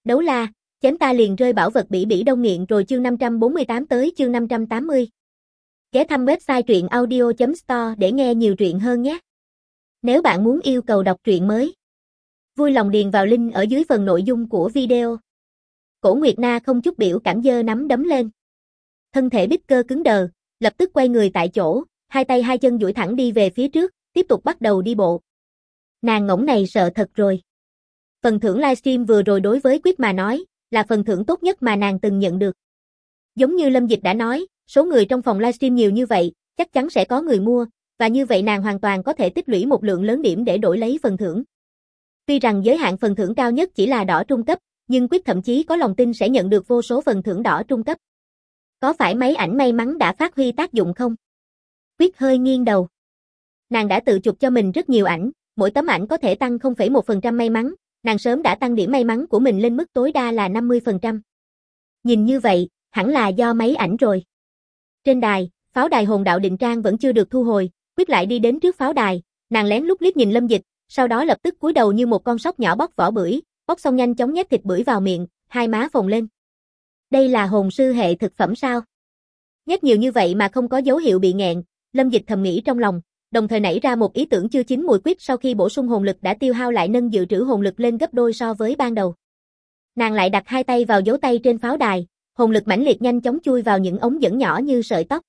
Đấu la, chém ta liền rơi bảo vật bỉ bỉ đông nghiện rồi chương 548 tới chương 580. Ghé thăm website truyện audio.store để nghe nhiều truyện hơn nhé. Nếu bạn muốn yêu cầu đọc truyện mới, vui lòng điền vào link ở dưới phần nội dung của video. Cổ Nguyệt Na không chút biểu cảm giơ nắm đấm lên. Thân thể Bích Cơ cứng đờ, lập tức quay người tại chỗ, hai tay hai chân duỗi thẳng đi về phía trước, tiếp tục bắt đầu đi bộ. Nàng ngỗng này sợ thật rồi. Phần thưởng livestream vừa rồi đối với Quyết mà nói, là phần thưởng tốt nhất mà nàng từng nhận được. Giống như Lâm Dịch đã nói, số người trong phòng livestream nhiều như vậy, chắc chắn sẽ có người mua, và như vậy nàng hoàn toàn có thể tích lũy một lượng lớn điểm để đổi lấy phần thưởng. Tuy rằng giới hạn phần thưởng cao nhất chỉ là đỏ trung cấp, nhưng Quyết thậm chí có lòng tin sẽ nhận được vô số phần thưởng đỏ trung cấp. Có phải máy ảnh may mắn đã phát huy tác dụng không? Quyết hơi nghiêng đầu. Nàng đã tự chụp cho mình rất nhiều ảnh, mỗi tấm ảnh có thể tăng 0,1% may mắn, nàng sớm đã tăng điểm may mắn của mình lên mức tối đa là 50%. Nhìn như vậy, hẳn là do máy ảnh rồi. Trên đài, pháo đài hồn đạo định trang vẫn chưa được thu hồi, Quyết lại đi đến trước pháo đài, nàng lén lút liếc nhìn Lâm Dịch, sau đó lập tức cúi đầu như một con sóc nhỏ bóc vỏ bưởi, bóc xong nhanh chóng nhét thịt bưởi vào miệng, hai má phồng lên. Đây là hồn sư hệ thực phẩm sao? Nhét nhiều như vậy mà không có dấu hiệu bị nghẹn, Lâm Dịch thầm nghĩ trong lòng, đồng thời nảy ra một ý tưởng chưa chín mùi. Quyết sau khi bổ sung hồn lực đã tiêu hao lại nâng dự trữ hồn lực lên gấp đôi so với ban đầu. Nàng lại đặt hai tay vào dấu tay trên pháo đài, hồn lực mãnh liệt nhanh chóng chui vào những ống dẫn nhỏ như sợi tóc.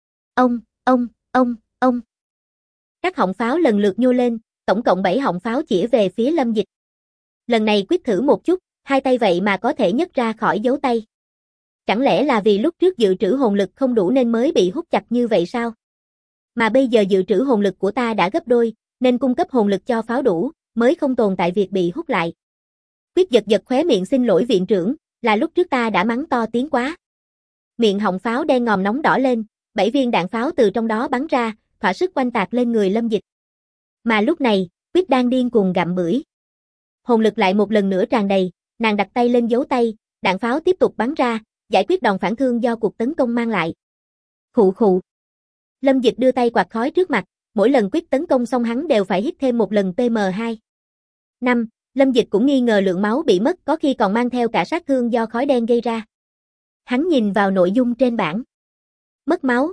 Ông. Các họng pháo lần lượt nhô lên, tổng cộng 7 họng pháo chĩa về phía Lâm Dịch. Lần này Quyết thử một chút, hai tay vậy mà có thể nhấc ra khỏi dấu tay. Chẳng lẽ là vì lúc trước dự trữ hồn lực không đủ nên mới bị hút chặt như vậy sao? Mà bây giờ dự trữ hồn lực của ta đã gấp đôi, nên cung cấp hồn lực cho pháo đủ, mới không tồn tại việc bị hút lại. Quyết giật khóe miệng xin lỗi viện trưởng, là lúc trước ta đã mắng to tiếng quá. Miệng họng pháo đen ngòm nóng đỏ lên, 7 viên đạn pháo từ trong đó bắn ra, thỏa sức oanh tạc lên người Lâm Dịch. Mà lúc này, Quyết đang điên cuồng gặm bưởi. Hồn lực lại một lần nữa tràn đầy, nàng đặt tay lên dấu tay, đạn pháo tiếp tục bắn ra, giải quyết đòn phản thương do cuộc tấn công mang lại. Khụ. Lâm Dịch đưa tay quạt khói trước mặt, mỗi lần Quyết tấn công xong hắn đều phải hít thêm một lần PM2. 5. Lâm Dịch cũng nghi ngờ lượng máu bị mất, có khi còn mang theo cả sát thương do khói đen gây ra. Hắn nhìn vào nội dung trên bảng. Mất máu,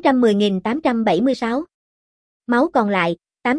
410.876. Máu còn lại,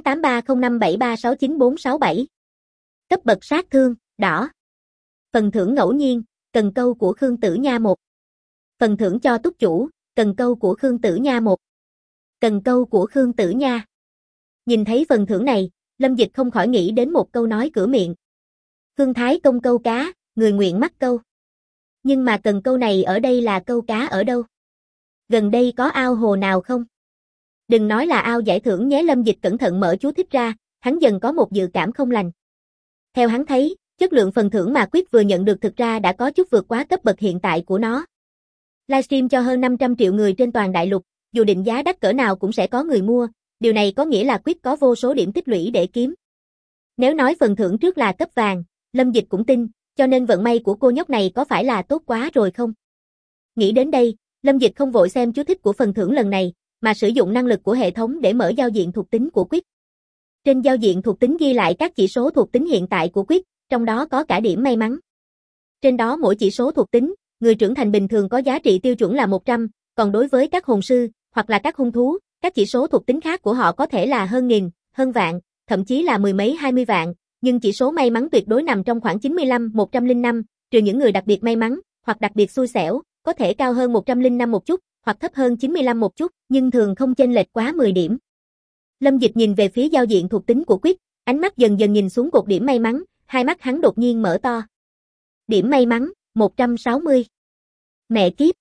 883057369467. Cấp bậc sát thương, đỏ. Phần thưởng ngẫu nhiên, cần câu của Khương Tử Nha 1. Phần thưởng cho túc chủ, cần câu của Khương Tử Nha 1. Cần câu của Khương Tử Nha. Nhìn thấy phần thưởng này, Lâm Dịch không khỏi nghĩ đến một câu nói cửa miệng. Khương Thái Công câu cá, người nguyện mắc câu. Nhưng mà cần câu này ở đây là câu cá ở đâu? Gần đây có ao hồ nào không? Đừng nói là ao giải thưởng nhé. Lâm Dịch cẩn thận mở chú thích ra, hắn dần có một dự cảm không lành. Theo hắn thấy, chất lượng phần thưởng mà Quyết vừa nhận được thực ra đã có chút vượt quá cấp bậc hiện tại của nó. Livestream cho hơn 500 triệu người trên toàn đại lục, dù định giá đắt cỡ nào cũng sẽ có người mua, điều này có nghĩa là Quyết có vô số điểm tích lũy để kiếm. Nếu nói phần thưởng trước là cấp vàng, Lâm Dịch cũng tin, cho nên vận may của cô nhóc này có phải là tốt quá rồi không? Nghĩ đến đây, Lâm Dịch không vội xem chú thích của phần thưởng lần này, mà sử dụng năng lực của hệ thống để mở giao diện thuộc tính của Quyết. Trên giao diện thuộc tính ghi lại các chỉ số thuộc tính hiện tại của Quyết, trong đó có cả điểm may mắn. Trên đó mỗi chỉ số thuộc tính, người trưởng thành bình thường có giá trị tiêu chuẩn là 100, còn đối với các hồn sư, hoặc là các hung thú, các chỉ số thuộc tính khác của họ có thể là hơn nghìn, hơn vạn, thậm chí là mười mấy 20 vạn, nhưng chỉ số may mắn tuyệt đối nằm trong khoảng 95-105, trừ những người đặc biệt may mắn, hoặc đặc biệt xui xẻo, có thể cao hơn 105 một chút, hoặc thấp hơn 95 một chút, nhưng thường không chênh lệch quá 10 điểm. Lâm Dịch nhìn về phía giao diện thuộc tính của Quyết, ánh mắt dần dần nhìn xuống cột điểm may mắn, hai mắt hắn đột nhiên mở to. Điểm may mắn, 160. Mẹ kiếp.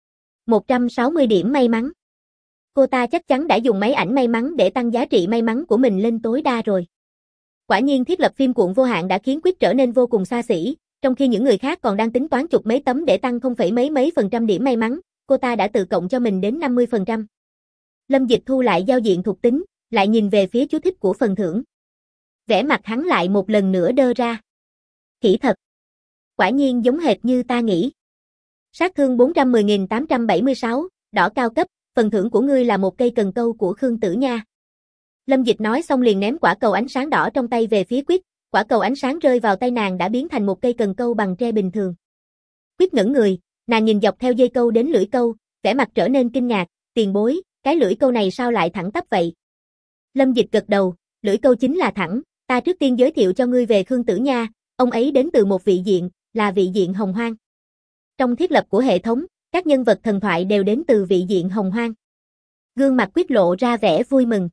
160 điểm may mắn. Cô ta chắc chắn đã dùng máy ảnh may mắn để tăng giá trị may mắn của mình lên tối đa rồi. Quả nhiên thiết lập phim cuộn vô hạn đã khiến Quyết trở nên vô cùng xa xỉ, trong khi những người khác còn đang tính toán chục mấy tấm để tăng không phẩy mấy % điểm may mắn, cô ta đã tự cộng cho mình đến 50%. Lâm Dịch thu lại giao diện thuộc tính, lại nhìn về phía chú thích của phần thưởng. Vẻ mặt hắn lại một lần nữa đơ ra. Kỹ thật. Quả nhiên giống hệt như ta nghĩ. Sát thương 410.876, đỏ cao cấp, phần thưởng của ngươi là một cây cần câu của Khương Tử Nha. Lâm Dịch nói xong liền ném quả cầu ánh sáng đỏ trong tay về phía Quyết, quả cầu ánh sáng rơi vào tay nàng đã biến thành một cây cần câu bằng tre bình thường. Quyết ngẩn người, nàng nhìn dọc theo dây câu đến lưỡi câu, vẻ mặt trở nên kinh ngạc, tiền bối, cái lưỡi câu này sao lại thẳng tắp vậy? Lâm Dịch gật đầu, lưỡi câu chính là thẳng, ta trước tiên giới thiệu cho ngươi về Khương Tử Nha, ông ấy đến từ một vị diện, là vị diện Hồng Hoang. Trong thiết lập của hệ thống, các nhân vật thần thoại đều đến từ vị diện Hồng Hoang. Gương mặt Quyết lộ ra vẻ vui mừng.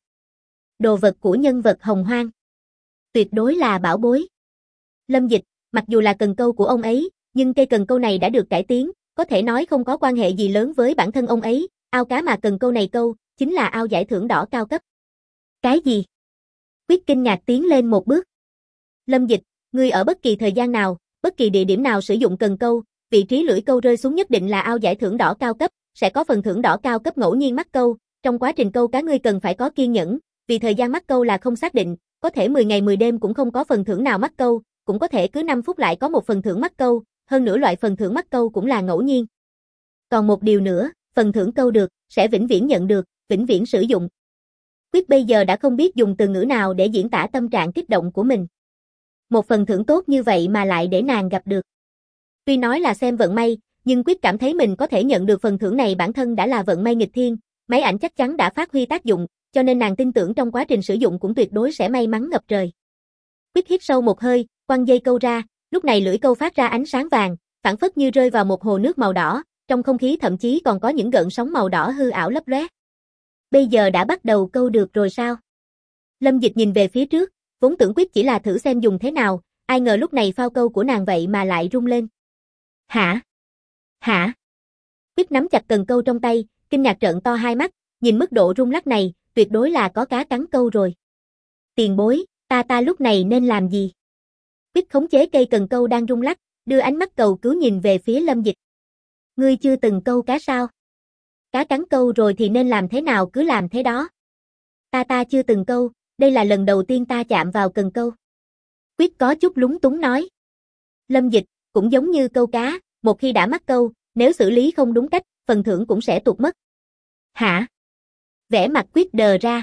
Đồ vật của nhân vật Hồng Hoang tuyệt đối là bảo bối. Lâm Dịch, mặc dù là cần câu của ông ấy, nhưng cây cần câu này đã được cải tiến, có thể nói không có quan hệ gì lớn với bản thân ông ấy, ao cá mà cần câu này câu, chính là ao giải thưởng đỏ cao cấp. Cái gì? Quyết kinh ngạc tiến lên một bước. Lâm Dịch, ngươi ở bất kỳ thời gian nào, bất kỳ địa điểm nào sử dụng cần câu, vị trí lưỡi câu rơi xuống nhất định là ao giải thưởng đỏ cao cấp, sẽ có phần thưởng đỏ cao cấp ngẫu nhiên mắc câu, trong quá trình câu cá ngươi cần phải có kiên nhẫn, vì thời gian mắc câu là không xác định, có thể 10 ngày 10 đêm cũng không có phần thưởng nào mắc câu, cũng có thể cứ 5 phút lại có một phần thưởng mắc câu, hơn nữa loại phần thưởng mắc câu cũng là ngẫu nhiên. Còn một điều nữa, phần thưởng câu được, sẽ vĩnh viễn nhận được, vĩnh viễn sử dụng. Quyết bây giờ đã không biết dùng từ ngữ nào để diễn tả tâm trạng kích động của mình. Một phần thưởng tốt như vậy mà lại để nàng gặp được. Tuy nói là xem vận may, nhưng Quyết cảm thấy mình có thể nhận được phần thưởng này bản thân đã là vận may nghịch thiên, máy ảnh chắc chắn đã phát huy tác dụng, cho nên nàng tin tưởng trong quá trình sử dụng cũng tuyệt đối sẽ may mắn ngập trời. Quyết hít sâu một hơi, quăng dây câu ra, lúc này lưỡi câu phát ra ánh sáng vàng, phảng phất như rơi vào một hồ nước màu đỏ, trong không khí thậm chí còn có những gợn sóng màu đỏ hư ảo lấp lóe. Bây giờ đã bắt đầu câu được rồi sao? Lâm Dịch nhìn về phía trước, vốn tưởng Quyết chỉ là thử xem dùng thế nào, ai ngờ lúc này phao câu của nàng vậy mà lại rung lên. Hả? Hả? Quyết nắm chặt cần câu trong tay, kinh ngạc trợn to hai mắt, nhìn mức độ rung lắc này, tuyệt đối là có cá cắn câu rồi. Tiền bối, ta lúc này nên làm gì? Quyết khống chế cây cần câu đang rung lắc, đưa ánh mắt cầu cứu nhìn về phía Lâm Dịch. Ngươi chưa từng câu cá sao? Cá cắn câu rồi thì nên làm thế nào cứ làm thế đó. Ta chưa từng câu, đây là lần đầu tiên ta chạm vào cần câu. Quyết có chút lúng túng nói. Lâm Dịch, cũng giống như câu cá, một khi đã mắc câu, nếu xử lý không đúng cách, phần thưởng cũng sẽ tụt mất. Hả? Vẻ mặt Quyết đờ ra.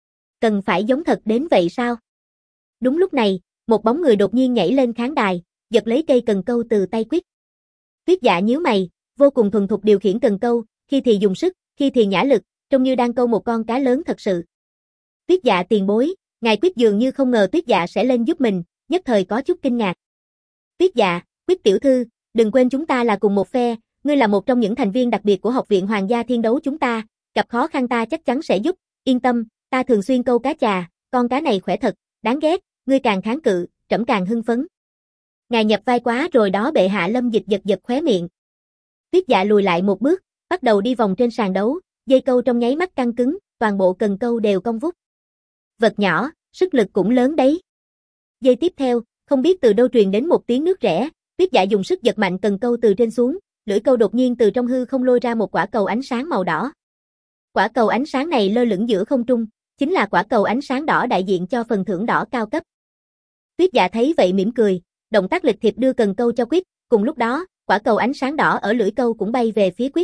Cần phải giống thật đến vậy sao? Đúng lúc này, một bóng người đột nhiên nhảy lên khán đài, giật lấy cây cần câu từ tay Quyết. Tuyết Dạ nhíu mày, vô cùng thuần thục điều khiển cần câu, khi thì dùng sức, khi thì nhả lực, trông như đang câu một con cá lớn thật sự. Tuyết Dạ tiền bối, ngài Quyết dường như không ngờ Tuyết Dạ sẽ lên giúp mình, nhất thời có chút kinh ngạc. Tuyết Dạ, Quyết tiểu thư, đừng quên chúng ta là cùng một phe, ngươi là một trong những thành viên đặc biệt của Học viện Hoàng gia Thiên Đấu chúng ta, gặp khó khăn ta chắc chắn sẽ giúp, yên tâm, ta thường xuyên câu cá chà, con cá này khỏe thật, đáng ghét, ngươi càng kháng cự, trẫm càng hưng phấn. Ngài nhập vai quá rồi đó bệ hạ. Lâm Dịch giật giật khóe miệng. Tuyết Dạ lùi lại một bước, bắt đầu đi vòng trên sàn đấu, dây câu trong nháy mắt căng cứng, toàn bộ cần câu đều cong vút. Vật nhỏ, sức lực cũng lớn đấy. Giây tiếp theo, không biết từ đâu truyền đến một tiếng nước rẽ, Tuyết Dạ dùng sức giật mạnh cần câu từ trên xuống, lưỡi câu đột nhiên từ trong hư không lôi ra một quả cầu ánh sáng màu đỏ. Quả cầu ánh sáng này lơ lửng giữa không trung, chính là quả cầu ánh sáng đỏ đại diện cho phần thưởng đỏ cao cấp. Tuyết Dạ thấy vậy mỉm cười, động tác lịch thiệp đưa cần câu cho Quyết, cùng lúc đó, quả cầu ánh sáng đỏ ở lưỡi câu cũng bay về phía Quyết.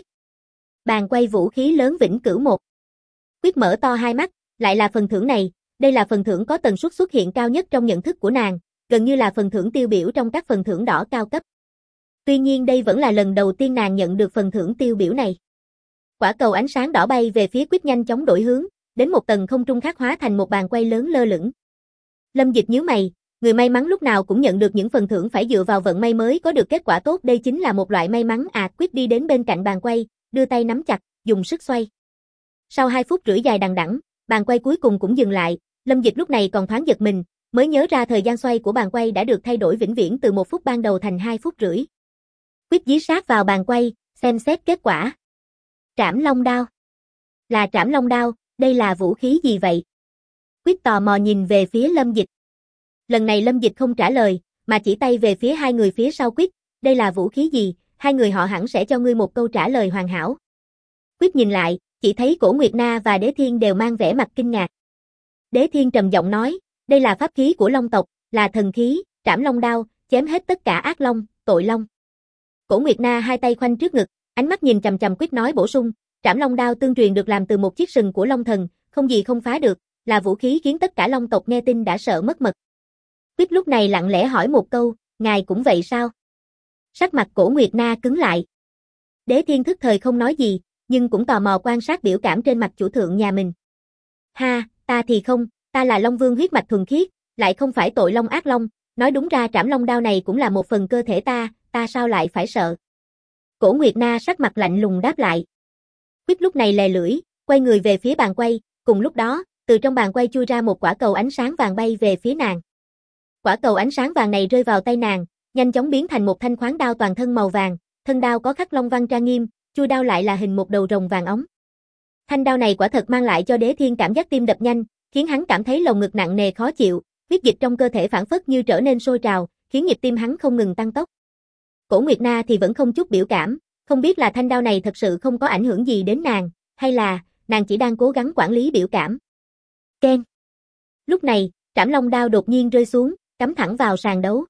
Bàn quay vũ khí lớn vĩnh cửu 1. Quyết mở to hai mắt, lại là phần thưởng này, đây là phần thưởng có tần suất xuất hiện cao nhất trong nhận thức của nàng, gần như là phần thưởng tiêu biểu trong các phần thưởng đỏ cao cấp. Tuy nhiên đây vẫn là lần đầu tiên nàng nhận được phần thưởng tiêu biểu này. Quả cầu ánh sáng đỏ bay về phía Quyết nhanh chóng đổi hướng, đến một tầng không trung khác hóa thành một bàn quay lớn lơ lửng. Lâm Dịch nhíu mày, người may mắn lúc nào cũng nhận được những phần thưởng phải dựa vào vận may mới có được kết quả tốt, đây chính là một loại may mắn à. Quyết đi đến bên cạnh bàn quay, đưa tay nắm chặt, dùng sức xoay. Sau 2 phút rưỡi dài đằng đẵng, bàn quay cuối cùng cũng dừng lại, Lâm Dịch lúc này còn thoáng giật mình, mới nhớ ra thời gian xoay của bàn quay đã được thay đổi vĩnh viễn từ 1 phút ban đầu thành 2 phút rưỡi. Quyết dí sát vào bàn quay, xem xét kết quả. Trảm Long Đao. Là Trảm Long Đao, đây là vũ khí gì vậy? Quyết tò mò nhìn về phía Lâm Dịch. Lần này Lâm Dịch không trả lời, mà chỉ tay về phía hai người phía sau Quyết, đây là vũ khí gì, hai người họ hẳn sẽ cho ngươi một câu trả lời hoàn hảo. Quyết nhìn lại, chỉ thấy Cổ Nguyệt Na và Đế Thiên đều mang vẻ mặt kinh ngạc. Đế Thiên trầm giọng nói, đây là pháp khí của Long tộc, là thần khí, Trảm Long Đao, chém hết tất cả ác long, tội long. Cổ Nguyệt Na hai tay khoanh trước ngực, ánh mắt nhìn chằm chằm Quyết nói bổ sung, Trảm Long Đao tương truyền được làm từ một chiếc sừng của Long thần, không gì không phá được, là vũ khí khiến tất cả Long tộc nghe tin đã sợ mất mật. Tuyết lúc này lặng lẽ hỏi một câu, ngài cũng vậy sao? Sắc mặt Cổ Nguyệt Na cứng lại. Đế Thiên thức thời không nói gì, nhưng cũng tò mò quan sát biểu cảm trên mặt chủ thượng nhà mình. Ha, ta thì không, ta là Long Vương huyết mạch thuần khiết, lại không phải tội long ác long, nói đúng ra trảm long đao này cũng là một phần cơ thể ta sao lại phải sợ? Cổ Nguyệt Na sắc mặt lạnh lùng đáp lại. Tuyết lúc này lè lưỡi, quay người về phía bàn quay, cùng lúc đó, từ trong bàn quay chui ra một quả cầu ánh sáng vàng bay về phía nàng. Quả cầu ánh sáng vàng này rơi vào tay nàng, nhanh chóng biến thành một thanh khoáng đao toàn thân màu vàng, thân đao có khắc long văn trang nghiêm, chui đao lại là hình một đầu rồng vàng óng. Thanh đao này quả thật mang lại cho Đế Thiên cảm giác tim đập nhanh, khiến hắn cảm thấy lồng ngực nặng nề khó chịu, huyết dịch trong cơ thể phản phất như trở nên sôi trào, khiến nhịp tim hắn không ngừng tăng tốc. Cổ Nguyệt Na thì vẫn không chút biểu cảm, không biết là thanh đao này thật sự không có ảnh hưởng gì đến nàng, hay là nàng chỉ đang cố gắng quản lý biểu cảm. Keng. Lúc này, trảm long đao đột nhiên rơi xuống, cắm thẳng vào sàn đấu.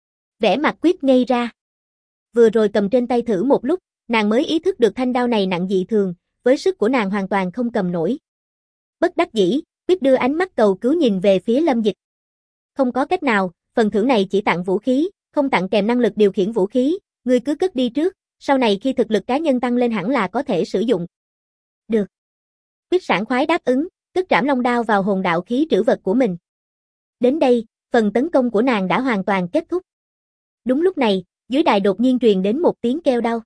Vẻ mặt Quyết ngây ra. Vừa rồi cầm trên tay thử một lúc, nàng mới ý thức được thanh đao này nặng dị thường, với sức của nàng hoàn toàn không cầm nổi. Bất đắc dĩ, Quyết đưa ánh mắt cầu cứu nhìn về phía Lâm Dịch. Không có cách nào, phần thưởng này chỉ tặng vũ khí, không tặng kèm năng lực điều khiển vũ khí, ngươi cứ cất đi trước, sau này khi thực lực cá nhân tăng lên hẳn là có thể sử dụng. Được. Quyết sảng khoái đáp ứng, cất trảm long đao vào hồn đạo khí trữ vật của mình. Đến đây, phần tấn công của nàng đã hoàn toàn kết thúc. Đúng lúc này, dưới đài đột nhiên truyền đến một tiếng kêu đau.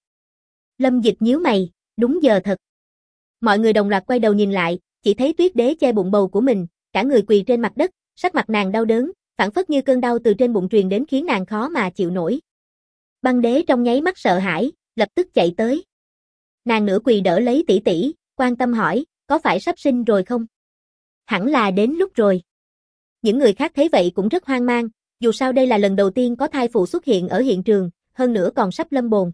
Lâm Dịch nhíu mày, đúng giờ thật. Mọi người đồng loạt quay đầu nhìn lại, chỉ thấy Tuyết Đế che bụng bầu của mình, cả người quỳ trên mặt đất, sắc mặt nàng đau đớn, phảng phất như cơn đau từ trên bụng truyền đến khiến nàng khó mà chịu nổi. Băng Đế trong nháy mắt sợ hãi, lập tức chạy tới. Nàng nửa quỳ đỡ lấy tỷ tỷ, quan tâm hỏi, có phải sắp sinh rồi không? Hẳn là đến lúc rồi. Những người khác thấy vậy cũng rất hoang mang, dù sao đây là lần đầu tiên có thai phụ xuất hiện ở hiện trường, hơn nữa còn sắp lâm bồn.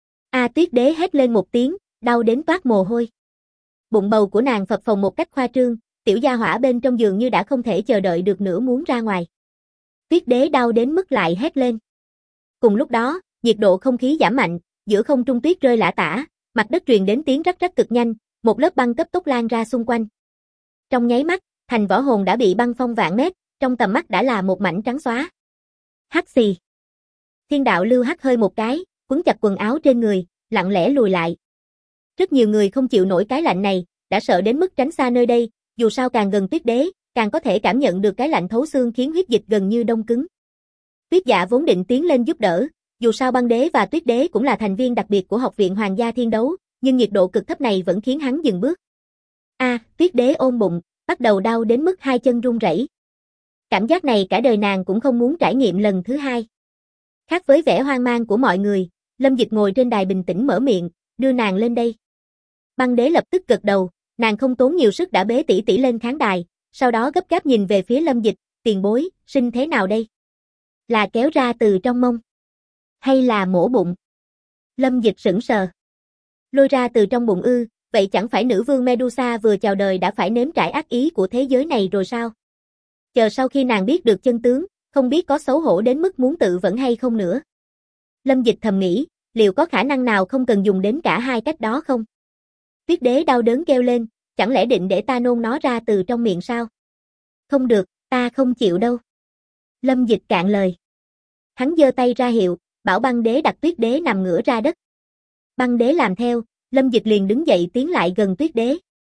Tuyết Đế hét lên một tiếng, đau đến toát mồ hôi. Bụng bầu của nàng phập phồng một cách khoa trương, tiểu gia hỏa bên trong giường như đã không thể chờ đợi được nữa muốn ra ngoài. Tuyết Đế đau đến mức lại hét lên. Cùng lúc đó, nhiệt độ không khí giảm mạnh, giữa không trung tuyết rơi lả tả, mặt đất truyền đến tiếng rắc rắc cực nhanh, một lớp băng cấp tốc lan ra xung quanh. Trong nháy mắt, thành võ hồn đã bị băng phong vạn mét, trong tầm mắt đã là một mảnh trắng xóa. Hắc xì. Thiên đạo lưu hắt hơi một cái, quấn chặt quần áo trên người, lặng lẽ lùi lại. Rất nhiều người không chịu nổi cái lạnh này, đã sợ đến mức tránh xa nơi đây, dù sao càng gần Tuyết Đế, càng có thể cảm nhận được cái lạnh thấu xương khiến huyết dịch gần như đông cứng. Tuyết Dạ vốn định tiến lên giúp đỡ, dù sao Băng Đế và Tuyết Đế cũng là thành viên đặc biệt của Học viện Hoàng gia Thiên Đấu, nhưng nhiệt độ cực thấp này vẫn khiến hắn dừng bước. Tuyết Đế ôm bụng, bắt đầu đau đến mức hai chân run rẩy. Cảm giác này cả đời nàng cũng không muốn trải nghiệm lần thứ hai. Khác với vẻ hoang mang của mọi người, Lâm Dịch ngồi trên đài bình tĩnh mở miệng, đưa nàng lên đây. Băng Đế lập tức gật đầu, nàng không tốn nhiều sức đã bế tỷ tỷ lên khán đài, sau đó gấp gáp nhìn về phía Lâm Dịch, tiền bối, sinh thế nào đây? Là kéo ra từ trong mông? Hay là mổ bụng? Lâm Dịch sững sờ. Lôi ra từ trong bụng ư, vậy chẳng phải nữ vương Medusa vừa chào đời đã phải nếm trải ác ý của thế giới này rồi sao? Chờ sau khi nàng biết được chân tướng, không biết có xấu hổ đến mức muốn tự vẫn hay không nữa. Lâm Dịch thầm nghĩ, liệu có khả năng nào không cần dùng đến cả hai cách đó không? Tuyết Đế đau đớn kêu lên, chẳng lẽ định để ta nôn nó ra từ trong miệng sao? Không được, ta không chịu đâu. Lâm Dịch cạn lời. Hắn giơ tay ra hiệu, bảo Băng Đế đặt Tuyết Đế nằm ngửa ra đất. Băng Đế làm theo, Lâm Dịch liền đứng dậy tiến lại gần Tuyết Đế.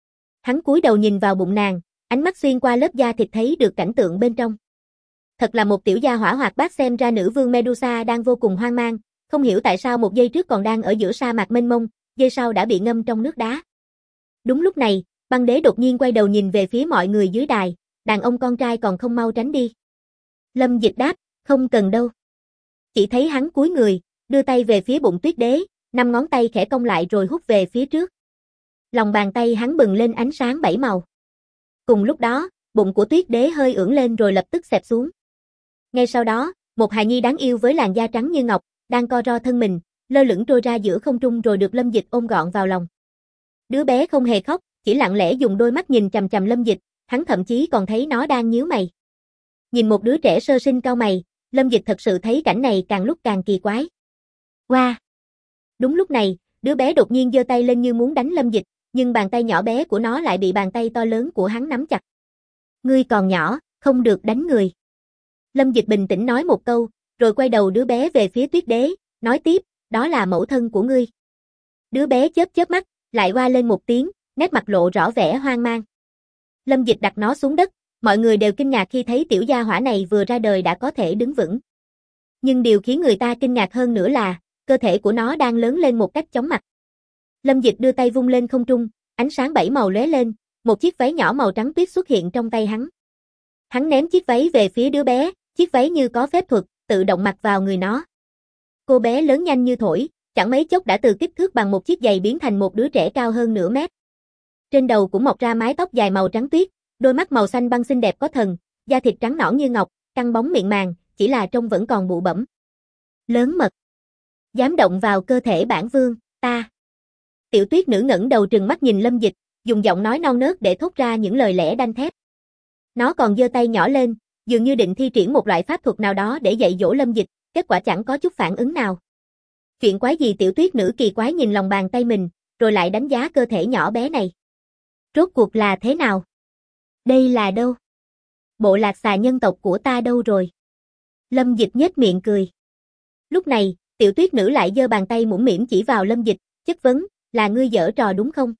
Hắn cúi đầu nhìn vào bụng nàng, ánh mắt xuyên qua lớp da thịt thấy được cảnh tượng bên trong. Thật là một tiểu gia hỏa hoạt bát, xem ra nữ vương Medusa đang vô cùng hoang mang, không hiểu tại sao một giây trước còn đang ở giữa sa mạc mênh mông, giây sau đã bị ngâm trong nước đá. Đúng lúc này, Băng Đế đột nhiên quay đầu nhìn về phía mọi người dưới đài, đàn ông con trai còn không mau tránh đi. Lâm Dịch đáp, không cần đâu. Chỉ thấy hắn cúi người, đưa tay về phía bụng Tuyết Đế, 5 ngón tay khẽ cong lại rồi hút về phía trước. Lòng bàn tay hắn bừng lên ánh sáng 7 màu. Cùng lúc đó, bụng của Tuyết Đế hơi ưỡn lên rồi lập tức xẹp xuống. Ngay sau đó, một hài nhi đáng yêu với làn da trắng như ngọc, đang co ro thân mình, lơ lửng trôi ra giữa không trung rồi được Lâm Dịch ôm gọn vào lòng. Đứa bé không hề khóc, chỉ lặng lẽ dùng đôi mắt nhìn chằm chằm Lâm Dịch, hắn thậm chí còn thấy nó đang nhíu mày. Nhìn một đứa trẻ sơ sinh cau mày, Lâm Dịch thật sự thấy cảnh này càng lúc càng kỳ quái. Wow! Đúng lúc này, đứa bé đột nhiên giơ tay lên như muốn đánh Lâm Dịch, nhưng bàn tay nhỏ bé của nó lại bị bàn tay to lớn của hắn nắm chặt. Ngươi còn nhỏ, không được đánh người. Lâm Dịch bình tĩnh nói một câu, rồi quay đầu đứa bé về phía Tuyết Đế, nói tiếp, đó là mẫu thân của ngươi. Đứa bé chớp chớp mắt, lại oa lên một tiếng, nét mặt lộ rõ vẻ hoang mang. Lâm Dịch đặt nó xuống đất, mọi người đều kinh ngạc khi thấy tiểu gia hỏa này vừa ra đời đã có thể đứng vững. Nhưng điều khiến người ta kinh ngạc hơn nữa là, cơ thể của nó đang lớn lên một cách chóng mặt. Lâm Dịch đưa tay vung lên không trung, ánh sáng 7 màu lóe lên, một chiếc váy nhỏ màu trắng tuyết xuất hiện trong tay hắn. Hắn ném chiếc váy về phía đứa bé, chiếc váy như có phép thuật, tự động mặc vào người nó. Cô bé lớn nhanh như thổi, chẳng mấy chốc đã từ kích thước bằng một chiếc giày biến thành một đứa trẻ cao hơn nửa mét. Trên đầu cũng mọc ra mái tóc dài màu trắng tuyết, đôi mắt màu xanh băng xinh đẹp có thần, da thịt trắng nõn như ngọc, căng bóng miệng màng, chỉ là trông vẫn còn bụ bẫm. Lớn mật. Dám động vào cơ thể bản vương, ta. Tiểu Tuyết nữ ngẩng đầu trừng mắt nhìn Lâm Dịch, dùng giọng nói non nớt để thốt ra những lời lẽ đanh thép. Nó còn giơ tay nhỏ lên, dường như định thi triển một loại pháp thuật nào đó để dạy dỗ Lâm Dịch, kết quả chẳng có chút phản ứng nào. Chuyện quái gì? Tiểu Tuyết nữ kỳ quái nhìn lòng bàn tay mình, rồi lại đánh giá cơ thể nhỏ bé này. Rốt cuộc là thế nào? Đây là đâu? Bộ lạc xà nhân tộc của ta đâu rồi? Lâm Dịch nhếch miệng cười. Lúc này, Tiểu Tuyết nữ lại giơ bàn tay mũm mĩm chỉ vào Lâm Dịch, chất vấn, là ngươi giở trò đúng không?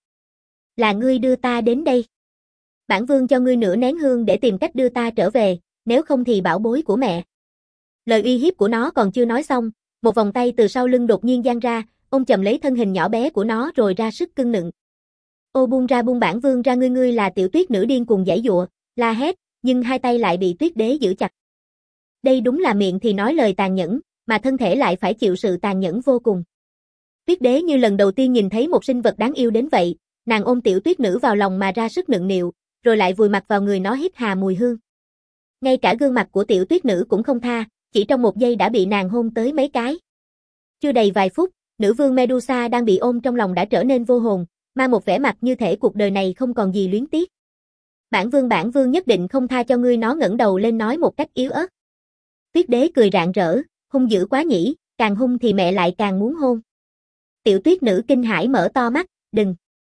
Là ngươi đưa ta đến đây. Bản vương cho ngươi nửa nén hương để tìm cách đưa ta trở về, nếu không thì bảo bối của mẹ. Lời uy hiếp của nó còn chưa nói xong, một vòng tay từ sau lưng đột nhiên giang ra, ôm chầm lấy thân hình nhỏ bé của nó rồi ra sức cưng nựng. Ô buông ra, buông bản vương ra, ngươi là. Tiểu Tuyết nữ điên cuồng giãy giụa, la hét, nhưng hai tay lại bị Tuyết Đế giữ chặt. Đây đúng là miệng thì nói lời tàn nhẫn, mà thân thể lại phải chịu sự tàn nhẫn vô cùng. Tuyết Đế như lần đầu tiên nhìn thấy một sinh vật đáng yêu đến vậy, nàng ôm Tiểu Tuyết nữ vào lòng mà ra sức nựng nịu, rồi lại vùi mặt vào người nó hít hà mùi hương. Ngay cả gương mặt của Tiểu Tuyết nữ cũng không tha, chỉ trong một giây đã bị nàng hôn tới mấy cái. Chưa đầy vài phút, nữ vương Medusa đang bị ôm trong lòng đã trở nên vô hồn, mang một vẻ mặt như thể cuộc đời này không còn gì luyến tiếc. Bản vương nhất định không tha cho ngươi, nó ngẩng đầu lên nói một cách yếu ớt. Tuyết Đế cười rạng rỡ, hung dữ quá nhỉ, càng hung thì mẹ lại càng muốn hôn. Tiểu Tuyết nữ kinh hãi mở to mắt, đừng.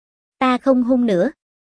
Ta không hung nữa.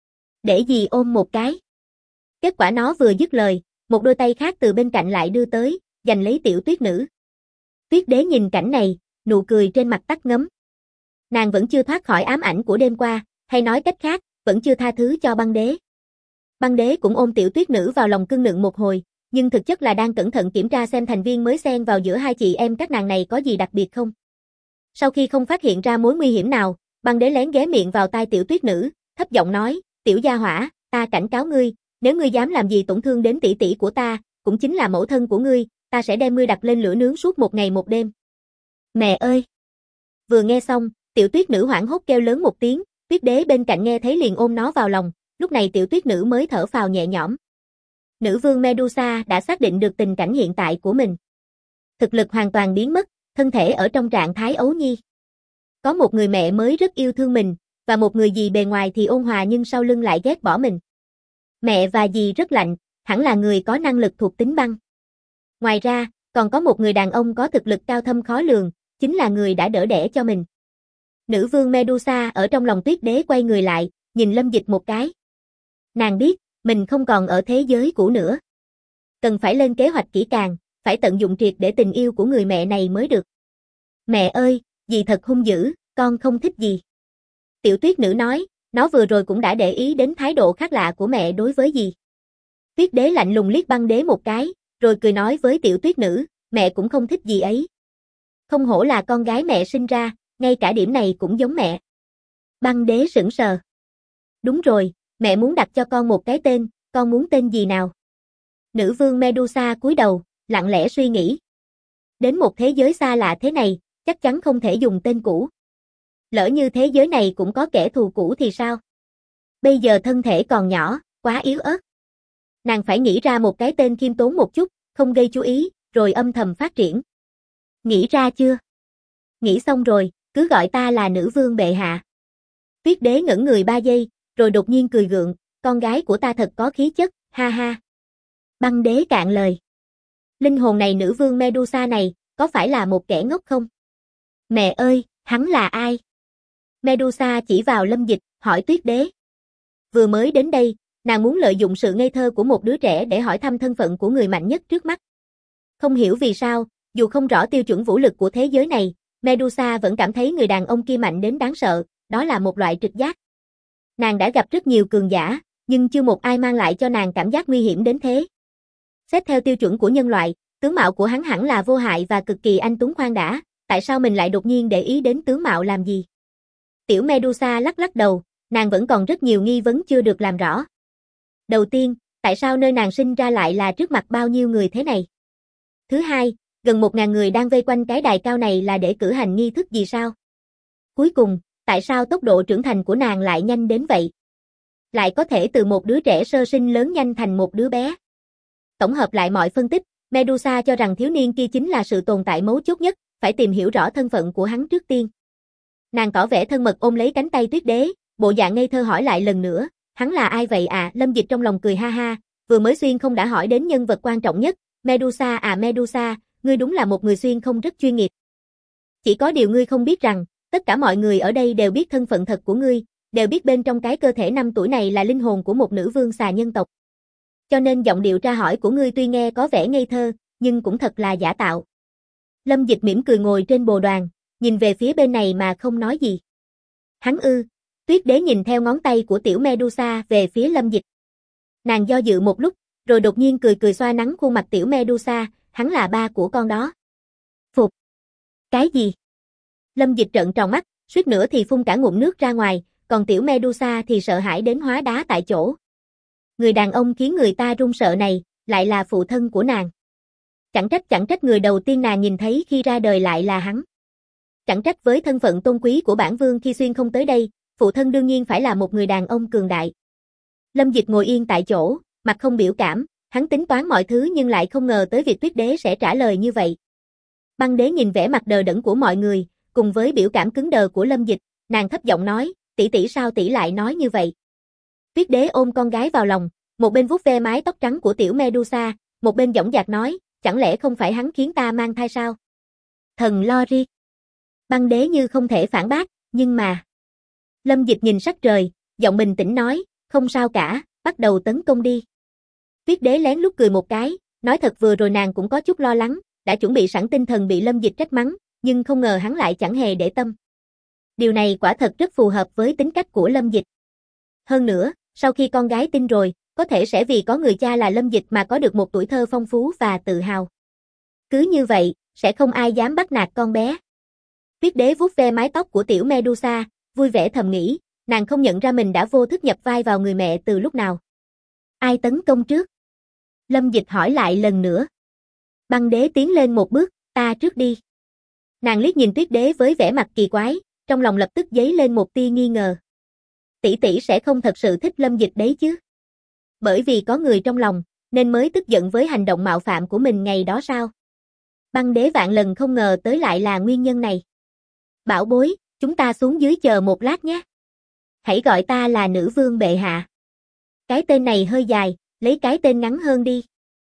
Để dì ôm một cái. Kết quả nó vừa dứt lời, một đôi tay khác từ bên cạnh lại đưa tới, giành lấy Tiểu Tuyết nữ. Tuyết Đế nhìn cảnh này, nụ cười trên mặt tắt ngấm. Nàng vẫn chưa thoát khỏi ám ảnh của đêm qua, hay nói cách khác, vẫn chưa tha thứ cho Băng Đế. Băng Đế cũng ôm Tiểu Tuyết nữ vào lòng cưng nựng một hồi, nhưng thực chất là đang cẩn thận kiểm tra xem thành viên mới xen vào giữa hai chị em các nàng này có gì đặc biệt không. Sau khi không phát hiện ra mối nguy hiểm nào, Băng Đế lén ghé miệng vào tai Tiểu Tuyết nữ, thấp giọng nói, tiểu gia hỏa, ta cảnh cáo ngươi, nếu ngươi dám làm gì tổn thương đến tỷ tỷ của ta, cũng chính là mẫu thân của ngươi, ta sẽ đem ngươi đặt lên lửa nướng suốt một ngày một đêm. Mẹ ơi! Vừa nghe xong, Tiểu Tuyết nữ hoảng hốt kêu lớn một tiếng, Tuyết Đế bên cạnh nghe thấy liền ôm nó vào lòng, lúc này Tiểu Tuyết nữ mới thở phào nhẹ nhõm. Nữ vương Medusa đã xác định được tình cảnh hiện tại của mình. Thực lực hoàn toàn biến mất, thân thể ở trong trạng thái ấu nhi. Có một người mẹ mới rất yêu thương mình, và một người dì bề ngoài thì ôn hòa nhưng sau lưng lại ghét bỏ mình. Mẹ và dì rất lạnh, hẳn là người có năng lực thuộc tính băng. Ngoài ra, còn có một người đàn ông có thực lực cao thâm khó lường, chính là người đã đỡ đẻ cho mình. Nữ vương Medusa ở trong lòng Tuyết Đế quay người lại, nhìn Lâm Dịch một cái. Nàng biết, mình không còn ở thế giới cũ nữa. Cần phải lên kế hoạch kỹ càng, phải tận dụng triệt để tình yêu của người mẹ này mới được. Mẹ ơi, dì thật hung dữ, con không thích dì. Tiểu Tuyết nữ nói, nó vừa rồi cũng đã để ý đến thái độ khác lạ của mẹ đối với dì. Tuyết Đế lạnh lùng liếc Băng Đế một cái, rồi cười nói với Tiểu Tuyết nữ, mẹ cũng không thích dì ấy. Không hổ là con gái mẹ sinh ra, ngay cả điểm này cũng giống mẹ. Băng Đế sững sờ. Đúng rồi, mẹ muốn đặt cho con một cái tên, con muốn tên gì nào? Nữ vương Medusa cúi đầu, lặng lẽ suy nghĩ. Đến một thế giới xa lạ thế này, chắc chắn không thể dùng tên cũ. Lỡ như thế giới này cũng có kẻ thù cũ thì sao? Bây giờ thân thể còn nhỏ, quá yếu ớt. Nàng phải nghĩ ra một cái tên khiêm tốn một chút, không gây chú ý, rồi âm thầm phát triển. Nghĩ ra chưa? Nghĩ xong rồi, cứ gọi ta là nữ vương bệ hạ. Tuyết Đế ngẩn người 3 giây, rồi đột nhiên cười gượng, con gái của ta thật có khí chất, ha ha. Băng Đế cạn lời. Linh hồn này nữ vương Medusa này, có phải là một kẻ ngốc không? Mẹ ơi, hắn là ai? Medusa chỉ vào Lâm Dịch, hỏi Tuyết Đế. Vừa mới đến đây, nàng muốn lợi dụng sự ngây thơ của một đứa trẻ để hỏi thăm thân phận của người mạnh nhất trước mắt. Không hiểu vì sao, dù không rõ tiêu chuẩn vũ lực của thế giới này, Medusa vẫn cảm thấy người đàn ông kia mạnh đến đáng sợ, đó là một loại trực giác. Nàng đã gặp rất nhiều cường giả, nhưng chưa một ai mang lại cho nàng cảm giác nguy hiểm đến thế. Xét theo tiêu chuẩn của nhân loại, tướng mạo của hắn hẳn là vô hại và cực kỳ anh tuấn khoan đã, tại sao mình lại đột nhiên để ý đến tướng mạo làm gì? Tiểu Medusa lắc lắc đầu, nàng vẫn còn rất nhiều nghi vấn chưa được làm rõ. Đầu tiên, tại sao nơi nàng sinh ra lại là trước mặt bao nhiêu người thế này? Thứ hai, gần 1000 người đang vây quanh cái đài cao này là để cử hành nghi thức gì sao? Cuối cùng, tại sao tốc độ trưởng thành của nàng lại nhanh đến vậy? Lại có thể từ một đứa trẻ sơ sinh lớn nhanh thành một đứa bé. Tổng hợp lại mọi phân tích, Medusa cho rằng thiếu niên kia chính là sự tồn tại mấu chốt nhất, phải tìm hiểu rõ thân phận của hắn trước tiên. Nàng tỏ vẻ thân mật ôm lấy cánh tay Tuyết Đế, bộ dạng ngây thơ hỏi lại lần nữa, hắn là ai vậy à? Lâm Dịch trong lòng cười ha ha, vừa mới xuyên không đã hỏi đến nhân vật quan trọng nhất, Medusa à Medusa, ngươi đúng là một người xuyên không rất chuyên nghiệp. Chỉ có điều ngươi không biết rằng, tất cả mọi người ở đây đều biết thân phận thật của ngươi, đều biết bên trong cái cơ thể 5 tuổi này là linh hồn của một nữ vương xà nhân tộc. Cho nên giọng điệu tra hỏi của ngươi tuy nghe có vẻ ngây thơ, nhưng cũng thật là giả tạo. Lâm Dịch mỉm cười ngồi trên bồ đoàn, nhìn về phía bên này mà không nói gì. Hắn ư? Tuyết Đế nhìn theo ngón tay của tiểu Medusa về phía Lâm Dịch. Nàng do dự một lúc, rồi đột nhiên cười cười xoa nắng khuôn mặt tiểu Medusa, hắn là ba của con đó. Phục. Cái gì? Lâm Dịch trợn tròn mắt, suýt nữa thì phun cả ngụm nước ra ngoài, còn tiểu Medusa thì sợ hãi đến hóa đá tại chỗ. Người đàn ông khiến người ta run sợ này, lại là phụ thân của nàng. Chẳng trách người đầu tiên nàng nhìn thấy khi ra đời lại là hắn. Chẳng trách với thân phận tôn quý của bản vương khi xuyên không tới đây, phụ thân đương nhiên phải là một người đàn ông cường đại. Lâm Dịch ngồi yên tại chỗ, mặt không biểu cảm, hắn tính toán mọi thứ nhưng lại không ngờ tới việc Tuyết Đế sẽ trả lời như vậy. Băng Đế nhìn vẻ mặt đờ đẫn của mọi người, cùng với biểu cảm cứng đờ của Lâm Dịch, nàng thấp giọng nói, tỷ tỷ sao tỷ lại nói như vậy? Tuyết Đế ôm con gái vào lòng, một bên vuốt ve mái tóc trắng của tiểu Medusa, một bên dõng dạc nói, chẳng lẽ không phải hắn khiến ta mang thai sao? Thần lo riết. Băng Đế như không thể phản bác, nhưng mà... Lâm Dịch nhìn sắc trời, giọng bình tĩnh nói, không sao cả, bắt đầu tấn công đi. Tuyết Đế lén lút cười một cái, nói thật vừa rồi nàng cũng có chút lo lắng, đã chuẩn bị sẵn tinh thần bị Lâm Dịch trách mắng, nhưng không ngờ hắn lại chẳng hề để tâm. Điều này quả thật rất phù hợp với tính cách của Lâm Dịch. Hơn nữa, sau khi con gái tin rồi, có thể sẽ vì có người cha là Lâm Dịch mà có được một tuổi thơ phong phú và tự hào. Cứ như vậy, sẽ không ai dám bắt nạt con bé. Tuyết Đế vuốt ve mái tóc của tiểu Medusa, vui vẻ thầm nghĩ, nàng không nhận ra mình đã vô thức nhập vai vào người mẹ từ lúc nào. Ai tấn công trước? Lâm Dịch hỏi lại lần nữa. Băng Đế tiến lên một bước, ta trước đi. Nàng liếc nhìn Tuyết Đế với vẻ mặt kỳ quái, trong lòng lập tức dấy lên một tia nghi ngờ. Tỷ tỷ sẽ không thật sự thích Lâm Dịch đấy chứ? Bởi vì có người trong lòng, nên mới tức giận với hành động mạo phạm của mình ngày đó sao? Băng Đế vạn lần không ngờ tới lại là nguyên nhân này. Bảo bối, chúng ta xuống dưới chờ một lát nhé. Hãy gọi ta là nữ vương bệ hạ. Cái tên này hơi dài, lấy cái tên ngắn hơn đi.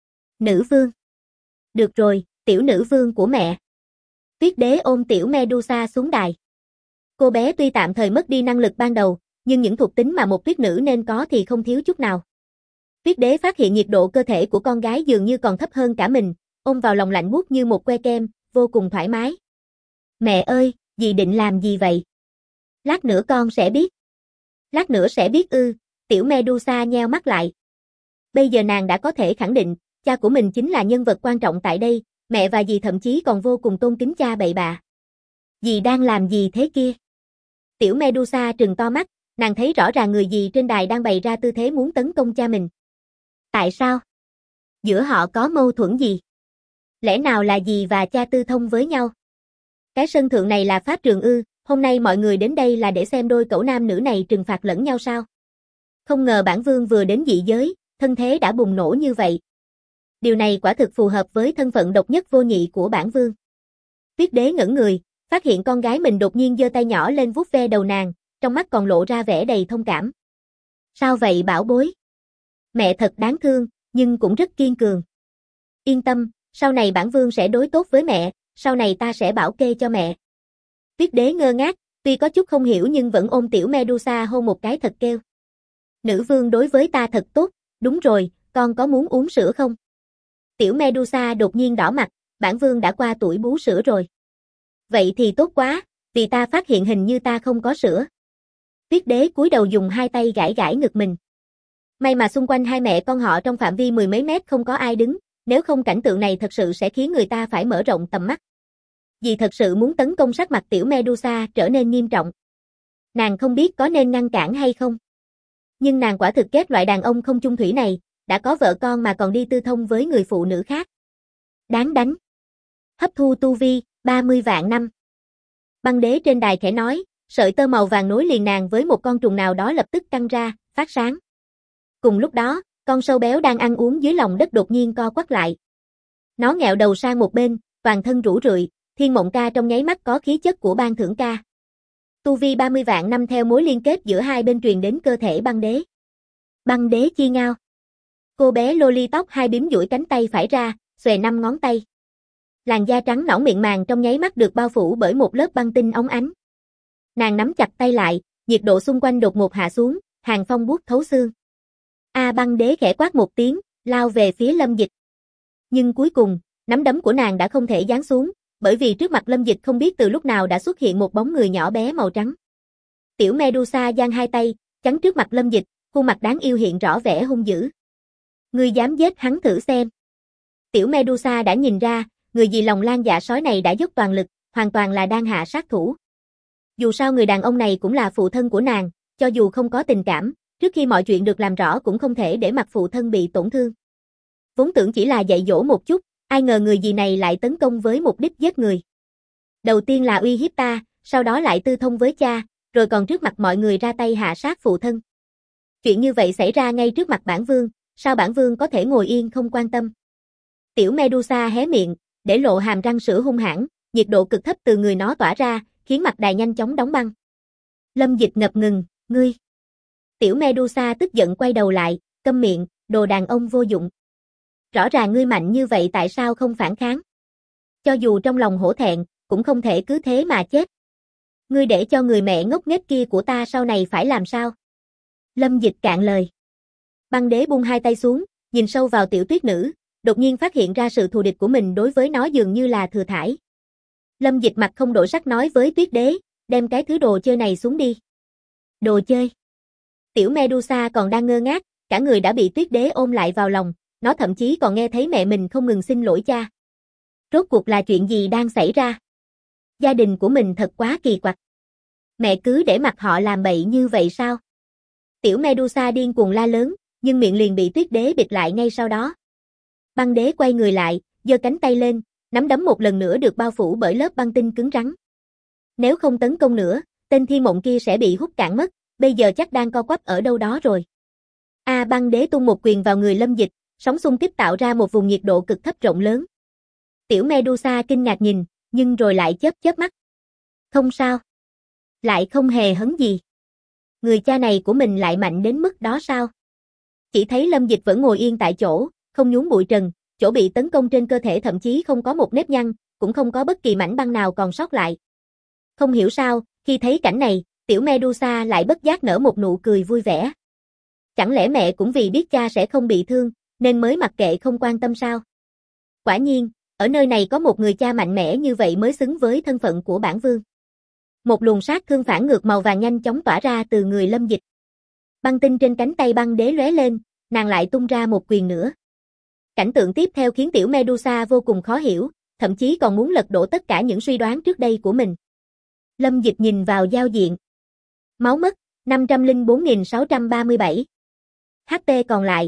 Nữ vương. Được rồi, tiểu nữ vương của mẹ. Tuyết Đế ôm tiểu Medusa xuống đài. Cô bé tuy tạm thời mất đi năng lực ban đầu, nhưng những thuộc tính mà một tuyết nữ nên có thì không thiếu chút nào. Tuyết Đế phát hiện nhiệt độ cơ thể của con gái dường như còn thấp hơn cả mình, ôm vào lòng lạnh buốt như một que kem, vô cùng thoải mái. Mẹ ơi, dì định làm gì vậy? Lát nữa con sẽ biết. Lát nữa sẽ biết ư? Tiểu Medusa nheo mắt lại. Bây giờ nàng đã có thể khẳng định, cha của mình chính là nhân vật quan trọng tại đây, mẹ và dì thậm chí còn vô cùng tôn kính cha bậy bạ. Dì đang làm gì thế kia? Tiểu Medusa trừng to mắt, nàng thấy rõ ràng người dì trên đài đang bày ra tư thế muốn tấn công cha mình. Tại sao? Giữa họ có mâu thuẫn gì? Lẽ nào là dì và cha tư thông với nhau? Cái sân thượng này là pháp trường ư, hôm nay mọi người đến đây là để xem đôi cẩu nam nữ này trừng phạt lẫn nhau sao? Không ngờ bản vương vừa đến dị giới, thân thế đã bùng nổ như vậy. Điều này quả thực phù hợp với thân phận độc nhất vô nhị của bản vương. Tuyết Đế ngẩn người, phát hiện con gái mình đột nhiên giơ tay nhỏ lên vuốt ve đầu nàng, trong mắt còn lộ ra vẻ đầy thông cảm. Sao vậy bảo bối? Mẹ thật đáng thương, nhưng cũng rất kiên cường. Yên tâm, sau này bản vương sẽ đối tốt với mẹ, sau này ta sẽ bảo kê cho mẹ. Tuyết Đế ngơ ngác, tuy có chút không hiểu nhưng vẫn ôm tiểu Medusa hôn một cái thật kêu. Nữ vương đối với ta thật tốt, đúng rồi, con có muốn uống sữa không? Tiểu Medusa đột nhiên đỏ mặt, bản vương đã qua tuổi bú sữa rồi. Vậy thì tốt quá, vì ta phát hiện hình như ta không có sữa. Tuyết đế cúi đầu dùng hai tay gãi gãi ngực mình. May mà xung quanh hai mẹ con họ trong phạm vi mười mấy mét không có ai đứng, nếu không cảnh tượng này thật sự sẽ khiến người ta phải mở rộng tầm mắt. Vì thật sự muốn tấn công sắc mặt tiểu Medusa trở nên nghiêm trọng. Nàng không biết có nên ngăn cản hay không. Nhưng nàng quả thực ghét loại đàn ông không chung thủy này, đã có vợ con mà còn đi tư thông với người phụ nữ khác. Đáng đánh. Hấp thu tu vi, 30 vạn năm. Băng đế trên đài khẽ nói, sợi tơ màu vàng nối liền nàng với một con trùng nào đó lập tức căng ra, phát sáng. Cùng lúc đó, con sâu béo đang ăn uống dưới lòng đất đột nhiên co quắp lại. Nó nghẹo đầu sang một bên, toàn thân rũ rượi, Thiên Mộng Ca trong nháy mắt có khí chất của Ban Thưởng Ca. Tu vi 30 vạn năm theo mối liên kết giữa hai bên truyền đến cơ thể băng đế. Băng đế chi ngao. Cô bé loli tóc hai bím duỗi cánh tay phải ra, xòe 5 ngón tay. Làn da trắng nõn miệng màng trong nháy mắt được bao phủ bởi một lớp băng tinh óng ánh. Nàng nắm chặt tay lại, nhiệt độ xung quanh đột ngột hạ xuống, hàn phong buốt thấu xương. Băng đế khẽ quát một tiếng, lao về phía Lâm Dịch. Nhưng cuối cùng, nắm đấm của nàng đã không thể giáng xuống, bởi vì trước mặt Lâm Dịch không biết từ lúc nào đã xuất hiện một bóng người nhỏ bé màu trắng. Tiểu Medusa giang hai tay, chắn trước mặt Lâm Dịch, khuôn mặt đáng yêu hiện rõ vẻ hung dữ. Ngươi dám giết hắn thử xem. Tiểu Medusa đã nhìn ra, người dì lòng lan dạ sói này đã dốc toàn lực, hoàn toàn là đang hạ sát thủ. Dù sao người đàn ông này cũng là phụ thân của nàng, cho dù không có tình cảm, trước khi mọi chuyện được làm rõ cũng không thể để mặc phụ thân bị tổn thương. Vốn tưởng chỉ là dạy dỗ một chút, ai ngờ người dì này lại tấn công với mục đích giết người. Đầu tiên là uy hiếp ta, sau đó lại tư thông với cha, rồi còn trước mặt mọi người ra tay hạ sát phụ thân. Chuyện như vậy xảy ra ngay trước mặt bản vương, sao bản vương có thể ngồi yên không quan tâm? Tiểu Medusa hé miệng, để lộ hàm răng sữa hung hãn, nhiệt độ cực thấp từ người nó tỏa ra, khiến mặt đài nhanh chóng đóng băng. Lâm Dịch ngập ngừng, ngươi. Tiểu Medusa tức giận quay đầu lại, câm miệng, đồ đàn ông vô dụng. Rõ ràng ngươi mạnh như vậy tại sao không phản kháng? Cho dù trong lòng hổ thẹn, cũng không thể cứ thế mà chết. Ngươi để cho người mẹ ngốc nghếch kia của ta sau này phải làm sao? Lâm Dịch cạn lời. Băng đế buông hai tay xuống, nhìn sâu vào tiểu tuyết nữ, đột nhiên phát hiện ra sự thù địch của mình đối với nó dường như là thừa thãi. Lâm Dịch mặt không đổi sắc nói với tuyết đế, đem cái thứ đồ chơi này xuống đi. Đồ chơi? Tiểu Medusa còn đang ngơ ngác, cả người đã bị tuyết đế ôm lại vào lòng, nó thậm chí còn nghe thấy mẹ mình không ngừng xin lỗi cha. Rốt cuộc là chuyện gì đang xảy ra? Gia đình của mình thật quá kỳ quặc. Mẹ cứ để mặc họ làm bậy như vậy sao? Tiểu Medusa điên cuồng la lớn, nhưng miệng liền bị tuyết đế bịt lại ngay sau đó. Băng đế quay người lại, giơ cánh tay lên, nắm đấm một lần nữa được bao phủ bởi lớp băng tinh cứng rắn. Nếu không tấn công nữa, tên Thiên Mộng kia sẽ bị hút cạn mất, bây giờ chắc đang co quắp ở đâu đó rồi. Băng đế tung một quyền vào người Lâm Dịch, sóng xung kích tạo ra một vùng nhiệt độ cực thấp rộng lớn. Tiểu Medusa kinh ngạc nhìn, nhưng rồi lại chớp chớp mắt. Không sao. Lại không hề hấn gì. Người cha này của mình lại mạnh đến mức đó sao? Chỉ thấy Lâm Dịch vẫn ngồi yên tại chỗ, không nhún bụi trần, chỗ bị tấn công trên cơ thể thậm chí không có một nếp nhăn, cũng không có bất kỳ mảnh băng nào còn sót lại. Không hiểu sao, khi thấy cảnh này, tiểu Medusa lại bất giác nở một nụ cười vui vẻ. Chẳng lẽ mẹ cũng vì biết cha sẽ không bị thương, nên mới mặc kệ không quan tâm sao? Quả nhiên, ở nơi này có một người cha mạnh mẽ như vậy mới xứng với thân phận của bản vương. Một luồng sát thương phản ngược màu vàng nhanh chóng tỏa ra từ người Lâm Dịch. Băng tinh trên cánh tay băng đế lóe lên, nàng lại tung ra một quyền nữa. Cảnh tượng tiếp theo khiến tiểu Medusa vô cùng khó hiểu, thậm chí còn muốn lật đổ tất cả những suy đoán trước đây của mình. Lâm Dịch nhìn vào giao diện. Máu mất, 504.637. HP còn lại,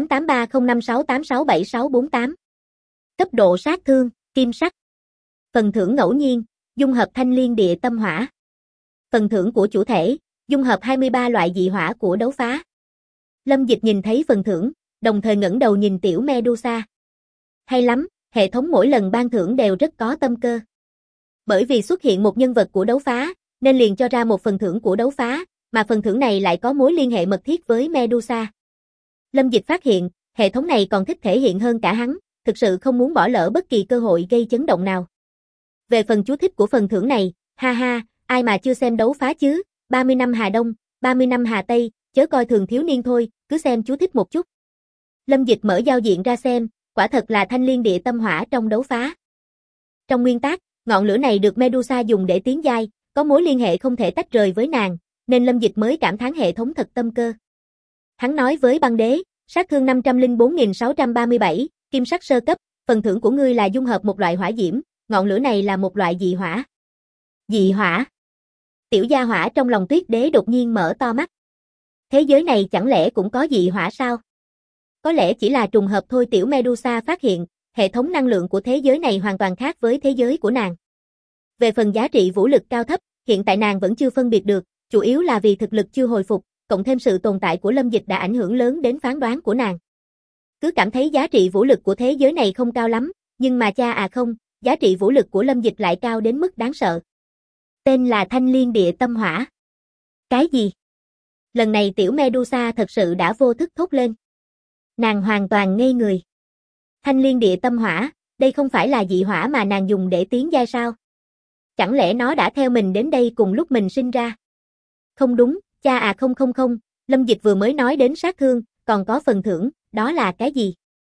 883056867648. Cấp độ sát thương, kim sắc. Phần thưởng ngẫu nhiên, dung hợp thanh liên địa tâm hỏa. Phần thưởng của chủ thể, dung hợp 23 loại dị hỏa của đấu phá. Lâm Dịch nhìn thấy phần thưởng, đồng thời ngẩng đầu nhìn tiểu Medusa. Hay lắm, hệ thống mỗi lần ban thưởng đều rất có tâm cơ. Bởi vì xuất hiện một nhân vật của đấu phá, nên liền cho ra một phần thưởng của đấu phá, mà phần thưởng này lại có mối liên hệ mật thiết với Medusa. Lâm Dịch phát hiện, hệ thống này còn thích thể hiện hơn cả hắn, thực sự không muốn bỏ lỡ bất kỳ cơ hội gây chấn động nào. Về phần chú thích của phần thưởng này, ha ha, ai mà chưa xem đấu phá chứ, 30 năm Hà Đông, 30 năm Hà Tây, chớ coi thường thiếu niên thôi, cứ xem chú thích một chút. Lâm Dịch mở giao diện ra xem, quả thật là thanh liên địa tâm hỏa trong đấu phá. Trong nguyên tắc, ngọn lửa này được Medusa dùng để tiến giai, có mối liên hệ không thể tách rời với nàng, nên Lâm Dịch mới cảm thán hệ thống thật tâm cơ. Hắn nói với băng đế, sát thương 504.637, kim sắc sơ cấp, phần thưởng của ngươi là dung hợp một loại hỏa diễm, ngọn lửa này là một loại dị hỏa. Dị hỏa? Tiểu gia hỏa trong lòng Tuyết Đế đột nhiên mở to mắt. Thế giới này chẳng lẽ cũng có dị hỏa sao? Có lẽ chỉ là trùng hợp thôi. Tiểu Medusa phát hiện, hệ thống năng lượng của thế giới này hoàn toàn khác với thế giới của nàng. Về phần giá trị vũ lực cao thấp, hiện tại nàng vẫn chưa phân biệt được, chủ yếu là vì thực lực chưa hồi phục, cộng thêm sự tồn tại của Lâm Dịch đã ảnh hưởng lớn đến phán đoán của nàng. Cứ cảm thấy giá trị vũ lực của thế giới này không cao lắm, nhưng mà không, giá trị vũ lực của Lâm Dịch lại cao đến mức đáng sợ. Tên là Thanh Liên Địa Tâm Hỏa. Cái gì? Lần này tiểu Medusa thật sự đã vô thức thốt lên. Nàng hoàn toàn ngây người. Thanh Liên Địa Tâm Hỏa, đây không phải là dị hỏa mà nàng dùng để tiến giai sao? Chẳng lẽ nó đã theo mình đến đây cùng lúc mình sinh ra? Không đúng, không, Lâm Dịch vừa mới nói đến sát thương, còn có phần thưởng, đó là cái gì?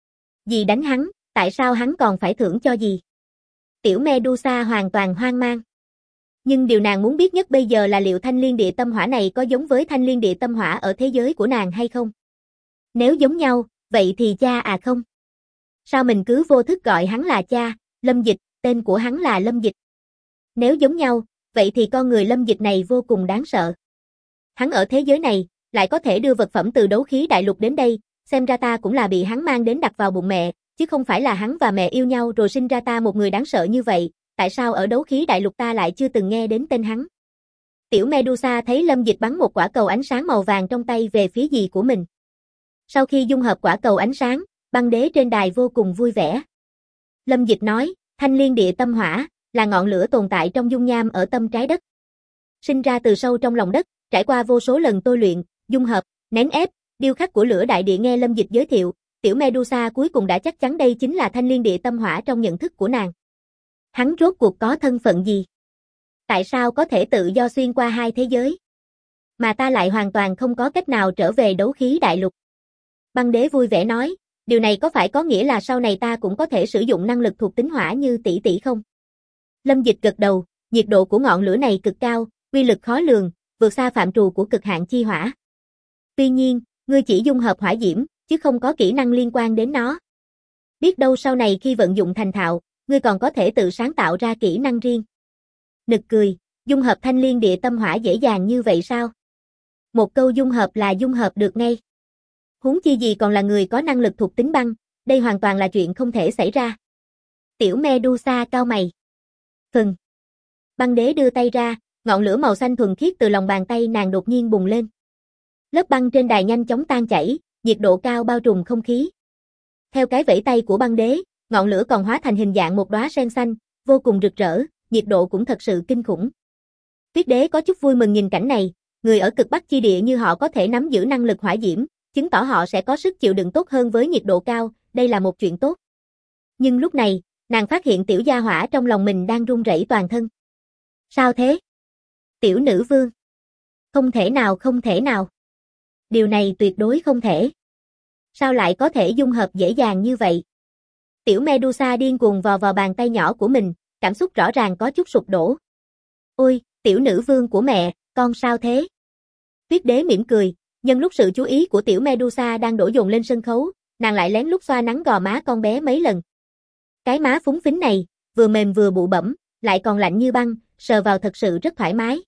Dì đánh hắn, tại sao hắn còn phải thưởng cho dì? Tiểu Medusa hoàn toàn hoang mang. Nhưng điều nàng muốn biết nhất bây giờ là liệu Thanh Liên Địa Tâm Hỏa này có giống với Thanh Liên Địa Tâm Hỏa ở thế giới của nàng hay không? Nếu giống nhau, vậy thì không. Sao mình cứ vô thức gọi hắn là cha, Lâm Dịch, tên của hắn là Lâm Dịch. Nếu giống nhau, vậy thì con người Lâm Dịch này vô cùng đáng sợ. Hắn ở thế giới này, lại có thể đưa vật phẩm từ đấu khí đại lục đến đây, xem ra ta cũng là bị hắn mang đến đặt vào bụng mẹ, chứ không phải là hắn và mẹ yêu nhau rồi sinh ra ta một người đáng sợ như vậy, tại sao ở đấu khí đại lục ta lại chưa từng nghe đến tên hắn? Tiểu Medusa thấy Lâm Dịch bắn một quả cầu ánh sáng màu vàng trong tay về phía dì của mình. Sau khi dung hợp quả cầu ánh sáng, băng đế trên đài vô cùng vui vẻ. Lâm Dịch nói, Thanh Liên Địa Tâm Hỏa là ngọn lửa tồn tại trong dung nham ở tâm trái đất. Sinh ra từ sâu trong lòng đất, trải qua vô số lần tôi luyện, dung hợp, nén ép, điêu khắc của lửa đại địa. Nghe Lâm Dịch giới thiệu, tiểu Medusa cuối cùng đã chắc chắn đây chính là Thanh Liên Địa Tâm Hỏa trong nhận thức của nàng. Hắn rốt cuộc có thân phận gì? Tại sao có thể tự do xuyên qua hai thế giới? Mà ta lại hoàn toàn không có cách nào trở về đấu khí đại lục. Băng đế vui vẻ nói, điều này có phải có nghĩa là sau này ta cũng có thể sử dụng năng lực thuộc tính hỏa như tỷ tỷ không? Lâm Dịch gật đầu, nhiệt độ của ngọn lửa này cực cao, uy lực khó lường, vượt xa phạm trù của cực hạn chi hỏa. Tuy nhiên, ngươi chỉ dung hợp hỏa diễm, chứ không có kỹ năng liên quan đến nó. Biết đâu sau này khi vận dụng thành thạo, ngươi còn có thể tự sáng tạo ra kỹ năng riêng. Nực cười, dung hợp Thanh Liên Địa Tâm Hỏa dễ dàng như vậy sao? Một câu dung hợp là dung hợp được ngay. Huống chi gì còn là người có năng lực thuộc tính băng, đây hoàn toàn là chuyện không thể xảy ra. Tiểu Medusa cau mày. Phừng. Băng đế đưa tay ra, ngọn lửa màu xanh thuần khiết từ lòng bàn tay nàng đột nhiên bùng lên. Lớp băng trên đài nhanh chóng tan chảy, nhiệt độ cao bao trùm không khí. Theo cái vẫy tay của băng đế, ngọn lửa còn hóa thành hình dạng một đóa sen xanh, vô cùng rực rỡ, nhiệt độ cũng thật sự kinh khủng. Tuyết Đế có chút vui mừng nhìn cảnh này, người ở cực Bắc chi địa như họ có thể nắm giữ năng lực hỏa diễm, chứng tỏ họ sẽ có sức chịu đựng tốt hơn với nhiệt độ cao, đây là một chuyện tốt. Nhưng lúc này, nàng phát hiện tiểu gia hỏa trong lòng mình đang run rẩy toàn thân. Sao thế? Tiểu nữ vương. Không thể nào, không thể nào. Điều này tuyệt đối không thể. Sao lại có thể dung hợp dễ dàng như vậy? Tiểu Medusa điên cuồng vò vào bàn tay nhỏ của mình, cảm xúc rõ ràng có chút sụp đổ. Ôi, tiểu nữ vương của mẹ, con sao thế? Tuyết Đế mỉm cười, nhân lúc sự chú ý của tiểu Medusa đang đổ dồn lên sân khấu, nàng lại lén lút xoa nắng gò má con bé mấy lần. Cái má phúng phính này, vừa mềm vừa bụ bẫm, lại còn lạnh như băng, sờ vào thật sự rất thoải mái.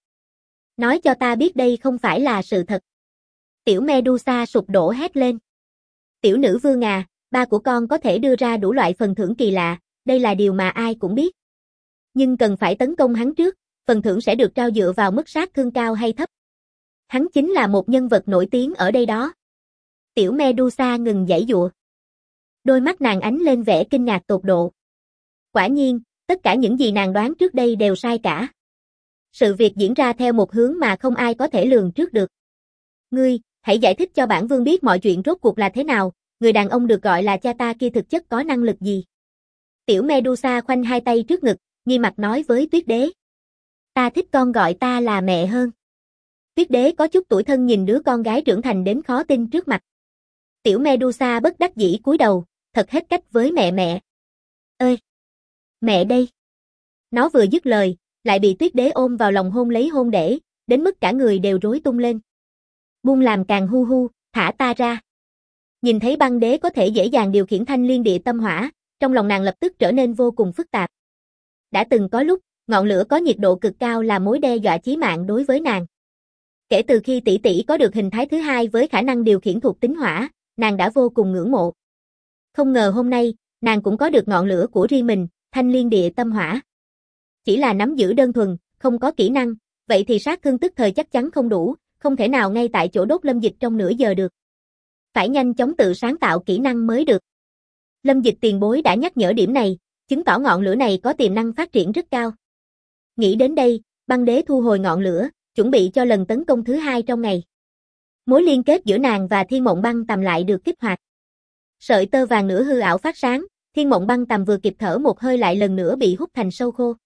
Nói cho ta biết đây không phải là sự thật. Tiểu Medusa sụp đổ hét lên. Tiểu nữ vương à, ba của con có thể đưa ra đủ loại phần thưởng kỳ lạ, đây là điều mà ai cũng biết. Nhưng cần phải tấn công hắn trước, phần thưởng sẽ được trao dựa vào mức sát thương cao hay thấp. Hắn chính là một nhân vật nổi tiếng ở đây đó. Tiểu Medusa ngừng giãy giụa. Đôi mắt nàng ánh lên vẻ kinh ngạc tột độ. Quả nhiên, tất cả những gì nàng đoán trước đây đều sai cả. Sự việc diễn ra theo một hướng mà không ai có thể lường trước được. Ngươi, hãy giải thích cho bản vương biết mọi chuyện rốt cuộc là thế nào, người đàn ông được gọi là cha ta kia thực chất có năng lực gì? Tiểu Medusa khoanh hai tay trước ngực, nghi mặt nói với Tuyết Đế. Ta thích con gọi ta là mẹ hơn. Tuyết Đế có chút tủi thân nhìn đứa con gái trưởng thành đến khó tin trước mặt. Tiểu Medusa bất đắc dĩ cúi đầu, thật hết cách với mẹ mẹ. Ơi! Mẹ đây! Nó vừa dứt lời, lại bị Tuyết Đế ôm vào lòng hôn lấy hôn để, đến mức cả người đều rối tung lên. Buông làm càng hu hu, thả ta ra. Nhìn thấy Băng Đế có thể dễ dàng điều khiển thanh liên địa tâm hỏa, trong lòng nàng lập tức trở nên vô cùng phức tạp. Đã từng có lúc, ngọn lửa có nhiệt độ cực cao là mối đe dọa chí mạng đối với nàng. Kể từ khi tỷ tỷ có được hình thái thứ hai với khả năng điều khiển thuộc tính hỏa, nàng đã vô cùng ngưỡng mộ. Không ngờ hôm nay, nàng cũng có được ngọn lửa của riêng mình, thanh liên địa tâm hỏa. Chỉ là nắm giữ đơn thuần, không có kỹ năng, vậy thì sát thương tức thời chắc chắn không đủ, không thể nào ngay tại chỗ đốt Lâm Dịch trong nửa giờ được. Phải nhanh chóng tự sáng tạo kỹ năng mới được. Lâm Dịch tiền bối đã nhắc nhở điểm này, chứng tỏ ngọn lửa này có tiềm năng phát triển rất cao. Nghĩ đến đây, Băng Đế thu hồi ngọn lửa, chuẩn bị cho lần tấn công thứ hai trong ngày. Mối liên kết giữa nàng và Thiên Mộng Băng Tầm lại được kích hoạt. Sợi tơ vàng nửa hư ảo phát sáng, Thiên Mộng Băng Tầm vừa kịp thở một hơi lại lần nữa bị hút thành sâu khô.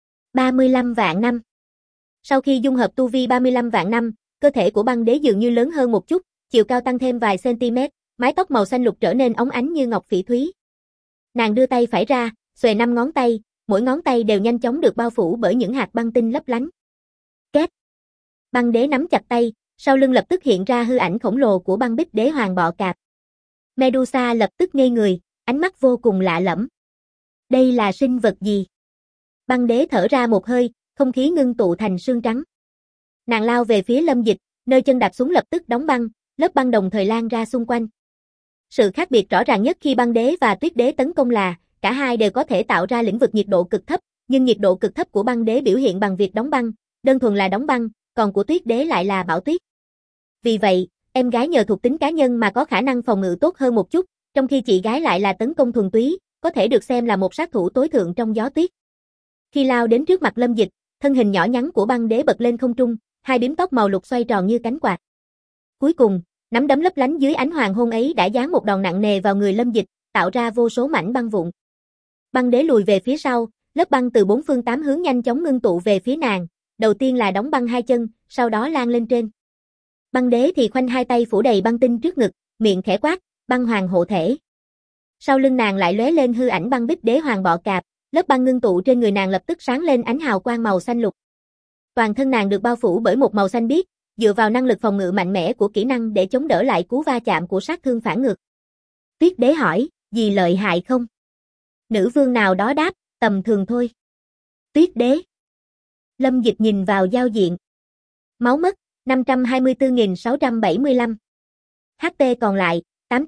35 vạn năm. Sau khi dung hợp tu vi 35 vạn năm, cơ thể của Băng Đế dường như lớn hơn một chút, chiều cao tăng thêm vài cm, mái tóc màu xanh lục trở nên óng ánh như ngọc phỉ thúy. Nàng đưa tay phải ra, xuề 5 ngón tay, mỗi ngón tay đều nhanh chóng được bao phủ bởi những hạt băng tinh lấp lánh. Két. Băng Đế nắm chặt tay, sau lưng lập tức hiện ra hư ảnh khổng lồ của Băng Bích Đế Hoàng bọ cạp. Medusa lập tức ngây người, ánh mắt vô cùng lạ lẫm. Đây là sinh vật gì? Băng Đế thở ra một hơi, không khí ngưng tụ thành sương trắng. Nàng lao về phía Lâm Dịch, nơi chân đạp xuống lập tức đóng băng, lớp băng đồng thời lan ra xung quanh. Sự khác biệt rõ ràng nhất khi Băng Đế và Tuyết Đế tấn công là, cả hai đều có thể tạo ra lĩnh vực nhiệt độ cực thấp, nhưng nhiệt độ cực thấp của Băng Đế biểu hiện bằng việc đóng băng, đơn thuần là đóng băng, còn của Tuyết Đế lại là bão tuyết. Vì vậy, em gái nhờ thuộc tính cá nhân mà có khả năng phòng ngự tốt hơn một chút, trong khi chị gái lại là tấn công thuần túy, có thể được xem là một sát thủ tối thượng trong gió tuyết. Khi lao đến trước mặt Lâm Dịch, thân hình nhỏ nhắn của Băng Đế bật lên không trung, hai bím tóc màu lục xoay tròn như cánh quạt. Cuối cùng, nắm đấm lấp lánh dưới ánh hoàng hôn ấy đã giáng một đòn nặng nề vào người Lâm Dịch, tạo ra vô số mảnh băng vụn. Băng Đế lùi về phía sau, lớp băng từ bốn phương tám hướng nhanh chóng ngưng tụ về phía nàng, đầu tiên là đóng băng hai chân, sau đó lan lên trên. Băng Đế thì khoanh hai tay phủ đầy băng tinh trước ngực, miệng khẽ quát, băng hoàng hộ thể. Sau lưng nàng lại lóe lên hư ảnh Băng Bích Đế Hoàng bọ cạp, lớp băng ngưng tụ trên người nàng lập tức sáng lên ánh hào quang màu xanh lục. Toàn thân nàng được bao phủ bởi một màu xanh biếc, dựa vào năng lực phòng ngự mạnh mẽ của kỹ năng để chống đỡ lại cú va chạm của sát thương phản ngược. Tuyết Đế hỏi, gì lợi hại không? Nữ vương nào đó đáp, tầm thường thôi. Tuyết Đế. Lâm Dịch nhìn vào giao diện. Máu mất, 524.675. HP còn lại,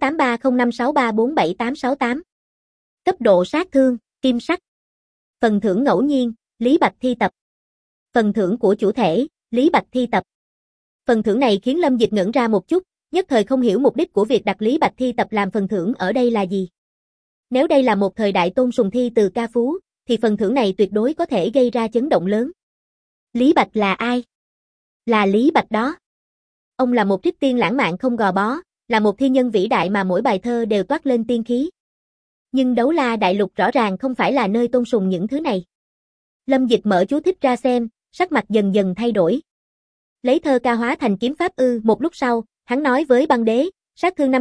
883056347868. Cấp độ sát thương, kim sắc. Phần thưởng ngẫu nhiên, Lý Bạch thi tập. Phần thưởng của chủ thể, Lý Bạch thi tập. Phần thưởng này khiến Lâm Dịch ngẩn ra một chút, nhất thời không hiểu mục đích của việc đặt Lý Bạch thi tập làm phần thưởng ở đây là gì. Nếu đây là một thời đại tôn sùng thi từ ca phú, thì phần thưởng này tuyệt đối có thể gây ra chấn động lớn. Lý Bạch là ai? Là Lý Bạch đó. Ông là một trích tiên lãng mạn không gò bó, là một thi nhân vĩ đại mà mỗi bài thơ đều toát lên tiên khí. Nhưng Đấu La Đại Lục rõ ràng không phải là nơi tôn sùng những thứ này. Lâm Dịch mở chú thích ra xem, sắc mặt dần dần thay đổi. Lấy thơ ca hóa thành kiếm pháp ư? Một lúc sau, hắn nói với Băng Đế, sát thương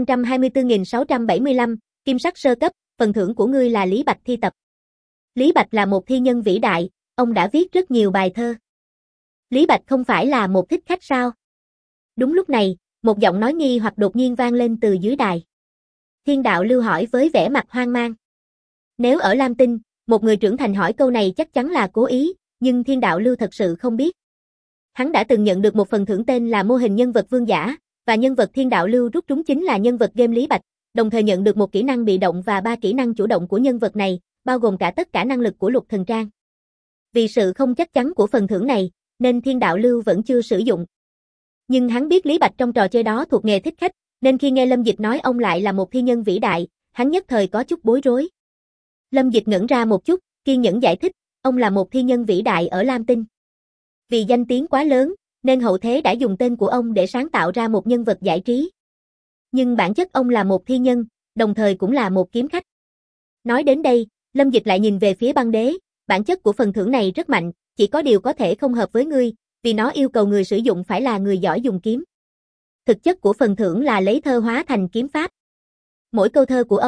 524.675, kim sắc sơ cấp, phần thưởng của ngươi là Lý Bạch thi tập. Lý Bạch là một thi nhân vĩ đại, ông đã viết rất nhiều bài thơ. Lý Bạch không phải là một thích khách sao? Đúng lúc này, một giọng nói nghi hoặc đột nhiên vang lên từ dưới đài. Thiên Đạo Lưu hỏi với vẻ mặt hoang mang. Nếu ở Lam Tinh, một người trưởng thành hỏi câu này chắc chắn là cố ý, nhưng Thiên Đạo Lưu thật sự không biết. Hắn đã từng nhận được một phần thưởng tên là mô hình nhân vật vương giả, và nhân vật Thiên Đạo Lưu rút trúng chính là nhân vật game Lý Bạch, đồng thời nhận được một kỹ năng bị động và 3 kỹ năng chủ động của nhân vật này, bao gồm cả tất cả năng lực của Lục Thần Trang. Vì sự không chắc chắn của phần thưởng này, nên Thiên Đạo Lưu vẫn chưa sử dụng. Nhưng hắn biết Lý Bạch trong trò chơi đó thuộc nghề thích khách, nên khi nghe Lâm Dịch nói ông lại là một thi nhân vĩ đại, hắn nhất thời có chút bối rối. Lâm Dịch ngẩn ra một chút, kiên nhẫn giải thích, ông là một thi nhân vĩ đại ở Lam Tinh. Vì danh tiếng quá lớn, nên hậu thế đã dùng tên của ông để sáng tạo ra một nhân vật giải trí. Nhưng bản chất ông là một thi nhân, đồng thời cũng là một kiếm khách. Nói đến đây, Lâm Dịch lại nhìn về phía Băng Đế, bản chất của phần thưởng này rất mạnh, chỉ có điều có thể không hợp với ngươi, vì nó yêu cầu người sử dụng phải là người giỏi dùng kiếm. Thực chất của phần thưởng là lấy thơ hóa thành kiếm pháp. Mỗi câu thơ của ông,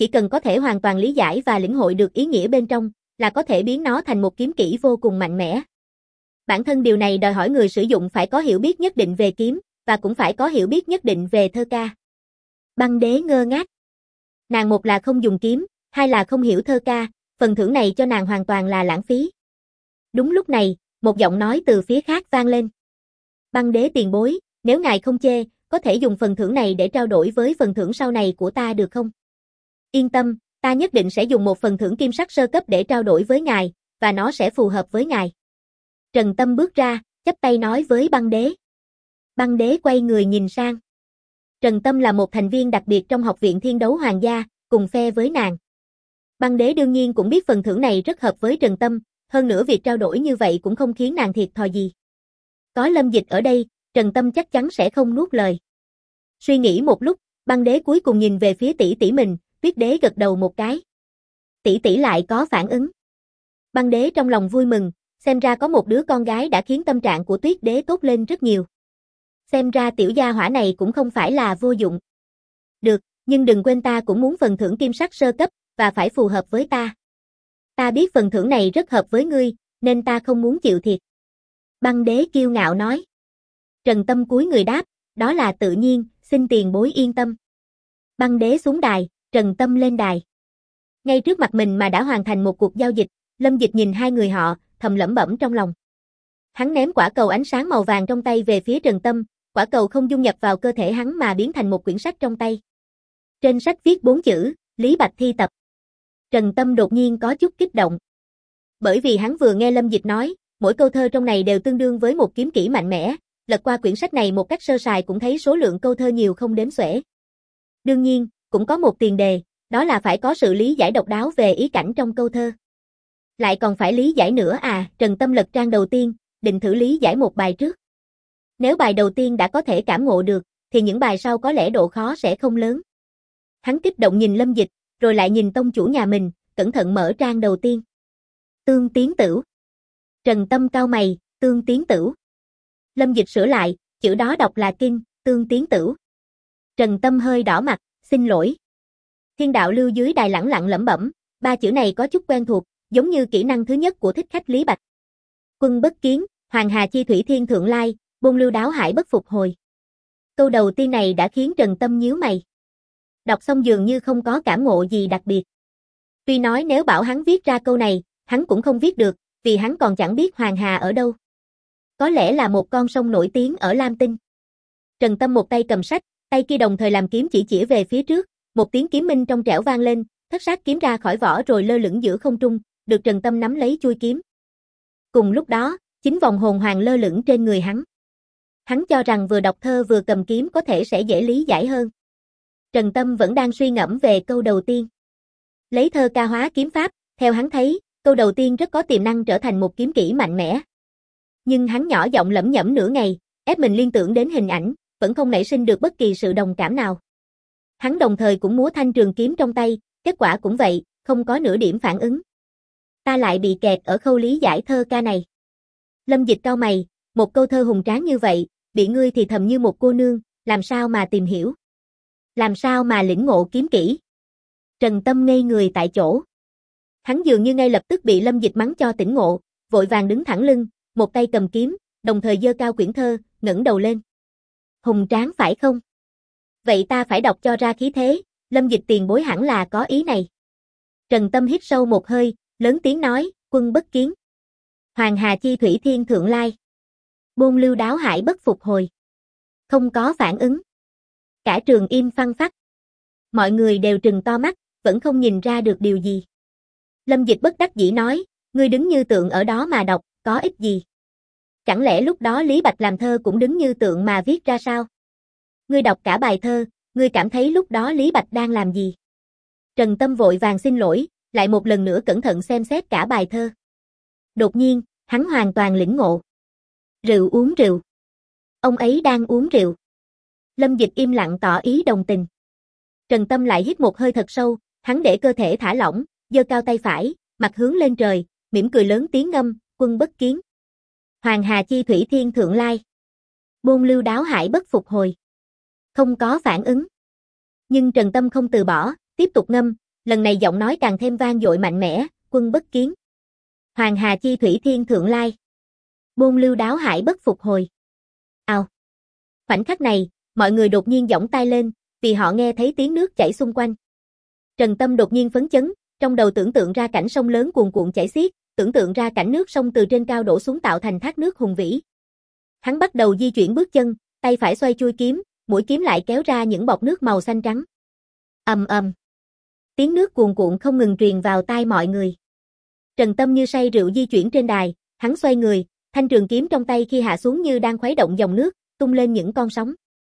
chỉ cần có thể hoàn toàn lý giải và lĩnh hội được ý nghĩa bên trong, là có thể biến nó thành một kiếm kỹ vô cùng mạnh mẽ. Bản thân điều này đòi hỏi người sử dụng phải có hiểu biết nhất định về kiếm, và cũng phải có hiểu biết nhất định về thơ ca. Băng đế ngơ ngác. Nàng một là không dùng kiếm, hai là không hiểu thơ ca, phần thưởng này cho nàng hoàn toàn là lãng phí. Đúng lúc này, một giọng nói từ phía khác vang lên. Băng đế tiền bối, nếu ngài không chê, có thể dùng phần thưởng này để trao đổi với phần thưởng sau này của ta được không? Yên tâm, ta nhất định sẽ dùng một phần thưởng kim sắc sơ cấp để trao đổi với ngài, và nó sẽ phù hợp với ngài. Trần Tâm bước ra, chắp tay nói với băng đế. Băng đế quay người nhìn sang. Trần Tâm là một thành viên đặc biệt trong Học viện Thiên Đấu Hoàng gia, cùng phe với nàng. Băng đế đương nhiên cũng biết phần thưởng này rất hợp với Trần Tâm, hơn nữa việc trao đổi như vậy cũng không khiến nàng thiệt thòi gì. Có Lâm Dịch ở đây, Trần Tâm chắc chắn sẽ không nuốt lời. Suy nghĩ một lúc, băng đế cuối cùng nhìn về phía tỷ tỷ mình, Tuyết đế gật đầu một cái. Tỷ tỷ lại có phản ứng. Băng đế trong lòng vui mừng, xem ra có một đứa con gái đã khiến tâm trạng của Tuyết đế tốt lên rất nhiều. Xem ra tiểu gia hỏa này cũng không phải là vô dụng. Được, nhưng đừng quên ta cũng muốn phần thưởng kim sắc sơ cấp, và phải phù hợp với ta. Ta biết phần thưởng này rất hợp với ngươi, nên ta không muốn chịu thiệt. Băng đế kiêu ngạo nói. Trần Tâm cúi người đáp, đó là tự nhiên, xin tiền bối yên tâm. Băng đế xuống đài, Trần Tâm lên đài. Ngay trước mặt mình mà đã hoàn thành một cuộc giao dịch, Lâm Dịch nhìn hai người họ, thầm lẩm bẩm trong lòng. Hắn ném quả cầu ánh sáng màu vàng trong tay về phía Trần Tâm, quả cầu không dung nhập vào cơ thể hắn mà biến thành một quyển sách trong tay. Trên sách viết 4 chữ, Lý Bạch thi tập. Trần Tâm đột nhiên có chút kích động. Bởi vì hắn vừa nghe Lâm Dịch nói, mỗi câu thơ trong này đều tương đương với một kiếm kỹ mạnh mẽ, lật qua quyển sách này một cách sơ sài cũng thấy số lượng câu thơ nhiều không đếm xuể. Đương nhiên, cũng có một tiền đề, đó là phải có sự lý giải độc đáo về ý cảnh trong câu thơ. Lại còn phải lý giải nữa à, Trần Tâm lật trang đầu tiên, định thử lý giải một bài trước. Nếu bài đầu tiên đã có thể cảm ngộ được, thì những bài sau có lẽ độ khó sẽ không lớn. Hắn kích động nhìn Lâm Dịch, rồi lại nhìn tông chủ nhà mình, cẩn thận mở trang đầu tiên. Tương Tiến Tửu. Trần Tâm cau mày, Tương Tiến Tửu. Lâm Dịch sửa lại, chữ đó đọc là Kinh, Tương Tiến Tửu. Trần Tâm hơi đỏ mặt, xin lỗi. Thiên đạo lưu dưới đài lẳng lặng lẩm bẩm, ba chữ này có chút quen thuộc, giống như kỹ năng thứ nhất của thích khách Lý Bạch. Quân bất kiến, Hoàng Hà chi thủy thiên thượng lai, bôn lưu đáo hải bất phục hồi. Câu đầu tiên này đã khiến Trần Tâm nhíu mày. Đọc xong dường như không có cảm ngộ gì đặc biệt. Tuy nói nếu bảo hắn viết ra câu này, hắn cũng không viết được, vì hắn còn chẳng biết Hoàng Hà ở đâu. Có lẽ là một con sông nổi tiếng ở Lam Tinh. Trần Tâm một tay cầm sách, tay kia đồng thời làm kiếm chỉ chĩa về phía trước, một tiếng kiếm minh trong trẻo vang lên, thất sát kiếm ra khỏi vỏ rồi lơ lửng giữa không trung, được Trần Tâm nắm lấy chuôi kiếm. Cùng lúc đó, chính vòng hồn hoàng lơ lửng trên người hắn. Hắn cho rằng vừa đọc thơ vừa cầm kiếm có thể sẽ dễ lý giải hơn. Trần Tâm vẫn đang suy ngẫm về câu đầu tiên. Lấy thơ ca hóa kiếm pháp, theo hắn thấy, câu đầu tiên rất có tiềm năng trở thành một kiếm kỹ mạnh mẽ. Nhưng hắn nhỏ giọng lẩm nhẩm nửa ngày, ép mình liên tưởng đến hình ảnh, vẫn không nảy sinh được bất kỳ sự đồng cảm nào. Hắn đồng thời cũng múa thanh trường kiếm trong tay, kết quả cũng vậy, không có nửa điểm phản ứng. Ta lại bị kẹt ở khâu lý giải thơ ca này. Lâm Dịch cau mày, một câu thơ hùng tráng như vậy, bị ngươi thì thầm như một cô nương, làm sao mà tìm hiểu? Làm sao mà lĩnh ngộ kiếm kỹ? Trần Tâm ngây người tại chỗ. Hắn dường như ngay lập tức bị Lâm Dịch mắng cho tỉnh ngộ, vội vàng đứng thẳng lưng, một tay cầm kiếm, đồng thời giơ cao quyển thơ, ngẩng đầu lên. Hùng tráng phải không? Vậy ta phải đọc cho ra khí thế, Lâm Dịch tiền bối hẳn là có ý này. Trần Tâm hít sâu một hơi, lớn tiếng nói, quân bất kiến. Hoàng Hà chi thủy thiên thượng lai. Bôn lưu đáo hải bất phục hồi. Không có phản ứng. Cả trường im phăng phắc. Mọi người đều trừng to mắt, vẫn không nhìn ra được điều gì. Lâm Dịch bất đắc dĩ nói, ngươi đứng như tượng ở đó mà đọc, có ích gì? Chẳng lẽ lúc đó Lý Bạch làm thơ cũng đứng như tượng mà viết ra sao? Ngươi đọc cả bài thơ, ngươi cảm thấy lúc đó Lý Bạch đang làm gì? Trần Tâm vội vàng xin lỗi, lại một lần nữa cẩn thận xem xét cả bài thơ. Đột nhiên, hắn hoàn toàn lĩnh ngộ. Rượu uống rượu. Ông ấy đang uống rượu. Lâm Dịch im lặng tỏ ý đồng tình. Trần Tâm lại hít một hơi thật sâu, hắn để cơ thể thả lỏng, giơ cao tay phải, mặt hướng lên trời, mỉm cười lớn tiếng ngâm, quân bất kiến. Hoàng Hà chi thủy thiên thượng lai. Bôn lưu đáo hải bất phục hồi. Không có phản ứng. Nhưng Trần Tâm không từ bỏ, tiếp tục ngâm, Lần này giọng nói càng thêm vang dội mạnh mẽ, quân bất kiến. Hoàng hà chi thủy thiên thượng lai. Bôn lưu đáo hải bất phục hồi. Ào. Khoảnh khắc này, mọi người đột nhiên giỏng tai lên, vì họ nghe thấy tiếng nước chảy xung quanh. Trần Tâm đột nhiên phấn chấn, trong đầu tưởng tượng ra cảnh sông lớn cuồn cuộn chảy xiết, tưởng tượng ra cảnh nước sông từ trên cao đổ xuống tạo thành thác nước hùng vĩ. Hắn bắt đầu di chuyển bước chân, tay phải xoay chui kiếm, mũi kiếm lại kéo ra những bọt nước màu xanh trắng. Ầm ầm. Tiếng nước cuồn cuộn không ngừng truyền vào tai mọi người. Trần Tâm như say rượu di chuyển trên đài, hắn xoay người, thanh trường kiếm trong tay khi hạ xuống như đang khuấy động dòng nước, tung lên những con sóng.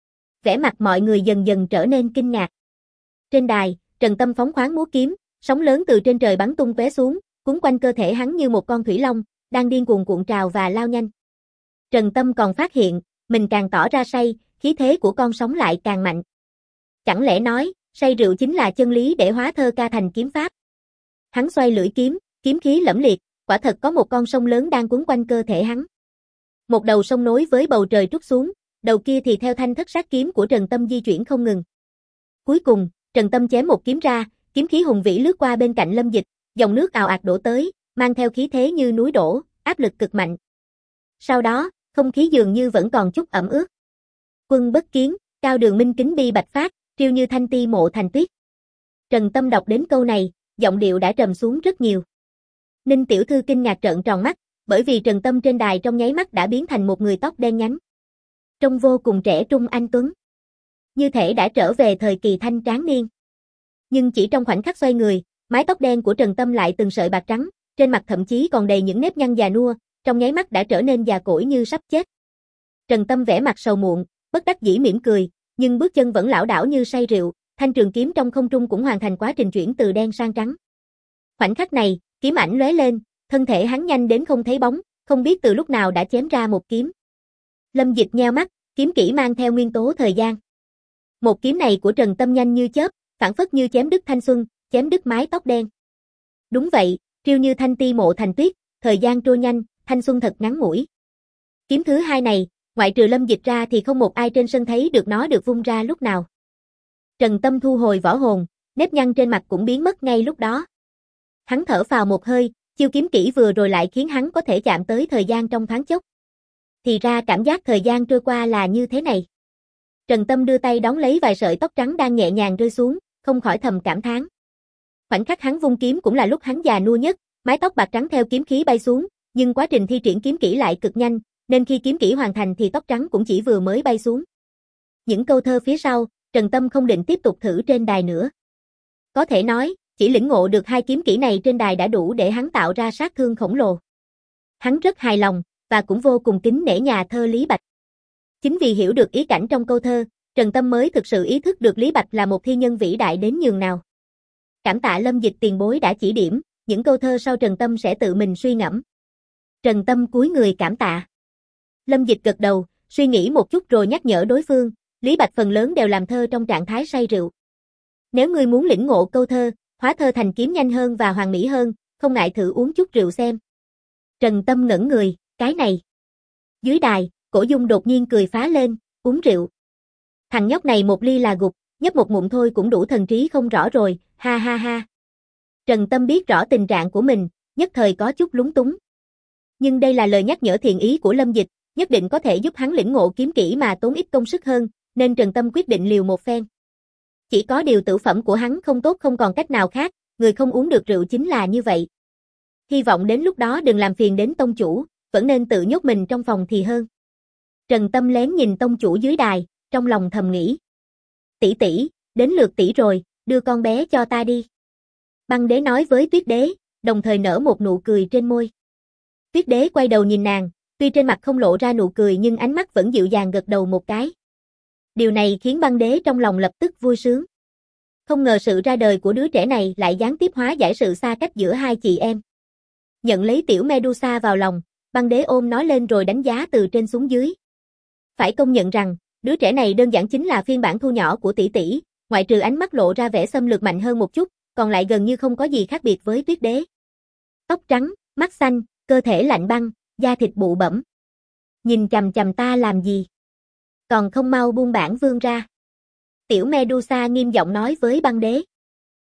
Vẻ mặt mọi người dần dần trở nên kinh ngạc. Trên đài, Trần Tâm phóng khoáng múa kiếm, sóng lớn từ trên trời bắn tung tóe xuống, cuốn quanh cơ thể hắn như một con thủy long, đang điên cuồng cuộn trào và lao nhanh. Trần Tâm còn phát hiện, mình càng tỏ ra say, khí thế của con sóng lại càng mạnh. Chẳng lẽ nói, say rượu chính là chân lý để hóa thơ ca thành kiếm pháp? Hắn xoay lưỡi kiếm, kiếm khí lẫm liệt, quả thật có một con sông lớn đang cuốn quanh cơ thể hắn. Một đầu sông nối với bầu trời trút xuống, đầu kia thì theo thanh thất sát kiếm của Trần Tâm di chuyển không ngừng. Cuối cùng, Trần Tâm chém một kiếm ra, kiếm khí hùng vĩ lướt qua bên cạnh Lâm Dịch, dòng nước ào ạt đổ tới, mang theo khí thế như núi đổ, áp lực cực mạnh. Sau đó, không khí dường như vẫn còn chút ẩm ướt. Quân bất kiến, cao đường minh kính bi bạch phát, triêu như thanh ti mộ thành tuyết. Trần Tâm đọc đến câu này, giọng điệu đã trầm xuống rất nhiều. Ninh tiểu thư kinh ngạc trợn tròn mắt, bởi vì Trần Tâm trên đài trong nháy mắt đã biến thành một người tóc đen nhánh. Trông vô cùng trẻ trung anh tuấn. Như thể đã trở về thời kỳ thanh tráng niên. Nhưng chỉ trong khoảnh khắc xoay người, mái tóc đen của Trần Tâm lại từng sợi bạc trắng, trên mặt thậm chí còn đầy những nếp nhăn già nua, trong nháy mắt đã trở nên già cỗi như sắp chết. Trần Tâm vẻ mặt sầu muộn, bất đắc dĩ mỉm cười, nhưng bước chân vẫn lảo đảo như say rượu, thanh trường kiếm trong không trung cũng hoàn thành quá trình chuyển từ đen sang trắng. Khoảnh khắc này, kiếm ảnh lóe lên, thân thể hắn nhanh đến không thấy bóng, không biết từ lúc nào đã chém ra một kiếm. Lâm Dịch nheo mắt, kiếm kỹ mang theo nguyên tố thời gian. Một kiếm này của Trần Tâm nhanh như chớp, phảng phất như chém đứt thanh xuân, chém đứt mái tóc đen. Đúng vậy, triêu như thanh ti mộ thành tuyết, thời gian trôi nhanh, thanh xuân thật ngắn ngủi. Kiếm thứ hai này, ngoại trừ Lâm Dịch ra thì không một ai trên sân thấy được nó được vung ra lúc nào. Trần Tâm thu hồi võ hồn, nếp nhăn trên mặt cũng biến mất ngay lúc đó. Hắn thở phào một hơi, chiêu kiếm kỹ vừa rồi lại khiến hắn có thể chạm tới thời gian trong thoáng chốc. Thì ra cảm giác thời gian trôi qua là như thế này. Trần Tâm đưa tay đón lấy vài sợi tóc trắng đang nhẹ nhàng rơi xuống, không khỏi thầm cảm thán. Khoảnh khắc hắn vung kiếm cũng là lúc hắn già nua nhất, mái tóc bạc trắng theo kiếm khí bay xuống, nhưng quá trình thi triển kiếm kỹ lại cực nhanh, nên khi kiếm kỹ hoàn thành thì tóc trắng cũng chỉ vừa mới bay xuống. Những câu thơ phía sau, Trần Tâm không định tiếp tục thử trên đài nữa. Có thể nói, chỉ lĩnh ngộ được hai kiếm kỹ này trên đài đã đủ để hắn tạo ra sát thương khổng lồ. Hắn rất hài lòng, và cũng vô cùng kính nể nhà thơ Lý Bạch. Chính vì hiểu được ý cảnh trong câu thơ, Trần Tâm mới thực sự ý thức được Lý Bạch là một thi nhân vĩ đại đến nhường nào. Cảm tạ Lâm Dịch tiền bối đã chỉ điểm, những câu thơ sau Trần Tâm sẽ tự mình suy ngẫm. Trần Tâm cúi người cảm tạ. Lâm Dịch gật đầu, suy nghĩ một chút rồi nhắc nhở đối phương, Lý Bạch phần lớn đều làm thơ trong trạng thái say rượu. Nếu ngươi muốn lĩnh ngộ câu thơ, hóa thơ thành kiếm nhanh hơn và hoàn mỹ hơn, không ngại thử uống chút rượu xem. Trần Tâm ngẩn người, cái này. Dưới đài, Cổ Dung đột nhiên cười phá lên, uống rượu. Thằng nhóc này một ly là gục, nhấp một ngụm thôi cũng đủ thần trí không rõ rồi, ha ha ha. Trần Tâm biết rõ tình trạng của mình, nhất thời có chút lúng túng. Nhưng đây là lời nhắc nhở thiện ý của Lâm Dịch, nhất định có thể giúp hắn lĩnh ngộ kiếm kỹ mà tốn ít công sức hơn, nên Trần Tâm quyết định liều một phen. Chỉ có điều tử phẩm của hắn không tốt không còn cách nào khác, người không uống được rượu chính là như vậy. Hy vọng đến lúc đó đừng làm phiền đến tông chủ, vẫn nên tự nhốt mình trong phòng thì hơn. Trần Tâm lén nhìn tông chủ dưới đài, trong lòng thầm nghĩ. Tỷ tỷ, đến lượt tỷ rồi, đưa con bé cho ta đi. Băng đế nói với Tuyết đế, đồng thời nở một nụ cười trên môi. Tuyết đế quay đầu nhìn nàng, tuy trên mặt không lộ ra nụ cười nhưng ánh mắt vẫn dịu dàng gật đầu một cái. Điều này khiến băng đế trong lòng lập tức vui sướng. Không ngờ sự ra đời của đứa trẻ này lại gián tiếp hóa giải sự xa cách giữa hai chị em. Nhận lấy tiểu Medusa vào lòng, băng đế ôm nó lên rồi đánh giá từ trên xuống dưới. Phải công nhận rằng, đứa trẻ này đơn giản chính là phiên bản thu nhỏ của tỷ tỷ, ngoại trừ ánh mắt lộ ra vẻ xâm lược mạnh hơn một chút, còn lại gần như không có gì khác biệt với Tuyết đế. Tóc trắng, mắt xanh, cơ thể lạnh băng, da thịt bụ bẫm. Nhìn chằm chằm ta làm gì? Còn không mau buông bản vương ra. Tiểu Medusa nghiêm giọng nói với băng đế.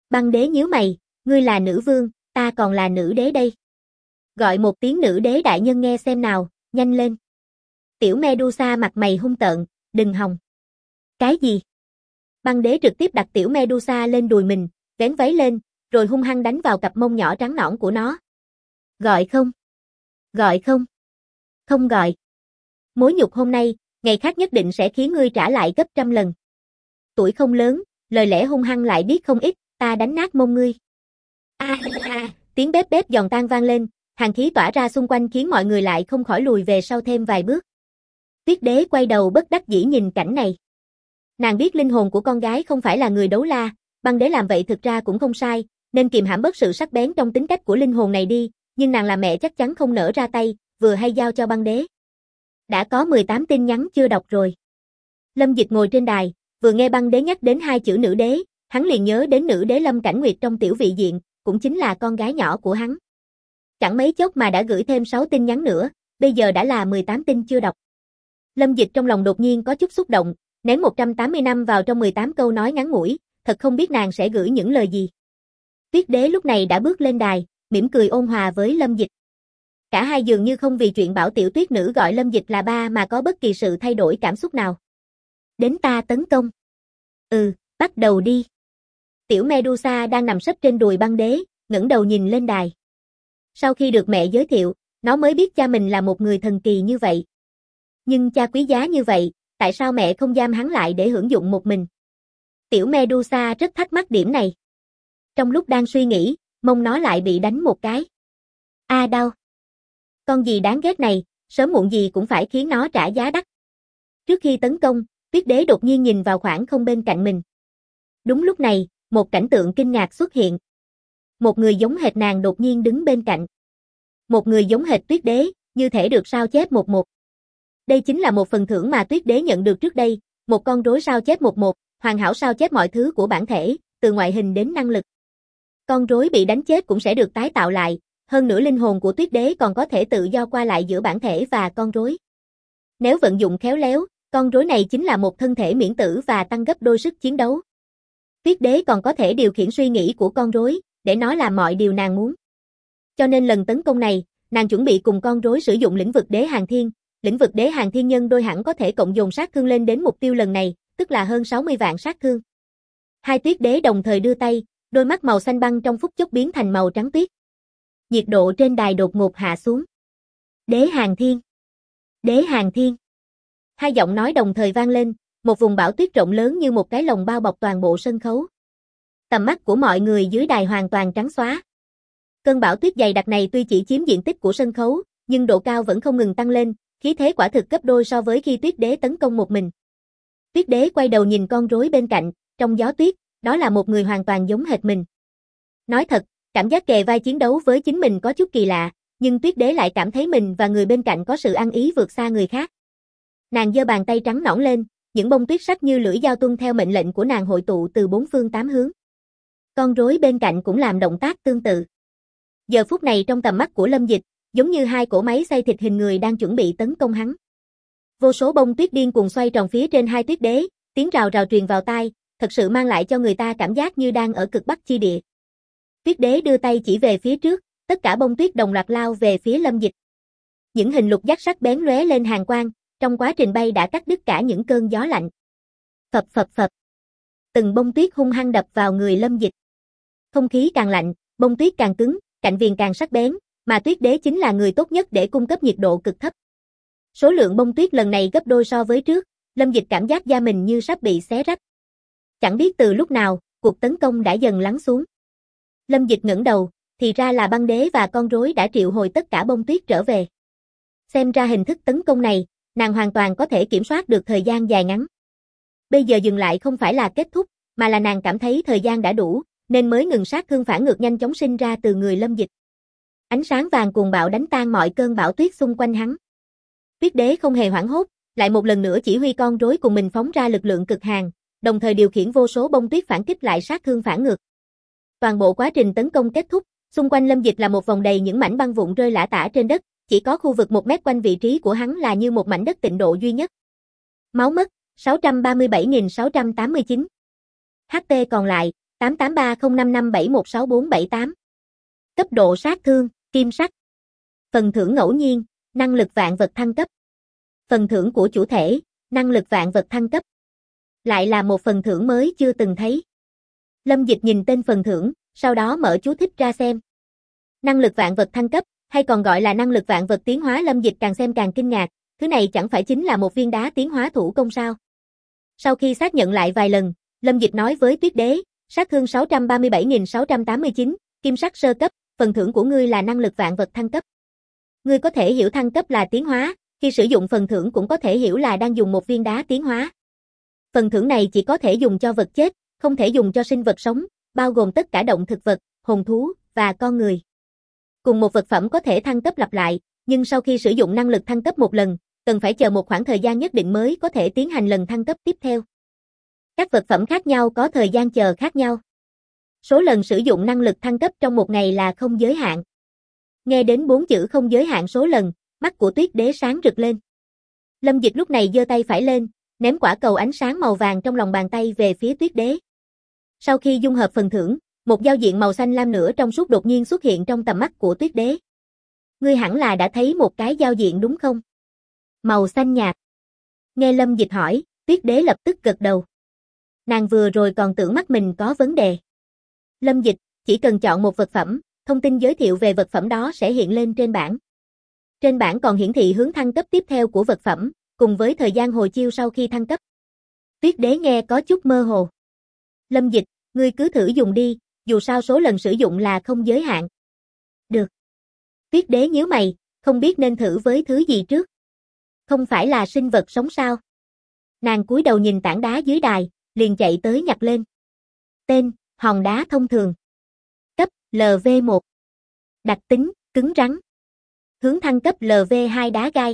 Băng đế nhíu mày, ngươi là nữ vương, ta còn là nữ đế đây. Gọi một tiếng nữ đế đại nhân nghe xem nào, nhanh lên. Tiểu Medusa mặt mày hung tợn, đừng hòng. Cái gì? Băng đế trực tiếp đặt tiểu Medusa lên đùi mình, vén váy lên, rồi hung hăng đánh vào cặp mông nhỏ trắng nõn của nó. Gọi không? Gọi không? Không gọi. Mối nhục hôm nay, ngày khác nhất định sẽ khiến ngươi trả lại gấp trăm lần. Tuổi không lớn, lời lẽ hung hăng lại biết không ít, ta đánh nát mông ngươi. Tiếng bếp bếp giòn tan vang lên, hàn khí tỏa ra xung quanh khiến mọi người lại không khỏi lùi về sau thêm vài bước. Tuyết đế quay đầu bất đắc dĩ nhìn cảnh này. Nàng biết linh hồn của con gái không phải là người đấu la, băng đế làm vậy thực ra cũng không sai, nên kiềm hãm bớt sự sắc bén trong tính cách của linh hồn này đi, nhưng nàng là mẹ chắc chắn không nỡ ra tay, vừa hay giao cho băng đế. Đã có 18 tin nhắn chưa đọc rồi. Lâm Dịch ngồi trên đài, vừa nghe băng đế nhắc đến hai chữ nữ đế, hắn liền nhớ đến nữ đế Lâm Cảnh Nguyệt trong tiểu vị diện, cũng chính là con gái nhỏ của hắn. Chẳng mấy chốc mà đã gửi thêm 6 tin nhắn nữa, bây giờ đã là 18 tin chưa đọc. Lâm Dịch trong lòng đột nhiên có chút xúc động, ném 180 năm vào trong 18 câu nói ngắn ngủi, thật không biết nàng sẽ gửi những lời gì. Tuyết đế lúc này đã bước lên đài, mỉm cười ôn hòa với Lâm Dịch. Cả hai dường như không vì chuyện bảo tiểu tuyết nữ gọi Lâm Dịch là ba mà có bất kỳ sự thay đổi cảm xúc nào. Đến ta tấn công. Bắt đầu đi. Tiểu Medusa đang nằm sấp trên đùi băng đế, ngẩng đầu nhìn lên đài. Sau khi được mẹ giới thiệu, nó mới biết cha mình là một người thần kỳ như vậy. Nhưng cha quý giá như vậy, tại sao mẹ không giam hắn lại để hưởng dụng một mình? Tiểu Medusa rất thắc mắc điểm này. Trong lúc đang suy nghĩ, mông nó lại bị đánh một cái. Đau. Con gì đáng ghét này, sớm muộn gì cũng phải khiến nó trả giá đắt. Trước khi tấn công, Tuyết đế đột nhiên nhìn vào khoảng không bên cạnh mình. Đúng lúc này, một cảnh tượng kinh ngạc xuất hiện. Một người giống hệt nàng đột nhiên đứng bên cạnh. Một người giống hệt Tuyết đế, như thể được sao chép 11. Đây chính là một phần thưởng mà Tuyết đế nhận được trước đây, một con rối sao chép 11, hoàn hảo sao chép mọi thứ của bản thể, từ ngoại hình đến năng lực. Con rối bị đánh chết cũng sẽ được tái tạo lại, hơn nữa linh hồn của Tuyết đế còn có thể tự do qua lại giữa bản thể và con rối. Nếu vận dụng khéo léo, con rối này chính là một thân thể miễn tử và tăng gấp đôi sức chiến đấu. Tuyết đế còn có thể điều khiển suy nghĩ của con rối, để nó làm mọi điều nàng muốn. Cho nên lần tấn công này, nàng chuẩn bị cùng con rối sử dụng lĩnh vực đế hàng thiên. Lĩnh vực đế hàng thiên nhân đôi hẳn có thể cộng dồn sát thương lên đến mục tiêu lần này, tức là hơn 60 vạn sát thương. Hai Tuyết đế đồng thời đưa tay, đôi mắt màu xanh băng trong phút chốc biến thành màu trắng tuyết. Nhiệt độ trên đài đột ngột hạ xuống. Đế hàng thiên. Đế hàng thiên. Hai giọng nói đồng thời vang lên, một vùng bão tuyết rộng lớn như một cái lồng bao bọc toàn bộ sân khấu. Tầm mắt của mọi người dưới đài hoàn toàn trắng xóa. Cơn bão tuyết dày đặc này tuy chỉ chiếm diện tích của sân khấu, nhưng độ cao vẫn không ngừng tăng lên, khí thế quả thực gấp đôi so với khi Tuyết đế tấn công một mình. Tuyết đế quay đầu nhìn con rối bên cạnh, trong gió tuyết, đó là một người hoàn toàn giống hệt mình. Nói thật, cảm giác kề vai chiến đấu với chính mình có chút kỳ lạ, nhưng Tuyết đế lại cảm thấy mình và người bên cạnh có sự ăn ý vượt xa người khác. Nàng giơ bàn tay trắng nõn lên, những bông tuyết sắc như lưỡi dao tuân theo mệnh lệnh của nàng hội tụ từ bốn phương tám hướng. Con rối bên cạnh cũng làm động tác tương tự. Giờ phút này trong tầm mắt của Lâm Dịch, giống như hai cỗ máy xay thịt hình người đang chuẩn bị tấn công hắn. Vô số bông tuyết điên cuồng xoay tròn phía trên hai Tuyết đế, tiếng rào rào truyền vào tai, thật sự mang lại cho người ta cảm giác như đang ở cực bắc chi địa. Tuyết đế đưa tay chỉ về phía trước, tất cả bông tuyết đồng loạt lao về phía Lâm Dịch. Những hình lục giác sắc bén lóe lên hàn quang, trong quá trình bay đã cắt đứt cả những cơn gió lạnh. Phập phập phập. Từng bông tuyết hung hăng đập vào người Lâm Dịch. Không khí càng lạnh, bông tuyết càng cứng, cạnh viền càng sắc bén, mà Tuyết đế chính là người tốt nhất để cung cấp nhiệt độ cực thấp. Số lượng bông tuyết lần này gấp đôi so với trước, Lâm Dịch cảm giác da mình như sắp bị xé rách. Chẳng biết từ lúc nào, cuộc tấn công đã dần lắng xuống. Lâm Dịch ngẩng đầu, thì ra là băng đế và con rối đã triệu hồi tất cả bông tuyết trở về. Xem ra hình thức tấn công này, nàng hoàn toàn có thể kiểm soát được thời gian dài ngắn. Bây giờ dừng lại không phải là kết thúc, mà là nàng cảm thấy thời gian đã đủ, nên mới ngừng sát thương phản ngược nhanh chóng sinh ra từ người Lâm Dịch. Ánh sáng vàng cuồng bạo đánh tan mọi cơn bão tuyết xung quanh hắn. Tuyết đế không hề hoảng hốt, lại một lần nữa chỉ huy con rối cùng mình phóng ra lực lượng cực hàn, đồng thời điều khiển vô số bông tuyết phản kích lại sát thương phản ngược. Toàn bộ quá trình tấn công kết thúc, xung quanh Lâm Dịch là một vòng đầy những mảnh băng vụn rơi lả tả trên đất, chỉ có khu vực 1 mét quanh vị trí của hắn là như một mảnh đất tịnh độ duy nhất. Máu mất, 637.689. HP còn lại, 883055716478. Cấp độ sát thương, kim sắc. Phần thưởng ngẫu nhiên, năng lực vạn vật thăng cấp. Phần thưởng của chủ thể, năng lực vạn vật thăng cấp. Lại là một phần thưởng mới chưa từng thấy. Lâm Dịch nhìn tên phần thưởng, sau đó mở chú thích ra xem. Năng lực vạn vật thăng cấp, hay còn gọi là năng lực vạn vật tiến hóa. Lâm Dịch càng xem càng kinh ngạc, thứ này chẳng phải chính là một viên đá tiến hóa thủ công sao? Sau khi xác nhận lại vài lần, Lâm Dịch nói với Tuyết Đế, sát thương 637.689, kim sắc sơ cấp, phần thưởng của ngươi là năng lực vạn vật thăng cấp. Ngươi có thể hiểu thăng cấp là tiến hóa, khi sử dụng phần thưởng cũng có thể hiểu là đang dùng một viên đá tiến hóa. Phần thưởng này chỉ có thể dùng cho vật chết, không thể dùng cho sinh vật sống, bao gồm tất cả động thực vật, hồn thú, và con người. Cùng một vật phẩm có thể thăng cấp lặp lại, nhưng sau khi sử dụng năng lực thăng cấp một lần, cần phải chờ một khoảng thời gian nhất định mới có thể tiến hành lần thăng cấp tiếp theo. Các vật phẩm khác nhau có thời gian chờ khác nhau. Số lần sử dụng năng lực thăng cấp trong một ngày là không giới hạn. Nghe đến 4 chữ không giới hạn số lần, mắt của Tuyết Đế sáng rực lên. Lâm Dịch lúc này giơ tay phải lên, ném quả cầu ánh sáng màu vàng trong lòng bàn tay về phía Tuyết Đế. Sau khi dung hợp phần thưởng, một giao diện màu xanh lam nữa trong suốt đột nhiên xuất hiện trong tầm mắt của Tuyết Đế. Ngươi hẳn là đã thấy một cái giao diện đúng không? Màu xanh nhạt. Nghe Lâm Dịch hỏi, Tuyết Đế lập tức gật đầu. Nàng vừa rồi còn tưởng mắt mình có vấn đề. Lâm Dịch, chỉ cần chọn một vật phẩm, thông tin giới thiệu về vật phẩm đó sẽ hiện lên trên bảng. Trên bảng còn hiển thị hướng thăng cấp tiếp theo của vật phẩm, cùng với thời gian hồi chiêu sau khi thăng cấp. Tuyết Đế nghe có chút mơ hồ. Lâm Dịch, ngươi cứ thử dùng đi, dù sao số lần sử dụng là không giới hạn. Được. Tuyết Đế nhíu mày, không biết nên thử với thứ gì trước. Không phải là sinh vật sống sao? Nàng cúi đầu nhìn tảng đá dưới đài, liền chạy tới nhặt lên. Tên, hòn đá thông thường. Cấp, LV1. Đặc tính, cứng rắn. Hướng thăng cấp LV2 đá gai.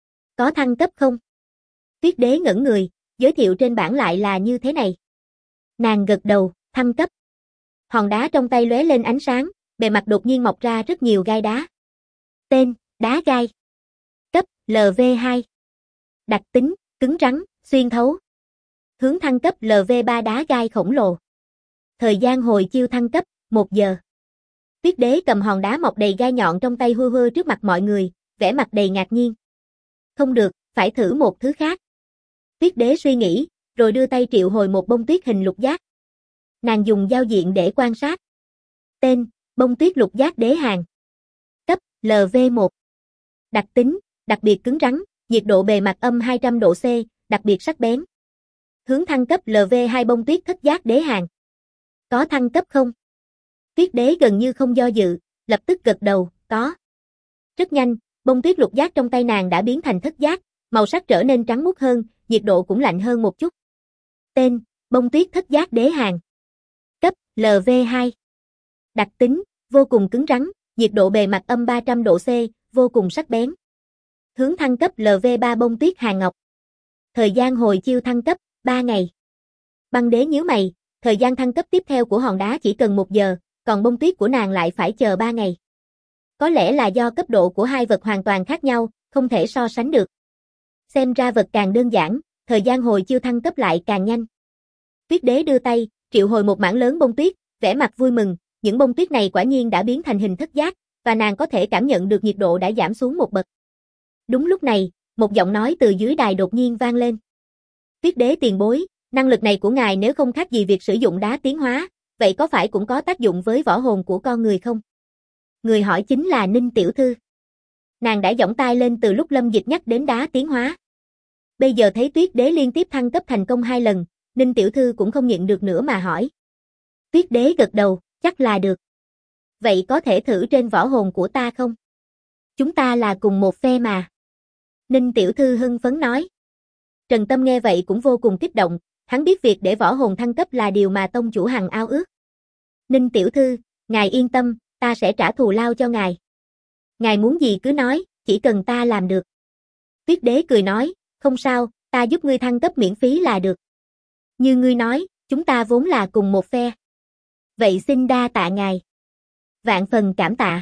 Có thăng cấp không? Tuyết Đế ngẩn người, giới thiệu trên bảng lại là như thế này. Nàng gật đầu, thăng cấp. Hòn đá trong tay lóe lên ánh sáng, bề mặt đột nhiên mọc ra rất nhiều gai đá. Tên, đá gai. Cấp, LV2. Đặc tính, cứng rắn, xuyên thấu. Hướng thăng cấp LV3 đá gai khổng lồ. Thời gian hồi chiêu thăng cấp, 1 giờ. Tuyết Đế cầm hòn đá mọc đầy gai nhọn trong tay hư hư trước mặt mọi người, vẻ mặt đầy ngạc nhiên. Không được, phải thử một thứ khác. Tuyết Đế suy nghĩ, rồi đưa tay triệu hồi một bông tuyết hình lục giác. Nàng dùng giao diện để quan sát. Tên, bông tuyết lục giác đế hàng. Cấp, LV1. Đặc tính, đặc biệt cứng rắn, nhiệt độ bề mặt âm 200 độ C, đặc biệt sắc bén. Hướng thăng cấp LV2 bông tuyết thất giác đế hàng. Có thăng cấp không? Tuyết Đế gần như không do dự, lập tức gật đầu, có. Rất nhanh, bông tuyết lục giác trong tay nàng đã biến thành thất giác, màu sắc trở nên trắng muốt hơn, nhiệt độ cũng lạnh hơn một chút. Tên, bông tuyết thất giác đế hàng. Cấp, LV2. Đặc tính, vô cùng cứng rắn, nhiệt độ bề mặt âm 300 độ C, vô cùng sắc bén. Hướng thăng cấp LV3 bông tuyết hàng ngọc. Thời gian hồi chiêu thăng cấp, 3 ngày. Băng Đế nhíu mày, thời gian thăng cấp tiếp theo của hòn đá chỉ cần 1 giờ, còn bông tuyết của nàng lại phải chờ 3 ngày. Có lẽ là do cấp độ của hai vật hoàn toàn khác nhau, không thể so sánh được. Xem ra vật càng đơn giản, thời gian hồi chiêu thăng cấp lại càng nhanh. Tuyết Đế đưa tay, triệu hồi một mảng lớn bông tuyết, vẻ mặt vui mừng, những bông tuyết này quả nhiên đã biến thành hình thất giác, và nàng có thể cảm nhận được nhiệt độ đã giảm xuống một bậc. Đúng lúc này, một giọng nói từ dưới đài đột nhiên vang lên. Tuyết Đế tiền bối, năng lực này của ngài nếu không khác gì việc sử dụng đá tiến hóa, vậy có phải cũng có tác dụng với võ hồn của con người không? Người hỏi chính là Ninh tiểu thư. Nàng đã giỏng tai lên từ lúc Lâm Dịch nhắc đến đá tiến hóa. Bây giờ thấy Tuyết Đế liên tiếp thăng cấp thành công 2 lần, Ninh tiểu thư cũng không nhịn được nữa mà hỏi. Tuyết Đế gật đầu, chắc là được. Vậy có thể thử trên võ hồn của ta không? Chúng ta là cùng một phe mà. Ninh tiểu thư hưng phấn nói. Trần Tâm nghe vậy cũng vô cùng kích động, hắn biết việc để võ hồn thăng cấp là điều mà tông chủ hằng ao ước. Ninh tiểu thư, ngài yên tâm, ta sẽ trả thù lao cho ngài. Ngài muốn gì cứ nói, chỉ cần ta làm được. Tuyết Đế cười nói, không sao, ta giúp ngươi thăng cấp miễn phí là được. Như ngươi nói, chúng ta vốn là cùng một phe. Vậy xin đa tạ ngài. Vạn phần cảm tạ.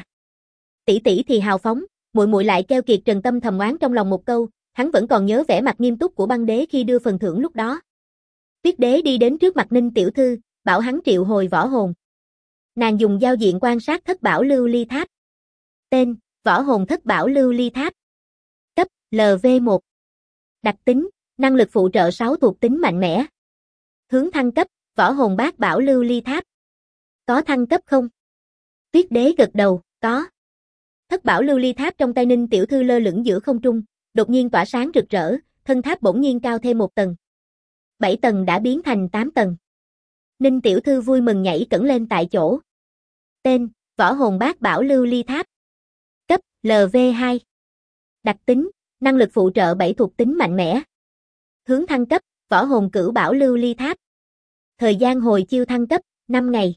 Tỷ tỷ thì hào phóng, muội muội lại keo kiệt. Trần Tâm thầm oán trong lòng một câu, hắn vẫn còn nhớ vẻ mặt nghiêm túc của Băng Đế khi đưa phần thưởng lúc đó. Tuyết Đế đi đến trước mặt Ninh tiểu thư, bảo hắn triệu hồi võ hồn. Nàng dùng giao diện quan sát thất bảo lưu ly tháp. Tên, võ hồn thất bảo lưu ly tháp. Cấp, LV1. Đặc tính, năng lực phụ trợ 6 thuộc tính mạnh mẽ. Hướng thăng cấp, võ hồn bát bảo lưu ly tháp. Có thăng cấp không? Tuyết đế gật đầu, có. Thất bảo lưu ly tháp trong tay Ninh tiểu thư lơ lửng giữa không trung, đột nhiên tỏa sáng rực rỡ, thân tháp bỗng nhiên cao thêm 1 tầng. 7 tầng đã biến thành 8 tầng. Ninh tiểu thư vui mừng nhảy cẫng lên tại chỗ. Tên, võ hồn bát bảo lưu ly tháp. Cấp, LV2. Đặc tính, năng lực phụ trợ 7 thuộc tính mạnh mẽ. Hướng thăng cấp, võ hồn cửu bảo lưu ly tháp. Thời gian hồi chiêu thăng cấp, 5 ngày.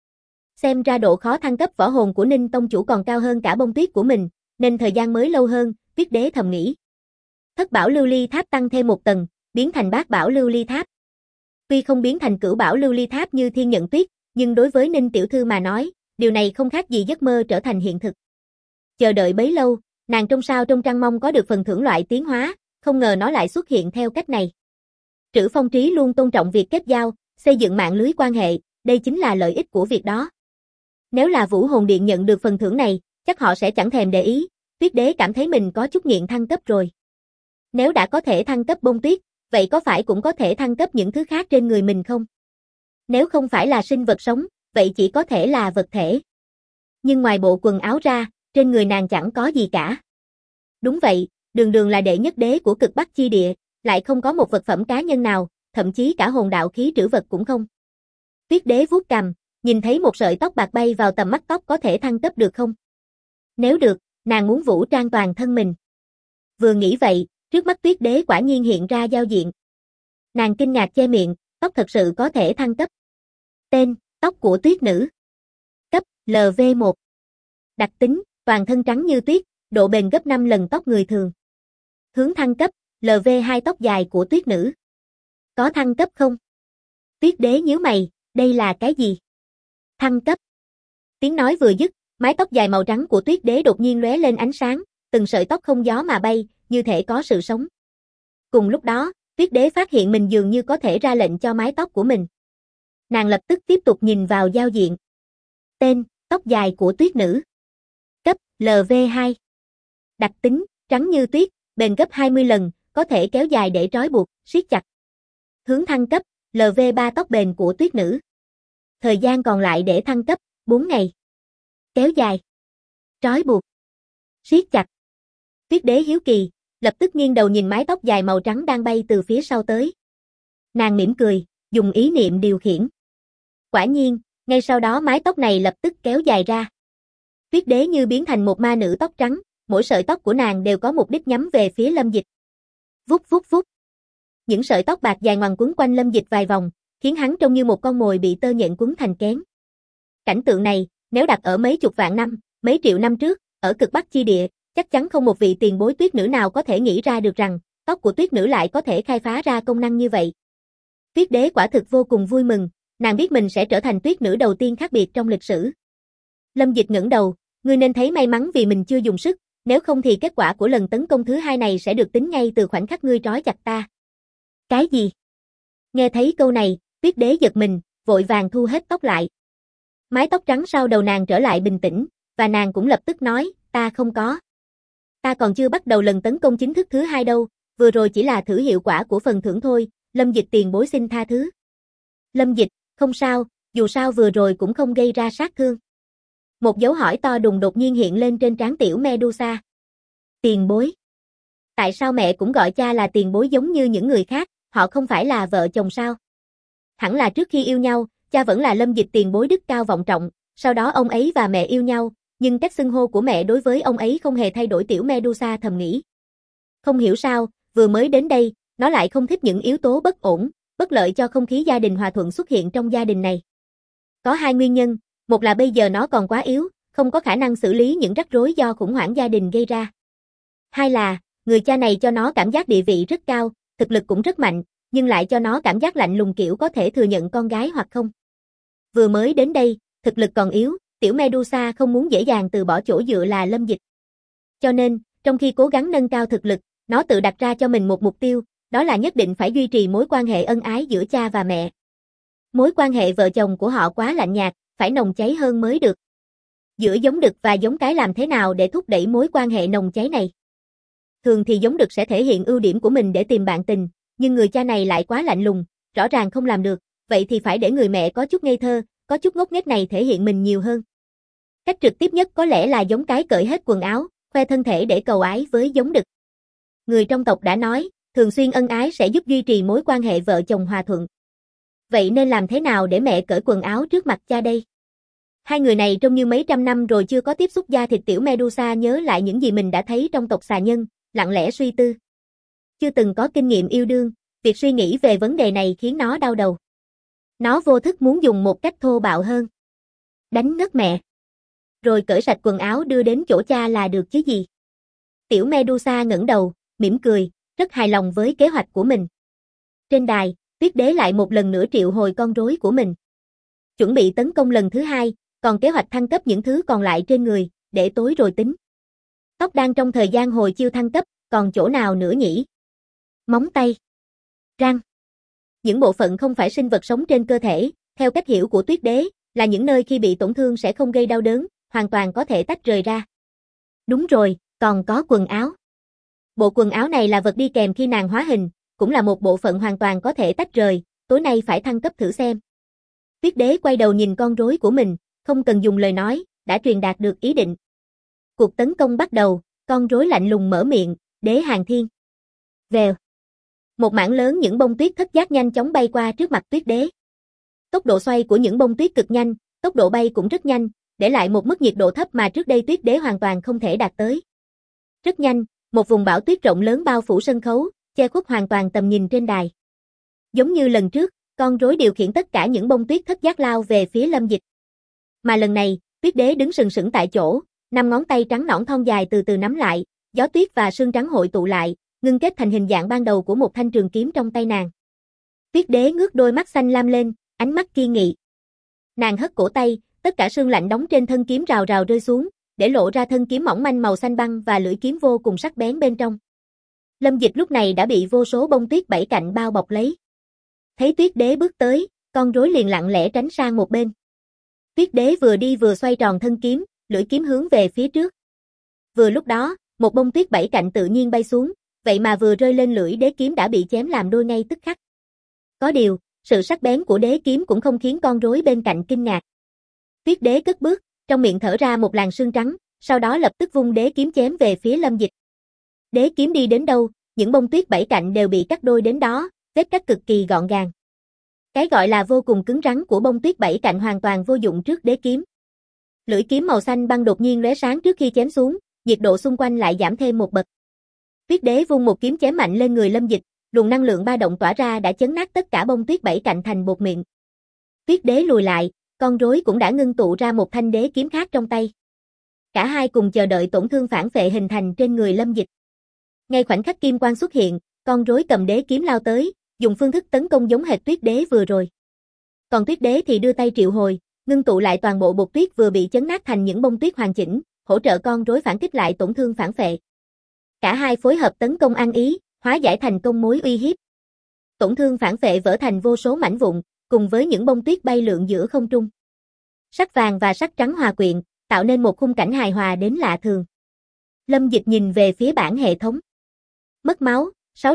Xem ra độ khó thăng cấp võ hồn của Ninh tông chủ còn cao hơn cả bông tuyết của mình, nên thời gian mới lâu hơn, Tuyết đế thầm nghĩ. Thất bảo lưu ly tháp tăng thêm 1 tầng, biến thành bát bảo lưu ly tháp. Tuy không biến thành cửu bảo lưu ly tháp như Thiên Nhận Tuyết, nhưng đối với Ninh tiểu thư mà nói, điều này không khác gì giấc mơ trở thành hiện thực. Chờ đợi bấy lâu, nàng trong sao trong trăng mong có được phần thưởng loại tiến hóa, không ngờ nó lại xuất hiện theo cách này. Trữ Phong Trí luôn tôn trọng việc kết giao, xây dựng mạng lưới quan hệ, đây chính là lợi ích của việc đó. Nếu là Vũ Hồn Điện nhận được phần thưởng này, chắc họ sẽ chẳng thèm để ý, Tuyết đế cảm thấy mình có chút nghiện thăng cấp rồi. Nếu đã có thể thăng cấp bông tuyết, vậy có phải cũng có thể thăng cấp những thứ khác trên người mình không? Nếu không phải là sinh vật sống, vậy chỉ có thể là vật thể. Nhưng ngoài bộ quần áo ra, trên người nàng chẳng có gì cả. Đúng vậy, đường đường là đệ nhất đế của cực Bắc chi địa, lại không có một vật phẩm cá nhân nào, thậm chí cả hồn đạo khí trữ vật cũng không. Tuyết đế vuốt cằm, nhìn thấy một sợi tóc bạc bay vào tầm mắt, tóc có thể thăng cấp được không? Nếu được, nàng muốn vũ trang toàn thân mình. Vừa nghĩ vậy, trước mắt Tuyết đế quả nhiên hiện ra giao diện. Nàng kinh ngạc che miệng, tóc thật sự có thể thăng cấp. Tên, tóc của tuyết nữ. Cấp, LV1. Đặc tính, toàn thân trắng như tuyết, độ bền gấp 5 lần tóc người thường. Hướng thăng cấp, LV2 tóc dài của tuyết nữ. Có thăng cấp không? Tuyết đế nhíu mày, đây là cái gì? Thăng cấp. Tiếng nói vừa dứt, mái tóc dài màu trắng của Tuyết đế đột nhiên lóe lên ánh sáng, từng sợi tóc không gió mà bay, như thể có sự sống. Cùng lúc đó, Tuyết đế phát hiện mình dường như có thể ra lệnh cho mái tóc của mình. Nàng lập tức tiếp tục nhìn vào giao diện. Tên, tóc dài của tuyết nữ. Cấp, LV2. Đặc tính, trắng như tuyết, bền gấp 20 lần, có thể kéo dài để trói buộc, siết chặt. Hướng thăng cấp, LV3 tóc bền của tuyết nữ. Thời gian còn lại để thăng cấp, 4 ngày. Kéo dài. Trói buộc. Siết chặt. Tuyết đế hiếu kỳ, lập tức nghiêng đầu nhìn mái tóc dài màu trắng đang bay từ phía sau tới. Nàng mỉm cười, dùng ý niệm điều khiển. Quả nhiên, ngay sau đó mái tóc này lập tức kéo dài ra. Tuyết đế như biến thành một ma nữ tóc trắng, mỗi sợi tóc của nàng đều có mục đích nhắm về phía Lâm Dịch. Vút vút vút. Những sợi tóc bạc dài ngoằng quấn quanh Lâm Dịch vài vòng, khiến hắn trông như một con mồi bị tơ nhện quấn thành kén. Cảnh tượng này, nếu đặt ở mấy chục vạn năm, mấy triệu năm trước, ở cực Bắc chi địa, chắc chắn không một vị tiền bối tuyết nữ nào có thể nghĩ ra được rằng, tóc của tuyết nữ lại có thể khai phá ra công năng như vậy. Tuyết đế quả thực vô cùng vui mừng, nàng biết mình sẽ trở thành tuyết nữ đầu tiên khác biệt trong lịch sử. Lâm Dịch ngẩng đầu, ngươi nên thấy may mắn vì mình chưa dùng sức, nếu không thì kết quả của lần tấn công thứ hai này sẽ được tính ngay từ khoảnh khắc ngươi trói chặt ta. Cái gì? Nghe thấy câu này, tuyết đế giật mình, vội vàng thu hết tóc lại. Mái tóc trắng sau đầu nàng trở lại bình tĩnh, và nàng cũng lập tức nói, ta không có. Ta còn chưa bắt đầu lần tấn công chính thức thứ hai đâu, vừa rồi chỉ là thử hiệu quả của phần thưởng thôi, Lâm Dịch tiền bối xin tha thứ. Lâm Dịch, không sao, dù sao vừa rồi cũng không gây ra sát thương. Một dấu hỏi to đùng đột nhiên hiện lên trên trán tiểu Medusa. Tiền bối. Tại sao mẹ cũng gọi cha là tiền bối giống như những người khác, họ không phải là vợ chồng sao? Hẳn là trước khi yêu nhau, cha vẫn là Lâm Dịch tiền bối đức cao vọng trọng, sau đó ông ấy và mẹ yêu nhau, nhưng cách xưng hô của mẹ đối với ông ấy không hề thay đổi, tiểu Medusa thầm nghĩ. Không hiểu sao, vừa mới đến đây, nó lại không thích những yếu tố bất ổn, bất lợi cho không khí gia đình hòa thuận xuất hiện trong gia đình này. Có hai nguyên nhân, một là bây giờ nó còn quá yếu, không có khả năng xử lý những rắc rối do khủng hoảng gia đình gây ra. Hai là, người cha này cho nó cảm giác địa vị rất cao, thực lực cũng rất mạnh, nhưng lại cho nó cảm giác lạnh lùng kiểu có thể thừa nhận con gái hoặc không. Vừa mới đến đây, thực lực còn yếu, tiểu Medusa không muốn dễ dàng từ bỏ chỗ dựa là Lâm Dịch. Cho nên, trong khi cố gắng nâng cao thực lực, nó tự đặt ra cho mình một mục tiêu, đó là nhất định phải duy trì mối quan hệ ân ái giữa cha và mẹ. Mối quan hệ vợ chồng của họ quá lạnh nhạt, phải nồng cháy hơn mới được. Giữa giống đực và giống cái làm thế nào để thúc đẩy mối quan hệ nồng cháy này? Thường thì giống đực sẽ thể hiện ưu điểm của mình để tìm bạn tình, nhưng người cha này lại quá lạnh lùng, rõ ràng không làm được, vậy thì phải để người mẹ có chút ngây thơ, có chút ngốc nghếch này thể hiện mình nhiều hơn. Cách trực tiếp nhất có lẽ là giống cái cởi hết quần áo, khoe thân thể để cầu ái với giống đực. Người trong tộc đã nói, thường xuyên ân ái sẽ giúp duy trì mối quan hệ vợ chồng hòa thuận. Vậy nên làm thế nào để mẹ cởi quần áo trước mặt cha đây? Hai người này trông như mấy trăm năm rồi chưa có tiếp xúc da thịt. Tiểu Medusa nhớ lại những gì mình đã thấy trong tộc xà nhân, lặng lẽ suy tư. Chưa từng có kinh nghiệm yêu đương, việc suy nghĩ về vấn đề này khiến nó đau đầu. Nó vô thức muốn dùng một cách thô bạo hơn. Đánh ngất mẹ. Rồi cởi sạch quần áo đưa đến chỗ cha là được chứ gì. Tiểu Medusa ngẩng đầu, mỉm cười, rất hài lòng với kế hoạch của mình. Trên đài, Tuyết Đế lại một lần nữa triệu hồi con rối của mình. Chuẩn bị tấn công lần thứ hai, còn kế hoạch thăng cấp những thứ còn lại trên người, để tối rồi tính. Tóc đang trong thời gian hồi chiêu thăng cấp, còn chỗ nào nữa nhỉ? Móng tay, răng. Những bộ phận không phải sinh vật sống trên cơ thể, theo cách hiểu của Tuyết Đế, là những nơi khi bị tổn thương sẽ không gây đau đớn, hoàn toàn có thể tách rời ra. Đúng rồi, còn có quần áo. Bộ quần áo này là vật đi kèm khi nàng hóa hình, cũng là một bộ phận hoàn toàn có thể tách rời, tối nay phải thăng cấp thử xem. Tuyết Đế quay đầu nhìn con rối của mình, không cần dùng lời nói, đã truyền đạt được ý định. Cuộc tấn công bắt đầu, con rối lạnh lùng mở miệng, Đế Hàng Thiên. Vèo. Một mảng lớn những bông tuyết thất giác nhanh chóng bay qua trước mặt Tuyết Đế. Tốc độ xoay của những bông tuyết cực nhanh, tốc độ bay cũng rất nhanh, để lại một mức nhiệt độ thấp mà trước đây Tuyết Đế hoàn toàn không thể đạt tới. Rất nhanh, một vùng bão tuyết rộng lớn bao phủ sân khấu, che khuất hoàn toàn tầm nhìn trên đài. Giống như lần trước, con rối điều khiển tất cả những bông tuyết thất giác lao về phía Lâm Dịch. Mà lần này, Tuyết Đế đứng sừng sững tại chỗ, 5 ngón tay trắng nõn thon dài từ từ nắm lại, gió tuyết và sương trắng hội tụ lại, ngưng kết thành hình dạng ban đầu của một thanh trường kiếm trong tay nàng. Tuyết Đế ngước đôi mắt xanh lam lên, ánh mắt kiên nghị. Nàng hất cổ tay, tất cả sương lạnh đóng trên thân kiếm rào rào rơi xuống, để lộ ra thân kiếm mỏng manh màu xanh băng và lưỡi kiếm vô cùng sắc bén bên trong. Lâm Dịch lúc này đã bị vô số bông tuyết bảy cạnh bao bọc lấy. Thấy Tuyết Đế bước tới, con rối liền lặng lẽ tránh sang một bên. Tuyết Đế vừa đi vừa xoay tròn thân kiếm, lưỡi kiếm hướng về phía trước. Vừa lúc đó, một bông tuyết bảy cạnh tự nhiên bay xuống, vậy mà vừa rơi lên lưỡi đế kiếm đã bị chém làm đôi ngay tức khắc. Có điều, sự sắc bén của đế kiếm cũng không khiến con rối bên cạnh kinh ngạc. Tuyết Đế cất bước, trong miệng thở ra một làn sương trắng, sau đó lập tức vung đế kiếm chém về phía Lâm Dịch. Đế kiếm đi đến đâu, những bông tuyết bảy cạnh đều bị cắt đôi đến đó, vết cắt cực kỳ gọn gàng. Cái gọi là vô cùng cứng rắn của bông tuyết bảy cạnh hoàn toàn vô dụng trước đế kiếm. Lưỡi kiếm màu xanh băng đột nhiên lóe sáng trước khi chém xuống, nhiệt độ xung quanh lại giảm thêm một bậc. Tuyết Đế vung một kiếm chém mạnh lên người Lâm Dịch, luồng năng lượng ba động tỏa ra đã chấn nát tất cả bông tuyết bảy cạnh thành bột mịn. Tuyết Đế lùi lại, con rối cũng đã ngưng tụ ra một thanh đế kiếm khác trong tay. Cả hai cùng chờ đợi tổn thương phản phệ hình thành trên người Lâm Dịch. Ngay khoảnh khắc kim quang xuất hiện, con rối cầm đế kiếm lao tới, dùng phương thức tấn công giống hệt Tuyết Đế vừa rồi. Còn Tuyết Đế thì đưa tay triệu hồi, ngưng tụ lại toàn bộ bột tuyết vừa bị chấn nát thành những bông tuyết hoàn chỉnh, hỗ trợ con rối phản kích lại tổn thương phản phệ. Cả hai phối hợp tấn công ăn ý, hóa giải thành công mối uy hiếp. Tổn thương phản phệ vỡ thành vô số mảnh vụn, cùng với những bông tuyết bay lượn giữa không trung. Sắc vàng và sắc trắng hòa quyện, tạo nên một khung cảnh hài hòa đến lạ thường. Lâm Dịch nhìn về phía bảng hệ thống. Mất máu,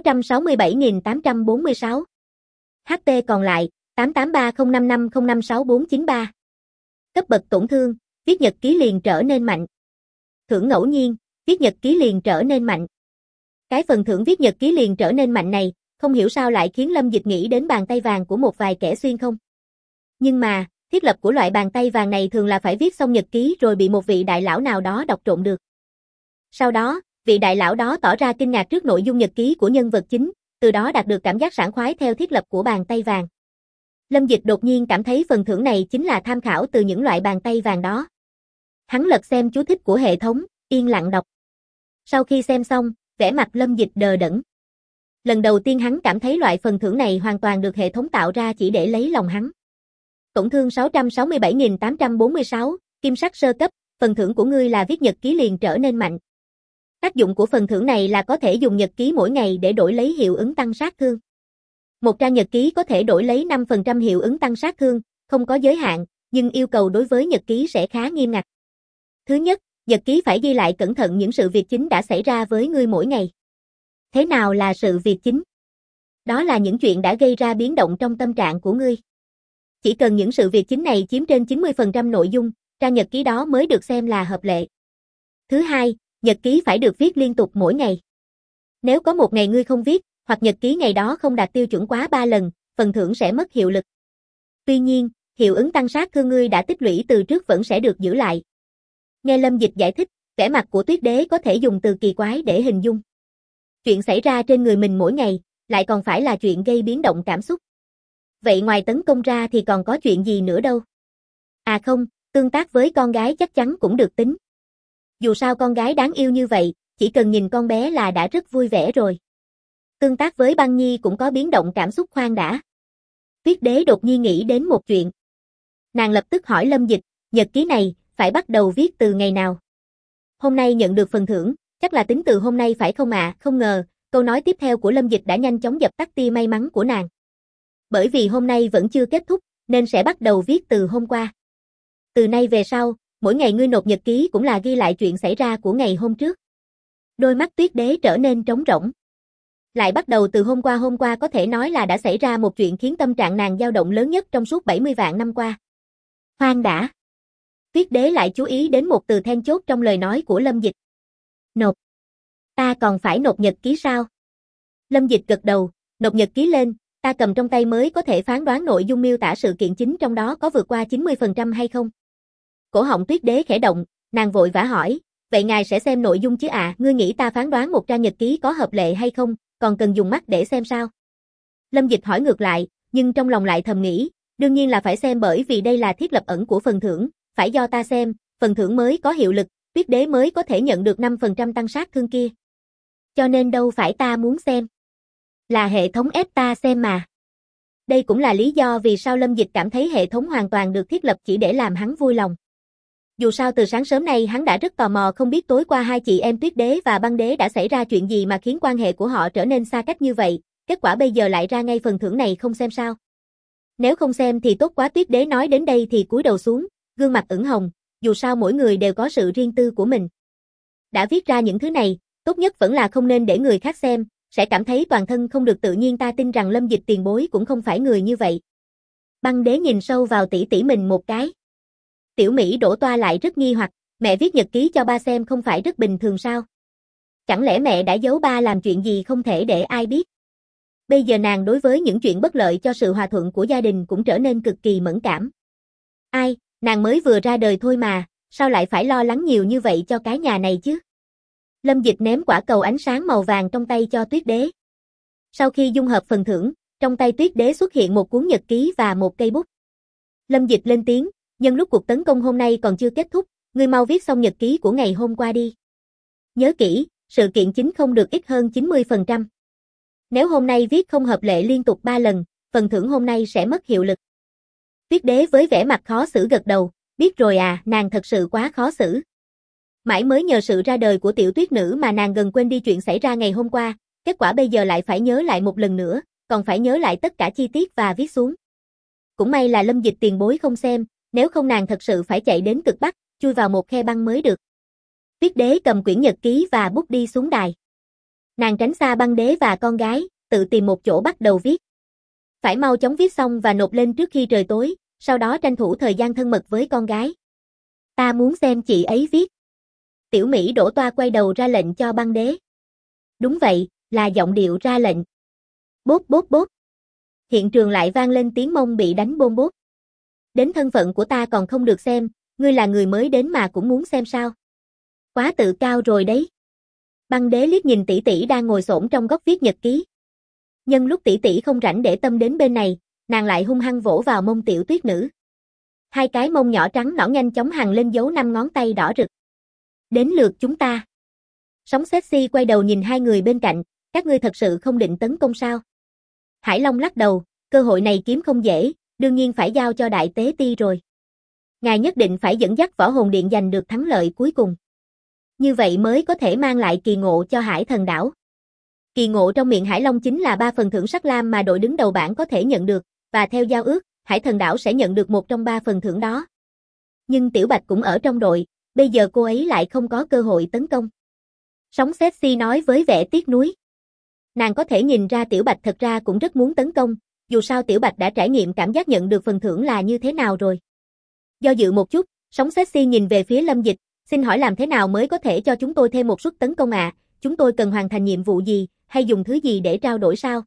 667.846. HP còn lại, 883055056493. Cấp bậc tổn thương, viết nhật ký liền trở nên mạnh. Thưởng ngẫu nhiên, viết nhật ký liền trở nên mạnh. Cái phần thưởng viết nhật ký liền trở nên mạnh này, không hiểu sao lại khiến Lâm Dịch nghĩ đến bàn tay vàng của một vài kẻ xuyên không. Nhưng mà, thiết lập của loại bàn tay vàng này thường là phải viết xong nhật ký rồi bị một vị đại lão nào đó đọc trộm được. Sau đó, vị đại lão đó tỏ ra kinh ngạc trước nội dung nhật ký của nhân vật chính, từ đó đạt được cảm giác sảng khoái theo thiết lập của bàn tay vàng. Lâm Dịch đột nhiên cảm thấy phần thưởng này chính là tham khảo từ những loại bàn tay vàng đó. Hắn lật xem chú thích của hệ thống, yên lặng đọc. Sau khi xem xong, vẻ mặt Lâm Dịch đờ đẫn. Lần đầu tiên hắn cảm thấy loại phần thưởng này hoàn toàn được hệ thống tạo ra chỉ để lấy lòng hắn. Tổn thương 667.846, kim sắc sơ cấp, phần thưởng của ngươi là viết nhật ký liền trở nên mạnh. Tác dụng của phần thưởng này là có thể dùng nhật ký mỗi ngày để đổi lấy hiệu ứng tăng sát thương. Một trang nhật ký có thể đổi lấy 5% hiệu ứng tăng sát thương, không có giới hạn, nhưng yêu cầu đối với nhật ký sẽ khá nghiêm ngặt. Thứ nhất, nhật ký phải ghi lại cẩn thận những sự việc chính đã xảy ra với ngươi mỗi ngày. Thế nào là sự việc chính? Đó là những chuyện đã gây ra biến động trong tâm trạng của ngươi. Chỉ cần những sự việc chính này chiếm trên 90% nội dung, trang nhật ký đó mới được xem là hợp lệ. Thứ hai, nhật ký phải được viết liên tục mỗi ngày. Nếu có một ngày ngươi không viết, hoặc nhật ký ngày đó không đạt tiêu chuẩn quá 3 lần, phần thưởng sẽ mất hiệu lực. Tuy nhiên, hiệu ứng tăng sát thương ngươi đã tích lũy từ trước vẫn sẽ được giữ lại. Nghe Lâm Dịch giải thích, vẻ mặt của Tuyết Đế có thể dùng từ kỳ quái để hình dung. Chuyện xảy ra trên người mình mỗi ngày, lại còn phải là chuyện gây biến động cảm xúc. Vậy ngoài tấn công ra thì còn có chuyện gì nữa đâu? À không, tương tác với con gái chắc chắn cũng được tính. Dù sao con gái đáng yêu như vậy, chỉ cần nhìn con bé là đã rất vui vẻ rồi. Tương tác với Băng Nhi cũng có biến động cảm xúc khoan đã. Tuyết Đế đột nhiên nghĩ đến một chuyện. Nàng lập tức hỏi Lâm Dịch, nhật ký này, phải bắt đầu viết từ ngày nào? Hôm nay nhận được phần thưởng, chắc là tính từ hôm nay phải không ạ? Không ngờ, câu nói tiếp theo của Lâm Dịch đã nhanh chóng dập tắt tia may mắn của nàng. Bởi vì hôm nay vẫn chưa kết thúc, nên sẽ bắt đầu viết từ hôm qua. Từ nay về sau, mỗi ngày ngươi nộp nhật ký cũng là ghi lại chuyện xảy ra của ngày hôm trước. Đôi mắt Tuyết Đế trở nên trống rỗng. Lại bắt đầu từ hôm qua có thể nói là đã xảy ra một chuyện khiến tâm trạng nàng dao động lớn nhất trong suốt 70 vạn năm qua. Khoan đã. Tuyết Đế lại chú ý đến một từ then chốt trong lời nói của Lâm Dịch. Nộp. Ta còn phải nộp nhật ký sao? Lâm Dịch gật đầu, nộp nhật ký lên, ta cầm trong tay mới có thể phán đoán nội dung miêu tả sự kiện chính trong đó có vượt qua 90% hay không. Cổ họng Tuyết Đế khẽ động, nàng vội vã hỏi, vậy ngài sẽ xem nội dung chứ ạ? Ngươi nghĩ ta phán đoán một trang nhật ký có hợp lệ hay không, còn cần dùng mắt để xem sao? Lâm Dịch hỏi ngược lại, nhưng trong lòng lại thầm nghĩ, đương nhiên là phải xem bởi vì đây là thiết lập ẩn của phần thưởng, phải do ta xem, phần thưởng mới có hiệu lực, Tuyết Đế mới có thể nhận được 5% tăng sát thương kia. Cho nên đâu phải ta muốn xem. Là hệ thống ép ta xem mà. Đây cũng là lý do vì sao Lâm Dịch cảm thấy hệ thống hoàn toàn được thiết lập chỉ để làm hắn vui lòng. Dù sao từ sáng sớm nay hắn đã rất tò mò không biết tối qua hai chị em Tuyết Đế và Băng Đế đã xảy ra chuyện gì mà khiến quan hệ của họ trở nên xa cách như vậy, kết quả bây giờ lại ra ngay phần thưởng này không xem sao. Nếu không xem thì tốt quá. Tuyết Đế nói đến đây thì cúi đầu xuống, gương mặt ửng hồng, dù sao mỗi người đều có sự riêng tư của mình. Đã viết ra những thứ này, tốt nhất vẫn là không nên để người khác xem, sẽ cảm thấy toàn thân không được tự nhiên. Ta tin rằng Lâm Dịch tiền bối cũng không phải người như vậy. Băng Đế nhìn sâu vào tỷ tỷ mình một cái. Tiểu Mỹ đổ toa lại rất nghi hoặc, mẹ viết nhật ký cho ba xem không phải rất bình thường sao? Chẳng lẽ mẹ đã giấu ba làm chuyện gì không thể để ai biết? Bây giờ nàng đối với những chuyện bất lợi cho sự hòa thuận của gia đình cũng trở nên cực kỳ mẫn cảm. Ai, nàng mới vừa ra đời thôi mà, sao lại phải lo lắng nhiều như vậy cho cái nhà này chứ? Lâm Dịch ném quả cầu ánh sáng màu vàng trong tay cho Tuyết Đế. Sau khi dung hợp phần thưởng, trong tay Tuyết Đế xuất hiện một cuốn nhật ký và một cây bút. Lâm Dịch lên tiếng, nhân lúc cuộc tấn công hôm nay còn chưa kết thúc, ngươi mau viết xong nhật ký của ngày hôm qua đi. Nhớ kỹ, sự kiện chính không được ít hơn 90%. Nếu hôm nay viết không hợp lệ liên tục 3 lần, phần thưởng hôm nay sẽ mất hiệu lực. Tuyết Đế với vẻ mặt khó xử gật đầu, biết rồi à, nàng thật sự quá khó xử. Mãi mới nhờ sự ra đời của tiểu tuyết nữ mà nàng gần quên đi chuyện xảy ra ngày hôm qua, kết quả bây giờ lại phải nhớ lại một lần nữa, còn phải nhớ lại tất cả chi tiết và viết xuống. Cũng may là Lâm Dịch tiền bối không xem, nếu không nàng thật sự phải chạy đến cực Bắc, chui vào một khe băng mới được. Tuyết Đế cầm quyển nhật ký và bút đi xuống đài. Nàng tránh xa Băng Đế và con gái, tự tìm một chỗ bắt đầu viết. Phải mau chóng viết xong và nộp lên trước khi trời tối, sau đó tranh thủ thời gian thân mật với con gái. Ta muốn xem chị ấy viết. Tiểu Mỹ đổ toa quay đầu ra lệnh cho Băng Đế. Đúng vậy, là giọng điệu ra lệnh. Bốp bốp bốp. Hiện trường lại vang lên tiếng mông bị đánh bôm bốp. Đến thân phận của ta còn không được xem, ngươi là người mới đến mà cũng muốn xem sao? Quá tự cao rồi đấy. Băng Đế liếc nhìn tỷ tỷ đang ngồi xổm trong góc viết nhật ký. Nhân lúc tỷ tỷ không rảnh để tâm đến bên này, nàng lại hung hăng vỗ vào mông tiểu tuyết nữ. Hai cái mông nhỏ trắng nõn nhanh chóng hằn lên dấu 5 ngón tay đỏ rực. Đến lượt chúng ta. Sóng sexy quay đầu nhìn hai người bên cạnh, các ngươi thật sự không định tấn công sao? Hải Long lắc đầu, cơ hội này kiếm không dễ, đương nhiên phải giao cho Đại Tế Ti rồi. Ngài nhất định phải dẫn dắt Võ Hồn Điện giành được thắng lợi cuối cùng. Như vậy mới có thể mang lại kỳ ngộ cho Hải Thần Đảo. Kỳ ngộ trong miệng Hải Long chính là 3 phần thưởng sắt lam mà đội đứng đầu bảng có thể nhận được, và theo giao ước, Hải Thần đảo sẽ nhận được một trong 3 phần thưởng đó. Nhưng Tiểu Bạch cũng ở trong đội, bây giờ cô ấy lại không có cơ hội tấn công. Sóng Sexy nói với vẻ tiếc nuối. Nàng có thể nhìn ra Tiểu Bạch thật ra cũng rất muốn tấn công, dù sao Tiểu Bạch đã trải nghiệm cảm giác nhận được phần thưởng là như thế nào rồi. Do dự một chút, Sóng Sexy nhìn về phía Lâm Dịch, xin hỏi làm thế nào mới có thể cho chúng tôi thêm một suất tấn công ạ? Chúng tôi cần hoàn thành nhiệm vụ gì, hay dùng thứ gì để trao đổi sao?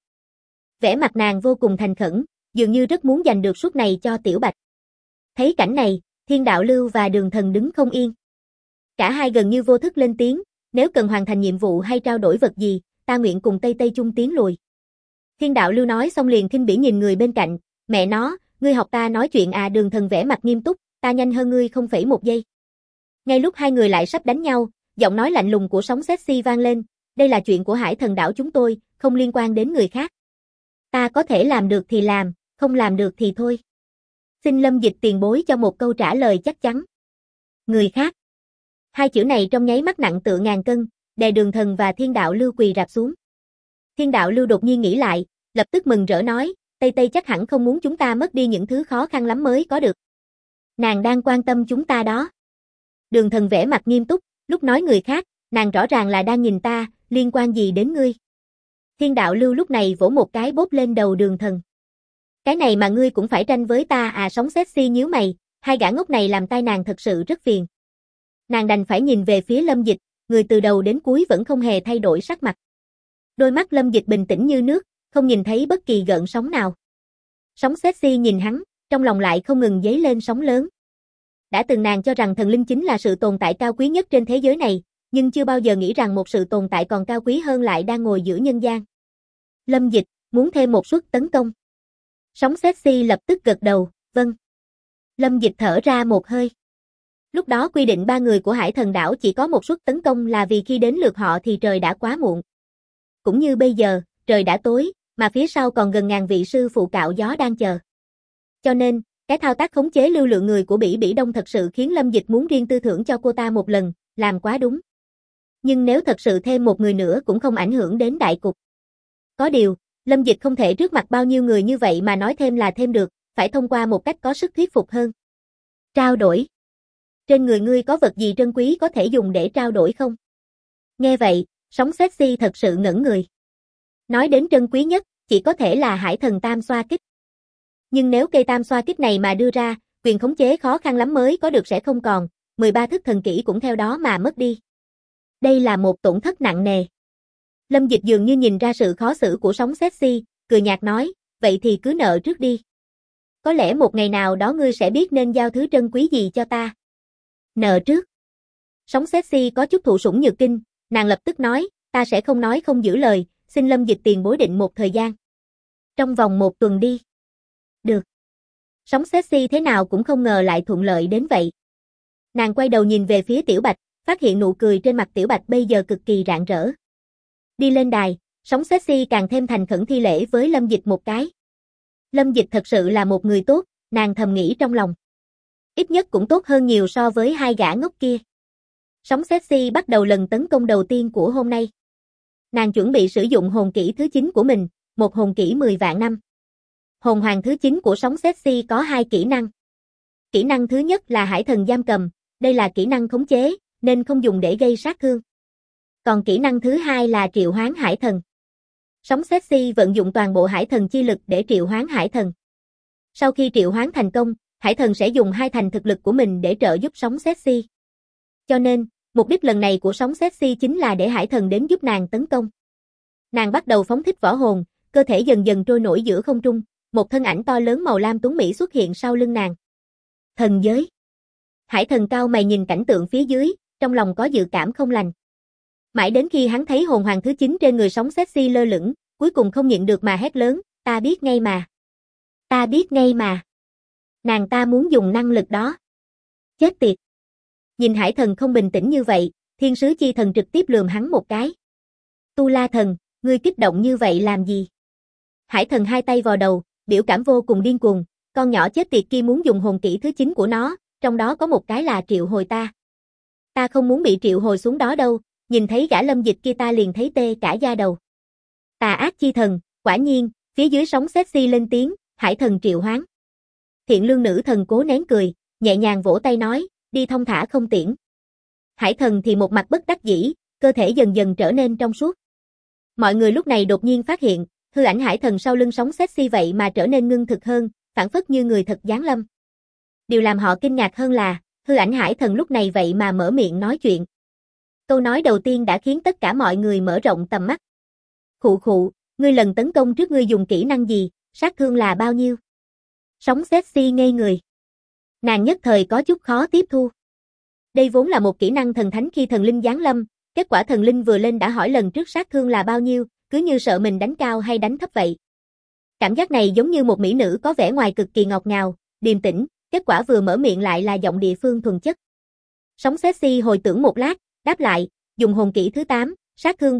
Vẻ mặt nàng vô cùng thành khẩn, dường như rất muốn giành được suất này cho Tiểu Bạch. Thấy cảnh này, Thiên Đạo Lưu và Đường Thần đứng không yên. Cả hai gần như vô thức lên tiếng, nếu cần hoàn thành nhiệm vụ hay trao đổi vật gì, ta nguyện cùng Tây Tây chung tiến lùi. Thiên Đạo Lưu nói xong liền khinh bỉ nhìn người bên cạnh, mẹ nó, ngươi học ta nói chuyện à? Đường Thần vẻ mặt nghiêm túc, ta nhanh hơn ngươi 0,1 giây. Ngay lúc hai người lại sắp đánh nhau, giọng nói lạnh lùng của Sóng Sexy vang lên, đây là chuyện của Hải Thần đảo chúng tôi, không liên quan đến người khác. Ta có thể làm được thì làm, không làm được thì thôi. Xin Lâm Dịch tiền bối cho một câu trả lời chắc chắn. Người khác. Hai chữ này trong nháy mắt nặng tựa ngàn cân, đè Đường Thần và Thiên Đạo Lưu quỳ rạp xuống. Thiên Đạo Lưu đột nhiên nghĩ lại, lập tức mừng rỡ nói, Tây Tây chắc hẳn không muốn chúng ta mất đi những thứ khó khăn lắm mới có được. Nàng đang quan tâm chúng ta đó. Đường Thần vẻ mặt nghiêm túc, lúc nói người khác, nàng rõ ràng là đang nhìn ta, liên quan gì đến ngươi? Thiên Đạo Lưu lúc này vỗ một cái bóp lên đầu Đường Thần. Cái này mà ngươi cũng phải tranh với ta à? Sóng Sexy nhíu mày, hai gã ngốc này làm tai nàng thật sự rất phiền. Nàng đành phải nhìn về phía Lâm Dịch, người từ đầu đến cuối vẫn không hề thay đổi sắc mặt. Đôi mắt Lâm Dịch bình tĩnh như nước, không nhìn thấy bất kỳ gợn sóng nào. Sóng Sexy nhìn hắn, trong lòng lại không ngừng dấy lên sóng lớn. Đã từng nàng cho rằng thần linh chính là sự tồn tại cao quý nhất trên thế giới này, nhưng chưa bao giờ nghĩ rằng một sự tồn tại còn cao quý hơn lại đang ngồi giữa nhân gian. Lâm Dịch, muốn thêm một suất tấn công. Sóng Sexy lập tức gật đầu, vâng. Lâm Dịch thở ra một hơi. Lúc đó quy định 3 người của Hải Thần đảo chỉ có một suất tấn công là vì khi đến lượt họ thì trời đã quá muộn. Cũng như bây giờ, trời đã tối, mà phía sau còn gần ngàn vị sư phụ cạo gió đang chờ. Cho nên, cái thao tác khống chế lưu lượng người của Bỉ Bỉ Đông thật sự khiến Lâm Dịch muốn riêng tư thưởng cho cô ta một lần, làm quá đúng. Nhưng nếu thật sự thêm một người nữa cũng không ảnh hưởng đến đại cục. Có điều, Lâm Dịch không thể trước mặt bao nhiêu người như vậy mà nói thêm là thêm được, phải thông qua một cách có sức thuyết phục hơn. Trao đổi. Trên người ngươi có vật gì trân quý có thể dùng để trao đổi không? Nghe vậy, Sóng Sexy thật sự ngẩn người. Nói đến trân quý nhất, chỉ có thể là Hải Thần Tam Xoa Kích. Nhưng nếu cây Tam Xoa Kích này mà đưa ra, quyền khống chế khó khăn lắm mới có được sẽ không còn, 13 thức thần kỹ cũng theo đó mà mất đi. Đây là một tổn thất nặng nề. Lâm Dịch dường như nhìn ra sự khó xử của Sóng Sexy, cười nhạt nói, vậy thì cứ nợ trước đi. Có lẽ một ngày nào đó ngươi sẽ biết nên giao thứ trân quý gì cho ta. Nợ trước. Sóng Sexy có chút thụ sủng nhược kinh, nàng lập tức nói, ta sẽ không nói không giữ lời, xin Lâm Dịch tiền bối định một thời gian. Trong vòng 1 tuần đi. Được. Sóng Sexy thế nào cũng không ngờ lại thuận lợi đến vậy. Nàng quay đầu nhìn về phía Tiểu Bạch, phát hiện nụ cười trên mặt Tiểu Bạch bây giờ cực kỳ rạng rỡ. Đi lên đài, Sóng Sexy càng thêm thành khẩn thi lễ với Lâm Dịch một cái. Lâm Dịch thật sự là một người tốt, nàng thầm nghĩ trong lòng. Ít nhất cũng tốt hơn nhiều so với hai gã ngốc kia. Sóng Sexy bắt đầu lần tấn công đầu tiên của hôm nay. Nàng chuẩn bị sử dụng hồn kỹ thứ 9 của mình, một hồn kỹ 10 vạn năm. Hồn hoàng thứ 9 của Sóng Sexy có 2 kỹ năng. Kỹ năng thứ nhất là Hải Thần giam cầm, đây là kỹ năng khống chế, nên không dùng để gây sát thương. Còn kỹ năng thứ hai là triệu hoán Hải Thần. Sóng Sexy vận dụng toàn bộ Hải Thần chi lực để triệu hoán Hải Thần. Sau khi triệu hoán thành công, Hải Thần sẽ dùng 2 thành thực lực của mình để trợ giúp Sóng Sexy. Cho nên, mục đích lần này của Sóng Sexy chính là để Hải Thần đến giúp nàng tấn công. Nàng bắt đầu phóng thích võ hồn, cơ thể dần dần trôi nổi giữa không trung, một thân ảnh to lớn màu lam tuấn mỹ xuất hiện sau lưng nàng. Thần giới. Hải Thần cao mày nhìn cảnh tượng phía dưới, trong lòng có dự cảm không lành. Mãi đến khi hắn thấy hồn hoàng thứ 9 trên người Sóng Sexy lơ lửng, cuối cùng không nhịn được mà hét lớn, ta biết ngay mà. Ta biết ngay mà. Nàng ta muốn dùng năng lực đó. Chết tiệt. Nhìn Hải Thần không bình tĩnh như vậy, Thiên Sứ Chi Thần trực tiếp lườm hắn một cái. Tu La Thần, ngươi kích động như vậy làm gì? Hải Thần hai tay vào đầu, biểu cảm vô cùng điên cuồng, con nhỏ chết tiệt kia muốn dùng hồn kỹ thứ 9 của nó, trong đó có một cái là triệu hồi ta. Ta không muốn bị triệu hồi xuống đó đâu, nhìn thấy gã Lâm Dịch kia ta liền thấy tê cả da đầu. Tà ác chi thần, quả nhiên, phía dưới sóng sexy lên tiếng, Hải thần triệu hoán. Thiện lương nữ thần cố nén cười, nhẹ nhàng vỗ tay nói, đi thong thả không tiễn. Hải thần thì một mặt bất đắc dĩ, cơ thể dần dần trở nên trong suốt. Mọi người lúc này đột nhiên phát hiện, hư ảnh hải thần sau lưng sóng sexy vậy mà trở nên ngưng thực hơn, phản phất như người thật giáng lâm. Điều làm họ kinh ngạc hơn là, hư ảnh hải thần lúc này vậy mà mở miệng nói chuyện. Câu nói đầu tiên đã khiến tất cả mọi người mở rộng tầm mắt. Khụ khụ, ngươi lần tấn công trước ngươi dùng kỹ năng gì, sát thương là bao nhiêu? Sóng sexy ngây người. Nàng nhất thời có chút khó tiếp thu. Đây vốn là một kỹ năng thần thánh khi thần linh giáng lâm, kết quả thần linh vừa lên đã hỏi lần trước sát thương là bao nhiêu, cứ như sợ mình đánh cao hay đánh thấp vậy. Cảm giác này giống như một mỹ nữ có vẻ ngoài cực kỳ ngọt ngào, điềm tĩnh, kết quả vừa mở miệng lại là giọng địa phương thuần chất. Sóng sexy hồi tưởng một lát, đáp lại, dùng hồn kỹ thứ 8, sát thương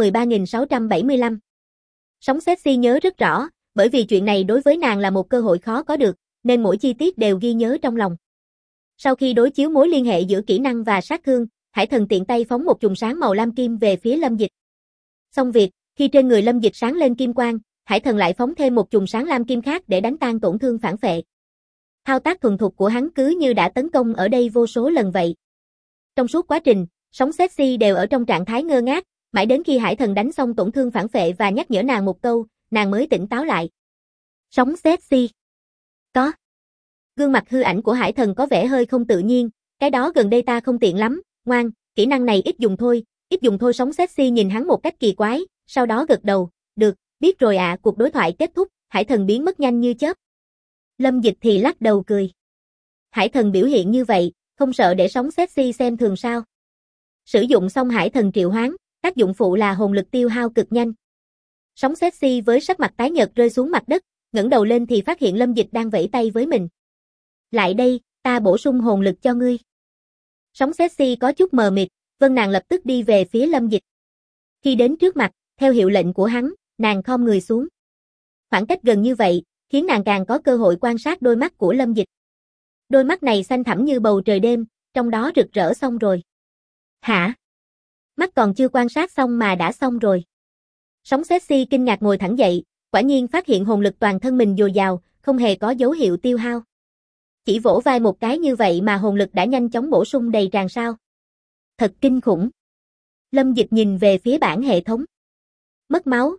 413.675. Sóng sexy nhớ rất rõ, bởi vì chuyện này đối với nàng là một cơ hội khó có được, nên mỗi chi tiết đều ghi nhớ trong lòng. Sau khi đối chiếu mối liên hệ giữa kỹ năng và sát thương, Hải thần tiện tay phóng một chùm sáng màu lam kim về phía Lâm Dịch. Xong việc, khi trên người Lâm Dịch sáng lên kim quang, Hải thần lại phóng thêm một chùm sáng lam kim khác để đánh tan tổn thương phản phệ. Thao tác thuần thục của hắn cứ như đã tấn công ở đây vô số lần vậy. Trong suốt quá trình, sóng sexy đều ở trong trạng thái ngơ ngác, mãi đến khi Hải thần đánh xong tổn thương phản phệ và nhắc nhở nàng một câu, nàng mới tỉnh táo lại. Sóng sexy. Có. Gương mặt hư ảnh của Hải thần có vẻ hơi không tự nhiên, cái đó gần đây ta không tiện lắm, ngoan, kỹ năng này ít dùng thôi sóng sexy nhìn hắn một cách kỳ quái, sau đó gật đầu, được, biết rồi ạ. Cuộc đối thoại kết thúc, Hải thần biến mất nhanh như chớp. Lâm Dịch thì lắc đầu cười. Hải thần biểu hiện như vậy, không sợ để sóng sexy xem thường sao? Sử dụng xong Hải thần triệu hoán, tác dụng phụ là hồn lực tiêu hao cực nhanh. Sóng sexy với sắc mặt tái nhợt rơi xuống mặt đất, ngẩng đầu lên thì phát hiện Lâm Dịch đang vẫy tay với mình. Lại đây, ta bổ sung hồn lực cho ngươi. Sóng sexy có chút mờ mịt, vâng, nàng lập tức đi về phía Lâm Dịch. Khi đến trước mặt, theo hiệu lệnh của hắn, nàng khom người xuống. Khoảng cách gần như vậy, khiến nàng càng có cơ hội quan sát đôi mắt của Lâm Dịch. Đôi mắt này xanh thẳm như bầu trời đêm, trong đó rực rỡ xong rồi. Hả? Mắt còn chưa quan sát xong mà đã xong rồi. Sóng sexy kinh ngạc ngồi thẳng dậy, quả nhiên phát hiện hồn lực toàn thân mình dồi dào, không hề có dấu hiệu tiêu hao. Chỉ vỗ vai một cái như vậy mà hồn lực đã nhanh chóng bổ sung đầy tràn sao. Thật kinh khủng. Lâm Dịch nhìn về phía bảng hệ thống. Mất máu,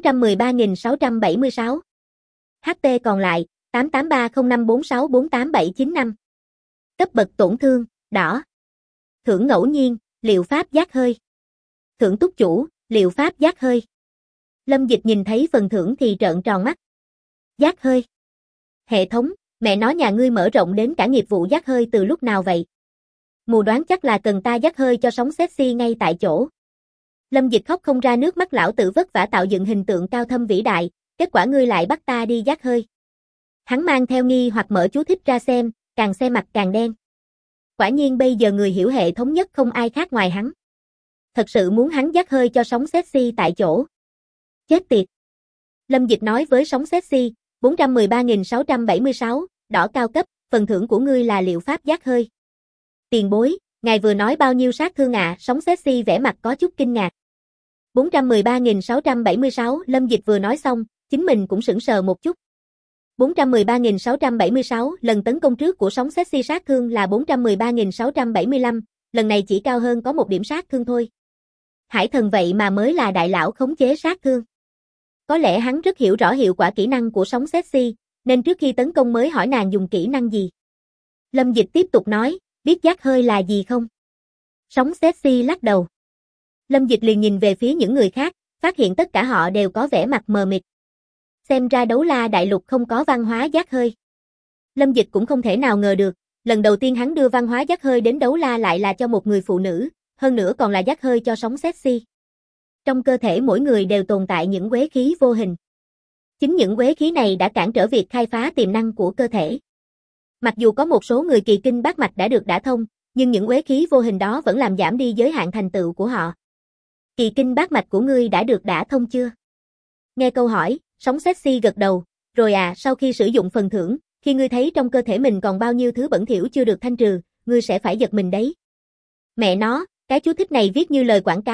413.676. HP còn lại, 883054648795. Cấp bậc tổn thương, đỏ. Thưởng ngẫu nhiên, liệu pháp giác hơi. Thưởng túc chủ, liệu pháp giác hơi. Lâm Dịch nhìn thấy phần thưởng thì trợn tròn mắt. Giác hơi. Hệ thống, mẹ nói nhà ngươi mở rộng đến cả nghiệp vụ giác hơi từ lúc nào vậy? Mù đoán chắc là cần ta giác hơi cho sóng sexy ngay tại chỗ. Lâm Dịch khóc không ra nước mắt, lão tử vất vả tạo dựng hình tượng cao thâm vĩ đại, kết quả ngươi lại bắt ta đi giác hơi. Hắn mang theo nghi hoặc mở chú thích ra xem, càng xem mặt càng đen. Quả nhiên bây giờ người hiểu hệ thống nhất không ai khác ngoài hắn. Thật sự muốn hắn giác hơi cho sóng sexy tại chỗ. Chết tiệt. Lâm Dịch nói với sóng sexy, 413.676, đỏ cao cấp, phần thưởng của ngươi là liệu pháp giác hơi. Tiền bối, ngài vừa nói bao nhiêu sát thương ạ? Sóng sexy vẻ mặt có chút kinh ngạc. 413.676, Lâm Dịch vừa nói xong, chính mình cũng sững sờ một chút. 413.676, lần tấn công trước của sóng sexy sát thương là 413.675, lần này chỉ cao hơn có một điểm sát thương thôi. Hải thần vậy mà mới là đại lão khống chế sát thương. Có lẽ hắn rất hiểu rõ hiệu quả kỹ năng của sóng sexy, nên trước khi tấn công mới hỏi nàng dùng kỹ năng gì. Lâm Dịch tiếp tục nói, biết giác hơi là gì không? Sóng sexy lắc đầu. Lâm Dịch liền nhìn về phía những người khác, phát hiện tất cả họ đều có vẻ mặt mờ mịt. Xem ra Đấu La Đại Lục không có văn hóa giác hơi. Lâm Dịch cũng không thể nào ngờ được, lần đầu tiên hắn đưa văn hóa giác hơi đến Đấu La lại là cho một người phụ nữ, hơn nữa còn là giác hơi cho sóng sexy. Trong cơ thể mỗi người đều tồn tại những uế khí vô hình. Chính những uế khí này đã cản trở việc khai phá tiềm năng của cơ thể. Mặc dù có một số người kỳ kinh bát mạch đã được đả thông, nhưng những uế khí vô hình đó vẫn làm giảm đi giới hạn thành tựu của họ. Kỳ kinh bát mạch của ngươi đã được đả thông chưa? Nghe câu hỏi, sóng sexy gật đầu, rồi à, sau khi sử dụng phần thưởng, khi ngươi thấy trong cơ thể mình còn bao nhiêu thứ bẩn thỉu chưa được thanh trừ, ngươi sẽ phải giật mình đấy. Mẹ nó, cái chú thích này viết như lời quảng cáo,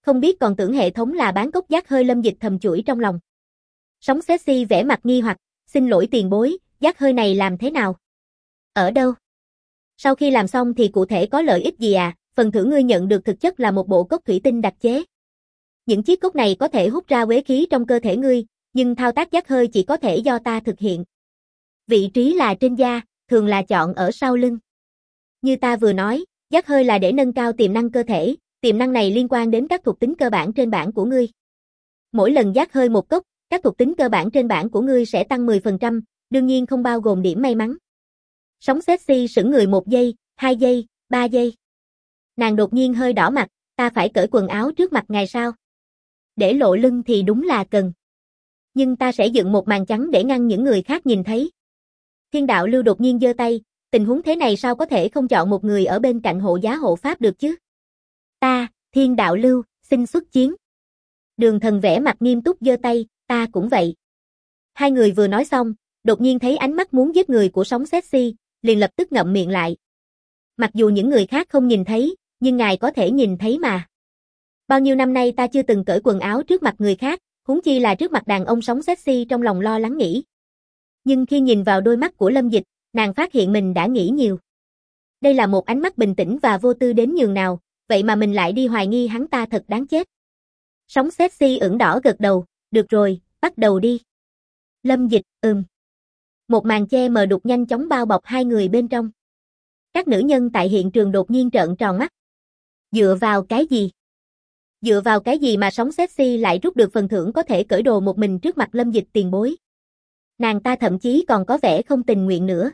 Không biết còn tưởng hệ thống là bán cốc giác hơi, Lâm Dịch thầm chửi trong lòng. Sóng sexy vẻ mặt nghi hoặc, xin lỗi tiền bối, giác hơi này làm thế nào? Ở đâu? Sau khi làm xong thì cụ thể có lợi ích gì à? Phần thưởng ngươi nhận được thực chất là một bộ cốc thủy tinh đặc chế. Những chiếc cốc này có thể hút ra uế khí trong cơ thể ngươi, nhưng thao tác giác hơi chỉ có thể do ta thực hiện. Vị trí là trên da, thường là chọn ở sau lưng. Như ta vừa nói, giác hơi là để nâng cao tiềm năng cơ thể, tiềm năng này liên quan đến các thuộc tính cơ bản trên bảng của ngươi. Mỗi lần giác hơi một cốc, các thuộc tính cơ bản trên bảng của ngươi sẽ tăng 10%, đương nhiên không bao gồm điểm may mắn. Sóng sexy sững người 1 giây, 2 giây, 3 giây. Nàng đột nhiên hơi đỏ mặt, ta phải cởi quần áo trước mặt ngài sao? Để lộ lưng thì đúng là cần. Nhưng ta sẽ dựng một màn trắng để ngăn những người khác nhìn thấy. Thiên đạo lưu đột nhiên giơ tay, tình huống thế này sao có thể không chọn một người ở bên cạnh hộ giá hộ pháp được chứ? Ta, Thiên đạo lưu, xin xuất chiến. Đường Thần vẻ mặt nghiêm túc giơ tay, ta cũng vậy. Hai người vừa nói xong, đột nhiên thấy ánh mắt muốn giết người của sóng sexy, liền lập tức ngậm miệng lại. Mặc dù những người khác không nhìn thấy, nhưng ngài có thể nhìn thấy mà. Bao nhiêu năm nay ta chưa từng cởi quần áo trước mặt người khác, huống chi là trước mặt đàn ông sóng sexy, trong lòng lo lắng nghĩ. Nhưng khi nhìn vào đôi mắt của Lâm Dịch, nàng phát hiện mình đã nghĩ nhiều. Đây là một ánh mắt bình tĩnh và vô tư đến nhường nào, vậy mà mình lại đi hoài nghi hắn ta, thật đáng chết. Sóng sexy ửng đỏ gật đầu, được rồi, bắt đầu đi. Lâm Dịch, Một màn che mờ đục nhanh chóng bao bọc hai người bên trong. Các nữ nhân tại hiện trường đột nhiên trợn tròn mắt. Dựa vào cái gì? Dựa vào cái gì mà sóng sexy lại rút được phần thưởng có thể cởi đồ một mình trước mặt Lâm Dịch tiền bối? Nàng ta thậm chí còn có vẻ không tình nguyện nữa.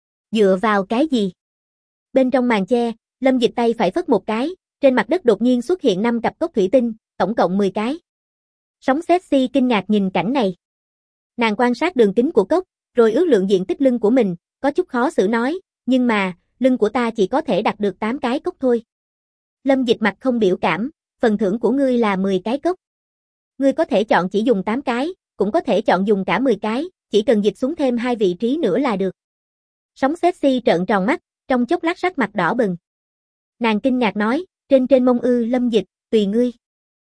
Dựa vào cái gì? Bên trong màn che, Lâm Dịch tay phải phất một cái, trên mặt đất đột nhiên xuất hiện 5 cặp cốc thủy tinh, tổng cộng 10 cái. Sóng sexy kinh ngạc nhìn cảnh này. Nàng quan sát đường kính của cốc, rồi ước lượng diện tích lưng của mình, có chút khó xử nói, nhưng mà, lưng của ta chỉ có thể đặt được 8 cái cốc thôi. Lâm Dịch mặt không biểu cảm, phần thưởng của ngươi là 10 cái cốc. Ngươi có thể chọn chỉ dùng 8 cái, cũng có thể chọn dùng cả 10 cái, chỉ cần dịch xuống thêm 2 vị trí nữa là được. Sóng sexy trợn tròn mắt, trong chốc lát sắc mặt đỏ bừng. Nàng kinh ngạc nói, trên mông ư? Lâm Dịch, tùy ngươi.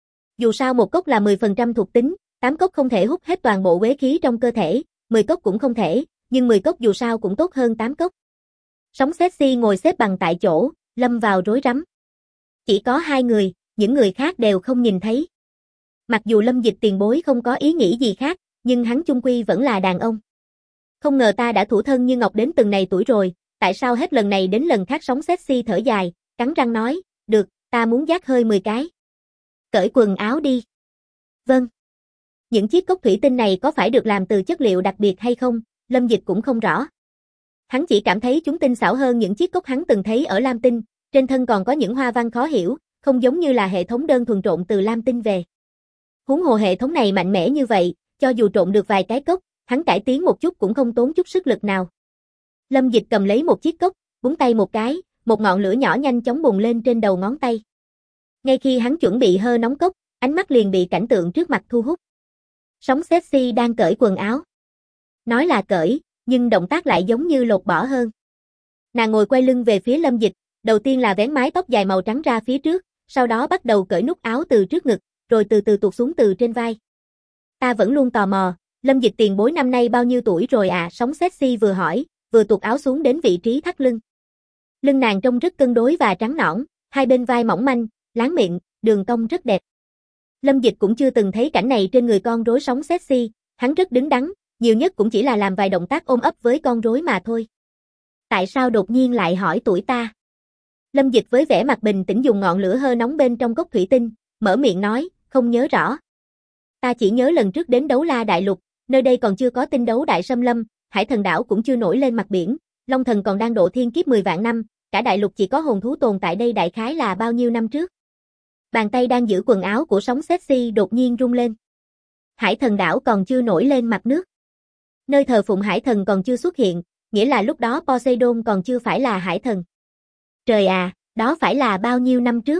Dù sao một cốc là 10% thuộc tính, 8 cốc không thể hút hết toàn bộ uế khí trong cơ thể, 10 cốc cũng không thể, nhưng 10 cốc dù sao cũng tốt hơn 8 cốc. Sóng sexy ngồi xếp bằng tại chỗ, lâm vào rối rắm. Chỉ có 2 người, những người khác đều không nhìn thấy. Mặc dù Lâm Dịch tiền bối không có ý nghĩ gì khác, nhưng hắn chung quy vẫn là đàn ông. Không ngờ ta đã thủ thân như ngọc đến từng này tuổi rồi, tại sao hết lần này đến lần khác? Sóng sexy thở dài, cắn răng nói, được, ta muốn giác hơi 10 cái. Cởi quần áo đi. Vâng. Những chiếc cốc thủy tinh này có phải được làm từ chất liệu đặc biệt hay không, Lâm Dịch cũng không rõ. Hắn chỉ cảm thấy chúng tinh xảo hơn những chiếc cốc hắn từng thấy ở Lam Tinh, trên thân còn có những hoa văn khó hiểu, không giống như là hệ thống đơn thuần trộn từ Lam Tinh về. Huống hồ hệ thống này mạnh mẽ như vậy, cho dù trộn được vài cái cốc, hắn cải tiến một chút cũng không tốn chút sức lực nào. Lâm Dịch cầm lấy một chiếc cốc, búng tay một cái, một ngọn lửa nhỏ nhanh chóng bùng lên trên đầu ngón tay. Ngay khi hắn chuẩn bị hơ nóng cốc, ánh mắt liền bị cảnh tượng trước mặt thu hút. Sóng sexy đang cởi quần áo. Nói là cởi, nhưng động tác lại giống như lột bỏ hơn. Nàng ngồi quay lưng về phía Lâm Dịch, đầu tiên là vén mái tóc dài màu trắng ra phía trước, sau đó bắt đầu cởi nút áo từ trước ngực, rồi từ từ tuột xuống từ trên vai. Ta vẫn luôn tò mò, Lâm Dịch tiền bối năm nay bao nhiêu tuổi rồi à? Sóng sexy vừa hỏi, vừa tuột áo xuống đến vị trí thắt lưng. Lưng nàng trông rất cân đối và trắng nõn, hai bên vai mỏng manh, láng miệng, đường cong rất đẹp. Lâm Dịch cũng chưa từng thấy cảnh này trên người con rối sóng sexy, hắn rất đứng đắn, nhiều nhất cũng chỉ là làm vài động tác ôm ấp với con rối mà thôi. Tại sao đột nhiên lại hỏi tuổi ta? Lâm Dịch với vẻ mặt bình tĩnh dùng ngọn lửa hơ nóng bên trong cốc thủy tinh, mở miệng nói, không nhớ rõ. Ta chỉ nhớ lần trước đến Đấu La Đại Lục, nơi đây còn chưa có tinh đấu đại xâm lâm, Hải Thần đảo cũng chưa nổi lên mặt biển, Long Thần còn đang độ thiên kiếp 10 vạn năm, cả đại lục chỉ có hồn thú tồn tại đây đại khái là bao nhiêu năm trước. Bàn tay đang giữ quần áo của sóng sexy đột nhiên rung lên. Hải Thần đảo còn chưa nổi lên mặt nước. Nơi thờ phụng Hải Thần còn chưa xuất hiện, nghĩa là lúc đó Poseidon còn chưa phải là Hải Thần. Trời à, đó phải là bao nhiêu năm trước?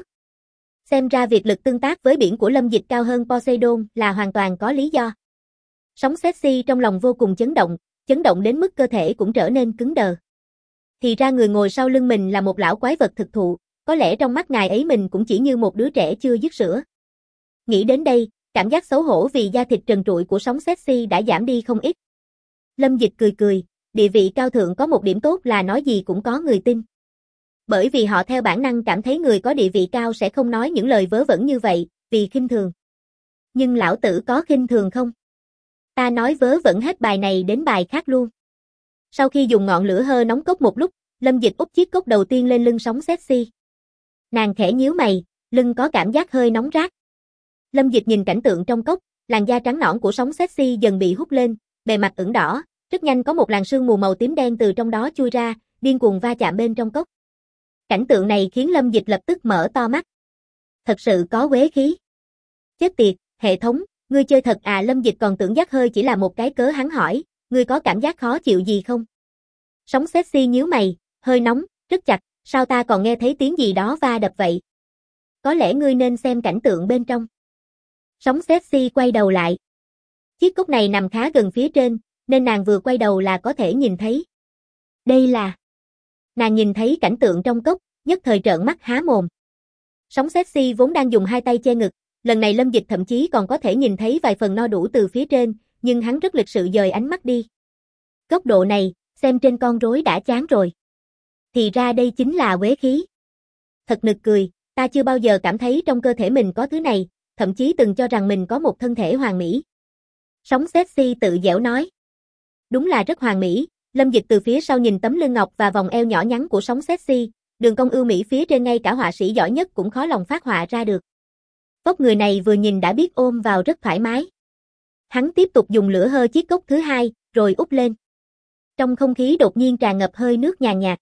Xem ra việc lực tương tác với biển của Lâm Dịch cao hơn Poseidon là hoàn toàn có lý do. Sóng sexy trong lòng vô cùng chấn động đến mức cơ thể cũng trở nên cứng đờ. Thì ra người ngồi sau lưng mình là một lão quái vật thực thụ, có lẽ trong mắt ngài ấy mình cũng chỉ như một đứa trẻ chưa dứt sữa. Nghĩ đến đây, cảm giác xấu hổ vì da thịt trần trụi của sóng sexy đã giảm đi không ít. Lâm Dịch cười cười, địa vị cao thượng có một điểm tốt là nói gì cũng có người tin. Bởi vì họ theo bản năng cảm thấy người có địa vị cao sẽ không nói những lời vớ vẩn như vậy, vì khinh thường. Nhưng lão tử có khinh thường không? Ta nói vớ vẩn hết bài này đến bài khác luôn. Sau khi dùng ngọn lửa hơi nóng cốc một lúc, Lâm Dịch úp chiếc cốc đầu tiên lên lưng sóng sexy. Nàng khẽ nhíu mày, lưng có cảm giác hơi nóng rát. Lâm Dịch nhìn cảnh tượng trong cốc, làn da trắng nõn của sóng sexy dần bị hút lên, bề mặt ửng đỏ, rất nhanh có một làn sương mù màu tím đen từ trong đó chui ra, điên cuồng va chạm bên trong cốc. Cảnh tượng này khiến Lâm Dịch lập tức mở to mắt. Thật sự có quế khí. Chết tiệt, hệ thống, ngươi chơi thật à? Lâm Dịch còn tưởng dắt hơi chỉ là một cái cớ, hắn hỏi, ngươi có cảm giác khó chịu gì không? Sóng sexy nhíu mày, hơi nóng, rất chặt, sao ta còn nghe thấy tiếng gì đó va đập vậy? Có lẽ ngươi nên xem cảnh tượng bên trong. Sóng sexy quay đầu lại. Chiếc cốc này nằm khá gần phía trên, nên nàng vừa quay đầu là có thể nhìn thấy. Đây là... Nàng nhìn thấy cảnh tượng trong cốc, nhất thời trợn mắt há mồm. Sóng sexy vốn đang dùng hai tay che ngực, lần này Lâm Dịch thậm chí còn có thể nhìn thấy vài phần no đủ từ phía trên, nhưng hắn rất lịch sự dời ánh mắt đi. Góc độ này, xem trên con rối đã chán rồi. Thì ra đây chính là quế khí. Thật nực cười, ta chưa bao giờ cảm thấy trong cơ thể mình có thứ này, thậm chí từng cho rằng mình có một thân thể hoàn mỹ. Sóng sexy tự dẻo nói. Đúng là rất hoàn mỹ. Lâm Dịch từ phía sau nhìn tấm lưng ngọc và vòng eo nhỏ nhắn của sóng sexy, đường cong ưu mỹ phía trên ngay cả họa sĩ giỏi nhất cũng khó lòng phát họa ra được. Vóc người này vừa nhìn đã biết ôm vào rất thoải mái. Hắn tiếp tục dùng lửa hơi chiếc cốc thứ hai, rồi úp lên. Trong không khí đột nhiên tràn ngập hơi nước nhàn nhạt.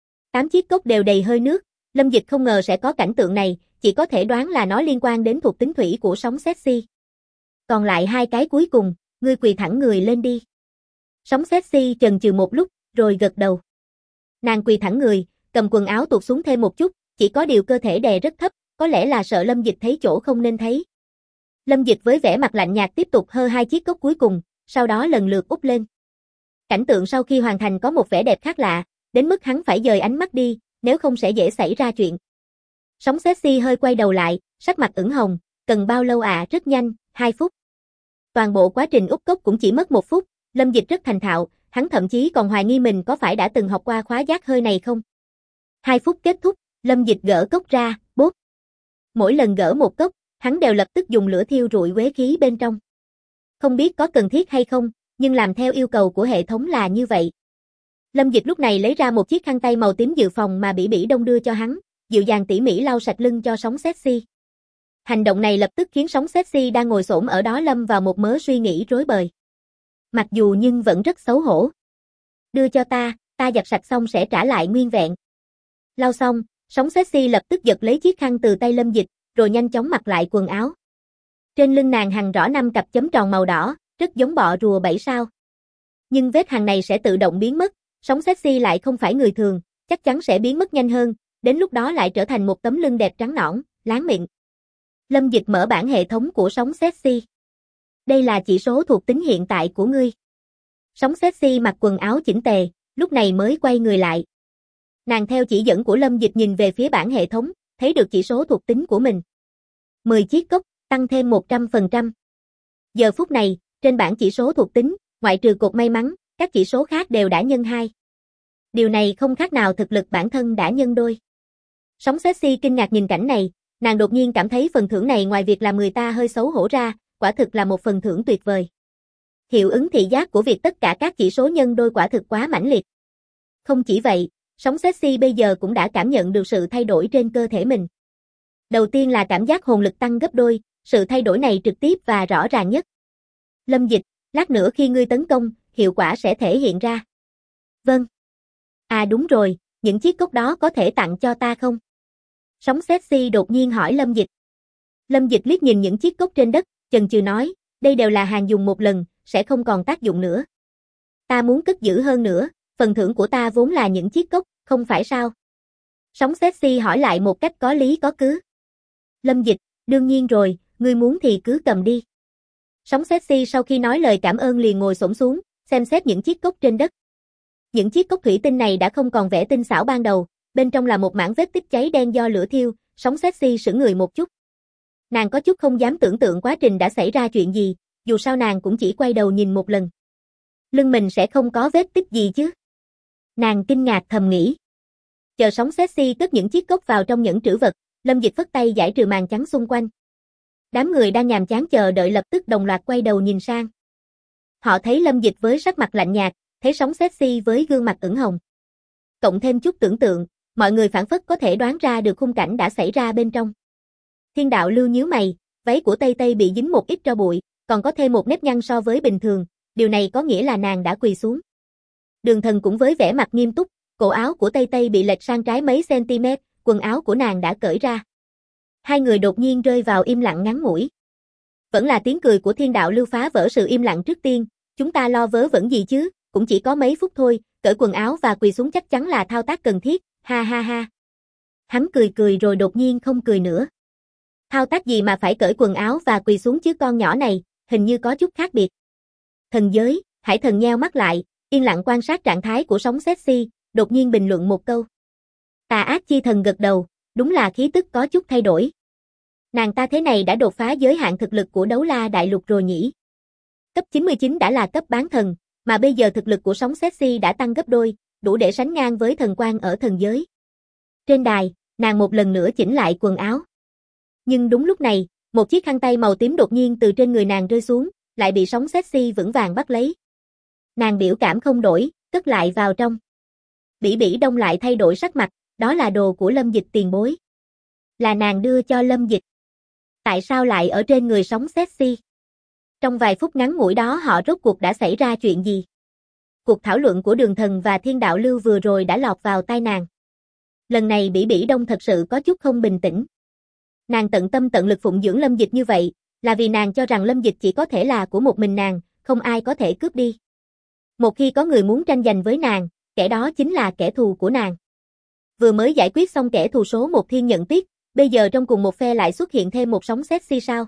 8 chiếc cốc đều đầy hơi nước, Lâm Dịch không ngờ sẽ có cảnh tượng này, chỉ có thể đoán là nó liên quan đến thuộc tính thủy của sóng sexy. Còn lại hai cái cuối cùng, ngươi quỳ thẳng người lên đi. Sóng sexy chần chừ một lúc, rồi gật đầu. Nàng quỳ thẳng người, cầm quần áo tuột xuống thêm một chút, chỉ có điều cơ thể đè rất thấp, có lẽ là sợ Lâm Dịch thấy chỗ không nên thấy. Lâm Dịch với vẻ mặt lạnh nhạt tiếp tục hơ hai chiếc cốc cuối cùng, sau đó lần lượt úp lên. Cảnh tượng sau khi hoàn thành có một vẻ đẹp khác lạ, đến mức hắn phải dời ánh mắt đi, nếu không sẽ dễ xảy ra chuyện. Sóng sexy hơi quay đầu lại, sắc mặt ửng hồng, cần bao lâu ạ? Rất nhanh, 2 phút. Toàn bộ quá trình úp cốc cũng chỉ mất 1 phút, Lâm Dịch rất thành thạo, hắn thậm chí còn hoài nghi mình có phải đã từng học qua khóa giác hơi này không. 2 phút kết thúc, Lâm Dịch gỡ cốc ra, bốp. Mỗi lần gỡ một cốc, hắn đều lập tức dùng lửa thiêu rụi quế khí bên trong. Không biết có cần thiết hay không, nhưng làm theo yêu cầu của hệ thống là như vậy. Lâm Dịch lúc này lấy ra một chiếc khăn tay màu tím dự phòng mà Bỉ Bỉ Đông đưa cho hắn, dịu dàng tỉ mỉ lau sạch lưng cho sóng sexy. Hành động này lập tức khiến sóng sexy đang ngồi xổm ở đó lâm vào một mớ suy nghĩ rối bời. Mặc dù nhưng vẫn rất xấu hổ. Đưa cho ta giặt sạch xong sẽ trả lại nguyên vẹn. Lau xong, sóng sexy lập tức giật lấy chiếc khăn từ tay Lâm Dịch, rồi nhanh chóng mặc lại quần áo. Trên lưng nàng hằn rõ 5 cặp chấm tròn màu đỏ, rất giống bọ rùa 7 sao. Nhưng vết hằn này sẽ tự động biến mất, sóng sexy lại không phải người thường, chắc chắn sẽ biến mất nhanh hơn, đến lúc đó lại trở thành một tấm lưng đẹp trắng nõn, láng mịn. Lâm Dịch mở bảng hệ thống của sóng sexy. Đây là chỉ số thuộc tính hiện tại của ngươi. Sóng sexy mặc quần áo chỉnh tề, lúc này mới quay người lại. Nàng theo chỉ dẫn của Lâm Dịch nhìn về phía bảng hệ thống, thấy được chỉ số thuộc tính của mình. 10 chiếc cốc, tăng thêm 100%. Giờ phút này, trên bảng chỉ số thuộc tính, ngoại trừ cột may mắn, các chỉ số khác đều đã nhân 2. Điều này không khác nào thực lực bản thân đã nhân đôi. Sóng sexy kinh ngạc nhìn cảnh này, nàng đột nhiên cảm thấy phần thưởng này ngoài việc làm người ta hơi xấu hổ ra, quả thực là một phần thưởng tuyệt vời. Hiệu ứng thị giác của việc tất cả các chỉ số nhân đôi quả thực quá mãnh liệt. Không chỉ vậy, sóng sexy bây giờ cũng đã cảm nhận được sự thay đổi trên cơ thể mình. Đầu tiên là cảm giác hồn lực tăng gấp đôi, sự thay đổi này trực tiếp và rõ ràng nhất. Lâm Dịch, lát nữa khi ngươi tấn công, hiệu quả sẽ thể hiện ra. Vâng. À đúng rồi, những chiếc cốc đó có thể tặng cho ta không? Sóng sexy đột nhiên hỏi Lâm Dịch. Lâm Dịch liếc nhìn những chiếc cốc trên đất, chần chừ nói, đây đều là hàng dùng một lần, sẽ không còn tác dụng nữa. Ta muốn cất giữ hơn nữa, phần thưởng của ta vốn là những chiếc cốc, không phải sao? Sóng sexy hỏi lại một cách có lý có cứ. Lâm Dịch, đương nhiên rồi, ngươi muốn thì cứ cầm đi. Sóng sexy sau khi nói lời cảm ơn liền ngồi xổm xuống, xem xét những chiếc cốc trên đất. Những chiếc cốc thủy tinh này đã không còn vẻ tinh xảo ban đầu, bên trong là một mảng vết tích cháy đen do lửa thiêu, sóng sexy sững người một chút. Nàng có chút không dám tưởng tượng quá trình đã xảy ra chuyện gì, dù sao nàng cũng chỉ quay đầu nhìn một lần. Lưng mình sẽ không có vết tích gì chứ? Nàng kinh ngạc thầm nghĩ. Chờ sóng sexy cất những chiếc cốc vào trong nhẫn trữ vật, Lâm Dịch phất tay giải trừ màn trắng xung quanh. Đám người đang nhàm chán chờ đợi lập tức đồng loạt quay đầu nhìn sang. Họ thấy Lâm Dịch với sắc mặt lạnh nhạt, thấy sóng sexy với gương mặt ửng hồng. Cộng thêm chút tưởng tượng, mọi người phảng phất có thể đoán ra được khung cảnh đã xảy ra bên trong. Thiên đạo lưu nhíu mày, váy của Tây Tây bị dính một ít tro bụi, còn có thêm một nếp nhăn so với bình thường, điều này có nghĩa là nàng đã quỳ xuống. Đường Thần cũng với vẻ mặt nghiêm túc, cổ áo của Tây Tây bị lệch sang trái mấy cm, quần áo của nàng đã cởi ra. Hai người đột nhiên rơi vào im lặng ngắn ngủi. Vẫn là tiếng cười của Thiên đạo lưu phá vỡ sự im lặng trước tiên, chúng ta lo vớ vẩn gì chứ, cũng chỉ có mấy phút thôi, cởi quần áo và quỳ xuống chắc chắn là thao tác cần thiết, ha ha ha. Hắn cười cười rồi đột nhiên không cười nữa. Thao tác gì mà phải cởi quần áo và quỳ xuống chứ con nhỏ này, hình như có chút khác biệt. Thần giới, Hải Thần nheo mắt lại, yên lặng quan sát trạng thái của sóng sexy, đột nhiên bình luận một câu. Tà ác chi thần gật đầu, đúng là khí tức có chút thay đổi. Nàng ta thế này đã đột phá giới hạn thực lực của Đấu La Đại Lục rồi nhỉ? Cấp 99 đã là cấp bán thần, mà bây giờ thực lực của sóng sexy đã tăng gấp đôi, đủ để sánh ngang với thần quan ở thần giới. Trên đài, nàng một lần nữa chỉnh lại quần áo. Nhưng đúng lúc này, một chiếc khăn tay màu tím đột nhiên từ trên người nàng rơi xuống, lại bị sóng sexy vững vàng bắt lấy. Nàng biểu cảm không đổi, cất lại vào trong. Bỉ Bỉ Đông lại thay đổi sắc mặt, đó là đồ của Lâm Dịch tiền bối. Là nàng đưa cho Lâm Dịch. Tại sao lại ở trên người sóng sexy? Trong vài phút ngắn ngủi đó họ rốt cuộc đã xảy ra chuyện gì? Cuộc thảo luận của Đường Thần và Thiên đạo lưu vừa rồi đã lọt vào tai nàng. Lần này Bỉ Bỉ Đông thật sự có chút không bình tĩnh. Nàng tận tâm tận lực phụng dưỡng Lâm Dịch như vậy, là vì nàng cho rằng Lâm Dịch chỉ có thể là của một mình nàng, không ai có thể cướp đi. Một khi có người muốn tranh giành với nàng, kẻ đó chính là kẻ thù của nàng. Vừa mới giải quyết xong kẻ thù số một Thiên Nhận Tuyết, bây giờ trong cùng một phe lại xuất hiện thêm một sóng sexy sao?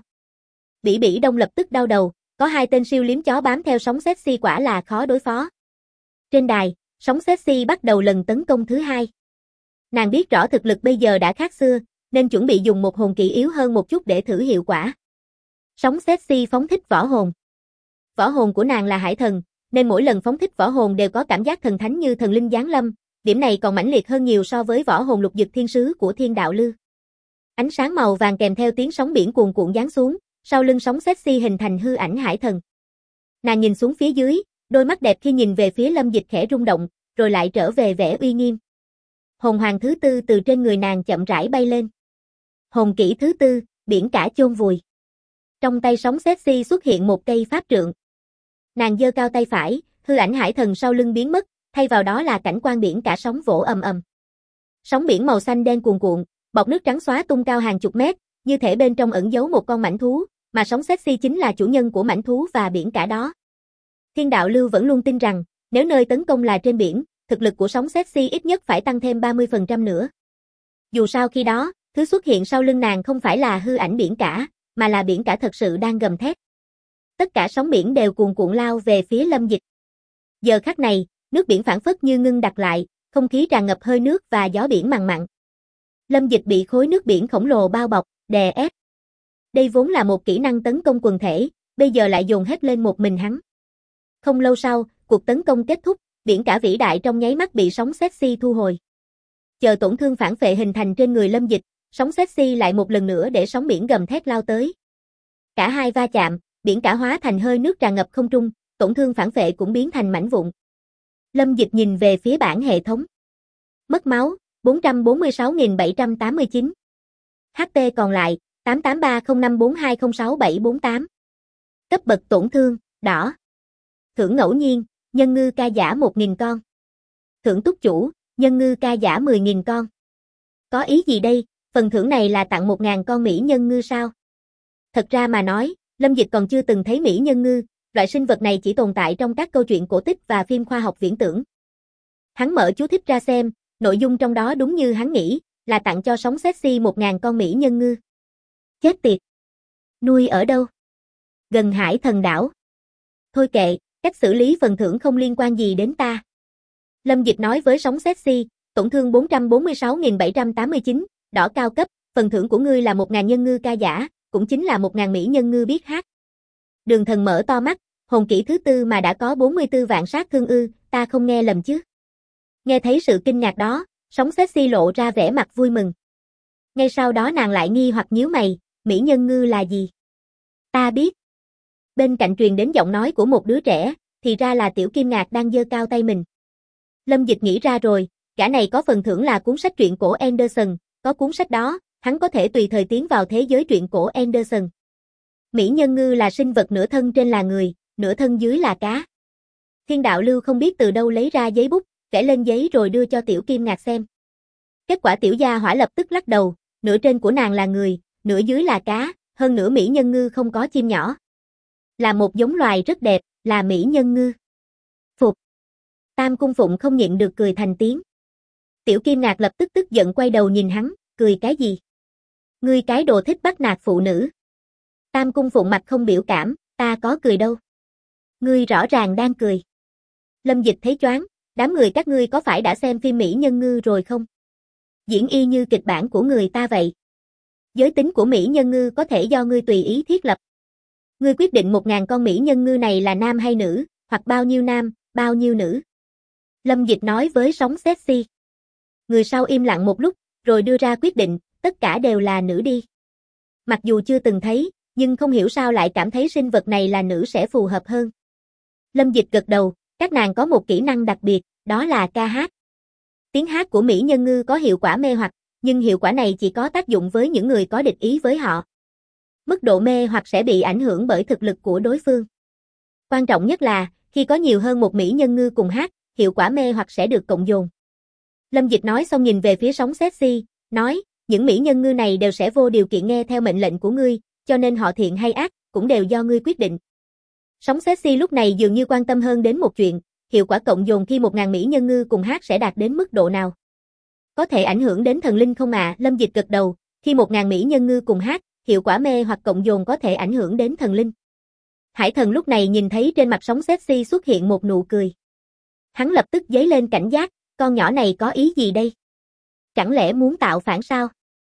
Bỉ Bỉ Đông lập tức đau đầu, có hai tên siêu liếm chó bám theo sóng sexy quả là khó đối phó. Trên đài, sóng sexy bắt đầu lần tấn công thứ hai. Nàng biết rõ thực lực bây giờ đã khác xưa, nên chuẩn bị dùng một hồn kỹ yếu hơn một chút để thử hiệu quả. Sóng sexy phóng thích võ hồn. Võ hồn của nàng là hải thần, nên mỗi lần phóng thích võ hồn đều có cảm giác thần thánh như thần linh giáng lâm, điểm này còn mãnh liệt hơn nhiều so với võ hồn lục dực thiên sứ của Thiên đạo lưu. Ánh sáng màu vàng kèm theo tiếng sóng biển cuồn cuộn giáng xuống, sau lưng sóng sexy hình thành hư ảnh hải thần. Nàng nhìn xuống phía dưới, đôi mắt đẹp khi nhìn về phía Lâm Dịch khẽ rung động, rồi lại trở về vẻ uy nghiêm. Hồn hoàng thứ tư từ trên người nàng chậm rãi bay lên. Hồn kỹ thứ tư, biển cả chôn vùi. Trong tay sóng sexy xuất hiện một cây pháp trượng. Nàng giơ cao tay phải, hư ảnh hải thần sau lưng biến mất, thay vào đó là cảnh quan biển cả sóng vỗ ầm ầm. Sóng biển màu xanh đen cuồn cuộn, bọt nước trắng xóa tung cao hàng chục mét, như thể bên trong ẩn giấu một con mãnh thú, mà sóng sexy chính là chủ nhân của mãnh thú và biển cả đó. Thiên đạo lưu vẫn luôn tin rằng, nếu nơi tấn công là trên biển, thực lực của sóng sexy ít nhất phải tăng thêm 30% nữa. Dù sao khi đó, thứ xuất hiện sau lưng nàng không phải là hư ảnh biển cả, mà là biển cả thật sự đang gầm thét. Tất cả sóng biển đều cuồn cuộn lao về phía Lâm Dịch. Giờ khắc này, nước biển phảng phất như ngưng đặc lại, không khí tràn ngập hơi nước và gió biển mặn mặn. Lâm Dịch bị khối nước biển khổng lồ bao bọc, đè ép. Đây vốn là một kỹ năng tấn công quần thể, bây giờ lại dồn hết lên một mình hắn. Không lâu sau, cuộc tấn công kết thúc, biển cả vĩ đại trong nháy mắt bị sóng sexy thu hồi. Chờ tổn thương phản phệ hình thành trên người Lâm Dịch, sóng sexy lại một lần nữa để sóng biển gầm thét lao tới. Cả hai va chạm, biển cả hóa thành hơi nước tràn ngập không trung, tổn thương phản phệ cũng biến thành mảnh vụn. Lâm Dịch nhìn về phía bảng hệ thống. Mất máu, 446.789. HP còn lại, 883054206748. Cấp bậc tổn thương, đỏ. Thưởng ngẫu nhiên, nhân ngư ca giả 1.000 con. Thưởng túc chủ, nhân ngư ca giả 10.000 con. Có ý gì đây, phần thưởng này là tặng 1.000 con mỹ nhân ngư sao? Thật ra mà nói, Lâm Dịch còn chưa từng thấy mỹ nhân ngư, loại sinh vật này chỉ tồn tại trong các câu chuyện cổ tích và phim khoa học viễn tưởng. Hắn mở chú thích ra xem, nội dung trong đó đúng như hắn nghĩ, là tặng cho sóng sexy 1.000 con mỹ nhân ngư. Chết tiệt! Nuôi ở đâu? Gần Hải Thần đảo. Thôi kệ, cách xử lý phần thưởng không liên quan gì đến ta. Lâm Dịch nói với sóng sexy, tổn thương 446.789, đỏ cao cấp, phần thưởng của ngươi là 1.000 nhân ngư ca giả, cũng chính là 1000 mỹ nhân ngư biết hát. Đường Thần mở to mắt, hồn kỹ thứ tư mà đã có 44 vạn sát thương ư, ta không nghe lầm chứ? Nghe thấy sự kinh ngạc đó, Sóng Sexy lộ ra vẻ mặt vui mừng. Ngay sau đó nàng lại nghi hoặc nhíu mày, mỹ nhân ngư là gì? Ta biết. Bên cạnh truyền đến giọng nói của một đứa trẻ, thì ra là Tiểu Kim Ngạc đang giơ cao tay mình. Lâm Dịch nghĩ ra rồi, gã này có phần thưởng là cuốn sách truyện cổ Anderson, có cuốn sách đó, hắn có thể tùy thời tiến vào thế giới truyện cổ Anderson. Mỹ nhân ngư là sinh vật nửa thân trên là người, nửa thân dưới là cá. Thiên đạo lưu không biết từ đâu lấy ra giấy bút, vẽ lên giấy rồi đưa cho Tiểu Kim Ngạc xem. Kết quả tiểu gia hỏa lập tức lắc đầu, nửa trên của nàng là người, nửa dưới là cá, hơn nữa mỹ nhân ngư không có chim nhỏ. Là một giống loài rất đẹp, là mỹ nhân ngư. Phục. Tam Cung Phụng không nhịn được cười thành tiếng. Tiểu Kim Ngạc lập tức tức giận quay đầu nhìn hắn, cười cái gì? Ngươi cái đồ thích bắt nạt phụ nữ. Tam Cung Phụng mặt không biểu cảm, ta có cười đâu. Ngươi rõ ràng đang cười. Lâm Dịch thấy choáng, đám người các ngươi có phải đã xem phim mỹ nhân ngư rồi không? Diễn y như kịch bản của người ta vậy. Giới tính của mỹ nhân ngư có thể do ngươi tùy ý thiết lập. Ngươi quyết định 1000 con mỹ nhân ngư này là nam hay nữ, hoặc bao nhiêu nam, bao nhiêu nữ. Lâm Dịch nói với Sóng Sexy. Người sau im lặng một lúc, rồi đưa ra quyết định, tất cả đều là nữ đi. Mặc dù chưa từng thấy, nhưng không hiểu sao lại cảm thấy sinh vật này là nữ sẽ phù hợp hơn. Lâm Dịch gật đầu, các nàng có một kỹ năng đặc biệt, đó là ca hát. Tiếng hát của mỹ nhân ngư có hiệu quả mê hoặc, nhưng hiệu quả này chỉ có tác dụng với những người có địch ý với họ. Mức độ mê hoặc sẽ bị ảnh hưởng bởi thực lực của đối phương. Quan trọng nhất là, khi có nhiều hơn một mỹ nhân ngư cùng hát, hiệu quả mê hoặc sẽ được cộng dồn. Lâm Dịch nói xong nhìn về phía Sóng Sexy, nói, những mỹ nhân ngư này đều sẽ vô điều kiện nghe theo mệnh lệnh của ngươi, cho nên họ thiện hay ác, cũng đều do ngươi quyết định. Sóng Sexy lúc này dường như quan tâm hơn đến một chuyện, hiệu quả cộng dồn khi 1000 mỹ nhân ngư cùng hát sẽ đạt đến mức độ nào? Có thể ảnh hưởng đến thần linh không ạ? Lâm Dịch gật đầu, khi 1000 mỹ nhân ngư cùng hát, hiệu quả mê hoặc cộng dồn có thể ảnh hưởng đến thần linh. Hải Thần lúc này nhìn thấy trên mặt Sóng Sexy xuất hiện một nụ cười. Hắn lập tức dấy lên cảnh giác, con nhỏ này có ý gì đây? Chẳng lẽ muốn tạo phản sao?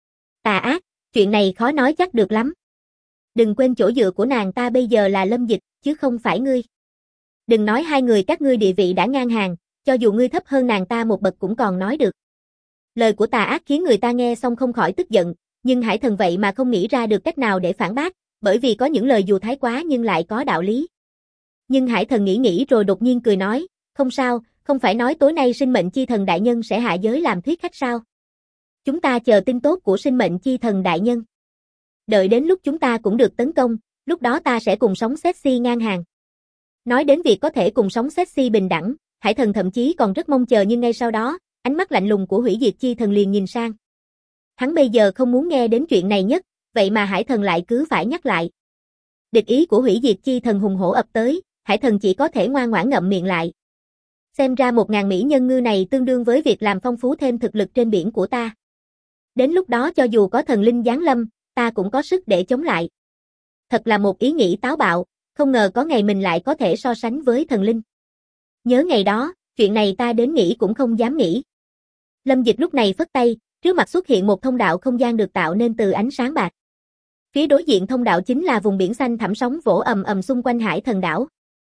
Tà ác, chuyện này khó nói chắc được lắm. Đừng quên chỗ dựa của nàng ta bây giờ là Lâm Dịch, chứ không phải ngươi. Đừng nói hai người các ngươi địa vị đã ngang hàng, cho dù ngươi thấp hơn nàng ta một bậc cũng còn nói được. Lời của tà ác khiến người ta nghe xong không khỏi tức giận, nhưng Hải Thần vậy mà không nghĩ ra được cách nào để phản bác, bởi vì có những lời dù thái quá nhưng lại có đạo lý. Nhưng Hải Thần nghĩ rồi đột nhiên cười nói, không sao, không phải nói tối nay sinh mệnh chi thần đại nhân sẽ hạ giới làm thuyết khách sao? Chúng ta chờ tin tốt của sinh mệnh chi thần đại nhân. Đợi đến lúc chúng ta cũng được tấn công, lúc đó ta sẽ cùng Sóng Sexy ngang hàng. Nói đến việc có thể cùng Sóng Sexy bình đẳng, Hải Thần thậm chí còn rất mong chờ, nhưng ngay sau đó, ánh mắt lạnh lùng của Hủy Diệt Chi Thần liền nhìn sang. Hắn bây giờ không muốn nghe đến chuyện này nhất, vậy mà Hải Thần lại cứ phải nhắc lại. Địch ý của Hủy Diệt Chi Thần hùng hổ ập tới, Hải Thần chỉ có thể ngoan ngoãn ngậm miệng lại. Xem ra 1000 mỹ nhân ngư này tương đương với việc làm phong phú thêm thực lực trên biển của ta. Đến lúc đó cho dù có thần linh giáng lâm, ta cũng có sức để chống lại. Thật là một ý nghĩ táo bạo, không ngờ có ngày mình lại có thể so sánh với thần linh. Nhớ ngày đó, chuyện này ta đến nghĩ cũng không dám nghĩ. Lâm Dịch lúc này phất tay, trước mặt xuất hiện một thông đạo không gian được tạo nên từ ánh sáng bạc. Phía đối diện thông đạo chính là vùng biển xanh thẳm, sóng vỗ ầm ầm xung quanh Hải Thần đảo.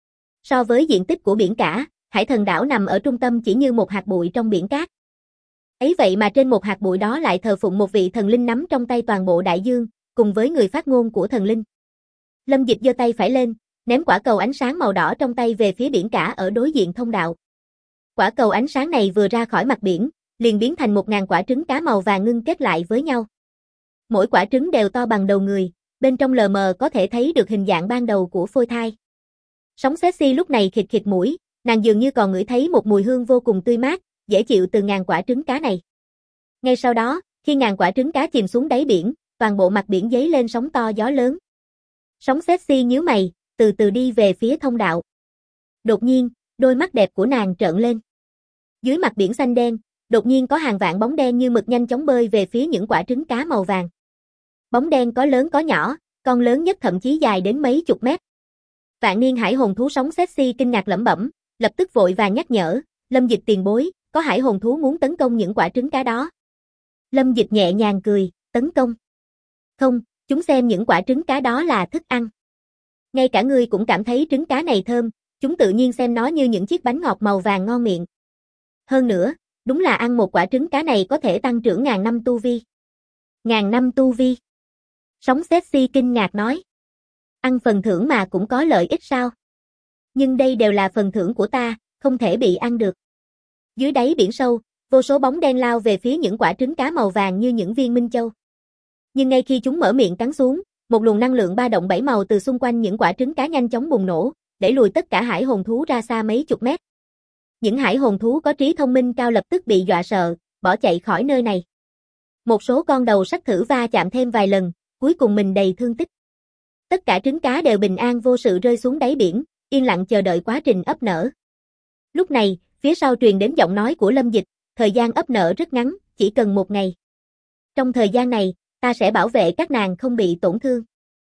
So với diện tích của biển cả, Hải Thần đảo nằm ở trung tâm chỉ như một hạt bụi trong biển cát. Ấy vậy mà trên một hạt bụi đó lại thờ phụng một vị thần linh nắm trong tay toàn bộ đại dương, cùng với người phát ngôn của thần linh. Lâm Dịch giơ tay phải lên, ném quả cầu ánh sáng màu đỏ trong tay về phía biển cả ở đối diện thông đạo. Quả cầu ánh sáng này vừa ra khỏi mặt biển, liền biến thành 1000 quả trứng cá màu vàng ngưng kết lại với nhau. Mỗi quả trứng đều to bằng đầu người, bên trong lờ mờ có thể thấy được hình dạng ban đầu của phôi thai. Sóng Sexy lúc này khịt khịt mũi, nàng dường như còn ngửi thấy một mùi hương vô cùng tươi mát, dễ chịu từ ngàn quả trứng cá này. Ngay sau đó, khi ngàn quả trứng cá chìm xuống đáy biển, toàn bộ mặt biển dấy lên sóng to gió lớn. Sóng Sexy nhíu mày, từ từ đi về phía thông đạo. Đột nhiên, đôi mắt đẹp của nàng trợn lên. Dưới mặt biển xanh đen, đột nhiên có hàng vạn bóng đen như mực nhanh chóng bơi về phía những quả trứng cá màu vàng. Bóng đen có lớn có nhỏ, con lớn nhất thậm chí dài đến mấy chục mét. Vạn niên hải hồn thú Sóng Sexy kinh ngạc lẩm bẩm, lập tức vội vàng nhắc nhở, Lâm Dịch tiền bối, có hải hồn thú muốn tấn công những quả trứng cá đó. Lâm Dịch nhẹ nhàng cười, tấn công. Không, Chúng xem những quả trứng cá đó là thức ăn. Ngay cả ngươi cũng cảm thấy trứng cá này thơm, chúng tự nhiên xem nó như những chiếc bánh ngọt màu vàng ngon miệng. Hơn nữa, đúng là ăn một quả trứng cá này có thể tăng trưởng 1000 năm tu vi. 1000 năm tu vi. Sóng sexy kinh ngạc nói. Ăn phần thưởng mà cũng có lợi ích sao? Nhưng đây đều là phần thưởng của ta, không thể bị ăn được. Dưới đáy biển sâu, vô số bóng đen lao về phía những quả trứng cá màu vàng như những viên minh châu. Nhưng ngay khi chúng mở miệng cắn xuống, một luồng năng lượng ba động bảy màu từ xung quanh những quả trứng cá nhanh chóng bùng nổ, đẩy lùi tất cả hải hồn thú ra xa mấy chục mét. Những hải hồn thú có trí thông minh cao lập tức bị dọa sợ, bỏ chạy khỏi nơi này. Một số con đầu sắt thử va chạm thêm vài lần, cuối cùng mình đầy thương tích. Tất cả trứng cá đều bình an vô sự rơi xuống đáy biển, yên lặng chờ đợi quá trình ấp nở. Lúc này, phía sau truyền đến giọng nói của Lâm Dịch, thời gian ấp nở rất ngắn, chỉ cần 1 ngày. Trong thời gian này, ta sẽ bảo vệ các nàng không bị tổn thương.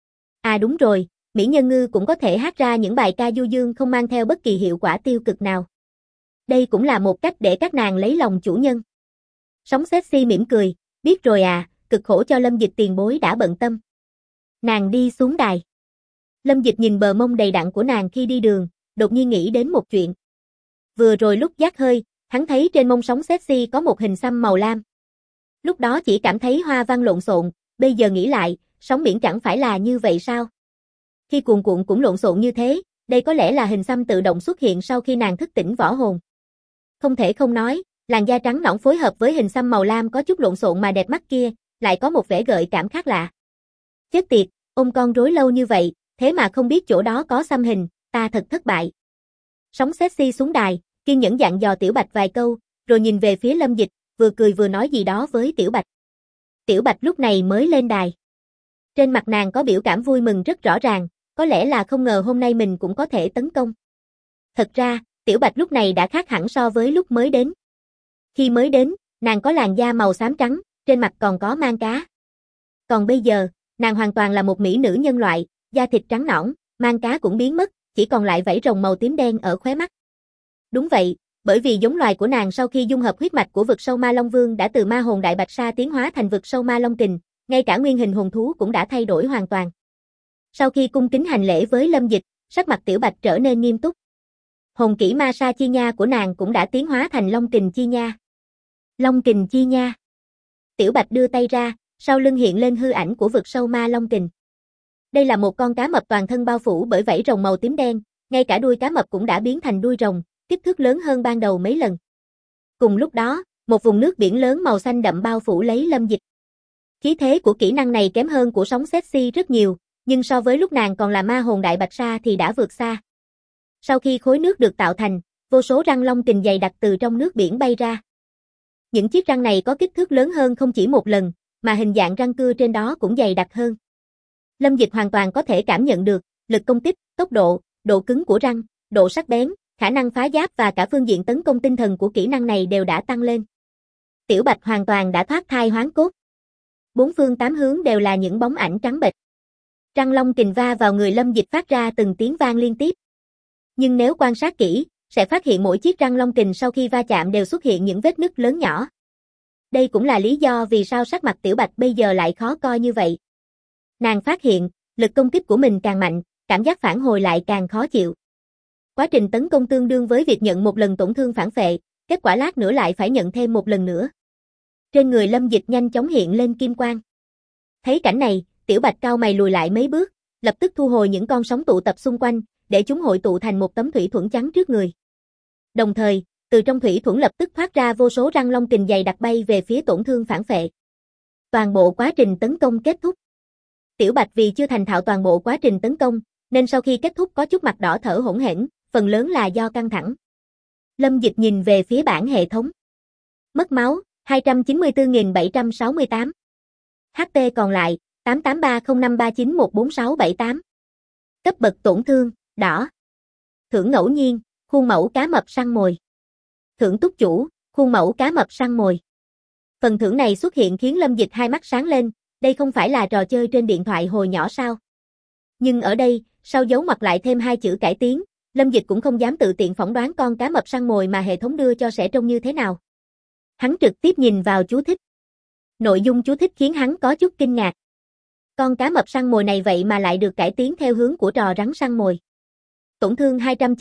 À đúng rồi, Mỹ Nhân Ngư cũng có thể hát ra những bài ca du dương không mang theo bất kỳ hiệu quả tiêu cực nào. Đây cũng là một cách để các nàng lấy lòng chủ nhân. Sóng sexy mỉm cười, biết rồi à, cực khổ cho Lâm Dịch tiền bối đã bận tâm. Nàng đi xuống đài. Lâm Dịch nhìn bờ mông đầy đặn của nàng khi đi đường, đột nhiên nghĩ đến một chuyện. Vừa rồi lúc dắt hơi, hắn thấy trên mông sóng sexy có một hình xăm màu lam. Lúc đó chỉ cảm thấy hoa văn lộn xộn, bây giờ nghĩ lại, sóng biển chẳng phải là như vậy sao? Khi cuồn cuộn cũng lộn xộn như thế, đây có lẽ là hình xăm tự động xuất hiện sau khi nàng thức tỉnh võ hồn. Không thể không nói, làn da trắng nõn phối hợp với hình xăm màu lam có chút lộn xộn mà đẹp mắt kia, lại có một vẻ gợi cảm khác lạ. Chết tiệt, ôm con rối lâu như vậy, thế mà không biết chỗ đó có xăm hình, ta thật thất bại. Sóng sexy xuống đài, kiên nhẫn dặn dò Tiểu Bạch vài câu, rồi nhìn về phía Lâm Dịch, vừa cười vừa nói gì đó với Tiểu Bạch. Tiểu Bạch lúc này mới lên đài. Trên mặt nàng có biểu cảm vui mừng rất rõ ràng, có lẽ là không ngờ hôm nay mình cũng có thể tấn công. Thật ra, Tiểu Bạch lúc này đã khác hẳn so với lúc mới đến. Khi mới đến, nàng có làn da màu xám trắng, trên mặt còn có mang cá. Còn bây giờ, nàng hoàn toàn là một mỹ nữ nhân loại, da thịt trắng nõn, mang cá cũng biến mất, chỉ còn lại vảy rồng màu tím đen ở khóe mắt. Đúng vậy, bởi vì giống loài của nàng sau khi dung hợp huyết mạch của vực sâu Ma Long Vương đã từ ma hồn Đại Bạch Sa tiến hóa thành vực sâu Ma Long Kình, ngay cả nguyên hình hồn thú cũng đã thay đổi hoàn toàn. Sau khi cung kính hành lễ với Lâm Dịch, sắc mặt Tiểu Bạch trở nên nghiêm túc. Hồn kỹ ma sa chi nha của nàng cũng đã tiến hóa thành Long Kình chi nha. Long Kình chi nha. Tiểu Bạch đưa tay ra, sau lưng hiện lên hư ảnh của vực sâu Ma Long Kình. Đây là một con cá mập toàn thân bao phủ bởi vảy rồng màu tím đen, ngay cả đuôi cá mập cũng đã biến thành đuôi rồng, kích thước lớn hơn ban đầu mấy lần. Cùng lúc đó, một vùng nước biển lớn màu xanh đậm bao phủ lấy Lâm Dịch. Khí thế của kỹ năng này kém hơn của sóng sexy rất nhiều, nhưng so với lúc nàng còn là ma hồn Đại Bạch Sa thì đã vượt xa. Sau khi khối nước được tạo thành, vô số răng long kình dày đặc từ trong nước biển bay ra. Những chiếc răng này có kích thước lớn hơn không chỉ một lần, mà hình dạng răng cưa trên đó cũng dày đặc hơn. Lâm Dịch hoàn toàn có thể cảm nhận được, lực công kích, tốc độ, độ cứng của răng, độ sắc bén, khả năng phá giáp và cả phương diện tấn công tinh thần của kỹ năng này đều đã tăng lên. Tiểu Bạch hoàn toàn đã thoát thai hoán cốt. Bốn phương tám hướng đều là những bóng ảnh trắng bệch. Răng long kình va vào người Lâm Dịch phát ra từng tiếng vang liên tiếp. Nhưng nếu quan sát kỹ, sẽ phát hiện mỗi chiếc răng long kình sau khi va chạm đều xuất hiện những vết nứt lớn nhỏ. Đây cũng là lý do vì sao sắc mặt Tiểu Bạch bây giờ lại khó coi như vậy. Nàng phát hiện, lực công kích của mình càng mạnh, cảm giác phản hồi lại càng khó chịu. Quá trình tấn công tương đương với việc nhận một lần tổn thương phản phệ, kết quả lát nữa lại phải nhận thêm một lần nữa. Trên người Lâm Dịch nhanh chóng hiện lên kim quang. Thấy cảnh này, Tiểu Bạch cau mày lùi lại mấy bước, lập tức thu hồi những con sóng tụ tập xung quanh, để chúng hội tụ thành một tấm thủy thuẫn chắn trước người. Đồng thời, từ trong thủy thuẫn lập tức thoát ra vô số răng long kình dày đặc bay về phía tổn thương phản phệ. Toàn bộ quá trình tấn công kết thúc. Tiểu Bạch vì chưa thành thạo toàn bộ quá trình tấn công, nên sau khi kết thúc có chút mặt đỏ thở hổn hển, phần lớn là do căng thẳng. Lâm Dịch nhìn về phía bảng hệ thống. Mất máu, 294.768. HP còn lại, 883053914678. Cấp bậc tổn thương, đỏ. Thưởng ngẫu nhiên, khuôn mẫu cá mập săn mồi. Thưởng túc chủ, khuôn mẫu cá mập săn mồi. Phần thưởng này xuất hiện khiến Lâm Dịch hai mắt sáng lên, đây không phải là trò chơi trên điện thoại hồi nhỏ sao? Nhưng ở đây, sau dấu ngoặc lại thêm hai chữ cải tiến, Lâm Dịch cũng không dám tự tiện phỏng đoán con cá mập săn mồi mà hệ thống đưa cho sẽ trông như thế nào. Hắn trực tiếp nhìn vào chú thích. Nội dung chú thích khiến hắn có chút kinh ngạc. Con cá mập săn mồi này vậy mà lại được cải tiến theo hướng của trò rắn săn mồi. Tổn thương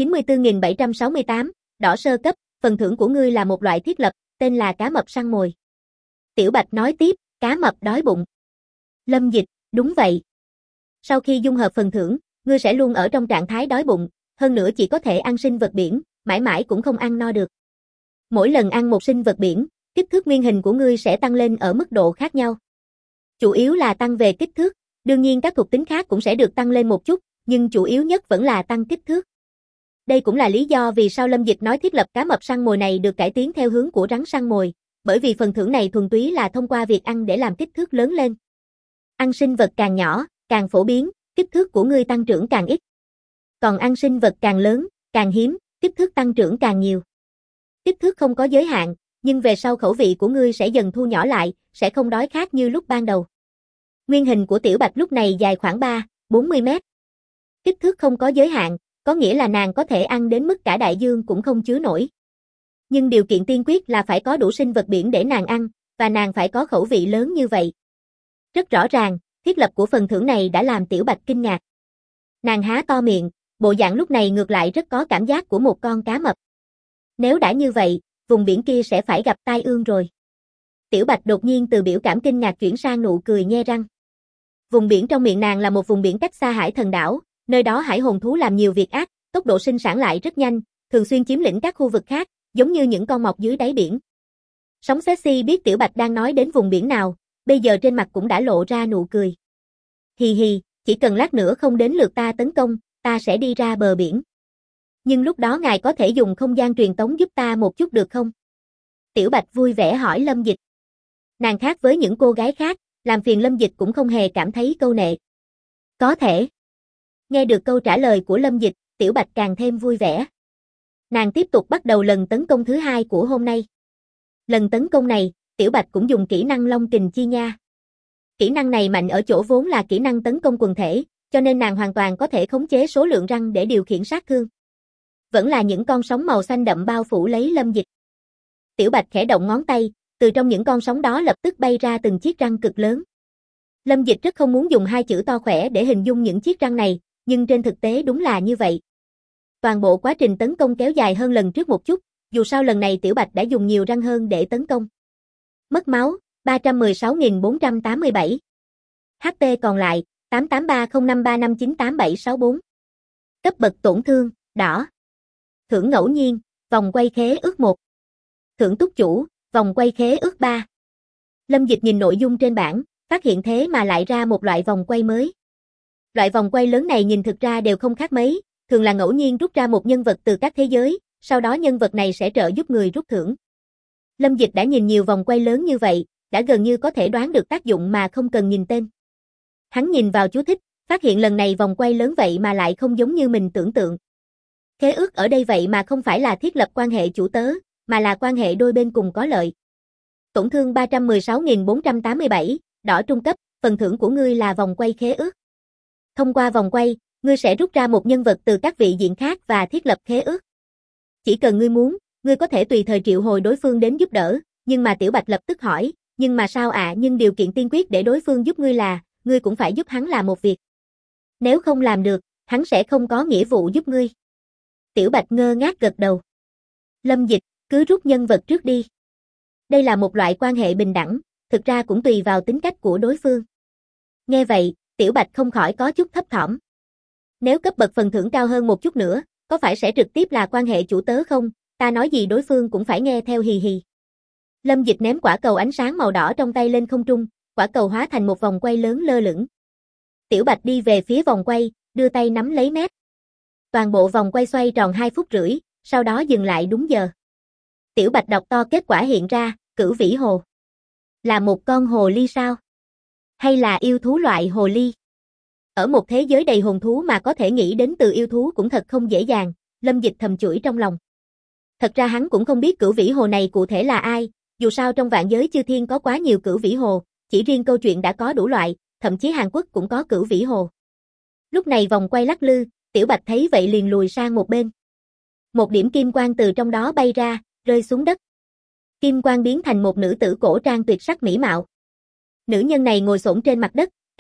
294.768, đỏ sơ cấp, phần thưởng của ngươi là một loại thiết lập, tên là cá mập săn mồi. Tiểu Bạch nói tiếp, cá mập đói bụng. Lâm Dịch, đúng vậy. Sau khi dung hợp phần thưởng, ngươi sẽ luôn ở trong trạng thái đói bụng, hơn nữa chỉ có thể ăn sinh vật biển, mãi mãi cũng không ăn no được. Mỗi lần ăn một sinh vật biển, kích thước nguyên hình của ngươi sẽ tăng lên ở mức độ khác nhau. Chủ yếu là tăng về kích thước, đương nhiên các thuộc tính khác cũng sẽ được tăng lên một chút, nhưng chủ yếu nhất vẫn là tăng kích thước. Đây cũng là lý do vì sao Lâm Dịch nói thiết lập cá mập săn mồi này được cải tiến theo hướng của rắn săn mồi, bởi vì phần thưởng này thuần túy là thông qua việc ăn để làm kích thước lớn lên. Ăn sinh vật càng nhỏ, càng phổ biến, kích thước của ngươi tăng trưởng càng ít. Còn ăn sinh vật càng lớn, càng hiếm, kích thước tăng trưởng càng nhiều. Kích thước không có giới hạn, nhưng về sau khẩu vị của ngươi sẽ dần thu nhỏ lại, sẽ không đói khát như lúc ban đầu. Nguyên hình của Tiểu Bạch lúc này dài khoảng 3-40 mét. Kích thước không có giới hạn, có nghĩa là nàng có thể ăn đến mức cả đại dương cũng không chứa nổi. Nhưng điều kiện tiên quyết là phải có đủ sinh vật biển để nàng ăn, và nàng phải có khẩu vị lớn như vậy. Rất rõ ràng, thiết lập của phần thưởng này đã làm Tiểu Bạch kinh ngạc. Nàng há to miệng, bộ dạng lúc này ngược lại rất có cảm giác của một con cá mập. Nếu đã như vậy, vùng biển kia sẽ phải gặp tai ương rồi. Tiểu Bạch đột nhiên từ biểu cảm kinh ngạc chuyển sang nụ cười nhe răng. Vùng biển trong miệng nàng là một vùng biển cách xa Hải Thần Đảo, nơi đó hải hồn thú làm nhiều việc ác, tốc độ sinh sản lại rất nhanh, thường xuyên chiếm lĩnh các khu vực khác, giống như những con mọc dưới đáy biển. Sóng Sexy biết Tiểu Bạch đang nói đến vùng biển nào, bây giờ trên mặt cũng đã lộ ra nụ cười. Hì hì, chỉ cần lát nữa không đến lượt ta tấn công, ta sẽ đi ra bờ biển. Nhưng lúc đó ngài có thể dùng không gian truyền tống giúp ta một chút được không? Tiểu Bạch vui vẻ hỏi Lâm Dịch. Nàng khác với những cô gái khác, làm phiền Lâm Dịch cũng không hề cảm thấy câu nệ. Có thể. Nghe được câu trả lời của Lâm Dịch, Tiểu Bạch càng thêm vui vẻ. Nàng tiếp tục bắt đầu lần tấn công thứ hai của hôm nay. Lần tấn công này, Tiểu Bạch cũng dùng kỹ năng Long Kình Chi Nha. Kỹ năng này mạnh ở chỗ vốn là kỹ năng tấn công quần thể, cho nên nàng hoàn toàn có thể khống chế số lượng răng để điều khiển sát thương. Vẫn là những con sóng màu xanh đậm bao phủ lấy Lâm Dịch. Tiểu Bạch khẽ động ngón tay, từ trong những con sóng đó lập tức bay ra từng chiếc răng cực lớn. Lâm Dịch rất không muốn dùng hai chữ to khỏe để hình dung những chiếc răng này, nhưng trên thực tế đúng là như vậy. Toàn bộ quá trình tấn công kéo dài hơn lần trước một chút, dù sao lần này Tiểu Bạch đã dùng nhiều răng hơn để tấn công. Mất máu, 316.487. HP còn lại, 883053598764. Cấp bậc tổn thương, đỏ. Thưởng ngẫu nhiên, vòng quay khế ước 1. Thưởng túc chủ, vòng quay khế ước 3. Lâm Dịch nhìn nội dung trên bảng, phát hiện thế mà lại ra một loại vòng quay mới. Loại vòng quay lớn này nhìn thực ra đều không khác mấy, thường là ngẫu nhiên rút ra một nhân vật từ các thế giới, sau đó nhân vật này sẽ trợ giúp người rút thưởng. Lâm Dịch đã nhìn nhiều vòng quay lớn như vậy, đã gần như có thể đoán được tác dụng mà không cần nhìn tên. Hắn nhìn vào chú thích, phát hiện lần này vòng quay lớn vậy mà lại không giống như mình tưởng tượng. Khế ước ở đây vậy mà không phải là thiết lập quan hệ chủ tớ, mà là quan hệ đôi bên cùng có lợi. Tổn thương 316.487, đỏ trung cấp, phần thưởng của ngươi là vòng quay khế ước. Thông qua vòng quay, ngươi sẽ rút ra một nhân vật từ các vị diện khác và thiết lập khế ước. Chỉ cần ngươi muốn, ngươi có thể tùy thời triệu hồi đối phương đến giúp đỡ, nhưng mà Tiểu Bạch lập tức hỏi, nhưng mà sao ạ? Nhưng điều kiện tiên quyết để đối phương giúp ngươi là, ngươi cũng phải giúp hắn làm một việc. Nếu không làm được, hắn sẽ không có nghĩa vụ giúp ngươi. Tiểu Bạch ngơ ngác gật đầu. Lâm Dịch, cứ rút nhân vật trước đi. Đây là một loại quan hệ bình đẳng, thực ra cũng tùy vào tính cách của đối phương. Nghe vậy, Tiểu Bạch không khỏi có chút thấp thỏm. Nếu cấp bậc phần thưởng cao hơn một chút nữa, có phải sẽ trực tiếp là quan hệ chủ tớ không? Ta nói gì đối phương cũng phải nghe theo hì hì. Lâm Dịch ném quả cầu ánh sáng màu đỏ trong tay lên không trung, quả cầu hóa thành một vòng quay lớn lơ lửng. Tiểu Bạch đi về phía vòng quay, đưa tay nắm lấy mép. Toàn bộ vòng quay xoay tròn 2 phút rưỡi, sau đó dừng lại đúng giờ. Tiểu Bạch đọc to kết quả hiện ra, Cửu Vĩ Hồ. Là một con hồ ly sao? Hay là yêu thú loại hồ ly? Ở một thế giới đầy hồn thú mà có thể nghĩ đến từ yêu thú cũng thật không dễ dàng, Lâm Dịch thầm chửi trong lòng. Thật ra hắn cũng không biết Cửu Vĩ Hồ này cụ thể là ai, dù sao trong vạn giới chư thiên có quá nhiều Cửu Vĩ Hồ, chỉ riêng câu chuyện đã có đủ loại, thậm chí Hàn Quốc cũng có Cửu Vĩ Hồ. Lúc này vòng quay lắc lư, Tiểu Bạch thấy vậy liền lùi sang một bên. Một điểm kim quang từ trong đó bay ra, rơi xuống đất. Kim quang biến thành một nữ tử cổ trang tuyệt sắc mỹ mạo. Nữ nhân này ngồi xổm trên mặt đất,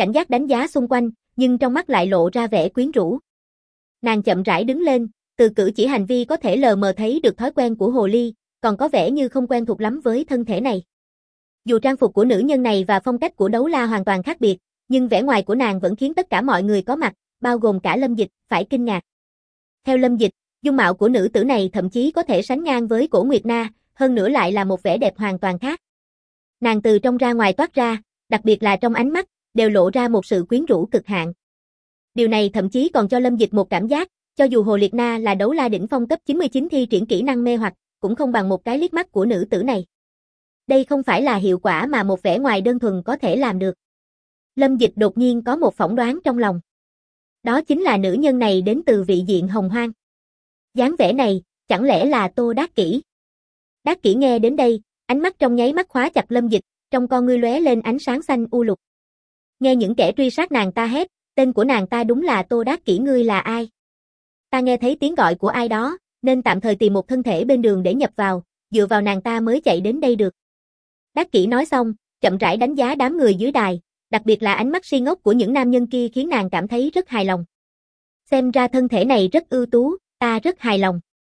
cảnh giác đánh giá xung quanh, nhưng trong mắt lại lộ ra vẻ quyến rũ. Nàng chậm rãi đứng lên, từ cử chỉ hành vi có thể lờ mờ thấy được thói quen của hồ ly, còn có vẻ như không quen thuộc lắm với thân thể này. Dù trang phục của nữ nhân này và phong cách của Đấu La hoàn toàn khác biệt, nhưng vẻ ngoài của nàng vẫn khiến tất cả mọi người có mặt, bao gồm cả Lâm Dịch, phải kinh ngạc. Theo Lâm Dịch, dung mạo của nữ tử này thậm chí có thể sánh ngang với Cổ Nguyệt Na, hơn nữa lại là một vẻ đẹp hoàn toàn khác. Nàng từ trong ra ngoài toát ra, đặc biệt là trong ánh mắt, đều lộ ra một sự quyến rũ cực hạn. Điều này thậm chí còn cho Lâm Dịch một cảm giác, cho dù Hồ Liệt Na là đấu la đỉnh phong cấp 99 thi triển kỹ năng mê hoặc, cũng không bằng một cái liếc mắt của nữ tử này. Đây không phải là hiệu quả mà một vẻ ngoài đơn thuần có thể làm được. Lâm Dịch đột nhiên có một phỏng đoán trong lòng. Đó chính là nữ nhân này đến từ vị diện Hồng Hoang. Dáng vẻ này, chẳng lẽ là Tô Đát Kỷ? Đát Kỷ nghe đến đây, ánh mắt trong nháy mắt khóa chặt Lâm Dịch, trong con ngươi lóe lên ánh sáng xanh u lục. Nghe những kẻ truy sát nàng ta hét, tên của nàng ta đúng là Tô Đát Kỷ, ngươi là ai? Ta nghe thấy tiếng gọi của ai đó, nên tạm thời tìm một thân thể bên đường để nhập vào, dựa vào nàng ta mới chạy đến đây được. Đát Kỷ nói xong, chậm rãi đánh giá đám người dưới đài, đặc biệt là ánh mắt si ngốc của những nam nhân kia khiến nàng cảm thấy rất hài lòng. Xem ra thân thể này rất ưu tú, ta rất hài lòng.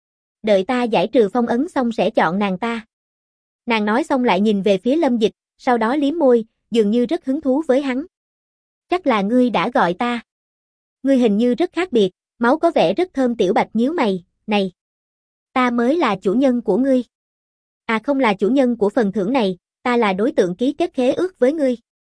Đợi ta giải trừ phong ấn xong sẽ chọn nàng ta. Nàng nói xong lại nhìn về phía Lâm Dịch, sau đó liếm môi, dường như rất hứng thú với hắn. Chắc là ngươi đã gọi ta. Ngươi hình như rất khác biệt, máu có vẻ rất thơm. Tiểu Bạch nhíu mày, này. Ta mới là chủ nhân của ngươi. À không, là chủ nhân của phần thưởng này, ta là đối tượng ký kết khế ước với ngươi.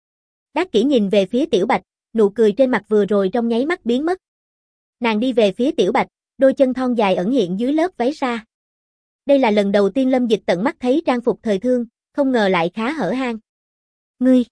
Đát Kỷ nhìn về phía Tiểu Bạch, nụ cười trên mặt vừa rồi trong nháy mắt biến mất. Nàng đi về phía Tiểu Bạch, đôi chân thon dài ẩn hiện dưới lớp váy sa. Đây là lần đầu tiên Lâm Dịch tận mắt thấy trang phục thời thương, không ngờ lại khá hở hang. Ngươi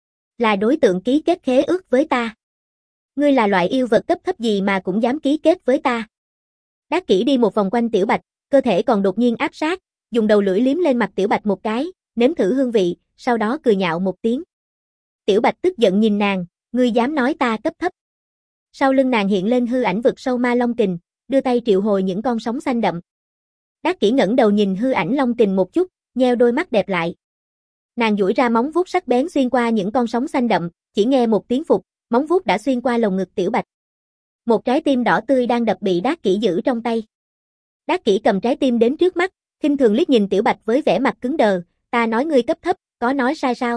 là đối tượng ký kết khế ước với ta. Ngươi là loại yêu vật cấp thấp gì mà cũng dám ký kết với ta? Đát Kỷ đi một vòng quanh Tiểu Bạch, cơ thể còn đột nhiên áp sát, dùng đầu lưỡi liếm lên mặt Tiểu Bạch một cái, nếm thử hương vị, sau đó cười nhạo một tiếng. Tiểu Bạch tức giận nhìn nàng, ngươi dám nói ta cấp thấp? Sau lưng nàng hiện lên hư ảnh vực sâu ma long kình, đưa tay triệu hồi những con sóng xanh đậm. Đát Kỷ ngẩng đầu nhìn hư ảnh long kình một chút, nheo đôi mắt đẹp lại. Nàng duỗi ra móng vuốt sắc bén xuyên qua những con sóng xanh đậm, chỉ nghe một tiếng phụt, móng vuốt đã xuyên qua lồng ngực Tiểu Bạch. Một trái tim đỏ tươi đang đập bị Đát Kỷ giữ trong tay. Đát Kỷ cầm trái tim đến trước mắt, khinh thường liếc nhìn Tiểu Bạch với vẻ mặt cứng đờ, ta nói ngươi cấp thấp, có nói sai sao?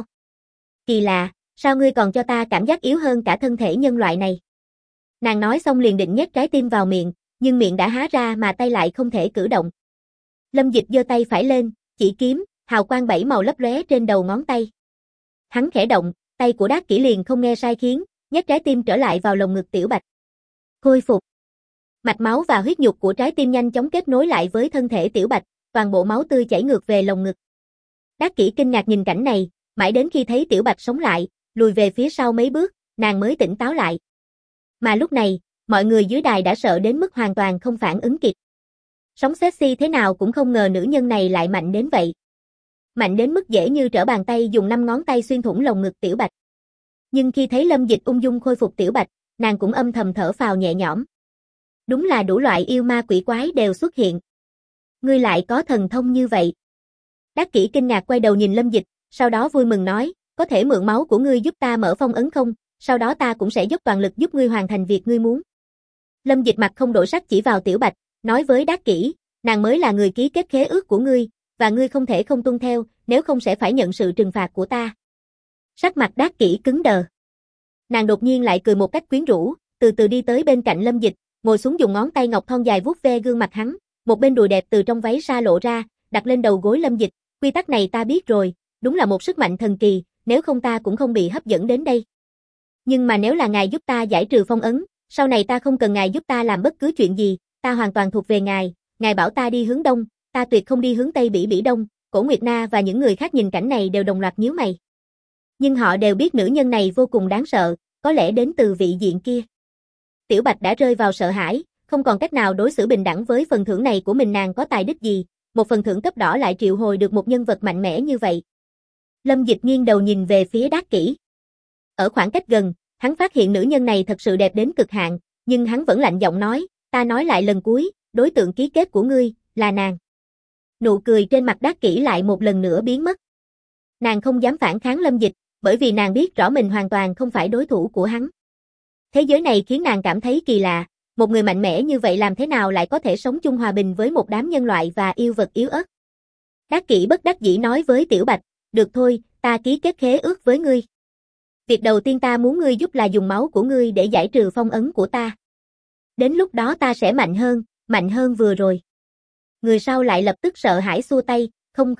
Kỳ lạ, sao ngươi còn cho ta cảm giác yếu hơn cả thân thể nhân loại này? Nàng nói xong liền định nhét trái tim vào miệng, nhưng miệng đã há ra mà tay lại không thể cử động. Lâm Dịch giơ tay phải lên, chỉ kiếm, hào quang 7 màu lấp lóe trên đầu ngón tay. Hắn khẽ động, tay của Đát Kỷ liền không nghe sai khiến, nhét trái tim trở lại vào lồng ngực Tiểu Bạch. Khôi phục. Mạch máu và huyết nhục của trái tim nhanh chóng kết nối lại với thân thể Tiểu Bạch, toàn bộ máu tươi chảy ngược về lồng ngực. Đát Kỷ kinh ngạc nhìn cảnh này, mãi đến khi thấy Tiểu Bạch sống lại, lùi về phía sau mấy bước, nàng mới tỉnh táo lại. Mà lúc này, mọi người dưới đài đã sợ đến mức hoàn toàn không phản ứng kịp. Sống sexy thế nào cũng không ngờ nữ nhân này lại mạnh đến vậy. Mạnh đến mức dễ như trở bàn tay dùng 5 ngón tay xuyên thủng lồng ngực Tiểu Bạch. Nhưng khi thấy Lâm Dịch ung dung khôi phục Tiểu Bạch, nàng cũng âm thầm thở phào nhẹ nhõm. Đúng là đủ loại yêu ma quỷ quái đều xuất hiện. Ngươi lại có thần thông như vậy. Đát Kỷ kinh ngạc quay đầu nhìn Lâm Dịch, sau đó vui mừng nói, có thể mượn máu của ngươi giúp ta mở phong ấn không, sau đó ta cũng sẽ dốc toàn lực giúp ngươi hoàn thành việc ngươi muốn. Lâm Dịch mặt không đổi sắc chỉ vào Tiểu Bạch, nói với Đát Kỷ, nàng mới là người ký kết khế ước của ngươi, và ngươi không thể không tuân theo, nếu không sẽ phải nhận sự trừng phạt của ta. Sắc mặt Đát Kỷ cứng đờ. Nàng đột nhiên lại cười một cách quyến rũ, từ từ đi tới bên cạnh Lâm Dịch, ngồi xuống dùng ngón tay ngọc thon dài vuốt ve gương mặt hắn, một bên đùi đẹp từ trong váy sa lộ ra, đặt lên đầu gối Lâm Dịch, quy tắc này ta biết rồi, đúng là một sức mạnh thần kỳ, nếu không ta cũng không bị hấp dẫn đến đây. Nhưng mà nếu là ngài giúp ta giải trừ phong ấn, sau này ta không cần ngài giúp ta làm bất cứ chuyện gì, ta hoàn toàn thuộc về ngài bảo ta đi hướng đông, ta tuyệt không đi hướng tây. Bỉ Đông, Cổ Nguyệt Na và những người khác nhìn cảnh này đều đồng loạt nhíu mày. Nhưng họ đều biết nữ nhân này vô cùng đáng sợ, có lẽ đến từ vị diện kia. Tiểu Bạch đã rơi vào sợ hãi, không còn cách nào đối xử bình đẳng với phần thưởng này của mình. Nàng có tài đích gì, một phần thưởng cấp đỏ lại triệu hồi được một nhân vật mạnh mẽ như vậy. Lâm Dịch nghiêng đầu nhìn về phía Đát Kỷ. Ở khoảng cách gần, hắn phát hiện nữ nhân này thật sự đẹp đến cực hạn, nhưng hắn vẫn lạnh giọng nói, ta nói lại lần cuối, đối tượng ký kết của ngươi, là nàng. Nụ cười trên mặt Đát Kỷ lại một lần nữa biến mất. Nàng không dám phản kháng Lâm Dịch, bởi vì nàng biết rõ mình hoàn toàn không phải đối thủ của hắn. Thế giới này khiến nàng cảm thấy kỳ lạ, một người mạnh mẽ như vậy làm thế nào lại có thể sống chung hòa bình với một đám nhân loại và yêu vật yếu ớt. Đát Kỷ bất đắc dĩ nói với Tiểu Bạch, được thôi, ta ký kết khế ước với ngươi. Việc đầu tiên ta muốn ngươi giúp là dùng máu của ngươi để giải trừ phong ấn của ta. Đến lúc đó ta sẽ mạnh hơn vừa rồi. Người sau lại lập tức sợ hãi xua tay, không.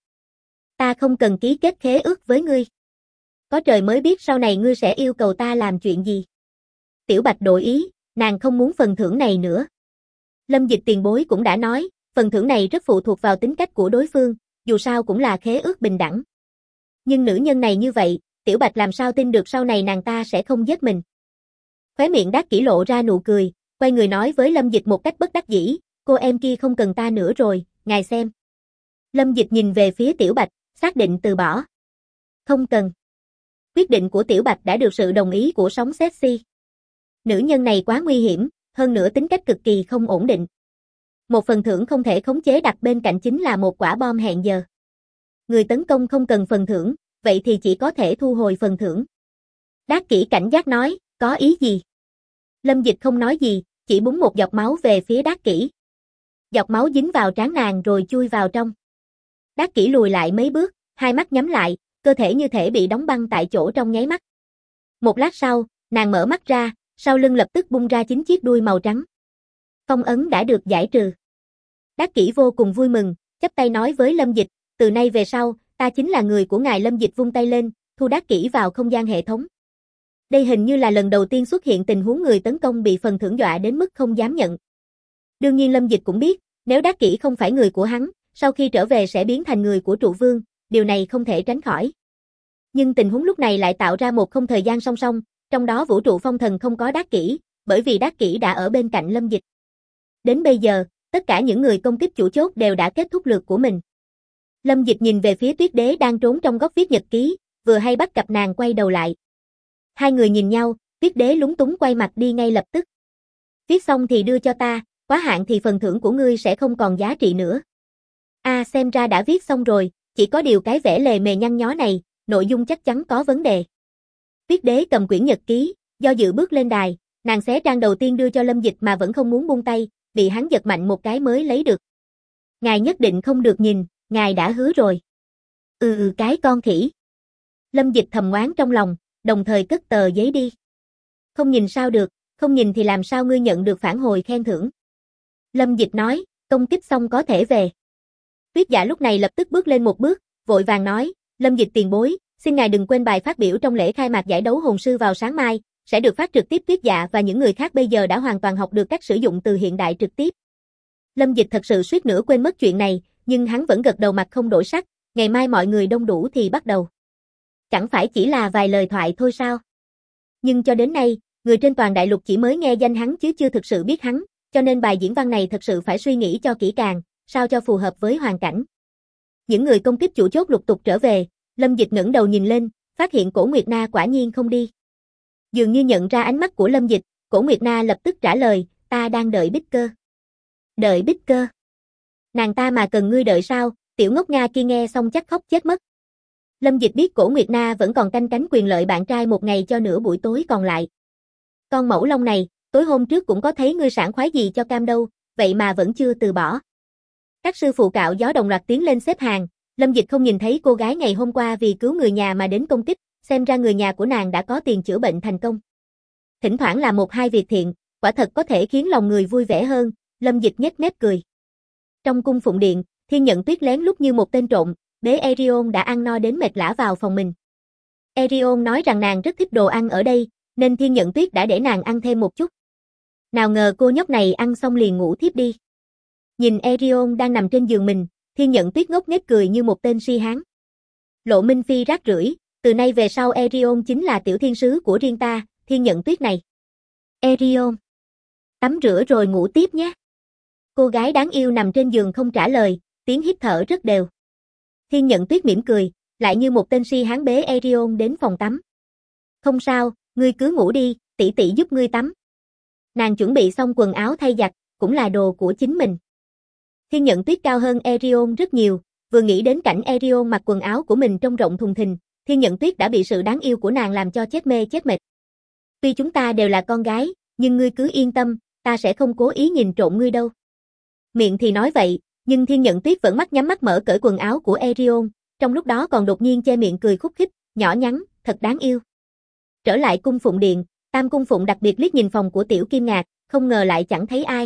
Ta không cần ký kết khế ước với ngươi. Có trời mới biết sau này ngươi sẽ yêu cầu ta làm chuyện gì. Tiểu Bạch đổi ý, nàng không muốn phần thưởng này nữa. Lâm Dịch tiền bối cũng đã nói, phần thưởng này rất phụ thuộc vào tính cách của đối phương, dù sao cũng là khế ước bình đẳng. Nhưng nữ nhân này như vậy, Tiểu Bạch làm sao tin được sau này nàng ta sẽ không giết mình. Khóe miệng Đát Kỷ lộ ra nụ cười, quay người nói với Lâm Dịch một cách bất đắc dĩ, cô em kia không cần ta nữa rồi, ngài xem. Lâm Dịch nhìn về phía Tiểu Bạch, xác định từ bỏ. Không cần. Quyết định của Tiểu Bạch đã được sự đồng ý của sóng sexy. Nữ nhân này quá nguy hiểm, hơn nữa tính cách cực kỳ không ổn định. Một phần thưởng không thể khống chế đặt bên cạnh chính là một quả bom hẹn giờ. Người tấn công không cần phần thưởng, vậy thì chỉ có thể thu hồi phần thưởng. Đát Kỷ cảnh giác nói, có ý gì? Lâm Dịch không nói gì, chỉ búng một giọt máu về phía Đát Kỷ. Giọt máu dính vào trán nàng rồi chui vào trong. Đát Kỷ lùi lại mấy bước, hai mắt nhắm lại, cơ thể như thể bị đóng băng tại chỗ trong nháy mắt. Một lát sau, nàng mở mắt ra, sau lưng lập tức bung ra 9 chiếc đuôi màu trắng. Phong ấn đã được giải trừ. Đát Kỷ vô cùng vui mừng, chắp tay nói với Lâm Dịch, từ nay về sau, ta chính là người của ngài. Lâm Dịch vung tay lên, thu Đát Kỷ vào không gian hệ thống. Đây hình như là lần đầu tiên xuất hiện tình huống người tấn công bị phần thưởng dọa đến mức không dám nhận. Đương nhiên Lâm Dịch cũng biết, nếu Đát Kỷ không phải người của hắn, sau khi trở về sẽ biến thành người của Trụ Vương, điều này không thể tránh khỏi. Nhưng tình huống lúc này lại tạo ra một không thời gian song song, trong đó vũ trụ phong thần không có Đát Kỷ, bởi vì Đát Kỷ đã ở bên cạnh Lâm Dịch. Đến bây giờ, tất cả những người công kích chủ chốt đều đã kết thúc lượt của mình. Lâm Dịch nhìn về phía Tuyết Đế đang trốn trong góc viết nhật ký, vừa hay bắt gặp nàng quay đầu lại. Hai người nhìn nhau, Tuyết Đế lúng túng quay mặt đi ngay lập tức. Viết xong thì đưa cho ta, quá hạn thì phần thưởng của ngươi sẽ không còn giá trị nữa. Xem ra đã viết xong rồi, chỉ có điều cái vẽ lề mề nhăn nhó này, nội dung chắc chắn có vấn đề. Tuyết Đế cầm quyển nhật ký, do dự bước lên đài, nàng xé trang đầu tiên đưa cho Lâm Dịch mà vẫn không muốn buông tay, bị hắn giật mạnh một cái mới lấy được. Ngài nhất định không được nhìn, ngài đã hứa rồi. Cái con khỉ. Lâm Dịch thầm oán trong lòng, đồng thời cất tờ giấy đi. Không nhìn sao được, không nhìn thì làm sao ngươi nhận được phản hồi khen thưởng. Lâm Dịch nói, công kích xong có thể về. Tuyết Dạ lúc này lập tức bước lên một bước, vội vàng nói, Lâm Dịch tiền bối, xin ngài đừng quên bài phát biểu trong lễ khai mạc giải đấu hồn sư vào sáng mai, sẽ được phát trực tiếp. Tuyết Dạ và những người khác bây giờ đã hoàn toàn học được cách sử dụng từ hiện đại trực tiếp. Lâm Dịch thật sự suýt nữa quên mất chuyện này, nhưng hắn vẫn gật đầu mặt không đổi sắc, ngày mai mọi người đông đủ thì bắt đầu. Chẳng phải chỉ là vài lời thoại thôi sao? Nhưng cho đến nay, người trên toàn đại lục chỉ mới nghe danh hắn chứ chưa thực sự biết hắn, cho nên bài diễn văn này thật sự phải suy nghĩ cho kỹ càng, sao cho phù hợp với hoàn cảnh. Những người công kích chủ chốt lục tục trở về, Lâm Dịch ngẩng đầu nhìn lên, phát hiện Cổ Nguyệt Na quả nhiên không đi. Dường như nhận ra ánh mắt của Lâm Dịch, Cổ Nguyệt Na lập tức trả lời, ta đang đợi Bích Cơ. Đợi Bích Cơ? Nàng ta mà cần ngươi đợi sao? Tiểu ngốc Nga kia nghe xong chắc khóc chết mất. Lâm Dịch biết Cổ Nguyệt Na vẫn còn canh cánh quyền lợi bạn trai một ngày cho nửa buổi tối còn lại. Con mẫu lông này, tối hôm trước cũng có thấy ngươi sảng khoái gì cho cam đâu, vậy mà vẫn chưa từ bỏ. Các sư phụ cạo gió đồng loạt tiến lên xếp hàng, Lâm Dịch không nhìn thấy cô gái ngày hôm qua vì cứu người nhà mà đến công kích, xem ra người nhà của nàng đã có tiền chữa bệnh thành công. Thỉnh thoảng làm một hai việc thiện, quả thật có thể khiến lòng người vui vẻ hơn, Lâm Dịch nhếch mép cười. Trong cung phụng điện, Thiên Nhận Tuyết lén lút như một tên trộm, bế Erion đã ăn no đến mệt lả vào phòng mình. Erion nói rằng nàng rất thích đồ ăn ở đây, nên Thiên Nhận Tuyết đã để nàng ăn thêm một chút. Nào ngờ cô nhóc này ăn xong liền ngủ thiếp đi. Nhìn Erion đang nằm trên giường mình, Thiên Nhận Tuyết ngốc nghếch cười như một tên si hán. Lộ Minh Phi rác rưởi, từ nay về sau Erion chính là tiểu thiên sứ của riêng ta, Thiên Nhận Tuyết này. Erion, tắm rửa rồi ngủ tiếp nhé. Cô gái đáng yêu nằm trên giường không trả lời, tiếng hít thở rất đều. Thiên Nhận Tuyết mỉm cười, lại như một tên si hán bế Erion đến phòng tắm. Không sao, ngươi cứ ngủ đi, tỷ tỷ giúp ngươi tắm. Nàng chuẩn bị xong quần áo thay giặt, cũng là đồ của chính mình. Thiên Nhận Tuyết cao hơn Erion rất nhiều, vừa nghĩ đến cảnh Erion mặc quần áo của mình trông rộng thùng thình, Thiên Nhận Tuyết đã bị sự đáng yêu của nàng làm cho chết mê chết mệt. Tuy chúng ta đều là con gái, nhưng ngươi cứ yên tâm, ta sẽ không cố ý nhìn trộm ngươi đâu. Miệng thì nói vậy, nhưng Thiên Nhận Tuyết vẫn mắt nhắm mắt mở cởi quần áo của Erion, trong lúc đó còn đột nhiên che miệng cười khúc khích, nhỏ nhắn, thật đáng yêu. Trở lại cung phụng điện, Tam Cung Phụng đặc biệt liếc nhìn phòng của Tiểu Kim Ngạc, không ngờ lại chẳng thấy ai.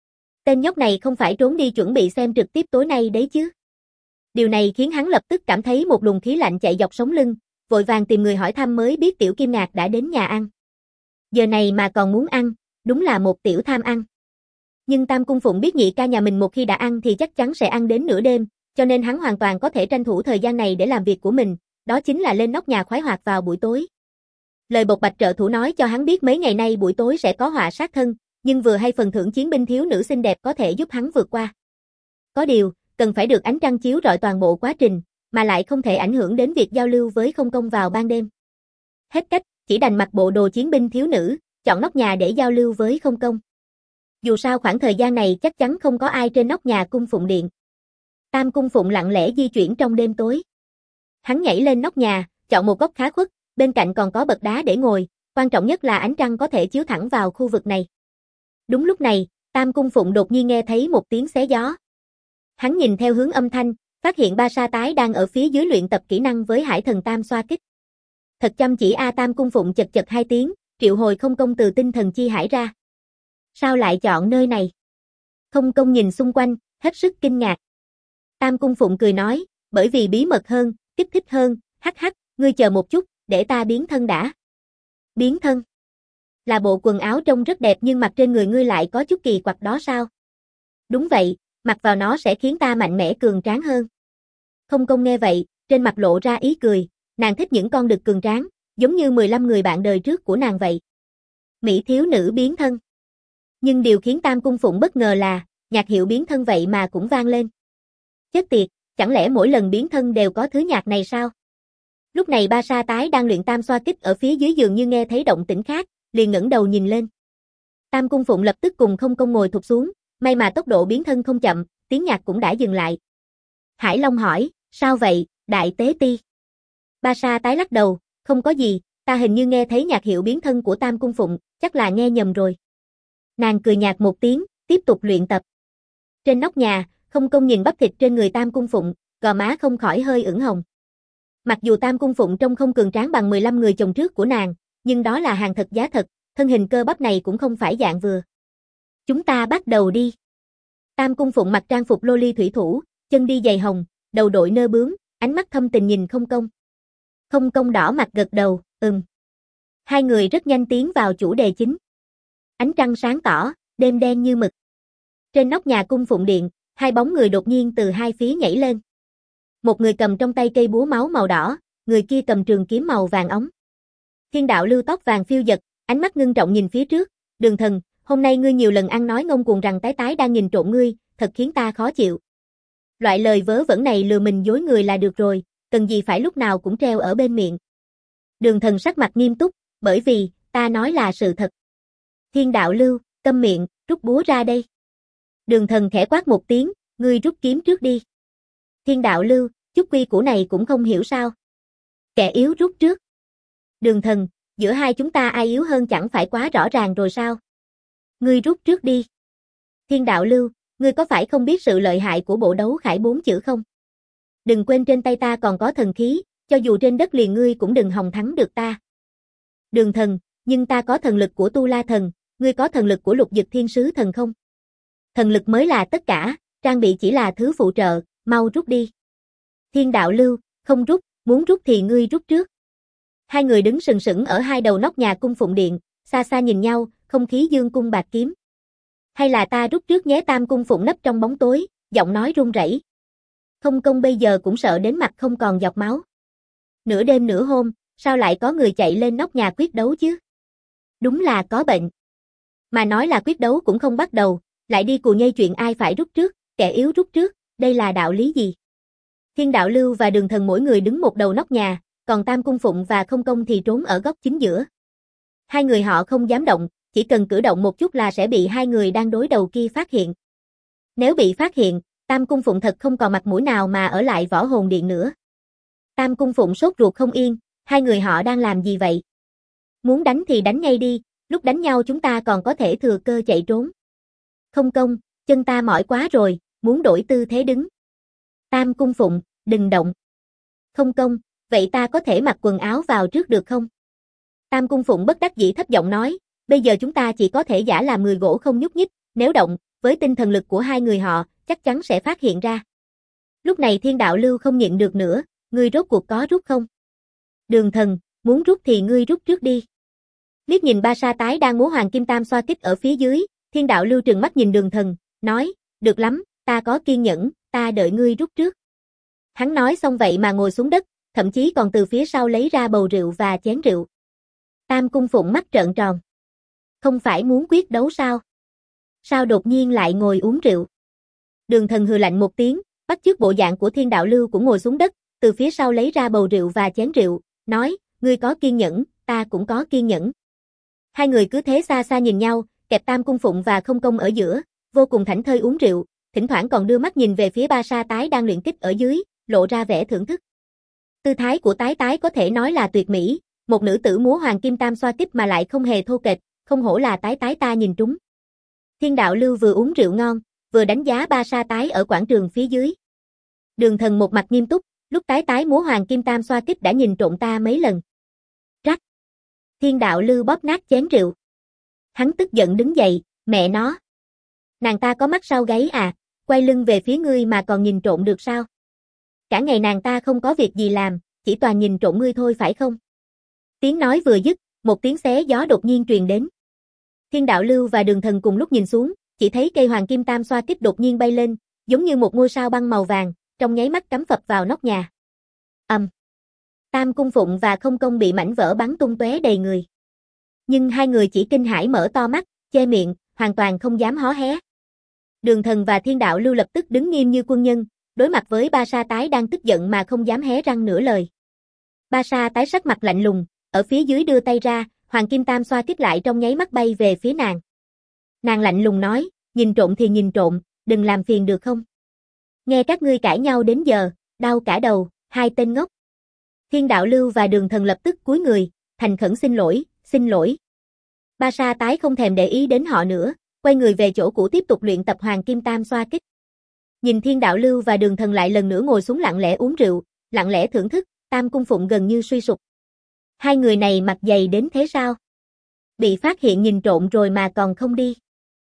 Tên nhóc này không phải trốn đi chuẩn bị xem trực tiếp tối nay đấy chứ. Điều này khiến hắn lập tức cảm thấy một luồng khí lạnh chạy dọc sống lưng, vội vàng tìm người hỏi thăm mới biết Tiểu Kim Ngạc đã đến nhà ăn. Giờ này mà còn muốn ăn, đúng là một tiểu tham ăn. Nhưng Tam Cung Phụng biết nhị ca nhà mình một khi đã ăn thì chắc chắn sẽ ăn đến nửa đêm, cho nên hắn hoàn toàn có thể tranh thủ thời gian này để làm việc của mình, đó chính là lên nóc nhà khoái hoạt vào buổi tối. Lời bộc bạch trợ thủ nói cho hắn biết mấy ngày nay buổi tối sẽ có họa sát thân, nhưng vừa hay phần thưởng chiến binh thiếu nữ xinh đẹp có thể giúp hắn vượt qua. Có điều, cần phải được ánh trăng chiếu rọi toàn bộ quá trình, mà lại không thể ảnh hưởng đến việc giao lưu với không công vào ban đêm. Hết cách, chỉ đành mặc bộ đồ chiến binh thiếu nữ, chọn nóc nhà để giao lưu với không công. Dù sao khoảng thời gian này chắc chắn không có ai trên nóc nhà cung phụng điện. Tam Cung Phụng lặng lẽ di chuyển trong đêm tối. Hắn nhảy lên nóc nhà, chọn một góc khá khuất, bên cạnh còn có bậc đá để ngồi, quan trọng nhất là ánh trăng có thể chiếu thẳng vào khu vực này. Đúng lúc này, Tam Cung Phụng đột nhiên nghe thấy một tiếng xé gió. Hắn nhìn theo hướng âm thanh, phát hiện Ba Sa Tái đang ở phía dưới luyện tập kỹ năng với Hải Thần Tam xoa kích. Thật chăm chỉ Tam Cung Phụng chật chật hai tiếng, triệu hồi không công từ tinh thần chi hải ra. Sao lại chọn nơi này? Không công nhìn xung quanh, hết sức kinh ngạc. Tam Cung Phụng cười nói, bởi vì bí mật hơn, kích thích hơn, hắc hắc, ngươi chờ một chút, để ta biến thân đã. Biến thân? Là bộ quần áo trông rất đẹp nhưng mặc trên người ngươi lại có chút kỳ quặc đó sao? Đúng vậy, mặc vào nó sẽ khiến ta mạnh mẽ cường tráng hơn. Không công nghe vậy, trên mặt lộ ra ý cười, nàng thích những con đực cường tráng, giống như 15 người bạn đời trước của nàng vậy. Mỹ thiếu nữ biến thân. Nhưng điều khiến Tam Cung Phụng bất ngờ là, nhạc hiệu biến thân vậy mà cũng vang lên. Chết tiệt, chẳng lẽ mỗi lần biến thân đều có thứ nhạc này sao? Lúc này Ba Sa Tái đang luyện tam xoa kích ở phía dưới giường như nghe thấy động tĩnh khác, liền ngẩng đầu nhìn lên. Tam Cung Phụng lập tức cùng không công ngồi thụp xuống, may mà tốc độ biến thân không chậm, tiếng nhạc cũng đã dừng lại. Hải Long hỏi, sao vậy, đại tế ti? Ba Sa Tái lắc đầu, không có gì, ta hình như nghe thấy nhạc hiệu biến thân của Tam Cung Phụng, chắc là nghe nhầm rồi. Nàng cười nhạt một tiếng, tiếp tục luyện tập. Trên nóc nhà, không công nhìn bắp thịt trên người Tam Cung Phụng, gò má không khỏi hơi ửng hồng. Mặc dù Tam Cung Phụng trông không cường tráng bằng 15 người chồng trước của nàng, nhưng đó là hàng thật giá thật, thân hình cơ bắp này cũng không phải dạng vừa. Chúng ta bắt đầu đi. Tam Cung Phụng mặc trang phục loli thủy thủ, chân đi giày hồng, đầu đội nơ bướm, ánh mắt thâm tình nhìn không công. Không công đỏ mặt gật đầu, Hai người rất nhanh tiến vào chủ đề chính. Ánh trăng sáng tỏ, đêm đen như mực. Trên nóc nhà cung phụng điện, hai bóng người đột nhiên từ hai phía nhảy lên. Một người cầm trong tay cây búa máu màu đỏ, người kia cầm trường kiếm màu vàng óng. Thiên Đạo Lưu tóc vàng phiêu dật, ánh mắt ngưng trọng nhìn phía trước, Đường Thần, hôm nay ngươi nhiều lần ăn nói ngông cuồng rằng Tái Tái đang nhìn trộm ngươi, thật khiến ta khó chịu. Loại lời vớ vẩn này lừa mình dối người là được rồi, cần gì phải lúc nào cũng treo ở bên miệng. Đường Thần sắc mặt nghiêm túc, bởi vì, ta nói là sự thật. Thiên Đạo Lưu, câm miệng, rút búa ra đây. Đường Thần khẽ quát một tiếng, ngươi rút kiếm trước đi. Thiên Đạo Lưu, chút quy củ này cũng không hiểu sao. Kẻ yếu rút trước. Đường Thần, giữa hai chúng ta ai yếu hơn chẳng phải quá rõ ràng rồi sao? Ngươi rút trước đi. Thiên Đạo Lưu, ngươi có phải không biết sự lợi hại của bộ đấu khải 4 chữ không? Đừng quên trên tay ta còn có thần khí, cho dù trên đất liền ngươi cũng đừng hòng thắng được ta. Đường Thần, nhưng ta có thần lực của Tu La Thần, ngươi có thần lực của Lục Dực Thiên Sứ Thần không? Thần lực mới là tất cả, trang bị chỉ là thứ phụ trợ, mau rút đi. Thiên Đạo Lưu, không rút, muốn rút thì ngươi rút trước. Hai người đứng sừng sững ở hai đầu nóc nhà cung phụng điện, xa xa nhìn nhau, không khí dương cung bạc kiếm. Hay là ta rút trước nhé? Tam Cung Phụng nấp trong bóng tối, giọng nói run rẩy. Không công bây giờ cũng sợ đến mặt không còn giọt máu. Nửa đêm nửa hôm, sao lại có người chạy lên nóc nhà quyết đấu chứ? Đúng là có bệnh. Mà nói là quyết đấu cũng không bắt đầu, lại đi cù nhây chuyện ai phải rút trước, kẻ yếu rút trước, đây là đạo lý gì? Thiên Đạo Lưu và Đường Thần mỗi người đứng một đầu nóc nhà, còn Tam Cung Phụng và Không Công thì trốn ở góc chính giữa. Hai người họ không dám động, chỉ cần cử động một chút là sẽ bị hai người đang đối đầu kia phát hiện. Nếu bị phát hiện, Tam Cung Phụng thật không còn mặt mũi nào mà ở lại Võ Hồn Điện nữa. Tam Cung Phụng sốt ruột không yên, hai người họ đang làm gì vậy? Muốn đánh thì đánh ngay đi, lúc đánh nhau chúng ta còn có thể thừa cơ chạy trốn. Không công, chân ta mỏi quá rồi, muốn đổi tư thế đứng. Tam Cung Phụng, đừng động. Không công, vậy ta có thể mặc quần áo vào trước được không? Tam Cung Phụng bất đắc dĩ thấp giọng nói, bây giờ chúng ta chỉ có thể giả làm người gỗ không nhúc nhích, nếu động, với tinh thần lực của hai người họ, chắc chắn sẽ phát hiện ra. Lúc này Thiên Đạo Lưu không nhịn được nữa, ngươi rốt cuộc có rút không? Đường Thần, muốn rút thì ngươi rút trước đi. Liếc nhìn ba sa tái đang múa hoàng kim tam xoa kích ở phía dưới, Thiên Đạo Lưu trừng mắt nhìn Đường Thần, nói, được lắm, ta có kiên nhẫn, ta đợi ngươi rút trước. Hắn nói xong vậy mà ngồi xuống đất, thậm chí còn từ phía sau lấy ra bầu rượu và chén rượu. Tam Cung Phụng mắt trợn tròn. Không phải muốn quyết đấu sao? Sao đột nhiên lại ngồi uống rượu? Đường Thần hừ lạnh một tiếng, bắt chước bộ dạng của Thiên Đạo Lưu cũng ngồi xuống đất, từ phía sau lấy ra bầu rượu và chén rượu, nói, ngươi có kiên nhẫn, ta cũng có kiên nhẫn. Hai người cứ thế xa xa nhìn nhau, kẹp Tam Cung Phụng và Không Công ở giữa, vô cùng thảnh thơi uống rượu, thỉnh thoảng còn đưa mắt nhìn về phía ba sa tái đang luyện kích ở dưới, lộ ra vẻ thưởng thức. Tư thái của tái tái có thể nói là tuyệt mỹ, một nữ tử múa hoàng kim tam xoa kích mà lại không hề thô kệch, không hổ là tái tái ta nhìn trúng. Thiên Đạo Lưu vừa uống rượu ngon, vừa đánh giá ba sa tái ở quảng trường phía dưới. Đường Thần một mặt nghiêm túc, lúc tái tái múa hoàng kim tam xoa kích đã nhìn trộm ta mấy lần. Rắc. Thiên Đạo Lưu bóp nát chén rượu. Hắn tức giận đứng dậy, mẹ nó. Nàng ta có mắt sau gáy à, quay lưng về phía ngươi mà còn nhìn trộm được sao? Cả ngày nàng ta không có việc gì làm, chỉ toàn nhìn trộm ngươi thôi phải không? Tiếng nói vừa dứt, một tiếng xé gió đột nhiên truyền đến. Thiên Đạo Lưu và Đường Thần cùng lúc nhìn xuống, chỉ thấy cây hoàng kim tam xoa kích đột nhiên bay lên, giống như một ngôi sao băng màu vàng, trong nháy mắt cắm phập vào nóc nhà. Tam Cung Phụng và Không Công bị mảnh vỡ bắn tung tóe đầy người. Nhưng hai người chỉ kinh hãi mở to mắt, che miệng, hoàn toàn không dám hó hé. Đường Thần và Thiên Đạo Lưu lập tức đứng nghiêm như quân nhân, đối mặt với ba sa tái đang tức giận mà không dám hé răng nửa lời. Ba sa tái sắc mặt lạnh lùng, ở phía dưới đưa tay ra, hoàng kim tam xoa kích lại trong nháy mắt bay về phía nàng. Nàng lạnh lùng nói, nhìn trộm thì nhìn trộm, đừng làm phiền được không? Nghe các ngươi cãi nhau đến giờ, đau cả đầu, hai tên ngốc. Thiên Đạo Lưu và Đường Thần lập tức cúi người, thành khẩn xin lỗi, xin lỗi. Ba sa tái không thèm để ý đến họ nữa, quay người về chỗ cũ tiếp tục luyện tập hoàng kim tam xoa kích. Nhìn Thiên Đạo Lưu và Đường Thần lại lần nữa ngồi xuống lặng lẽ uống rượu, lặng lẽ thưởng thức, Tam Cung Phụng gần như suy sụp. Hai người này mặt dày đến thế sao? Bị phát hiện nhìn trộm rồi mà còn không đi.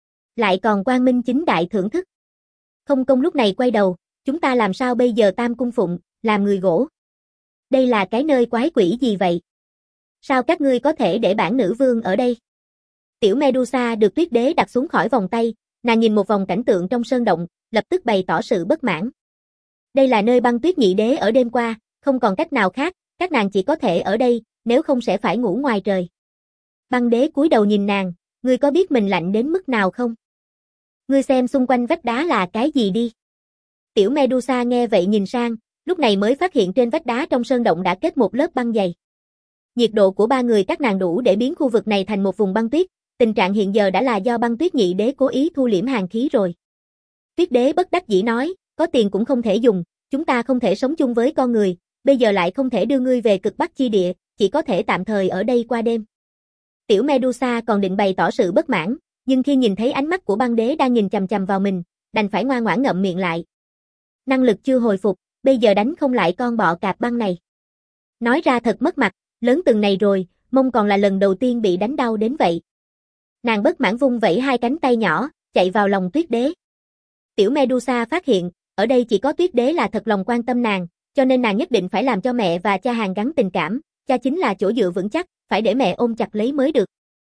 Lại còn quang minh chính đại thưởng thức. Không Công lúc này quay đầu, chúng ta làm sao bây giờ Tam Cung Phụng, làm người gỗ? Đây là cái nơi quái quỷ gì vậy? Sao các ngươi có thể để bản nữ vương ở đây? Tiểu Medusa được Tuyết Đế đặt xuống khỏi vòng tay, nàng nhìn một vòng cảnh tượng trong sơn động, lập tức bày tỏ sự bất mãn. Đây là nơi Băng Tuyết Nhị Đế ở đêm qua, không còn cách nào khác, các nàng chỉ có thể ở đây, nếu không sẽ phải ngủ ngoài trời. Băng Đế cúi đầu nhìn nàng, ngươi có biết mình lạnh đến mức nào không? Ngươi xem xung quanh vách đá là cái gì đi. Tiểu Medusa nghe vậy nhìn sang, lúc này mới phát hiện trên vách đá trong sơn động đã kết một lớp băng dày. Nhiệt độ của ba người các nàng đủ để biến khu vực này thành một vùng băng tuyết, tình trạng hiện giờ đã là do Băng Tuyết Nhị Đế cố ý thu liễm hàn khí rồi. Tuyết Đế bất đắc dĩ nói, có tiền cũng không thể dùng, chúng ta không thể sống chung với con người, bây giờ lại không thể đưa ngươi về cực Bắc chi địa, chỉ có thể tạm thời ở đây qua đêm. Tiểu Medusa còn định bày tỏ sự bất mãn, nhưng khi nhìn thấy ánh mắt của Băng Đế đang nhìn chằm chằm vào mình, đành phải ngoan ngoãn ngậm miệng lại. Năng lực chưa hồi phục, bây giờ đánh không lại con bọ cạp băng này. Nói ra thật mất mặt, lớn từng này rồi, mông còn là lần đầu tiên bị đánh đau đến vậy. Nàng bất mãn vung vẩy hai cánh tay nhỏ, chạy vào lòng Tuyết Đế. Tiểu Medusa phát hiện, ở đây chỉ có Tuyết Đế là thật lòng quan tâm nàng, cho nên nàng nhất định phải làm cho mẹ và cha hàn gắn tình cảm, cha chính là chỗ dựa vững chắc, phải để mẹ ôm chặt lấy mới được.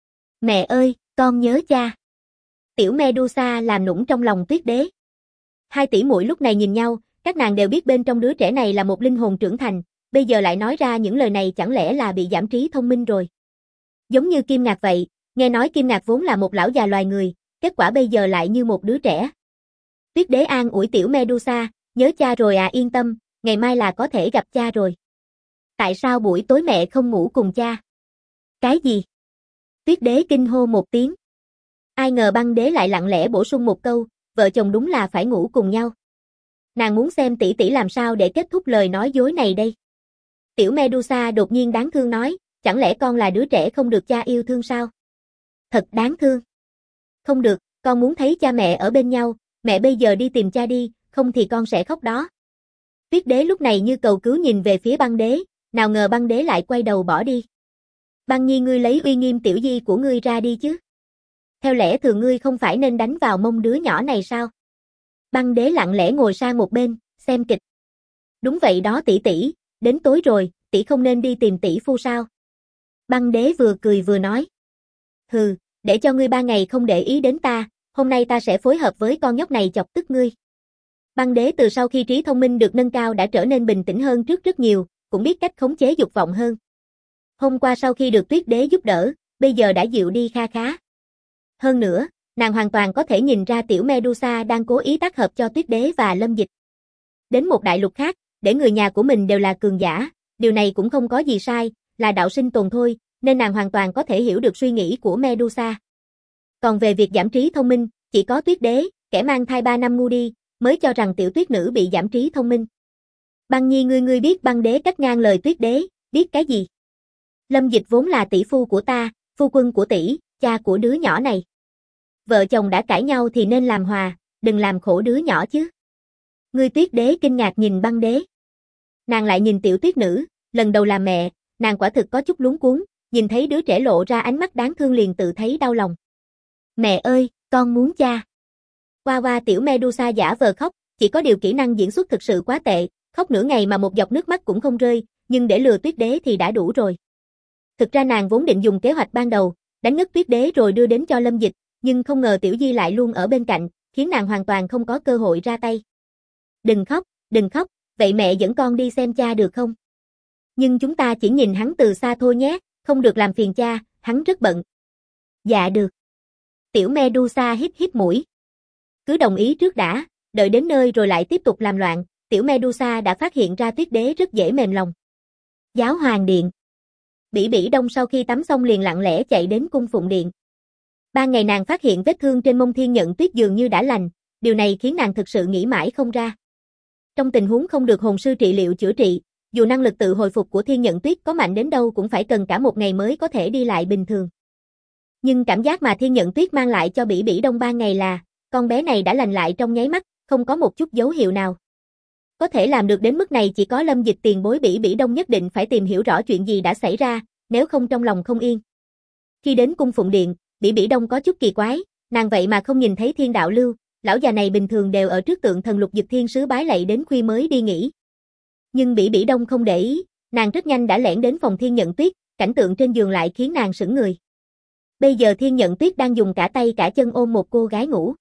Mẹ ơi, con nhớ cha. Tiểu Medusa làm nũng trong lòng Tuyết Đế. Hai tỷ muội lúc này nhìn nhau, các nàng đều biết bên trong đứa trẻ này là một linh hồn trưởng thành, bây giờ lại nói ra những lời này chẳng lẽ là bị giảm trí thông minh rồi. Giống như Kim Ngạc vậy, nghe nói Kim Ngạc vốn là một lão già loài người, kết quả bây giờ lại như một đứa trẻ. Tuyết Đế an ủi Tiểu Medusa, nhớ cha rồi à, yên tâm, ngày mai là có thể gặp cha rồi. Tại sao buổi tối mẹ không ngủ cùng cha? Cái gì? Tuyết Đế kinh hô một tiếng. Ai ngờ Băng Đế lại lặng lẽ bổ sung một câu, vợ chồng đúng là phải ngủ cùng nhau. Nàng muốn xem tỷ tỷ làm sao để kết thúc lời nói dối này đây. Tiểu Medusa đột nhiên đáng thương nói, chẳng lẽ con là đứa trẻ không được cha yêu thương sao? Thật đáng thương. Không được, con muốn thấy cha mẹ ở bên nhau, mẹ bây giờ đi tìm cha đi, không thì con sẽ khóc đó. Tuyết đế lúc này như cầu cứu nhìn về phía băng đế, nào ngờ băng đế lại quay đầu bỏ đi. Băng nhi ngươi lấy uy nghiêm tiểu di của ngươi ra đi chứ. Theo lẽ thường ngươi không phải nên đánh vào mông đứa nhỏ này sao? Băng đế lặng lẽ ngồi sang một bên, xem kịch. Đúng vậy đó tỷ tỷ, đến tối rồi, tỷ không nên đi tìm tỷ phu sao? Băng đế vừa cười vừa nói. Hừ, để cho ngươi 3 ngày không để ý đến ta, hôm nay ta sẽ phối hợp với con nhóc này chọc tức ngươi. Băng đế từ sau khi trí thông minh được nâng cao đã trở nên bình tĩnh hơn trước rất nhiều, cũng biết cách khống chế dục vọng hơn. Hôm qua sau khi được tuyết đế giúp đỡ, bây giờ đã dịu đi kha khá. Hơn nữa, nàng hoàn toàn có thể nhìn ra tiểu Medusa đang cố ý tác hợp cho tuyết đế và Lâm Dịch. Đến một đại lục khác, để người nhà của mình đều là cường giả, điều này cũng không có gì sai, là đạo sinh tồn thôi, nên nàng hoàn toàn có thể hiểu được suy nghĩ của Medusa. Còn về việc giảm trí thông minh, chỉ có tuyết đế, kẻ mang thai 3 năm ngu đi, mới cho rằng tiểu tuyết nữ bị giảm trí thông minh. Băng nhi ngươi biết băng đế cắt ngang lời tuyết đế, biết cái gì? Lâm Dịch vốn là tỷ phu của ta, phu quân của tỷ, cha của đứa nhỏ này. Vợ chồng đã cãi nhau thì nên làm hòa, đừng làm khổ đứa nhỏ chứ. Ngươi tuyết đế kinh ngạc nhìn băng đế. Nàng lại nhìn tiểu tuyết nữ, lần đầu làm mẹ, nàng quả thực có chút luống cuống, nhìn thấy đứa trẻ lộ ra ánh mắt đáng thương liền tự thấy đau lòng. Mẹ ơi, con muốn cha. Qua tiểu Medusa giả vờ khóc, chỉ có điều kỹ năng diễn xuất thực sự quá tệ, khóc nửa ngày mà một giọt nước mắt cũng không rơi, nhưng để lừa tuyết đế thì đã đủ rồi. Thực ra nàng vốn định dùng kế hoạch ban đầu, đánh ngất tuyết đế rồi đưa đến cho Lâm Dịch, nhưng không ngờ tiểu di lại luôn ở bên cạnh, khiến nàng hoàn toàn không có cơ hội ra tay. Đừng khóc, vậy mẹ dẫn con đi xem cha được không? Nhưng chúng ta chỉ nhìn hắn từ xa thôi nhé, không được làm phiền cha, hắn rất bận. Dạ được. Tiểu Medusa hít mũi. Cứ đồng ý trước đã, đợi đến nơi rồi lại tiếp tục làm loạn, tiểu Medusa đã phát hiện ra tuyết đế rất dễ mềm lòng. Giáo hoàng điện. Bỉ Đông sau khi tắm xong liền lặng lẽ chạy đến cung phụng điện. 3 ngày nàng phát hiện vết thương trên mông Thiên Nhận Tuyết dường như đã lành, điều này khiến nàng thực sự nghĩ mãi không ra. Trong tình huống không được hồn sư trị liệu chữa trị, dù năng lực tự hồi phục của Thiên Nhận Tuyết có mạnh đến đâu cũng phải cần cả một ngày mới có thể đi lại bình thường. Nhưng cảm giác mà Thiên Nhận Tuyết mang lại cho Bỉ Đông 3 ngày là, con bé này đã lành lại trong nháy mắt, không có một chút dấu hiệu nào. Có thể làm được đến mức này chỉ có Lâm Dịch tiền bối Bỉ Đông nhất định phải tìm hiểu rõ chuyện gì đã xảy ra, nếu không trong lòng không yên. Khi đến cung phụng điện, Bỉ Đông có chút kỳ quái, nàng vậy mà không nhìn thấy Thiên Đạo Lưu, lão già này bình thường đều ở trước tượng thần Lục Dịch Thiên Sứ bái lạy đến khuya mới đi nghỉ. Nhưng Bỉ Đông không để ý, nàng rất nhanh đã lẻn đến phòng Thiên Nhận Tuyết, cảnh tượng trên giường lại khiến nàng sững người. Bây giờ Thiên Nhận Tuyết đang dùng cả tay cả chân ôm một cô gái ngủ.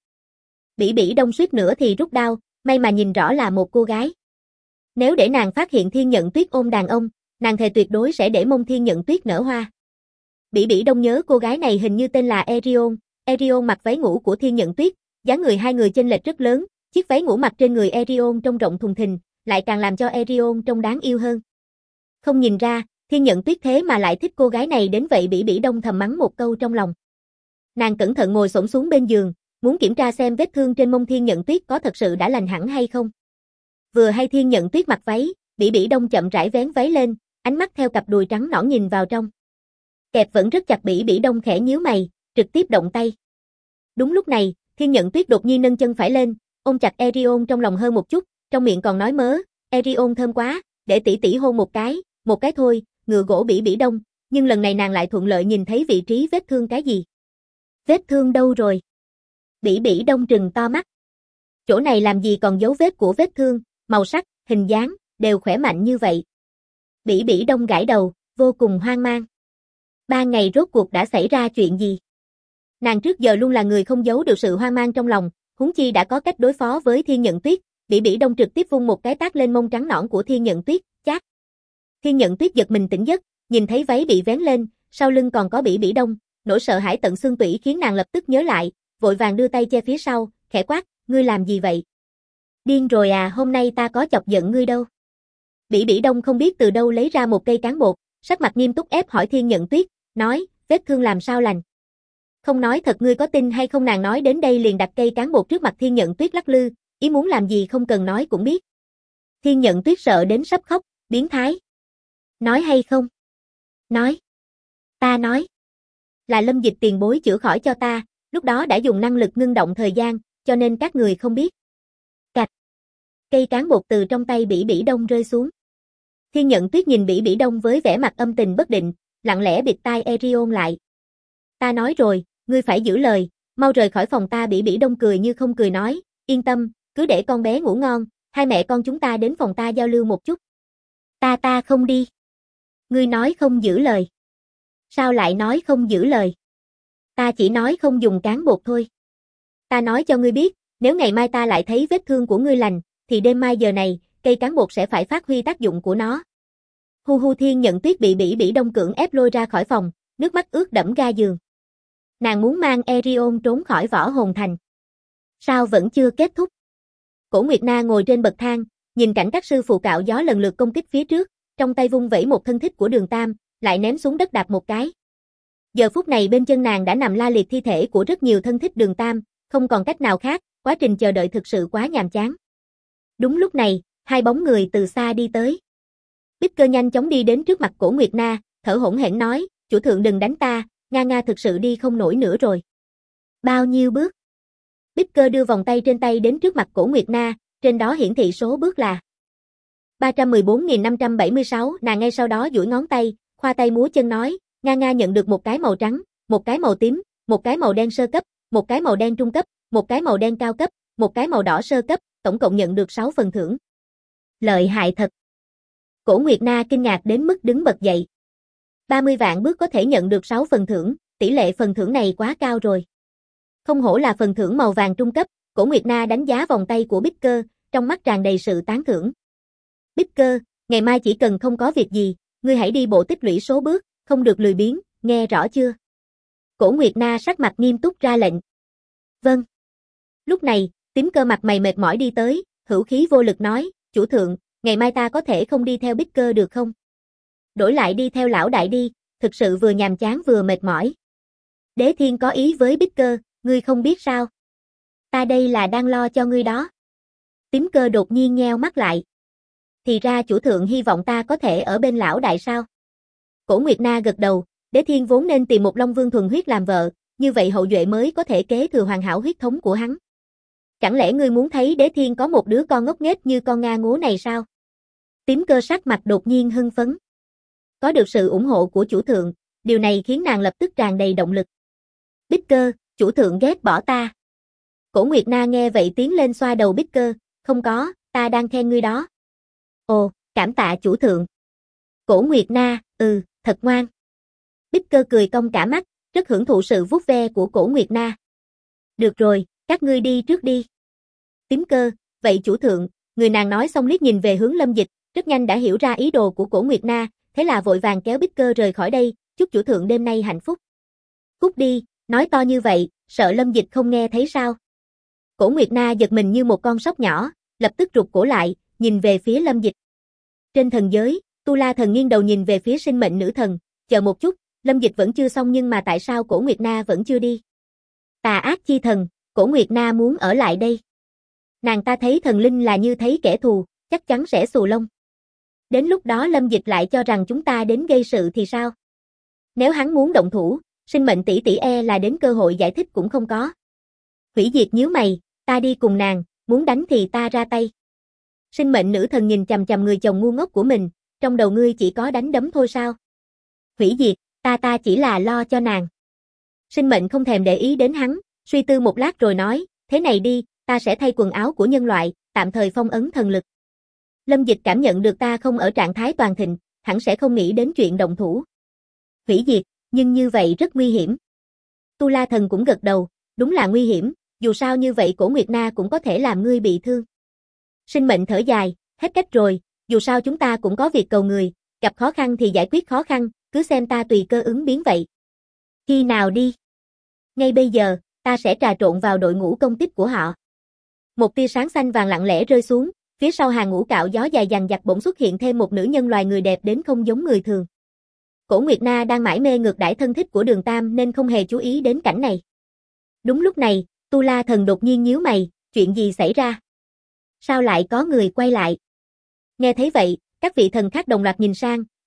Bỉ Đông suýt nữa thì rút đao, may mà nhìn rõ là một cô gái. Nếu để nàng phát hiện Thiên Nhận Tuyết ôm đàn ông, nàng thề tuyệt đối sẽ để mông Thiên Nhận Tuyết nở hoa. Bỉ Đông nhớ cô gái này hình như tên là Erion, Erion mặc váy ngủ của Thiên Nhận Tuyết, dáng người hai người chênh lệch rất lớn, chiếc váy ngủ mặc trên người Erion trông rộng thùng thình, lại càng làm cho Erion trông đáng yêu hơn. Không nhìn ra, Thiên Nhận Tuyết thế mà lại thích cô gái này đến vậy Bỉ Đông thầm mắng một câu trong lòng. Nàng cẩn thận ngồi xổm xuống bên giường, muốn kiểm tra xem vết thương trên mông Thiên Nhận Tuyết có thật sự đã lành hẳn hay không. Vừa hay Thiên Nhận Tuyết mặc váy, Bỉ Đông chậm rãi vén váy lên, ánh mắt theo cặp đùi trắng nõn nhìn vào trong. Kẹp vẫn rất chặt Bỉ Đông khẽ nhíu mày, trực tiếp động tay. Đúng lúc này, Thiên Nhận Tuyết đột nhiên nâng chân phải lên, ôm chặt Erion trong lòng hơn một chút, trong miệng còn nói mớ, Erion thơm quá, để tỷ hôn một cái thôi, ngựa gỗ Bỉ Đông, nhưng lần này nàng lại thuận lợi nhìn thấy vị trí vết thương cái gì. Vết thương đâu rồi? Bỉ Đông trừng to mắt. Chỗ này làm gì còn dấu vết của vết thương, màu sắc, hình dáng, đều khỏe mạnh như vậy. Bỉ Đông gãi đầu, vô cùng hoang mang. 3 ngày rốt cuộc đã xảy ra chuyện gì? Nàng trước giờ luôn là người không giấu được sự hoang mang trong lòng, huống chi đã có cách đối phó với Thiên Nhận Tuyết, Bỉ Đông trực tiếp vung một cái tát lên mông trắng nõn của Thiên Nhận Tuyết, chát. Thiên Nhận Tuyết giật mình tỉnh giấc, nhìn thấy váy bị vén lên, sau lưng còn có Bỉ Đông, nỗi sợ hãi tận xương tủy khiến nàng lập tức nhớ lại, vội vàng đưa tay che phía sau, khẽ quát, ngươi làm gì vậy? Điên rồi à, hôm nay ta có chọc giận ngươi đâu. Bỉ Đông không biết từ đâu lấy ra một cây cán bột, sắc mặt nghiêm túc ép hỏi Thiên Nhận Tuyết, nói, vết thương làm sao lành? Không nói thật ngươi có tin hay không? Nàng nói đến đây liền đặt cây cán bột trước mặt Thiên Nhận Tuyết lắc lư, ý muốn làm gì không cần nói cũng biết. Thiên Nhận Tuyết sợ đến sắp khóc, biến thái. Nói hay không? Nói. Ta nói. Là Lâm Dịch tiền bối chữa khỏi cho ta, lúc đó đã dùng năng lực ngưng động thời gian, cho nên các người không biết. Cạch. Cây cán bột từ trong tay Bỉ Bỉ Đông rơi xuống. Thiên Nhận Tuyết nhìn Bỉ Bỉ Đông với vẻ mặt âm tình bất định, lặng lẽ bịt tai Erion lại. Ta nói rồi, ngươi phải giữ lời, mau rời khỏi phòng ta. Bỉ Bỉ Đông cười như không cười nói, yên tâm, cứ để con bé ngủ ngon, hai mẹ con chúng ta đến phòng ta giao lưu một chút. Ta không đi. Ngươi nói không giữ lời. Sao lại nói không giữ lời? Ta chỉ nói không dùng cán bột thôi. Ta nói cho ngươi biết, nếu ngày mai ta lại thấy vết thương của ngươi lành, thì đêm mai giờ này, cây cán bột sẽ phải phát huy tác dụng của nó. Hu hu. Thiên Nhận Tuyết bị Bỉ Bỉ Đông cưỡng ép lôi ra khỏi phòng, nước mắt ướt đẫm ga giường. Nàng muốn mang Erion trốn khỏi Võ Hồn Thành. Sao vẫn chưa kết thúc? Cổ Nguyệt Na ngồi trên bậc thang, nhìn cảnh các sư phụ cạo gió lần lượt công kích phía trước, trong tay vung vẩy một thân thích của Đường Tam, lại ném xuống đất đạp một cái. Giờ phút này bên chân nàng đã nằm la liệt thi thể của rất nhiều thân thích Đường Tam, không còn cách nào khác, quá trình chờ đợi thực sự quá nhàm chán. Đúng lúc này, hai bóng người từ xa đi tới. Bích Cơ nhanh chóng đi đến trước mặt Cổ Nguyệt Na, thở hổn hển nói, chủ thượng đừng đánh ta, Nga thực sự đi không nổi nữa rồi. Bao nhiêu bước? Bích Cơ đưa vòng tay trên tay đến trước mặt Cổ Nguyệt Na, trên đó hiển thị số bước là 314.576. Nàng ngay sau đó duỗi ngón tay, khoa tay múa chân nói, Nga nhận được một cái màu trắng, một cái màu tím, một cái màu đen sơ cấp, một cái màu đen trung cấp, một cái màu đen cao cấp, một cái màu đỏ sơ cấp, tổng cộng nhận được 6 phần thưởng. Lợi hại thật. Cổ Nguyệt Na kinh ngạc đến mức đứng bật dậy. 30 vạn bước có thể nhận được 6 phần thưởng, tỷ lệ phần thưởng này quá cao rồi. Không hổ là phần thưởng màu vàng trung cấp, Cổ Nguyệt Na đánh giá vòng tay của Bích Cơ, trong mắt tràn đầy sự tán thưởng. Bích Cơ, ngày mai chỉ cần không có việc gì, ngươi hãy đi bộ tích lũy số bước, không được lười biếng, nghe rõ chưa? Cổ Nguyệt Na sắc mặt nghiêm túc ra lệnh. Vâng. Lúc này, Tím Cơ mặt mày mệt mỏi đi tới, hữu khí vô lực nói, chủ thượng, ngày mai ta có thể không đi theo Bích Cơ được không? Đổi lại đi theo lão đại đi, thực sự vừa nhàm chán vừa mệt mỏi. Đế Thiên có ý với Bích Cơ, ngươi không biết sao? Ta đây là đang lo cho ngươi đó. Tím Cơ đột nhiên nheo mắt lại. Thì ra chủ thượng hy vọng ta có thể ở bên lão đại sao? Cổ Nguyệt Na gật đầu, Đế Thiên vốn nên tìm một Long Vương thuần huyết làm vợ, như vậy hậu duệ mới có thể kế thừa hoàn hảo huyết thống của hắn. Chẳng lẽ ngươi muốn thấy Đế Thiên có một đứa con ngốc nghếch như con Nga ngố này sao? Tím Cơ sắc mặt đột nhiên hưng phấn. Có được sự ủng hộ của chủ thượng, điều này khiến nàng lập tức tràn đầy động lực. Bích Cơ, chủ thượng ghét bỏ ta. Cổ Nguyệt Na nghe vậy tiến lên xoa đầu Bích Cơ, không có, ta đang khen ngươi đó. Ồ, cảm tạ chủ thượng. Cổ Nguyệt Na, thật ngoan. Bích Cơ cười cong cả mắt, rất hưởng thụ sự vuốt ve của Cổ Nguyệt Na. Được rồi, các ngươi đi trước đi. Tím Cơ, vậy chủ thượng, người nàng nói xong liếc nhìn về hướng Lâm Dịch, rất nhanh đã hiểu ra ý đồ của Cổ Nguyệt Na, thế là vội vàng kéo Bích Cơ rời khỏi đây, chúc chủ thượng đêm nay hạnh phúc. Cút đi, nói to như vậy, sợ Lâm Dịch không nghe thấy sao? Cổ Nguyệt Na giật mình như một con sóc nhỏ, lập tức rụt cổ lại, nhìn về phía Lâm Dịch. Trên thần giới, Tu La Thần nghiêng đầu nhìn về phía sinh mệnh nữ thần, chờ một chút, Lâm Dịch vẫn chưa xong nhưng mà tại sao Cổ Nguyệt Na vẫn chưa đi? Tà ác chi thần, Cổ Nguyệt Na muốn ở lại đây. Nàng ta thấy thần linh là như thấy kẻ thù, chắc chắn sẽ xù lông. Đến lúc đó Lâm Dịch lại cho rằng chúng ta đến gây sự thì sao? Nếu hắn muốn động thủ, sinh mệnh tỷ tỷ là đến cơ hội giải thích cũng không có. Hủy Diệt nhíu mày, ta đi cùng nàng, muốn đánh thì ta ra tay. Sinh mệnh nữ thần nhìn chằm chằm người chồng ngu ngốc của mình, trong đầu ngươi chỉ có đánh đấm thôi sao? Hủy Diệt, ta chỉ là lo cho nàng. Sinh mệnh không thèm để ý đến hắn, suy tư một lát rồi nói, thế này đi, ta sẽ thay quần áo của nhân loại, tạm thời phong ấn thần lực. Lâm Dịch cảm nhận được ta không ở trạng thái toàn thịnh, hẳn sẽ không nghĩ đến chuyện động thủ. Hủy Diệt, nhưng như vậy rất nguy hiểm. Tu La Thần cũng gật đầu, đúng là nguy hiểm, dù sao như vậy Cổ Nguyệt Na cũng có thể làm ngươi bị thương. Sinh mệnh thở dài, hết cách rồi, dù sao chúng ta cũng có việc cầu người, gặp khó khăn thì giải quyết khó khăn, cứ xem ta tùy cơ ứng biến vậy. Khi nào đi? Ngay bây giờ, ta sẽ trà trộn vào đội ngũ công kích của họ. Một tia sáng xanh vàng lặng lẽ rơi xuống, phía sau hàng ngũ cạo gió dài dằng dặc bỗng xuất hiện thêm một nữ nhân loài người đẹp đến không giống người thường. Cổ Nguyệt Na đang mải mê ngược đãi thân thích của Đường Tam nên không hề chú ý đến cảnh này. Đúng lúc này, Tu La Thần đột nhiên nhíu mày, chuyện gì xảy ra? Sao lại có người quay lại? Nghe thấy vậy, các vị thần khác đồng loạt nhìn sang,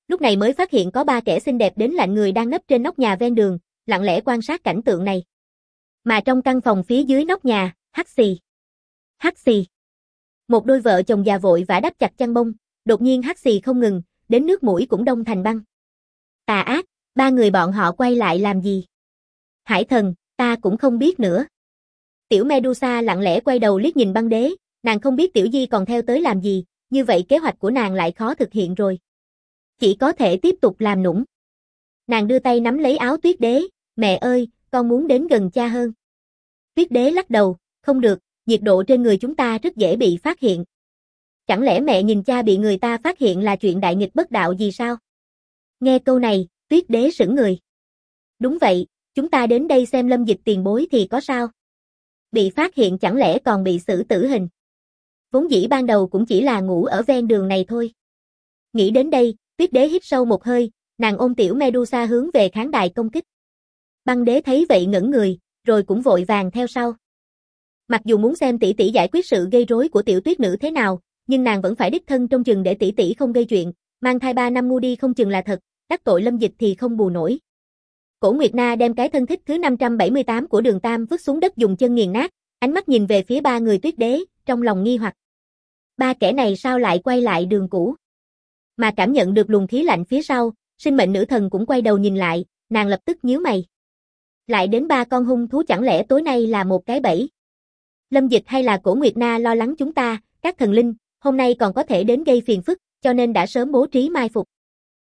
Lúc này mới phát hiện có 3 kẻ xinh đẹp đến lạnh người đang nấp trên nóc nhà ven đường, lặng lẽ quan sát cảnh tượng này. Mà trong căn phòng phía dưới nóc nhà, hắt xì. Hắt xì. Một đôi vợ chồng già vội vã đắp chặt chăn bông, đột nhiên hắt xì không ngừng, đến nước mũi cũng đông thành băng. Tà ác, 3 người bọn họ quay lại làm gì? Hải Thần, ta cũng không biết nữa. Tiểu Medusa lặng lẽ quay đầu liếc nhìn Băng Đế, nàng không biết Tiểu Di còn theo tới làm gì, như vậy kế hoạch của nàng lại khó thực hiện rồi. Chỉ có thể tiếp tục làm nũng. Nàng đưa tay nắm lấy áo Tuyết Đế, mẹ ơi, con muốn đến gần cha hơn. Tuyết Đế lắc đầu, không được, nhiệt độ trên người chúng ta rất dễ bị phát hiện. Chẳng lẽ mẹ nhìn cha bị người ta phát hiện là chuyện đại nghịch bất đạo gì sao? Nghe câu này, Tuyết Đế sững người. Đúng vậy, chúng ta đến đây xem Lâm Dịch tiền bối thì có sao? Bị phát hiện chẳng lẽ còn bị xử tử hình? Vốn dĩ ban đầu cũng chỉ là ngủ ở ven đường này thôi. Nghĩ đến đây, Tuyết Đế hít sâu một hơi, nàng ôm tiểu Medusa hướng về khán đài công kích. Băng Đế thấy vậy ngẩn người, rồi cũng vội vàng theo sau. Mặc dù muốn xem tỷ tỷ giải quyết sự gây rối của tiểu Tuyết nữ thế nào, nhưng nàng vẫn phải đích thân trông chừng để tỷ tỷ không gây chuyện, mang thai 3 năm ngu đi không chừng là thật, đắc tội Lâm Dịch thì không bù nổi. Cổ Nguyệt Na đem cái thân thích thứ 578 của Đường Tam vứt xuống đất dùng chân nghiền nát, ánh mắt nhìn về phía 3 người Tuyết Đế, trong lòng nghi hoặc. 3 kẻ này sao lại quay lại đường cũ? Mà cảm nhận được luồng khí lạnh phía sau, sinh mệnh nữ thần cũng quay đầu nhìn lại, nàng lập tức nhíu mày. Lại đến 3 con hung thú chẳng lẽ tối nay là một cái bẫy? Lâm Dịch hay là Cổ Nguyệt Na lo lắng chúng ta, các thần linh, hôm nay còn có thể đến gây phiền phức, cho nên đã sớm bố trí mai phục.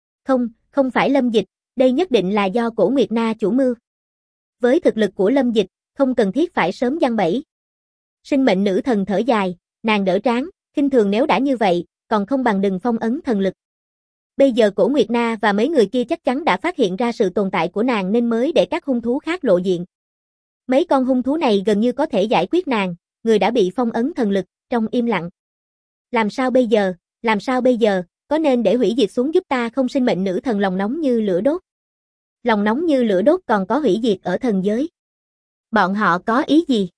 Không phải Lâm Dịch, đây nhất định là do Cổ Nguyệt Na chủ mưu. Với thực lực của Lâm Dịch, không cần thiết phải sớm giăng bẫy. Sinh mệnh nữ thần thở dài, nàng đỡ trán, khinh thường nếu đã như vậy, còn không bằng đừng phong ấn thần lực. Bây giờ Cổ Nguyệt Na và mấy người kia chắc chắn đã phát hiện ra sự tồn tại của nàng nên mới để các hung thú khác lộ diện. Mấy con hung thú này gần như có thể giải quyết nàng, người đã bị phong ấn thần lực, trong im lặng. Làm sao bây giờ, có nên để hủy diệt xuống giúp ta không? Sinh mệnh nữ thần lòng nóng như lửa đốt. Lòng nóng như lửa đốt còn có hủy diệt ở thần giới. Bọn họ có ý gì?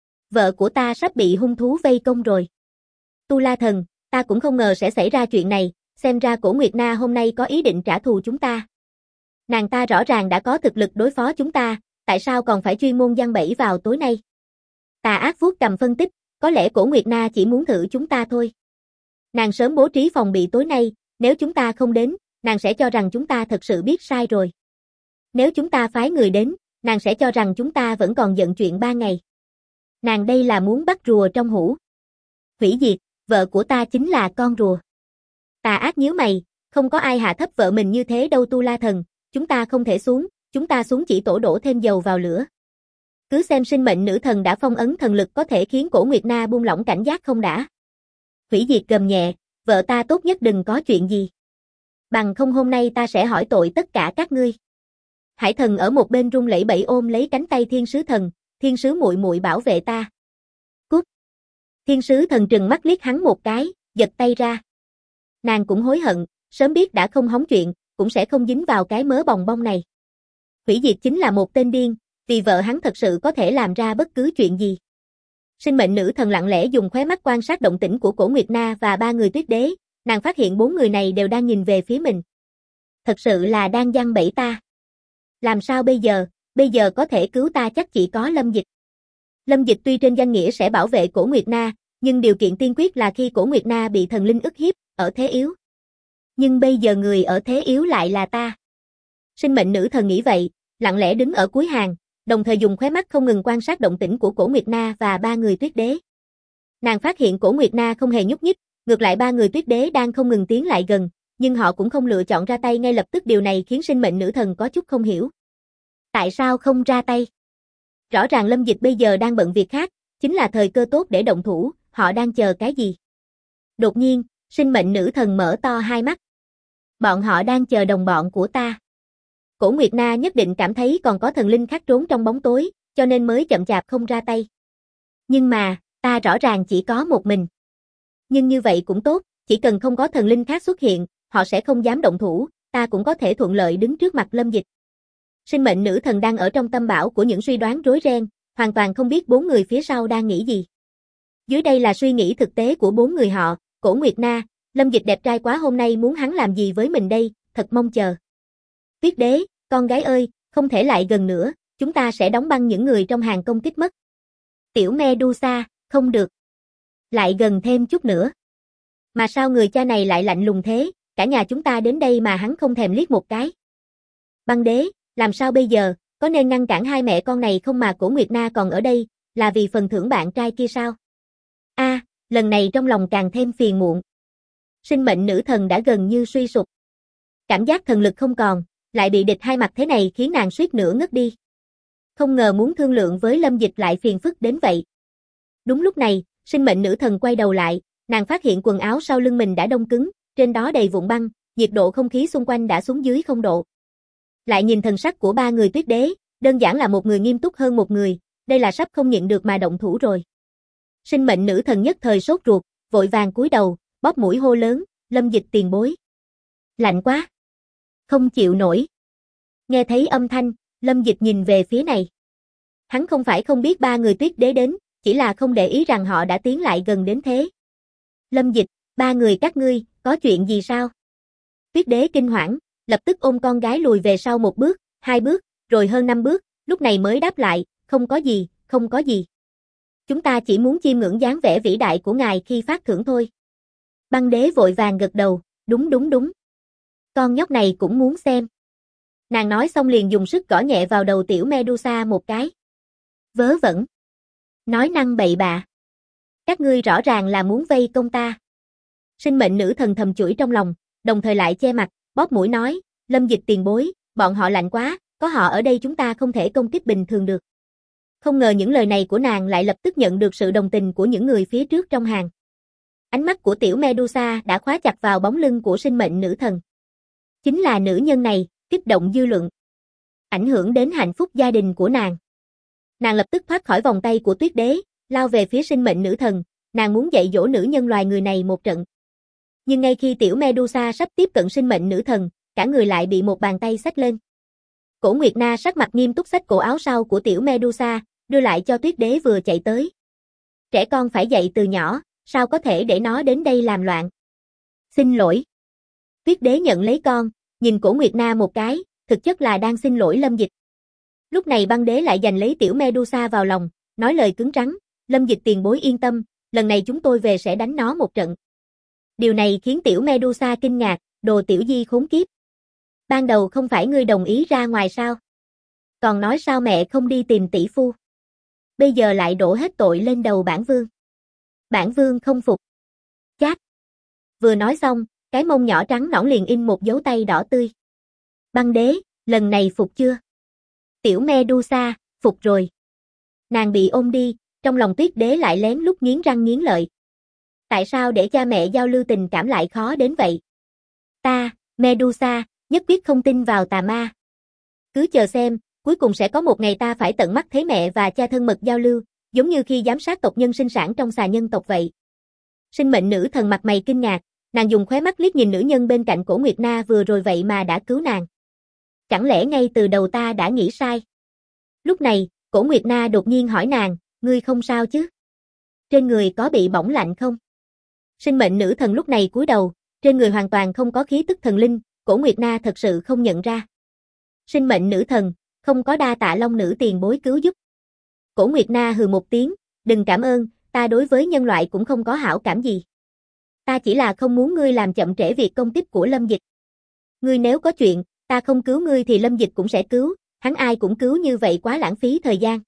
Vợ của ta sắp bị hung thú vây công rồi. Tu La Thần, ta cũng không ngờ sẽ xảy ra chuyện này, xem ra Cổ Nguyệt Na hôm nay có ý định trả thù chúng ta. Nàng ta rõ ràng đã có thực lực đối phó chúng ta, tại sao còn phải chuyên môn giăng bẫy vào tối nay? Tà ác vuốt cầm phân tích, có lẽ Cổ Nguyệt Na chỉ muốn thử chúng ta thôi. Nàng sớm bố trí phòng bị tối nay, nếu chúng ta không đến, nàng sẽ cho rằng chúng ta thật sự biết sai rồi. Nếu chúng ta phái người đến, nàng sẽ cho rằng chúng ta vẫn còn giận chuyện 3 ngày. Nàng đây là muốn bắt rùa trong hũ. Hủy diệt, vợ của ta chính là con rùa. Tà ác nhíu mày, không có ai hạ thấp vợ mình như thế đâu Tu La Thần, chúng ta không thể xuống, chúng ta xuống chỉ tổ đổ thêm dầu vào lửa. Cứ xem sinh mệnh nữ thần đã phong ấn thần lực có thể khiến Cổ Nguyệt Na buông lỏng cảnh giác không đã. Hủy diệt gầm nhẹ, vợ ta tốt nhất đừng có chuyện gì. Bằng không hôm nay ta sẽ hỏi tội tất cả các ngươi. Hải Thần ở một bên run lẩy bẩy ôm lấy cánh tay Thiên Sứ Thần, Thiên Sứ muội muội bảo vệ ta. Cút. Thiên Sứ Thần trừng mắt liếc hắn một cái, giật tay ra. Nàng cũng hối hận, sớm biết đã không hóng chuyện, cũng sẽ không dính vào cái mớ bòng bong này. Hủy diệt chính là một tên điên, vì vợ hắn thật sự có thể làm ra bất cứ chuyện gì. Sinh mệnh nữ thần lặng lẽ dùng khóe mắt quan sát động tĩnh của Cổ Nguyệt Na và 3 người Tuyết Đế, nàng phát hiện 4 người này đều đang nhìn về phía mình. Thật sự là đang giăng bẫy ta. Làm sao bây giờ có thể cứu ta chắc chỉ có Lâm Dịch. Lâm Dịch tuy trên danh nghĩa sẽ bảo vệ Cổ Nguyệt Na, nhưng điều kiện tiên quyết là khi Cổ Nguyệt Na bị thần linh ức hiếp, ở thế yếu. Nhưng bây giờ người ở thế yếu lại là ta. Sinh mệnh nữ thần nghĩ vậy, lặng lẽ đứng ở cuối hàng, đồng thời dùng khóe mắt không ngừng quan sát động tĩnh của Cổ Nguyệt Na và 3 người Tuyết Đế. Nàng phát hiện Cổ Nguyệt Na không hề nhúc nhích, ngược lại 3 người Tuyết Đế đang không ngừng tiến lại gần, nhưng họ cũng không lựa chọn ra tay ngay lập tức, điều này khiến sinh mệnh nữ thần có chút không hiểu. Tại sao không ra tay? Rõ ràng Lâm Dịch bây giờ đang bận việc khác, chính là thời cơ tốt để động thủ, họ đang chờ cái gì? Đột nhiên, sinh mệnh nữ thần mở to hai mắt. Bọn họ đang chờ đồng bọn của ta. Cổ Nguyệt Na nhất định cảm thấy còn có thần linh khác trốn trong bóng tối, cho nên mới chậm chạp không ra tay. Nhưng mà, ta rõ ràng chỉ có một mình. Nhưng như vậy cũng tốt, chỉ cần không có thần linh khác xuất hiện, họ sẽ không dám động thủ, ta cũng có thể thuận lợi đứng trước mặt Lâm Dịch. Sinh mệnh nữ thần đang ở trong tâm bão của những suy đoán rối ren, hoàn toàn không biết 4 người phía sau đang nghĩ gì. Dưới đây là suy nghĩ thực tế của 4 người họ, Cổ Nguyệt Na, Lâm Dịch đẹp trai quá hôm nay muốn hắn làm gì với mình đây, thật mong chờ. Tuyết đế, con gái ơi, không thể lại gần nữa, chúng ta sẽ đóng băng những người trong hàng công kích mất. Tiểu Medusa, không được. Lại gần thêm chút nữa. Mà sao người cha này lại lạnh lùng thế, cả nhà chúng ta đến đây mà hắn không thèm liếc một cái. Băng đế, làm sao bây giờ, có nên ngăn cản hai mẹ con này không mà Cổ Nguyệt Na còn ở đây, là vì phần thưởng bạn trai kia sao? Lần này trong lòng càng thêm phiền muộn. Sinh mệnh nữ thần đã gần như suy sụp. Cảm giác thần lực không còn, lại bị địch hai mặt thế này khiến nàng suýt nữa ngất đi. Không ngờ muốn thương lượng với Lâm Dịch lại phiền phức đến vậy. Đúng lúc này, sinh mệnh nữ thần quay đầu lại, nàng phát hiện quần áo sau lưng mình đã đông cứng, trên đó đầy vụn băng, nhiệt độ không khí xung quanh đã xuống dưới 0 độ. Lại nhìn thần sắc của ba người Tuyết đế, đơn giản là một người nghiêm túc hơn một người, đây là sắp không nhịn được mà động thủ rồi. Sinh mệnh nữ thần nhất thời sốt ruột, vội vàng cúi đầu, bóp mũi hô lớn, Lâm Dịch tiền bối. Lạnh quá. Không chịu nổi. Nghe thấy âm thanh, Lâm Dịch nhìn về phía này. Hắn không phải không biết ba người Tuyết đế đến, chỉ là không để ý rằng họ đã tiến lại gần đến thế. Lâm Dịch, ba người các ngươi, có chuyện gì sao? Tuyết đế kinh hoảng, lập tức ôm con gái lùi về sau 1 bước, 2 bước, rồi hơn 5 bước, lúc này mới đáp lại, không có gì, không có gì. Chúng ta chỉ muốn chiêm ngưỡng dáng vẻ vĩ đại của ngài khi phát thưởng thôi. Băng đế vội vàng gật đầu, đúng đúng đúng. Con nhóc này cũng muốn xem. Nàng nói xong liền dùng sức gõ nhẹ vào đầu tiểu Medusa một cái. Vớ vẩn. Nói năng bậy bạ. Các ngươi rõ ràng là muốn vây công ta. Sinh mệnh nữ thần thầm chửi trong lòng, đồng thời lại che mặt, bóp mũi nói, Lâm Dịch tiền bối, bọn họ lạnh quá, có họ ở đây chúng ta không thể công kích bình thường được. Không ngờ những lời này của nàng lại lập tức nhận được sự đồng tình của những người phía trước trong hàng. Ánh mắt của tiểu Medusa đã khóa chặt vào bóng lưng của sinh mệnh nữ thần. Chính là nữ nhân này, kích động dư luận. Ảnh hưởng đến hạnh phúc gia đình của nàng. Nàng lập tức thoát khỏi vòng tay của Tuyết đế, lao về phía sinh mệnh nữ thần, nàng muốn dạy dỗ nữ nhân loài người này một trận. Nhưng ngay khi tiểu Medusa sắp tiếp cận sinh mệnh nữ thần, cả người lại bị một bàn tay xách lên. Cổ Nguyệt Na sắc mặt nghiêm túc xách cổ áo sau của tiểu Medusa, đưa lại cho Tuyết đế vừa chạy tới. Trẻ con phải dạy từ nhỏ, sao có thể để nó đến đây làm loạn. Xin lỗi. Tuyết đế nhận lấy con, nhìn Cổ Nguyệt Na một cái, thực chất là đang xin lỗi Lâm Dịch. Lúc này băng đế lại giành lấy tiểu Medusa vào lòng, nói lời cứng rắn, Lâm Dịch tiền bối yên tâm, lần này chúng tôi về sẽ đánh nó một trận. Điều này khiến tiểu Medusa kinh ngạc, đồ tiểu di khốn kiếp. Ban đầu không phải ngươi đồng ý ra ngoài sao? Còn nói sao mẹ không đi tìm tỷ phu? Bây giờ lại đổ hết tội lên đầu bản vương. Bản vương không phục. Chát. Vừa nói xong, cái mông nhỏ trắng nõn liền in một dấu tay đỏ tươi. Băng đế, lần này phục chưa? Tiểu Medusa, phục rồi. Nàng bị ôm đi, trong lòng Tuyết đế lại lén lút nghiến răng nghiến lợi. Tại sao để cha mẹ giao lưu tình cảm lại khó đến vậy? Ta, Medusa, nhất quyết không tin vào tà ma. Cứ chờ xem, cuối cùng sẽ có một ngày ta phải tận mắt thấy mẹ và cha thân mật giao lưu, giống như khi giám sát tộc nhân sinh sản trong xà nhân tộc vậy. Sinh mệnh nữ thần mặt mày kinh ngạc, nàng dùng khóe mắt liếc nhìn nữ nhân bên cạnh Cổ Nguyệt Na vừa rồi vậy mà đã cứu nàng. Chẳng lẽ ngay từ đầu ta đã nghĩ sai? Lúc này, Cổ Nguyệt Na đột nhiên hỏi nàng, ngươi không sao chứ? Trên người có bị bỏng lạnh không? Sinh mệnh nữ thần lúc này cúi đầu, trên người hoàn toàn không có khí tức thần linh, Cổ Nguyệt Na thật sự không nhận ra. Sinh mệnh nữ thần, không có đa tạ long nữ tiền bối cứu giúp. Cổ Nguyệt Na hừ một tiếng, đừng cảm ơn, ta đối với nhân loại cũng không có hảo cảm gì. Ta chỉ là không muốn ngươi làm chậm trễ việc công kích của Lâm Dịch. Ngươi nếu có chuyện, ta không cứu ngươi thì Lâm Dịch cũng sẽ cứu, hắn ai cũng cứu như vậy quá lãng phí thời gian.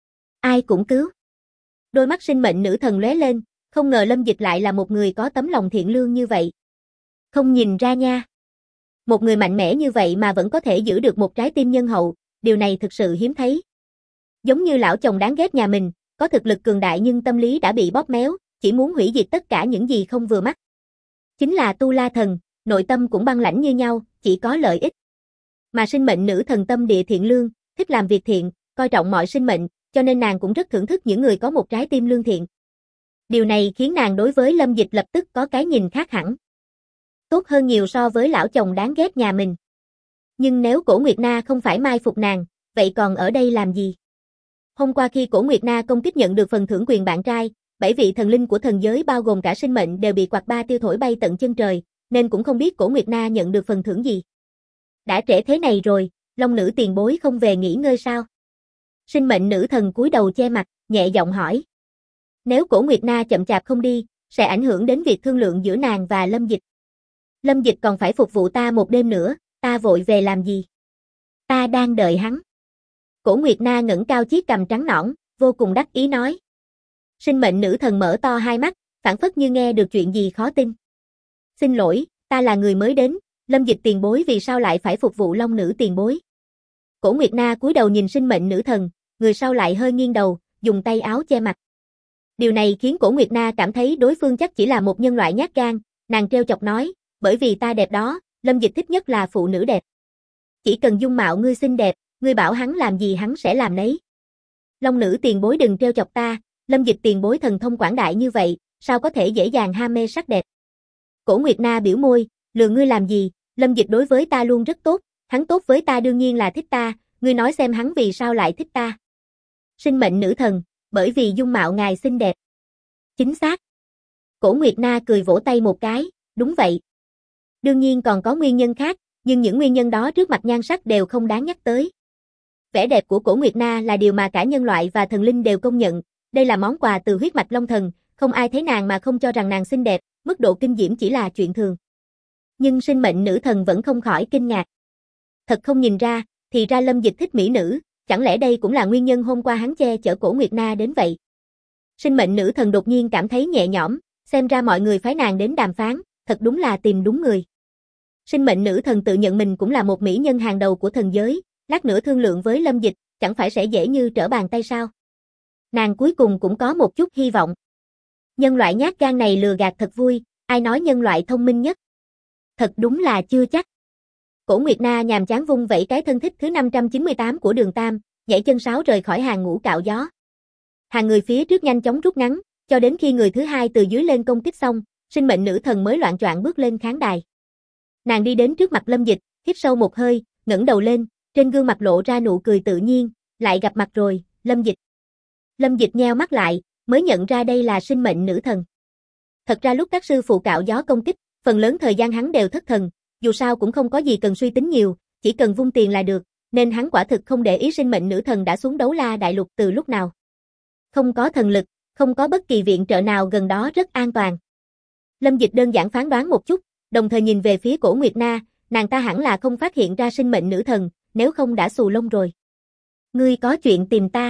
Ai cũng cứu. Đôi mắt sinh mệnh nữ thần lóe lên, không ngờ Lâm Dịch lại là một người có tấm lòng thiện lương như vậy. Không nhìn ra nha. Một người mạnh mẽ như vậy mà vẫn có thể giữ được một trái tim nhân hậu, điều này thực sự hiếm thấy. Giống như lão chồng đáng ghét nhà mình, có thực lực cường đại nhưng tâm lý đã bị bóp méo, chỉ muốn hủy diệt tất cả những gì không vừa mắt. Chính là Tu La Thần, nội tâm cũng băng lãnh như nhau, chỉ có lợi ích. Mà sinh mệnh nữ thần tâm địa thiện lương, thích làm việc thiện, coi trọng mọi sinh mệnh, cho nên nàng cũng rất thưởng thức những người có một trái tim lương thiện. Điều này khiến nàng đối với Lâm Dịch lập tức có cái nhìn khác hẳn. Tốt hơn nhiều so với lão chồng đáng ghét nhà mình. Nhưng nếu Cổ Nguyệt Na không phải mai phục nàng, vậy còn ở đây làm gì? Hôm qua khi Cổ Nguyệt Na công kích nhận được phần thưởng quyền bạn trai, 7 vị thần linh của thần giới bao gồm cả sinh mệnh đều bị quạt ba tiêu thổi bay tận chân trời, nên cũng không biết Cổ Nguyệt Na nhận được phần thưởng gì. Đã trễ thế này rồi, Long nữ tiền bối không về nghỉ ngơi sao? Sinh mệnh nữ thần cúi đầu che mặt, nhẹ giọng hỏi. Nếu Cổ Nguyệt Na chậm chạp không đi, sẽ ảnh hưởng đến việc thương lượng giữa nàng và Lâm Dịch. Lâm Dịch còn phải phục vụ ta một đêm nữa, ta vội về làm gì? Ta đang đợi hắn. Cổ Nguyệt Na ngẩng cao chiếc cằm trắng nõn, vô cùng đắc ý nói. Sinh mệnh nữ thần mở to hai mắt, phảng phất như nghe được chuyện gì khó tin. Xin lỗi, ta là người mới đến, Lâm Dịch tiền bối vì sao lại phải phục vụ Long nữ tiền bối? Cổ Nguyệt Na cúi đầu nhìn sinh mệnh nữ thần, người sau lại hơi nghiêng đầu, dùng tay áo che mặt. Điều này khiến Cổ Nguyệt Na cảm thấy đối phương chắc chỉ là một nhân loại nhát gan, nàng trêu chọc nói, bởi vì ta đẹp đó, Lâm Dịch thích nhất là phụ nữ đẹp. Chỉ cần dung mạo ngươi xinh đẹp, ngươi bảo hắn làm gì hắn sẽ làm nấy. Long nữ tiền bối đừng trêu chọc ta, Lâm Dịch tiền bối thần thông quảng đại như vậy, sao có thể dễ dàng ham mê sắc đẹp. Cổ Nguyệt Na biểu môi, lừa ngươi làm gì, Lâm Dịch đối với ta luôn rất tốt, hắn tốt với ta đương nhiên là thích ta, ngươi nói xem hắn vì sao lại thích ta. Sinh mệnh nữ thần, bởi vì dung mạo ngài xinh đẹp. Chính xác. Cổ Nguyệt Na cười vỗ tay một cái, đúng vậy. Đương nhiên còn có nguyên nhân khác, nhưng những nguyên nhân đó trước mặt nhan sắc đều không đáng nhắc tới. Vẻ đẹp của Cổ Nguyệt Na là điều mà cả nhân loại và thần linh đều công nhận, đây là món quà từ huyết mạch Long Thần, không ai thấy nàng mà không cho rằng nàng xinh đẹp, mức độ kinh diễm chỉ là chuyện thường. Nhưng sinh mệnh nữ thần vẫn không khỏi kinh ngạc. Thật không nhìn ra, thì ra Lâm Dịch thích mỹ nữ, chẳng lẽ đây cũng là nguyên nhân hôm qua hắn che chở Cổ Nguyệt Na đến vậy? Sinh mệnh nữ thần đột nhiên cảm thấy nhẹ nhõm, xem ra mọi người phái nàng đến đàm phán, thật đúng là tìm đúng người. Sinh mệnh nữ thần tự nhận mình cũng là một mỹ nhân hàng đầu của thần giới, lát nữa thương lượng với Lâm Dịch, chẳng phải sẽ dễ như trở bàn tay sao? Nàng cuối cùng cũng có một chút hy vọng. Nhân loại nhát gan này lừa gạt thật vui, ai nói nhân loại thông minh nhất? Thật đúng là chưa chắc. Cổ Nguyệt Na nhàm chán vung vẩy cái thân thích thứ 598 của đường Tam, nhảy chân sáo rời khỏi hàng ngũ cạo gió. Hàng người phía trước nhanh chóng rút ngắn, cho đến khi người thứ hai từ dưới lên công kích xong, sinh mệnh nữ thần mới loạng choạng bước lên khán đài. Nàng đi đến trước mặt Lâm Dịch, hít sâu một hơi, ngẩng đầu lên, trên gương mặt lộ ra nụ cười tự nhiên, lại gặp mặt rồi, Lâm Dịch. Lâm Dịch nheo mắt lại, mới nhận ra đây là sinh mệnh nữ thần. Thật ra lúc các sư phụ cạo gió công kích, phần lớn thời gian hắn đều thất thần, dù sao cũng không có gì cần suy tính nhiều, chỉ cần vung tiền là được, nên hắn quả thực không để ý sinh mệnh nữ thần đã xuống Đấu La Đại Lục từ lúc nào. Không có thần lực, không có bất kỳ viện trợ nào gần đó rất an toàn. Lâm Dịch đơn giản phán đoán một chút, đồng thời nhìn về phía Cổ Nguyệt Na, nàng ta hẳn là không phát hiện ra sinh mệnh nữ thần, nếu không đã xù lông rồi. Ngươi có chuyện tìm ta?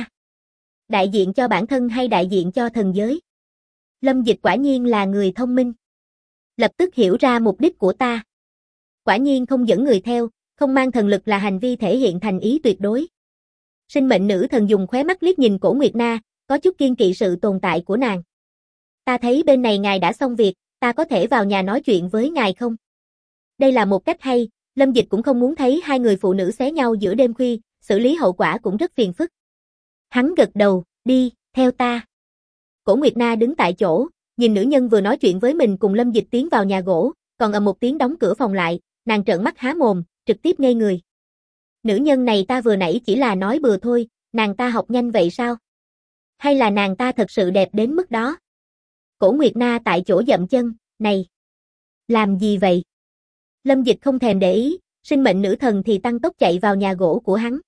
Đại diện cho bản thân hay đại diện cho thần giới? Lâm Dịch quả nhiên là người thông minh. Lập tức hiểu ra mục đích của ta. Quả nhiên không dẫn người theo, không mang thần lực là hành vi thể hiện thành ý tuyệt đối. Sinh mệnh nữ thần dùng khóe mắt liếc nhìn Cổ Nguyệt Na, có chút kiêng kỵ sự tồn tại của nàng. Ta thấy bên này ngài đã xong việc, ta có thể vào nhà nói chuyện với ngài không? Đây là một cách hay, Lâm Dịch cũng không muốn thấy hai người phụ nữ xé nhau giữa đêm khuya, xử lý hậu quả cũng rất phiền phức. Hắn gật đầu, đi, theo ta. Cổ Nguyệt Na đứng tại chỗ, nhìn nữ nhân vừa nói chuyện với mình cùng Lâm Dịch tiến vào nhà gỗ, còn ầm một tiếng đóng cửa phòng lại, nàng trợn mắt há mồm, trực tiếp ngây người. Nữ nhân này ta vừa nãy chỉ là nói bừa thôi, nàng ta học nhanh vậy sao? Hay là nàng ta thật sự đẹp đến mức đó? Cổ Nguyệt Na tại chỗ dậm chân, này! Làm gì vậy? Lâm Dịch không thèm để ý, sinh mệnh nữ thần thì tăng tốc chạy vào nhà gỗ của hắn.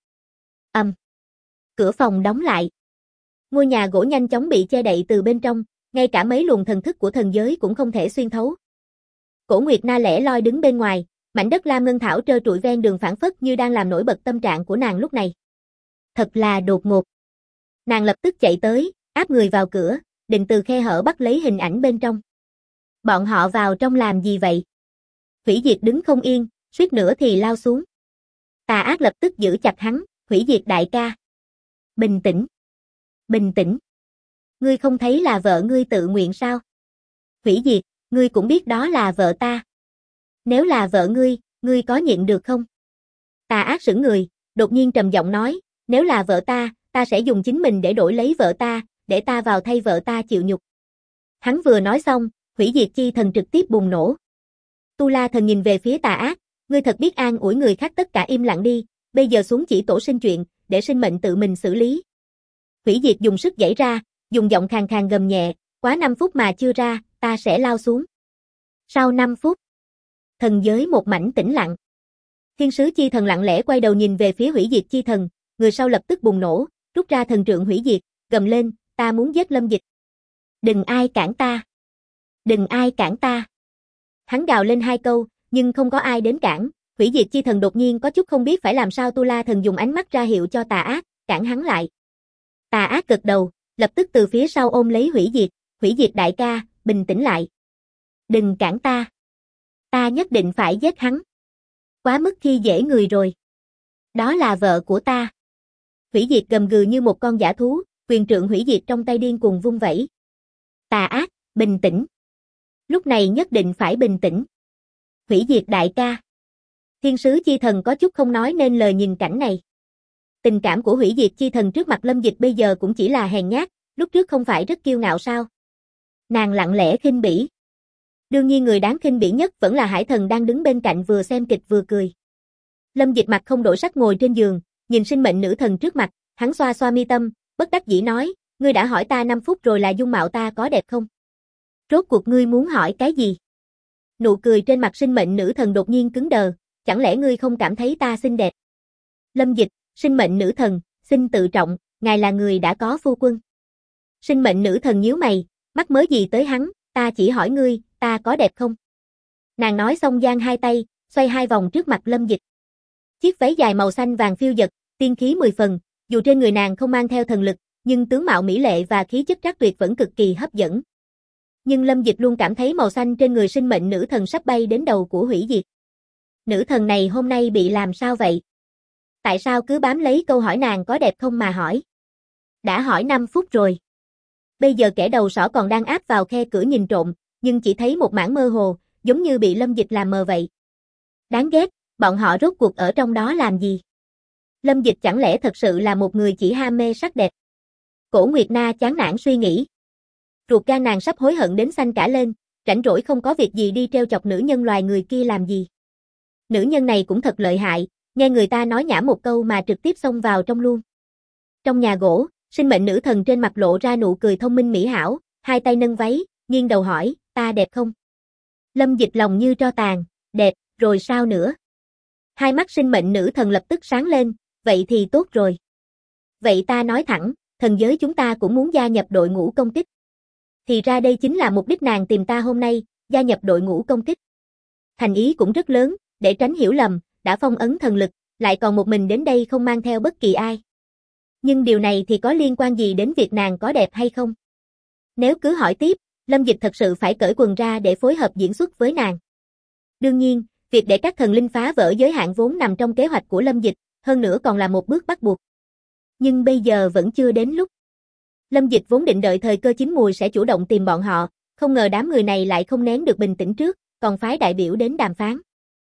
Cửa phòng đóng lại. Ngôi nhà gỗ nhanh chóng bị che đậy từ bên trong, ngay cả mấy luồng thần thức của thần giới cũng không thể xuyên thấu. Cổ Nguyệt Na lẻ loi đứng bên ngoài, mảnh đất lam ngân thảo trơ trụi ven đường phảng phất như đang làm nổi bật tâm trạng của nàng lúc này. Thật là đột ngột. Nàng lập tức chạy tới, áp người vào cửa, định từ khe hở bắt lấy hình ảnh bên trong. Bọn họ vào trong làm gì vậy? Hủy Diệt đứng không yên, suýt nữa thì lao xuống. Tà Ác lập tức giữ chặt hắn, Hủy Diệt đại ca. Bình tĩnh. Bình tĩnh. Ngươi không thấy là vợ ngươi tự nguyện sao? Hủy Diệt, ngươi cũng biết đó là vợ ta. Nếu là vợ ngươi có nhịn được không? Tà Ác sững người, đột nhiên trầm giọng nói, nếu là vợ ta sẽ dùng chính mình để đổi lấy vợ ta, để ta vào thay vợ ta chịu nhục. Hắn vừa nói xong, Hủy Diệt chi thần trực tiếp bùng nổ. Tu La thần nhìn về phía Tà Ác, ngươi thật biết an ủi người khác, tất cả im lặng đi, bây giờ xuống chỉ tổ sinh chuyện, để sinh mệnh tự mình xử lý. Hủy Diệt dùng sức giãy ra, dùng giọng khàn khàn gầm nhẹ, quá 5 phút mà chưa ra, ta sẽ lao xuống. Sau 5 phút, thần giới một mảnh tĩnh lặng. Thiên sứ chi thần lặng lẽ quay đầu nhìn về phía hủy diệt chi thần, người sau lập tức bùng nổ, rút ra thần trượng hủy diệt, gầm lên, ta muốn giết Lâm Dịch. Đừng ai cản ta. Đừng ai cản ta. Hắn gào lên hai câu, nhưng không có ai đến cản, hủy diệt chi thần đột nhiên có chút không biết phải làm sao. Tu La thần dùng ánh mắt ra hiệu cho Tà Ác, cản hắn lại. Tà Ác gật đầu, lập tức từ phía sau ôm lấy hủy diệt đại ca, bình tĩnh lại. Đừng cản ta. Ta nhất định phải giết hắn. Quá mức khi dễ người rồi. Đó là vợ của ta. Hủy diệt gầm gừ như một con dã thú, quyền trượng hủy diệt trong tay điên cuồng vung vẩy. Tà Ác, bình tĩnh. Lúc này nhất định phải bình tĩnh. Hủy diệt đại ca. Thiên sứ chi thần có chút không nói nên lời nhìn cảnh này. Tình cảm của hủy diệt chi thần trước mặt Lâm Dịch bây giờ cũng chỉ là hèn nhát, lúc trước không phải rất kiêu ngạo sao? Nàng lặng lẽ khinh bỉ. Đương nhiên người đáng khinh bỉ nhất vẫn là Hải Thần đang đứng bên cạnh vừa xem kịch vừa cười. Lâm Dịch mặt không đổi sắc ngồi trên giường, nhìn sinh mệnh nữ thần trước mặt, hắn xoa xoa mi tâm, bất đắc dĩ nói, ngươi đã hỏi ta 5 phút rồi là dung mạo ta có đẹp không? Rốt cuộc ngươi muốn hỏi cái gì? Nụ cười trên mặt sinh mệnh nữ thần đột nhiên cứng đờ, chẳng lẽ ngươi không cảm thấy ta xinh đẹp? Lâm Dịch, sinh mệnh nữ thần, xin tự trọng, ngài là người đã có phu quân. Sinh mệnh nữ thần nhíu mày, mắc mớ gì tới hắn, ta chỉ hỏi ngươi, ta có đẹp không? Nàng nói xong giang hai tay, xoay hai vòng trước mặt Lâm Dịch. Chiếc váy dài màu xanh vàng phiêu dật, tiên khí 10 phần, dù trên người nàng không mang theo thần lực, nhưng tướng mạo mỹ lệ và khí chất trác tuyệt vẫn cực kỳ hấp dẫn. Nhưng Lâm Dịch luôn cảm thấy màu xanh trên người sinh mệnh nữ thần sắp bay đến đầu của hủy diệt. Nữ thần này hôm nay bị làm sao vậy? Tại sao cứ bám lấy câu hỏi nàng có đẹp không mà hỏi? Đã hỏi 5 phút rồi. Bây giờ kẻ đầu sỏ còn đang áp vào khe cửa nhìn trộm, nhưng chỉ thấy một mảng mơ hồ, giống như bị Lâm Dịch làm mờ vậy. Đáng ghét, bọn họ rốt cuộc ở trong đó làm gì? Lâm Dịch chẳng lẽ thật sự là một người chỉ ham mê sắc đẹp? Cổ Nguyệt Na chán nản suy nghĩ. Ruột gan nàng sắp hối hận đến xanh cả lên, rảnh rỗi không có việc gì đi treo chọc nữ nhân loài người kia làm gì. Nữ nhân này cũng thật lợi hại, nghe người ta nói nhảm một câu mà trực tiếp xông vào trong luôn. Trong nhà gỗ, sinh mệnh nữ thần trên mặt lộ ra nụ cười thông minh mỹ hảo, hai tay nâng váy, nghiêng đầu hỏi, ta đẹp không? Lâm Dịch lòng như tro tàn, đẹp, rồi sao nữa? Hai mắt sinh mệnh nữ thần lập tức sáng lên, vậy thì tốt rồi. Vậy ta nói thẳng, thần giới chúng ta cũng muốn gia nhập đội ngũ công kích. Thì ra đây chính là mục đích nàng tìm ta hôm nay, gia nhập đội ngũ công kích. Thành ý cũng rất lớn, để tránh hiểu lầm, đã phong ấn thần lực, lại còn một mình đến đây không mang theo bất kỳ ai. Nhưng điều này thì có liên quan gì đến việc nàng có đẹp hay không? Nếu cứ hỏi tiếp, Lâm Dịch thật sự phải cởi quần ra để phối hợp diễn xuất với nàng. Đương nhiên, việc để các thần linh phá vỡ giới hạn vốn nằm trong kế hoạch của Lâm Dịch, hơn nữa còn là một bước bắt buộc. Nhưng bây giờ vẫn chưa đến lúc. Lâm Dịch vốn định đợi thời cơ chín mùi sẽ chủ động tìm bọn họ, không ngờ đám người này lại không nén được bình tĩnh trước, còn phái đại biểu đến đàm phán.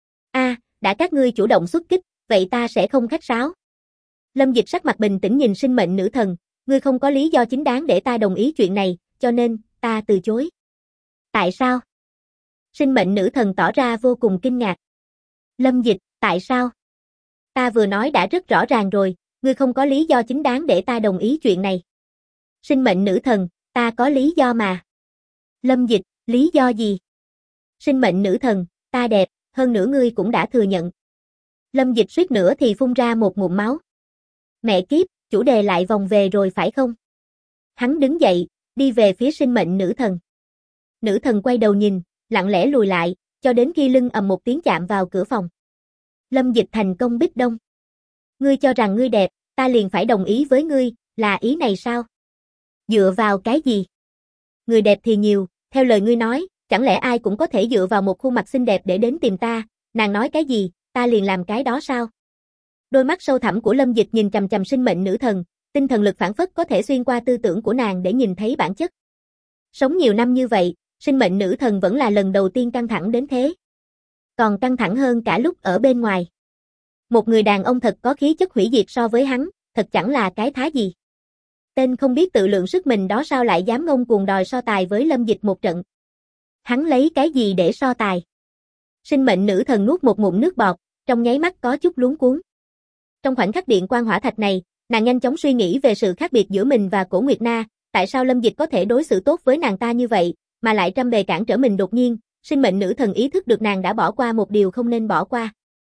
Đã các ngươi chủ động xuất kích, vậy ta sẽ không khách sáo. Lâm Dịch sắc mặt bình tĩnh nhìn sinh mệnh nữ thần, ngươi không có lý do chính đáng để ta đồng ý chuyện này, cho nên, ta từ chối. Tại sao? Sinh mệnh nữ thần tỏ ra vô cùng kinh ngạc. Lâm Dịch, tại sao? Ta vừa nói đã rất rõ ràng rồi, ngươi không có lý do chính đáng để ta đồng ý chuyện này. Sinh mệnh nữ thần, ta có lý do mà. Lâm Dịch, lý do gì? Sinh mệnh nữ thần, ta đẹp, hơn nữa ngươi cũng đã thừa nhận. Lâm Dịch suýt nữa thì phun ra một ngụm máu. Mẹ kiếp, chủ đề lại vòng về rồi phải không? Hắn đứng dậy, đi về phía sinh mệnh nữ thần. Nữ thần quay đầu nhìn, lặng lẽ lùi lại, cho đến khi lưng ầm một tiếng chạm vào cửa phòng. Lâm Dịch thành công bích đông. Ngươi cho rằng ngươi đẹp, ta liền phải đồng ý với ngươi, là ý này sao? Dựa vào cái gì? Người đẹp thì nhiều, theo lời ngươi nói, chẳng lẽ ai cũng có thể dựa vào một khuôn mặt xinh đẹp để đến tìm ta, nàng nói cái gì, ta liền làm cái đó sao? Đôi mắt sâu thẳm của Lâm Dịch nhìn chằm chằm sinh mệnh nữ thần, tinh thần lực phản phất có thể xuyên qua tư tưởng của nàng để nhìn thấy bản chất. Sống nhiều năm như vậy, sinh mệnh nữ thần vẫn là lần đầu tiên căng thẳng đến thế. Còn căng thẳng hơn cả lúc ở bên ngoài. Một người đàn ông thật có khí chất hủy diệt so với hắn, thật chẳng là cái thá gì. Tên không biết tự lượng sức mình đó sao lại dám ngông cuồng đòi so tài với Lâm Dịch một trận. Hắn lấy cái gì để so tài? Sinh mệnh nữ thần nuốt một ngụm nước bọt, trong nháy mắt có chút luống cuống. Trong khoảnh khắc điện quang hỏa thạch này, nàng nhanh chóng suy nghĩ về sự khác biệt giữa mình và Cổ Nguyệt Na, tại sao Lâm Dịch có thể đối xử tốt với nàng ta như vậy, mà lại trăm bề cản trở mình đột nhiên, sinh mệnh nữ thần ý thức được nàng đã bỏ qua một điều không nên bỏ qua.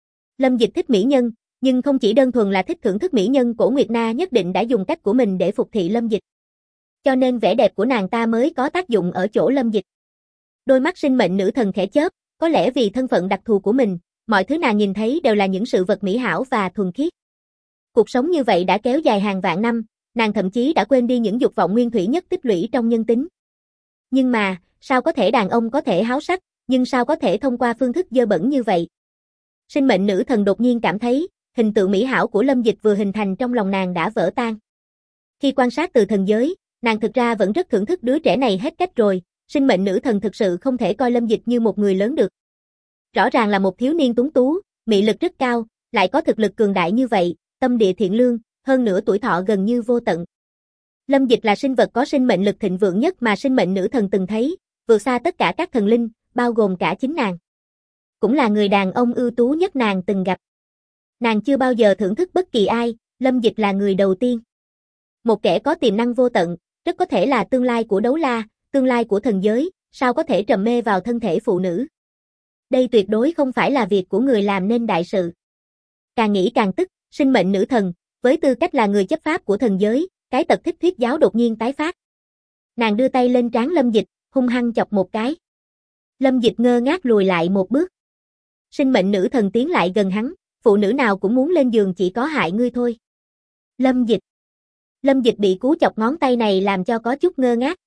Lâm Dịch thích mỹ nhân, nhưng không chỉ đơn thuần là thích thưởng thức mỹ nhân, Cổ Nguyệt Na nhất định đã dùng cách của mình để phục thị Lâm Dịch. Cho nên vẻ đẹp của nàng ta mới có tác dụng ở chỗ Lâm Dịch. Đôi mắt sinh mệnh nữ thần khẽ chớp, có lẽ vì thân phận đặc thù của mình, mọi thứ nàng nhìn thấy đều là những sự vật mỹ hảo và thuần khiết. Cuộc sống như vậy đã kéo dài hàng vạn năm, nàng thậm chí đã quên đi những dục vọng nguyên thủy nhất tích lũy trong nhân tính. Nhưng mà, sao có thể đàn ông có thể háo sắc, nhưng sao có thể thông qua phương thức dơ bẩn như vậy? Sinh mệnh nữ thần đột nhiên cảm thấy, hình tượng mỹ hảo của Lâm Dịch vừa hình thành trong lòng nàng đã vỡ tan. Khi quan sát từ thần giới, nàng thực ra vẫn rất thưởng thức đứa trẻ này hết cách rồi, sinh mệnh nữ thần thực sự không thể coi Lâm Dịch như một người lớn được. Rõ ràng là một thiếu niên tuấn tú, mị lực rất cao, lại có thực lực cường đại như vậy, tâm địa thiện lương, hơn nữa tuổi thọ gần như vô tận. Lâm Dịch là sinh vật có sinh mệnh lực thịnh vượng nhất mà sinh mệnh nữ thần từng thấy, vượt xa tất cả các thần linh, bao gồm cả chính nàng. Cũng là người đàn ông ưu tú nhất nàng từng gặp. Nàng chưa bao giờ thưởng thức bất kỳ ai, Lâm Dịch là người đầu tiên. Một kẻ có tiềm năng vô tận, rất có thể là tương lai của đấu la, tương lai của thần giới, sao có thể trầm mê vào thân thể phụ nữ. Đây tuyệt đối không phải là việc của người làm nên đại sự. Càng nghĩ càng tức, sinh mệnh nữ thần, với tư cách là người chấp pháp của thần giới, cái tật thích thuyết giáo đột nhiên tái phát. Nàng đưa tay lên trán Lâm Dịch, hung hăng chọc một cái. Lâm Dịch ngơ ngác lùi lại một bước. Sinh mệnh nữ thần tiến lại gần hắn, phụ nữ nào cũng muốn lên giường, chỉ có hại ngươi thôi. Lâm Dịch bị cú chọc ngón tay này làm cho có chút ngơ ngác.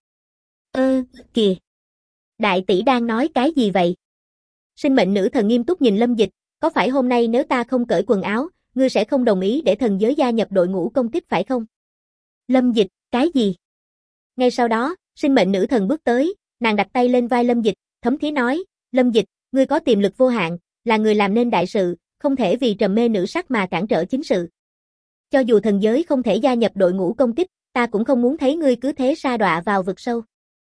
Kìa. Đại tỷ đang nói cái gì vậy? Sinh mệnh nữ thần nghiêm túc nhìn Lâm Dịch, có phải hôm nay nếu ta không cởi quần áo, ngươi sẽ không đồng ý để thần giới gia nhập đội ngũ công kích phải không? Lâm Dịch, cái gì? Ngay sau đó, sinh mệnh nữ thần bước tới, nàng đặt tay lên vai Lâm Dịch, thấm thía nói, Lâm Dịch, ngươi có tiềm lực vô hạn, là người làm nên đại sự, không thể vì trầm mê nữ sắc mà cản trở chính sự. Cho dù thần giới không thể gia nhập đội ngũ công kích, ta cũng không muốn thấy ngươi cứ thế sa đọa vào vực sâu.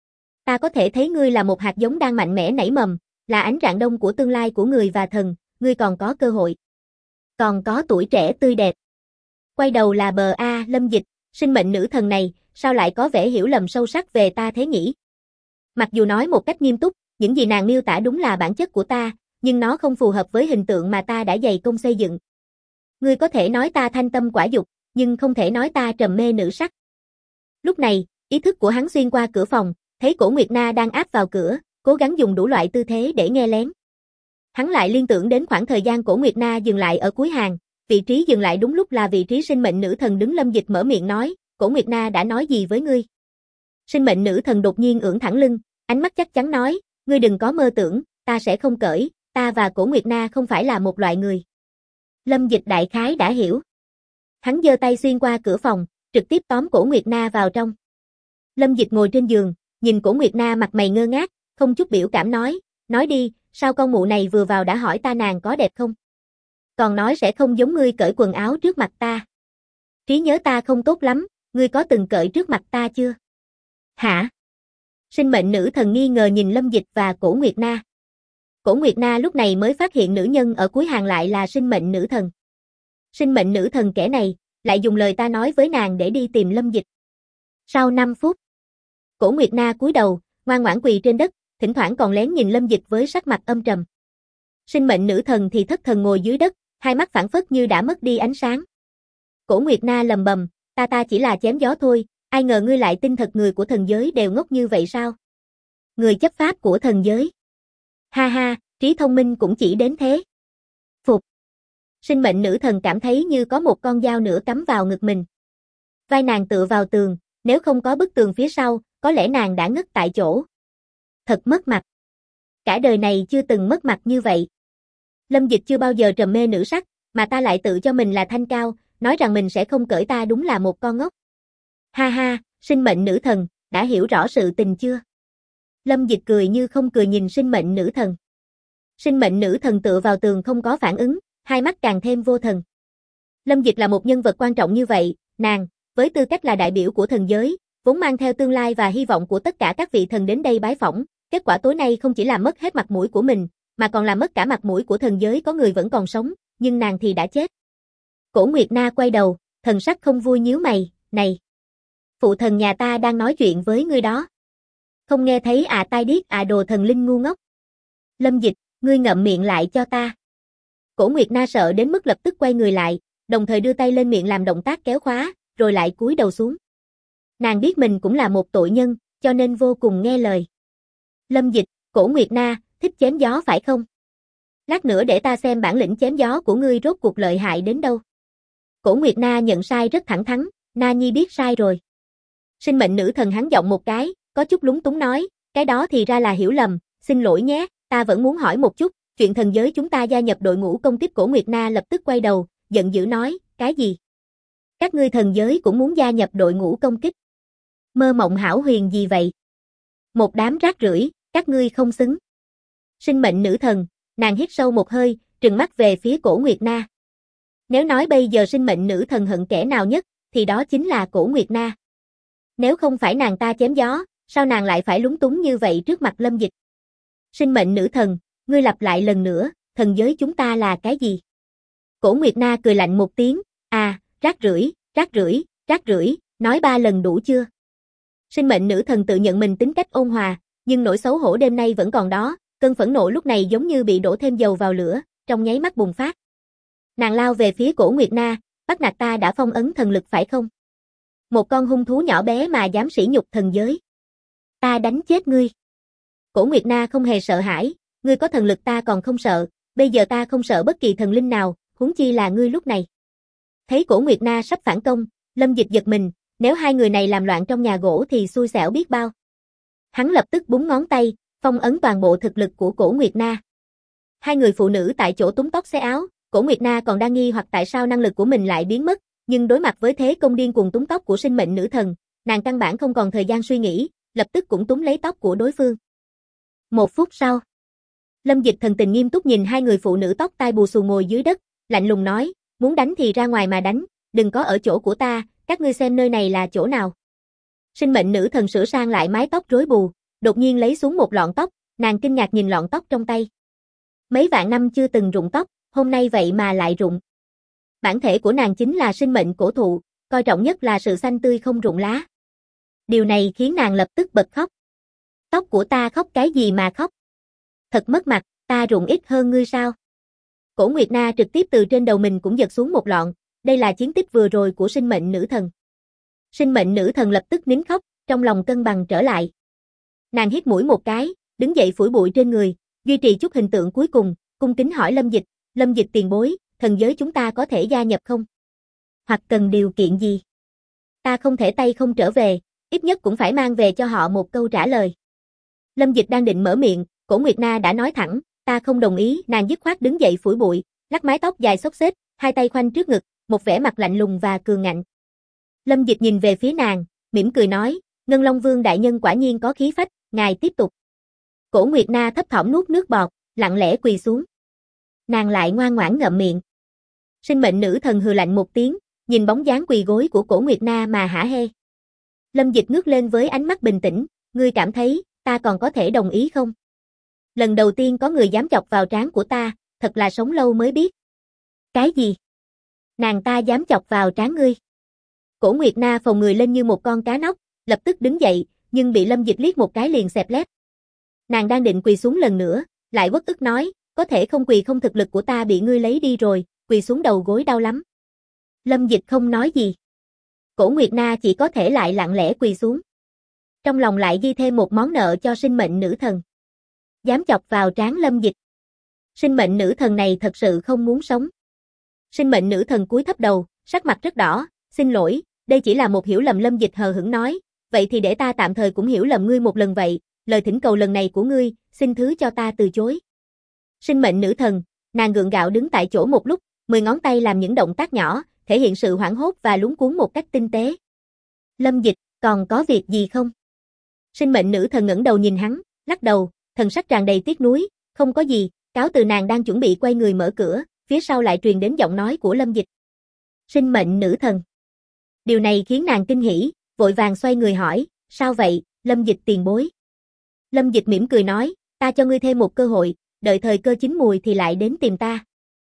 Ta có thể thấy ngươi là một hạt giống đang mạnh mẽ nảy mầm, là ánh rạng đông của tương lai của người và thần, ngươi còn có cơ hội. Còn có tuổi trẻ tươi đẹp. Quay đầu là bờ A Lâm Dịch, sinh mệnh nữ thần này, sao lại có vẻ hiểu lầm sâu sắc về ta thế nhỉ? Mặc dù nói một cách nghiêm túc, những gì nàng miêu tả đúng là bản chất của ta, nhưng nó không phù hợp với hình tượng mà ta đã dày công xây dựng. Ngươi có thể nói ta thanh tâm quả dục, nhưng không thể nói ta trầm mê nữ sắc. Lúc này, ý thức của hắn xuyên qua cửa phòng, thấy Cổ Nguyệt Na đang áp vào cửa, cố gắng dùng đủ loại tư thế để nghe lén. Hắn lại liên tưởng đến khoảng thời gian Cổ Nguyệt Na dừng lại ở cuối hàng, vị trí dừng lại đúng lúc là vị trí sinh mệnh nữ thần đứng. Lâm Dịch mở miệng nói, Cổ Nguyệt Na đã nói gì với ngươi? Sinh mệnh nữ thần đột nhiên ưỡn thẳng lưng, ánh mắt chắc chắn nói, ngươi đừng có mơ tưởng, ta sẽ không cởi, ta và Cổ Nguyệt Na không phải là một loại người. Lâm Dịch đại khái đã hiểu. Hắn giơ tay xuyên qua cửa phòng, trực tiếp tóm Cổ Nguyệt Na vào trong. Lâm Dịch ngồi trên giường, nhìn Cổ Nguyệt Na mặt mày ngơ ngác, không chút biểu cảm nói đi, sao con mụ này vừa vào đã hỏi ta nàng có đẹp không? Còn nói sẽ không giống ngươi cởi quần áo trước mặt ta. Trí nhớ ta không tốt lắm, ngươi có từng cởi trước mặt ta chưa? Hả? Sinh mệnh nữ thần nghi ngờ nhìn Lâm Dịch và Cổ Nguyệt Na. Cổ Nguyệt Na lúc này mới phát hiện nữ nhân ở cuối hàng lại là sinh mệnh nữ thần. Sinh mệnh nữ thần kẻ này, lại dùng lời ta nói với nàng để đi tìm Lâm Dịch. Sau 5 phút, Cổ Nguyệt Na cúi đầu, ngoan ngoãn quỳ trên đất, thỉnh thoảng còn lén nhìn Lâm Dịch với sắc mặt âm trầm. Sinh mệnh nữ thần thì thất thần ngồi dưới đất, hai mắt phảng phất như đã mất đi ánh sáng. Cổ Nguyệt Na lầm bầm, ta chỉ là chém gió thôi, ai ngờ ngươi lại tin thật người của thần giới đều ngốc như vậy sao? Người chấp pháp của thần giới. Ha ha, trí thông minh cũng chỉ đến thế. Phục. Sinh mệnh nữ thần cảm thấy như có một con dao nữa cắm vào ngực mình. Vai nàng tựa vào tường, nếu không có bức tường phía sau, có lẽ nàng đã ngất tại chỗ. Thật mất mặt. Cả đời này chưa từng mất mặt như vậy. Lâm Dịch chưa bao giờ trầm mê nữ sắc, mà ta lại tự cho mình là thanh cao, nói rằng mình sẽ không cởi, ta đúng là một con ngốc. Ha ha, sinh mệnh nữ thần, đã hiểu rõ sự tình chưa? Lâm Dịch cười như không cười nhìn sinh mệnh nữ thần. Sinh mệnh nữ thần tựa vào tường không có phản ứng, hai mắt càng thêm vô thần. Lâm Dịch là một nhân vật quan trọng như vậy, nàng, với tư cách là đại biểu của thần giới, vốn mang theo tương lai và hy vọng của tất cả các vị thần đến đây bái phỏng, kết quả tối nay không chỉ làm mất hết mặt mũi của mình, mà còn làm mất cả mặt mũi của thần giới. Có người vẫn còn sống, nhưng nàng thì đã chết. Cổ Nguyệt Na quay đầu, thần sắc không vui nhíu mày, này. Phụ thần nhà ta đang nói chuyện với ngươi đó. Không nghe thấy à, tai điếc à, đồ thần linh ngu ngốc. Lâm Dịch, ngươi ngậm miệng lại cho ta. Cổ Nguyệt Na sợ đến mức lập tức quay người lại, đồng thời đưa tay lên miệng làm động tác kéo khóa, rồi lại cúi đầu xuống. Nàng biết mình cũng là một tội nhân, cho nên vô cùng nghe lời. Lâm Dịch, Cổ Nguyệt Na, thích chém gió phải không? Lát nữa để ta xem bản lĩnh chém gió của ngươi rốt cuộc lợi hại đến đâu. Cổ Nguyệt Na nhận sai rất thẳng thắn, Na Nhi biết sai rồi. Sinh mệnh nữ thần hắn giọng một cái, có chút lúng túng nói, cái đó thì ra là hiểu lầm, xin lỗi nhé, ta vẫn muốn hỏi một chút, chuyện thần giới chúng ta gia nhập đội ngũ công kích. Cổ Nguyệt Na lập tức quay đầu, giận dữ nói, cái gì? Các ngươi thần giới cũng muốn gia nhập đội ngũ công kích? Mơ mộng hão huyền gì vậy? Một đám rác rưởi, các ngươi không xứng. Sinh mệnh nữ thần, nàng hít sâu một hơi, trừng mắt về phía Cổ Nguyệt Na. Nếu nói bây giờ sinh mệnh nữ thần hận kẻ nào nhất, thì đó chính là Cổ Nguyệt Na. Nếu không phải nàng ta chém gió, sao nàng lại phải lúng túng như vậy trước mặt Lâm Dịch? Sinh mệnh nữ thần, ngươi lặp lại lần nữa, thần giới chúng ta là cái gì? Cổ Nguyệt Na cười lạnh một tiếng, rác rưởi, rác rưởi, rác rưởi, nói 3 lần đủ chưa? Sinh mệnh nữ thần tự nhận mình tính cách ôn hòa, nhưng nỗi xấu hổ đêm nay vẫn còn đó, cơn phẫn nộ lúc này giống như bị đổ thêm dầu vào lửa, trong nháy mắt bùng phát. Nàng lao về phía Cổ Nguyệt Na, bắt nạt ta đã phong ấn thần lực phải không? Một con hung thú nhỏ bé mà dám sỉ nhục thần giới. Ta đánh chết ngươi. Cổ Nguyệt Na không hề sợ hãi, ngươi có thần lực ta còn không sợ, bây giờ ta không sợ bất kỳ thần linh nào, huống chi là ngươi lúc này. Thấy Cổ Nguyệt Na sắp phản công, Lâm Dịch giật mình, nếu hai người này làm loạn trong nhà gỗ thì xui xẻo biết bao. Hắn lập tức búng ngón tay, phong ấn toàn bộ thực lực của Cổ Nguyệt Na. Hai người phụ nữ tại chỗ túm tóc xé áo, Cổ Nguyệt Na còn đang nghi hoặc tại sao năng lực của mình lại biến mất, nhưng đối mặt với thế công điên cuồng túm tóc của sinh mệnh nữ thần, nàng căn bản không còn thời gian suy nghĩ, lập tức cũng túm lấy tóc của đối phương. 1 phút sau, Lâm Dịch thần tình nghiêm túc nhìn hai người phụ nữ tóc tai bù xù ngồi dưới đất, lạnh lùng nói, muốn đánh thì ra ngoài mà đánh, đừng có ở chỗ của ta, các ngươi xem nơi này là chỗ nào. Sinh mệnh nữ thần sửa sang lại mái tóc rối bù, đột nhiên lấy xuống một lọn tóc, nàng kinh ngạc nhìn lọn tóc trong tay. Mấy vạn năm chưa từng rụng tóc, hôm nay vậy mà lại rụng. Bản thể của nàng chính là sinh mệnh cổ thụ, coi trọng nhất là sự xanh tươi không rụng lá. Điều này khiến nàng lập tức bật khóc. Tóc của ta khóc cái gì mà khóc? Thật mất mặt, ta rụng ít hơn ngươi sao? Cổ Nguyệt Na trực tiếp từ trên đầu mình cũng giật xuống một lọn, đây là chiến tích vừa rồi của sinh mệnh nữ thần. Sinh mệnh nữ thần lập tức nín khóc, trong lòng cân bằng trở lại. Nàng hít mũi một cái, đứng dậy phủi bụi trên người, duy trì chút hình tượng cuối cùng, cung kính hỏi Lâm Dịch tiền bối, thần giới chúng ta có thể gia nhập không? Hoặc cần điều kiện gì? Ta không thể tay không trở về, ít nhất cũng phải mang về cho họ một câu trả lời. Lâm Dịch đang định mở miệng, Cổ Nguyệt Na đã nói thẳng, ta không đồng ý, nàng dứt khoát đứng dậy phủi bụi, lắc mái tóc dài xốc xếch, hai tay khoanh trước ngực, một vẻ mặt lạnh lùng và cường ngạnh. Lâm Dịch nhìn về phía nàng, mỉm cười nói, Ngân Long Vương đại nhân quả nhiên có khí phách, ngài tiếp tục. Cổ Nguyệt Na thấp thỏm nuốt nước bọt, lặng lẽ quỳ xuống. Nàng lại ngoan ngoãn ngậm miệng. Sinh mệnh nữ thần hừ lạnh một tiếng, nhìn bóng dáng quỳ gối của Cổ Nguyệt Na mà hả hê. Lâm Dịch ngước lên với ánh mắt bình tĩnh, ngươi cảm thấy, ta còn có thể đồng ý không? Lần đầu tiên có người dám chọc vào trán của ta, thật là sống lâu mới biết. Cái gì? Nàng ta dám chọc vào trán ngươi? Cổ Nguyệt Na phồng người lên như một con cá nóc, lập tức đứng dậy, nhưng bị Lâm Dịch liếc một cái liền xẹp lép. Nàng đang định quỳ xuống lần nữa, lại uất ức nói, có thể không quỳ không, thực lực của ta bị ngươi lấy đi rồi, quỳ xuống đầu gối đau lắm. Lâm Dịch không nói gì. Cổ Nguyệt Na chỉ có thể lại lặng lẽ quỳ xuống. Trong lòng lại ghi thêm một món nợ cho sinh mệnh nữ thần. Dám chọc vào trán Lâm Dịch. Sinh mệnh nữ thần này thật sự không muốn sống. Sinh mệnh nữ thần cúi thấp đầu, sắc mặt rất đỏ, xin lỗi, đây chỉ là một hiểu lầm. Lâm Dịch hờ hững nói, vậy thì để ta tạm thời cũng hiểu lầm ngươi một lần vậy, lời thỉnh cầu lần này của ngươi, xin thứ cho ta từ chối. Sinh mệnh nữ thần, nàng gượng gạo đứng tại chỗ một lúc, 10 ngón tay làm những động tác nhỏ, thể hiện sự hoảng hốt và luống cuống một cách tinh tế. Lâm Dịch, còn có việc gì không? Sinh mệnh nữ thần ngẩng đầu nhìn hắn, lắc đầu, thần sắc tràn đầy tiếc nuối, không có gì, cáo từ. Nàng đang chuẩn bị quay người mở cửa, phía sau lại truyền đến giọng nói của Lâm Dịch. Sinh mệnh nữ thần. Điều này khiến nàng kinh hỉ, vội vàng xoay người hỏi, sao vậy, Lâm Dịch tiền bối? Lâm Dịch mỉm cười nói, ta cho ngươi thêm một cơ hội, đợi thời cơ chín mùi thì lại đến tìm ta.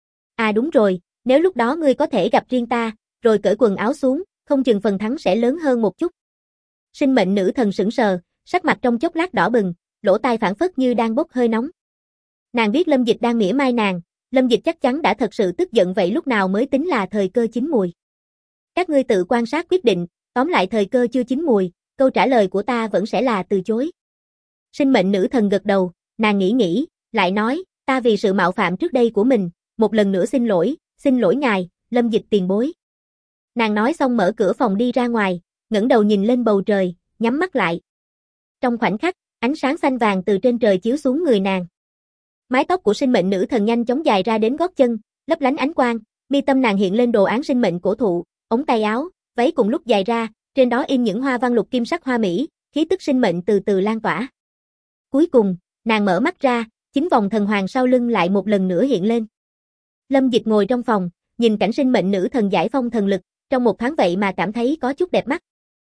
À đúng rồi, nếu lúc đó ngươi có thể gặp riêng ta, rồi cởi quần áo xuống, không chừng phần thắng sẽ lớn hơn một chút. Sinh mệnh nữ thần sững sờ, sắc mặt trong chốc lát đỏ bừng, lỗ tai phảng phất như đang bốc hơi nóng. Nàng biết Lâm Dịch đang mỉa mai nàng, Lâm Dịch chắc chắn đã thật sự tức giận, vậy lúc nào mới tính là thời cơ chín mùi? Các ngươi tự quan sát quyết định, tóm lại thời cơ chưa chín mùi, câu trả lời của ta vẫn sẽ là từ chối. Sinh mệnh nữ thần gật đầu, nàng nghĩ, lại nói, ta vì sự mạo phạm trước đây của mình, một lần nữa xin lỗi ngài, Lâm Dịch tiền bối. Nàng nói xong mở cửa phòng đi ra ngoài, ngẩng đầu nhìn lên bầu trời, nhắm mắt lại. Trong khoảnh khắc, ánh sáng xanh vàng từ trên trời chiếu xuống người nàng. Mái tóc của sinh mệnh nữ thần nhanh chóng dài ra đến gót chân, lấp lánh ánh quang, mi tâm nàng hiện lên đồ án sinh mệnh cổ thụ, ống tay áo, váy cùng lúc dài ra, trên đó in những hoa văn lục kim sắc hoa mỹ, khí tức sinh mệnh từ từ lan tỏa. Cuối cùng, nàng mở mắt ra, 9 vòng thần hoàng sau lưng lại một lần nữa hiện lên. Lâm Dịch ngồi trong phòng, nhìn cảnh sinh mệnh nữ thần giải phong thần lực, trong một thoáng vậy mà cảm thấy có chút đẹp mắt.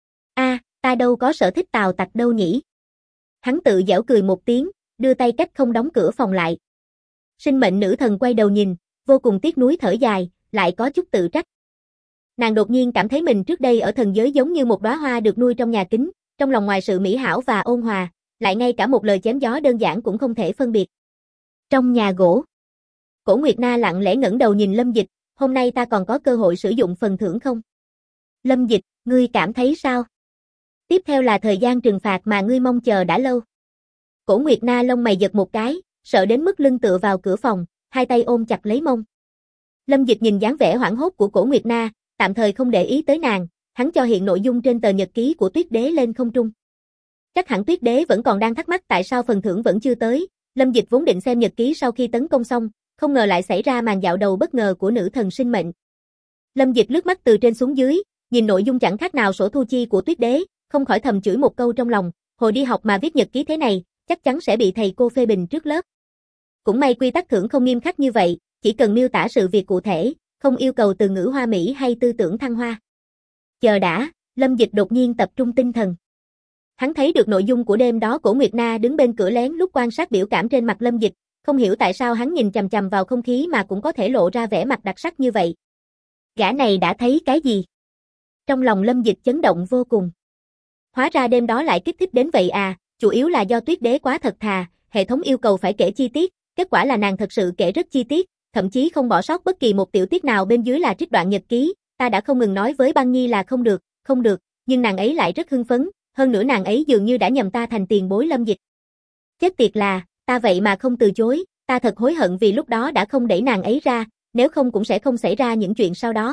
Ta đâu có sở thích tào tặc đâu nhỉ. Hắn tự giễu cười một tiếng, đưa tay cách không đóng cửa phòng lại. Sinh mệnh nữ thần quay đầu nhìn, vô cùng tiếc nuối thở dài, lại có chút tự trách. Nàng đột nhiên cảm thấy mình trước đây ở thần giới giống như một đóa hoa được nuôi trong nhà kính, trong lòng ngoài sự mỹ hảo và ôn hòa, lại ngay cả một lời chém gió đơn giản cũng không thể phân biệt. Trong nhà gỗ, Cổ Nguyệt Na lặng lẽ ngẩng đầu nhìn Lâm Dịch, hôm nay ta còn có cơ hội sử dụng phần thưởng không? Lâm Dịch, ngươi cảm thấy sao? Tiếp theo là thời gian trừng phạt mà ngươi mong chờ đã lâu. Cổ Nguyệt Na lông mày giật một cái, sợ đến mức lưng tựa vào cửa phòng, hai tay ôm chặt lấy mông. Lâm Dịch nhìn dáng vẻ hoảng hốt của Cổ Nguyệt Na, tạm thời không để ý tới nàng, hắn cho hiện nội dung trên tờ nhật ký của Tuyết Đế lên không trung. Chắc hẳn Tuyết Đế vẫn còn đang thắc mắc tại sao phần thưởng vẫn chưa tới, Lâm Dịch vốn định xem nhật ký sau khi tấn công xong, không ngờ lại xảy ra màn dạo đầu bất ngờ của nữ thần sinh mệnh. Lâm Dịch lướt mắt từ trên xuống dưới, nhìn nội dung chẳng khác nào sổ thu chi của Tuyết Đế, không khỏi thầm chửi một câu trong lòng, hồi đi học mà viết nhật ký thế này, chắc chắn sẽ bị thầy cô phê bình trước lớp. Cũng may quy tắc thưởng không nghiêm khắc như vậy, chỉ cần miêu tả sự việc cụ thể, không yêu cầu từ ngữ hoa mỹ hay tư tưởng thăng hoa. Chờ đã, Lâm Dịch đột nhiên tập trung tinh thần. Hắn thấy được nội dung của đêm đó. Cổ Nguyệt Na đứng bên cửa lén lút quan sát biểu cảm trên mặt Lâm Dịch, không hiểu tại sao hắn nhìn chằm chằm vào không khí mà cũng có thể lộ ra vẻ mặt đặc sắc như vậy. Gã này đã thấy cái gì? Trong lòng Lâm Dịch chấn động vô cùng. Hóa ra đêm đó lại kích thích đến vậy à, chủ yếu là do Tuyết Đế quá thật thà, hệ thống yêu cầu phải kể chi tiết, kết quả là nàng thật sự kể rất chi tiết, thậm chí không bỏ sót bất kỳ một tiểu tiết nào, bên dưới là trích đoạn nhật ký, ta đã không ngừng nói với Băng Nhi là không được, nhưng nàng ấy lại rất hưng phấn, hơn nữa nàng ấy dường như đã nhầm ta thành tiền bối Lâm Dịch. Chết tiệt là, ta vậy mà không từ chối, ta thật hối hận vì lúc đó đã không đẩy nàng ấy ra, nếu không cũng sẽ không xảy ra những chuyện sau đó.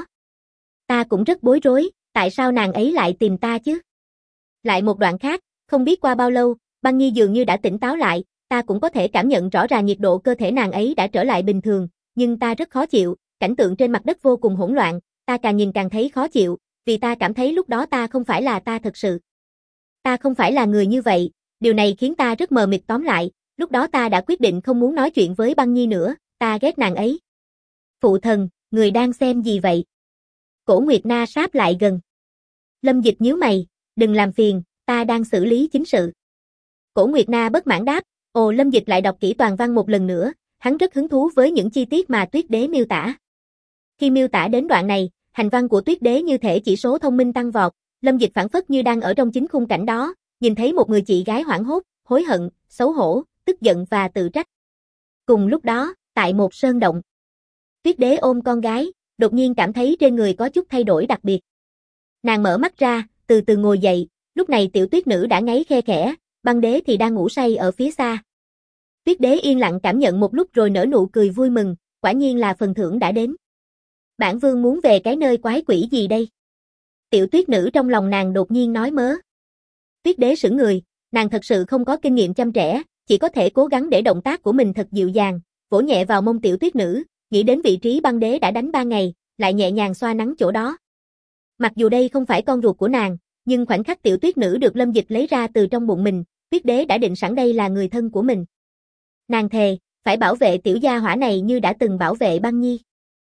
Ta cũng rất bối rối, tại sao nàng ấy lại tìm ta chứ? Lại một đoạn khác, không biết qua bao lâu, Băng Nhi dường như đã tỉnh táo lại, ta cũng có thể cảm nhận rõ ràng nhiệt độ cơ thể nàng ấy đã trở lại bình thường, nhưng ta rất khó chịu, cảnh tượng trên mặt đất vô cùng hỗn loạn, ta càng nhìn càng thấy khó chịu, vì ta cảm thấy lúc đó ta không phải là ta thật sự. Ta không phải là người như vậy, điều này khiến ta rất mờ mịt, tóm lại, lúc đó ta đã quyết định không muốn nói chuyện với Băng Nhi nữa, ta ghét nàng ấy. Phụ thần, người đang xem gì vậy? Cổ Nguyệt Na sáp lại gần. Lâm Dịch nhíu mày, đừng làm phiền, ta đang xử lý chính sự. Cổ Nguyệt Na bất mãn đáp, ồ. Lâm Dịch lại đọc kỹ toàn văn một lần nữa, hắn rất hứng thú với những chi tiết mà Tuyết Đế miêu tả. Khi miêu tả đến đoạn này, hành văn của Tuyết Đế như thể chỉ số thông minh tăng vọt, Lâm Dịch phảng phất như đang ở trong chính khung cảnh đó, nhìn thấy một người chị gái hoảng hốt, hối hận, xấu hổ, tức giận và tự trách. Cùng lúc đó, tại một sơn động, Tuyết Đế ôm con gái, đột nhiên cảm thấy trên người có chút thay đổi đặc biệt. Nàng mở mắt ra, từ từ ngồi dậy, lúc này tiểu tuyết nữ đã ngáy khe khẽ, Băng Đế thì đang ngủ say ở phía xa. Tuyết Đế yên lặng cảm nhận một lúc rồi nở nụ cười vui mừng, quả nhiên là phần thưởng đã đến. Bản vương muốn về cái nơi quái quỷ gì đây? Tiểu tuyết nữ trong lòng nàng đột nhiên nói mớ. Tuyết Đế sững người, nàng thật sự không có kinh nghiệm chăm trẻ, chỉ có thể cố gắng để động tác của mình thật dịu dàng, vỗ nhẹ vào mông tiểu tuyết nữ, nghĩ đến vị trí Băng Đế đã đánh 3 ngày, lại nhẹ nhàng xoa nắn chỗ đó. Mặc dù đây không phải con ruột của nàng, nhưng khoảnh khắc tiểu tuyết nữ được Lâm Dịch lấy ra từ trong bụng mình, Tuyết Đế đã định sẵn đây là người thân của mình. Nàng thề, phải bảo vệ tiểu gia hỏa này như đã từng bảo vệ Băng Nhi.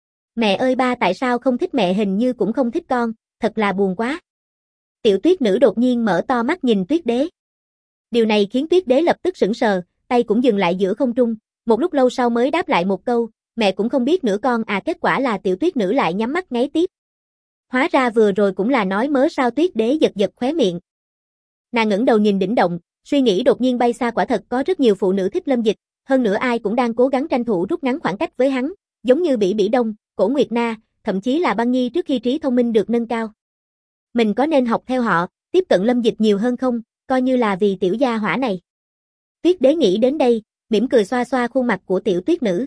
Mẹ ơi, ba tại sao không thích mẹ hình như cũng không thích con, thật là buồn quá. Tiểu tuyết nữ đột nhiên mở to mắt nhìn Tuyết Đế. Điều này khiến Tuyết Đế lập tức sững sờ, tay cũng dừng lại giữa không trung, một lúc lâu sau mới đáp lại một câu, mẹ cũng không biết nữa con à. Kết quả là tiểu tuyết nữ lại nhắm mắt ngáy tiếp. Hóa ra vừa rồi cũng là nói mớ sao. Tuyết Đế giật giật khóe miệng. Nàng ngẩng đầu nhìn đỉnh động, suy nghĩ đột nhiên bay xa, quả thật có rất nhiều phụ nữ thích Lâm Dịch, hơn nữa ai cũng đang cố gắng tranh thủ rút ngắn khoảng cách với hắn, giống như Bỉ Bỉ Đông, Cổ Nguyệt Na, thậm chí là Băng Nhi trước khi trí thông minh được nâng cao. Mình có nên học theo họ, tiếp cận Lâm Dịch nhiều hơn không, coi như là vì tiểu gia hỏa này. Tuyết Đế nghĩ đến đây, mỉm cười xoa xoa khuôn mặt của tiểu tuyết nữ.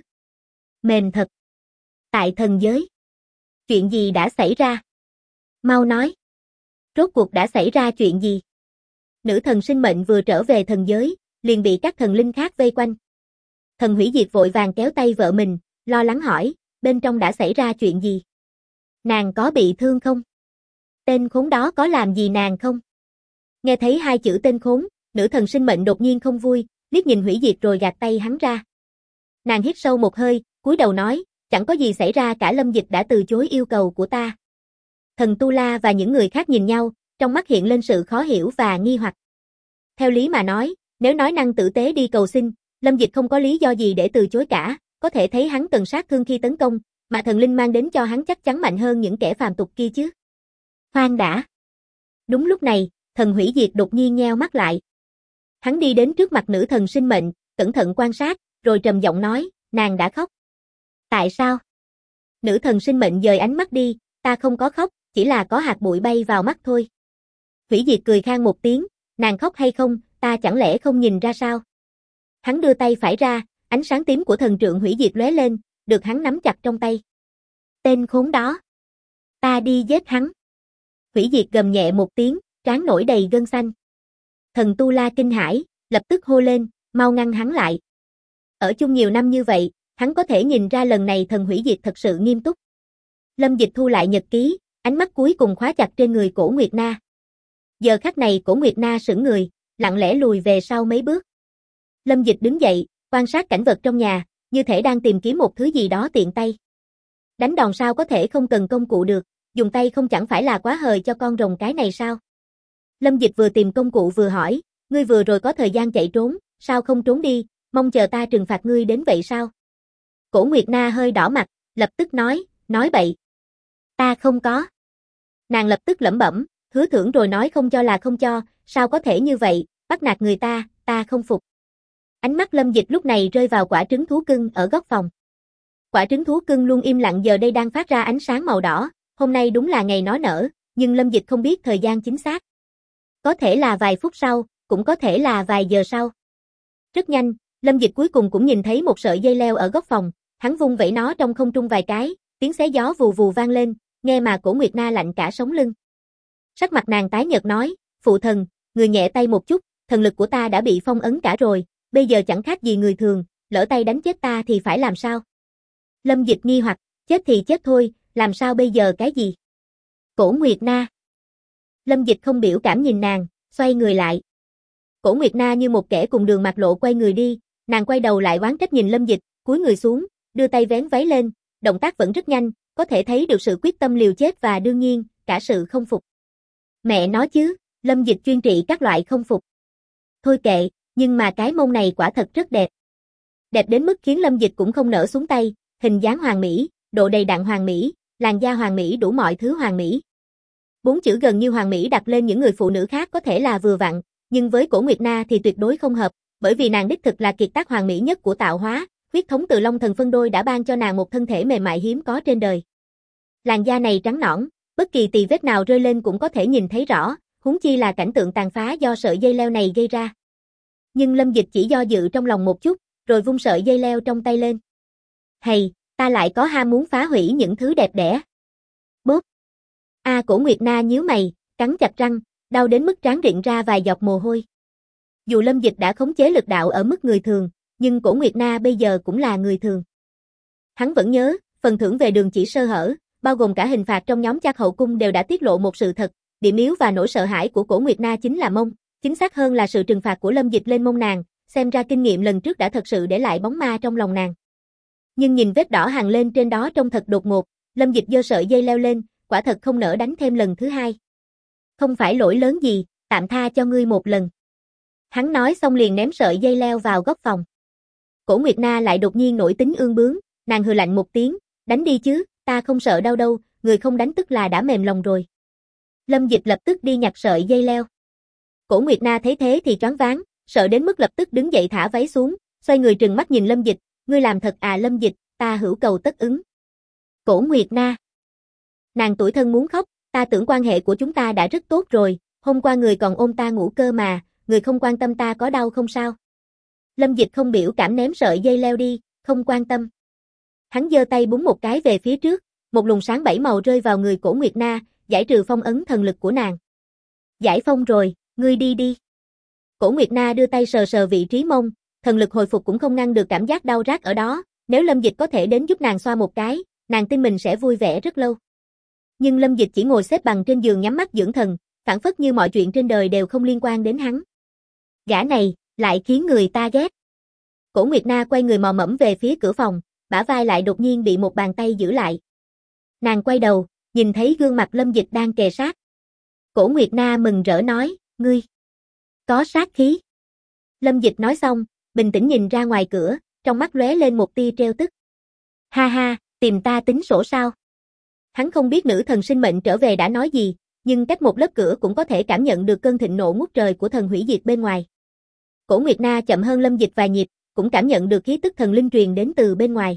Mềm thật. Tại thần giới. Chuyện gì đã xảy ra? Mau nói. Rốt cuộc đã xảy ra chuyện gì? Nữ thần sinh mệnh vừa trở về thần giới, liền bị các thần linh khác vây quanh. Thần hủy diệt vội vàng kéo tay vợ mình, lo lắng hỏi, bên trong đã xảy ra chuyện gì? Nàng có bị thương không? Tên khốn đó có làm gì nàng không? Nghe thấy hai chữ tên khốn, nữ thần sinh mệnh đột nhiên không vui, liếc nhìn hủy diệt rồi gạt tay hắn ra. Nàng hít sâu một hơi, cúi đầu nói, chẳng có gì xảy ra cả, Lâm Dịch đã từ chối yêu cầu của ta. Thần Tu La và những người khác nhìn nhau, trong mắt hiện lên sự khó hiểu và nghi hoặc. Theo lý mà nói, nếu nói năng tử tế đi cầu xin, Lâm Dịch không có lý do gì để từ chối cả, có thể thấy hắn cần sát thương khi tấn công, mà thần linh mang đến cho hắn chắc chắn mạnh hơn những kẻ phàm tục kia chứ. Khoan đã. Đúng lúc này, thần hủy diệt đột nhiên nheo mắt lại. Hắn đi đến trước mặt nữ thần sinh mệnh, cẩn thận quan sát, rồi trầm giọng nói, nàng đã khóc. Tại sao? Nữ thần sinh mệnh dời ánh mắt đi, ta không có khóc, chỉ là có hạt bụi bay vào mắt thôi. Hủy diệt cười khan một tiếng, nàng khóc hay không, ta chẳng lẽ không nhìn ra sao? Hắn đưa tay phải ra, ánh sáng tím của thần trượng hủy diệt lóe lên, được hắn nắm chặt trong tay. Tên khốn đó. Ta đi giết hắn. Hủy diệt gầm nhẹ một tiếng, trán nổi đầy gân xanh. Thần Tu La kinh hãi, lập tức hô lên, mau ngăn hắn lại. Ở chung nhiều năm như vậy, hắn có thể nhìn ra lần này thần hủy diệt thật sự nghiêm túc. Lâm Dịch thu lại nhật ký, ánh mắt cuối cùng khóa chặt trên người Cổ Nguyệt Na. Giờ khắc này Cổ Nguyệt Na sững người, lặng lẽ lùi về sau mấy bước. Lâm Dịch đứng dậy, quan sát cảnh vật trong nhà, như thể đang tìm kiếm một thứ gì đó tiện tay. Đánh đòn sao có thể không cần công cụ được, dùng tay không chẳng phải là quá hời cho con rồng cái này sao? Lâm Dịch vừa tìm công cụ vừa hỏi, ngươi vừa rồi có thời gian chạy trốn, sao không trốn đi, mong chờ ta trừng phạt ngươi đến vậy sao? Cổ Nguyệt Na hơi đỏ mặt, lập tức nói bậy. Ta không có. Nàng lập tức lẩm bẩm, hứa thưởng rồi nói không cho là không cho, sao có thể như vậy, bắt nạt người ta không phục. Ánh mắt Lâm Dịch lúc này rơi vào quả trứng thú cưng ở góc phòng. Quả trứng thú cưng luôn im lặng giờ đây đang phát ra ánh sáng màu đỏ, hôm nay đúng là ngày nó nở, nhưng Lâm Dịch không biết thời gian chính xác. Có thể là vài phút sau, cũng có thể là vài giờ sau. Rất nhanh, Lâm Dịch cuối cùng cũng nhìn thấy một sợi dây leo ở góc phòng, hắn vung vẩy nó trong không trung vài cái, tiếng xé gió vù vù vang lên, nghe mà Cổ Nguyệt Na lạnh cả sống lưng. Sắc mặt nàng tái nhợt nói, phụ thần, người nhẹ tay một chút, thần lực của ta đã bị phong ấn cả rồi, bây giờ chẳng khác gì người thường, lỡ tay đánh chết ta thì phải làm sao? Lâm Dịch nghi hoặc, chết thì chết thôi, làm sao bây giờ cái gì? Cổ Nguyệt Na. Lâm Dịch không biểu cảm nhìn nàng, xoay người lại. Cổ Nguyệt Na như một kẻ cùng đường mặt lộ quay người đi, nàng quay đầu lại oán trách nhìn Lâm Dịch, cúi người xuống, đưa tay vén váy lên, động tác vẫn rất nhanh, có thể thấy được sự quyết tâm liều chết và đương nhiên, cả sự không phục. Mẹ nói chứ, Lâm Dịch chuyên trị các loại không phục. Thôi kệ, nhưng mà cái mông này quả thật rất đẹp. Đẹp đến mức khiến Lâm Dịch cũng không nỡ xuống tay, hình dáng hoàn mỹ, độ đầy đặn hoàn mỹ, làn da hoàn mỹ, đủ mọi thứ hoàn mỹ. 4 chữ gần như hoàn mỹ đặt lên những người phụ nữ khác có thể là vừa vặn, nhưng với Cổ Nguyệt Na thì tuyệt đối không hợp, bởi vì nàng đích thực là kiệt tác hoàn mỹ nhất của tạo hóa, huyết thống từ Long Thần phân đôi đã ban cho nàng một thân thể mềm mại hiếm có trên đời. Làn da này trắng nõn, bất kỳ tì vết nào rơi lên cũng có thể nhìn thấy rõ, huống chi là cảnh tượng tàn phá do sợi dây leo này gây ra. Nhưng Lâm Dịch chỉ do dự trong lòng một chút, rồi vung sợi dây leo trong tay lên. Hay, ta lại có ham muốn phá hủy những thứ đẹp đẽ. Bốp. Cổ Nguyệt Na nhíu mày, cắn chặt răng, đau đến mức trán rịn ra vài giọt mồ hôi. Dù Lâm Dịch đã khống chế lực đạo ở mức người thường, nhưng Cổ Nguyệt Na bây giờ cũng là người thường. Hắn vẫn nhớ, phần thưởng về đường chỉ sơ hở, bao gồm cả hình phạt trong nhóm Trác hậu cung đều đã tiết lộ một sự thật, điểm yếu và nỗi sợ hãi của Cổ Nguyệt Na chính là mông, chính xác hơn là sự trừng phạt của Lâm Dịch lên mông nàng, xem ra kinh nghiệm lần trước đã thật sự để lại bóng ma trong lòng nàng. Nhưng nhìn vết đỏ hằn lên trên đó trông thật đột ngột, Lâm Dịch giơ sợi dây leo lên, quả thật không nỡ đánh thêm lần thứ hai. Không phải lỗi lớn gì, tạm tha cho ngươi một lần. Hắn nói xong liền ném sợi dây leo vào góc phòng. Cổ Nguyệt Na lại đột nhiên nổi tính ương bướng, nàng hừ lạnh một tiếng, đánh đi chứ, ta không sợ đau đâu, người không đánh tức là đã mềm lòng rồi. Lâm Dịch lập tức đi nhặt sợi dây leo. Cổ Nguyệt Na thấy thế thì choáng váng, sợ đến mức lập tức đứng dậy thả váy xuống, xoay người trừng mắt nhìn Lâm Dịch, ngươi làm thật à Lâm Dịch, ta hữu cầu tất ứng. Cổ Nguyệt Na. Nàng tủi thân muốn khóc, ta tưởng quan hệ của chúng ta đã rất tốt rồi, hôm qua người còn ôm ta ngủ cơ mà, người không quan tâm ta có đau không sao. Lâm Dịch không biểu cảm ném sợi dây leo đi, không quan tâm. Hắn giơ tay búng một cái về phía trước, một luồng sáng 7 màu rơi vào người Cổ Nguyệt Na, giải trừ phong ấn thần lực của nàng. Giải phong rồi, ngươi đi đi. Cổ Nguyệt Na đưa tay sờ sờ vị trí mông, thần lực hồi phục cũng không ngăn được cảm giác đau rát ở đó, nếu Lâm Dịch có thể đến giúp nàng xoa một cái, nàng tin mình sẽ vui vẻ rất lâu. Nhưng Lâm Dịch chỉ ngồi xếp bằng trên giường nhắm mắt dưỡng thần, phảng phất như mọi chuyện trên đời đều không liên quan đến hắn. Gã này, lại khiến người ta ghét. Cổ Nguyệt Na quay người mò mẫm về phía cửa phòng, bả vai lại đột nhiên bị một bàn tay giữ lại. Nàng quay đầu, nhìn thấy gương mặt Lâm Dịch đang kề sát. Cổ Nguyệt Na mừng rỡ nói, ngươi có sát khí. Lâm Dịch nói xong, bình tĩnh nhìn ra ngoài cửa, trong mắt lóe lên một tia trêu tức. Ha ha, tìm ta tính sổ sao? Hắn không biết nữ thần sinh mệnh trở về đã nói gì, nhưng cách một lớp cửa cũng có thể cảm nhận được cơn thịnh nộ ngút trời của thần hủy diệt bên ngoài. Cổ Nguyệt Na chậm hơn Lâm Dịch vài nhịp, cũng cảm nhận được khí tức thần linh truyền đến từ bên ngoài.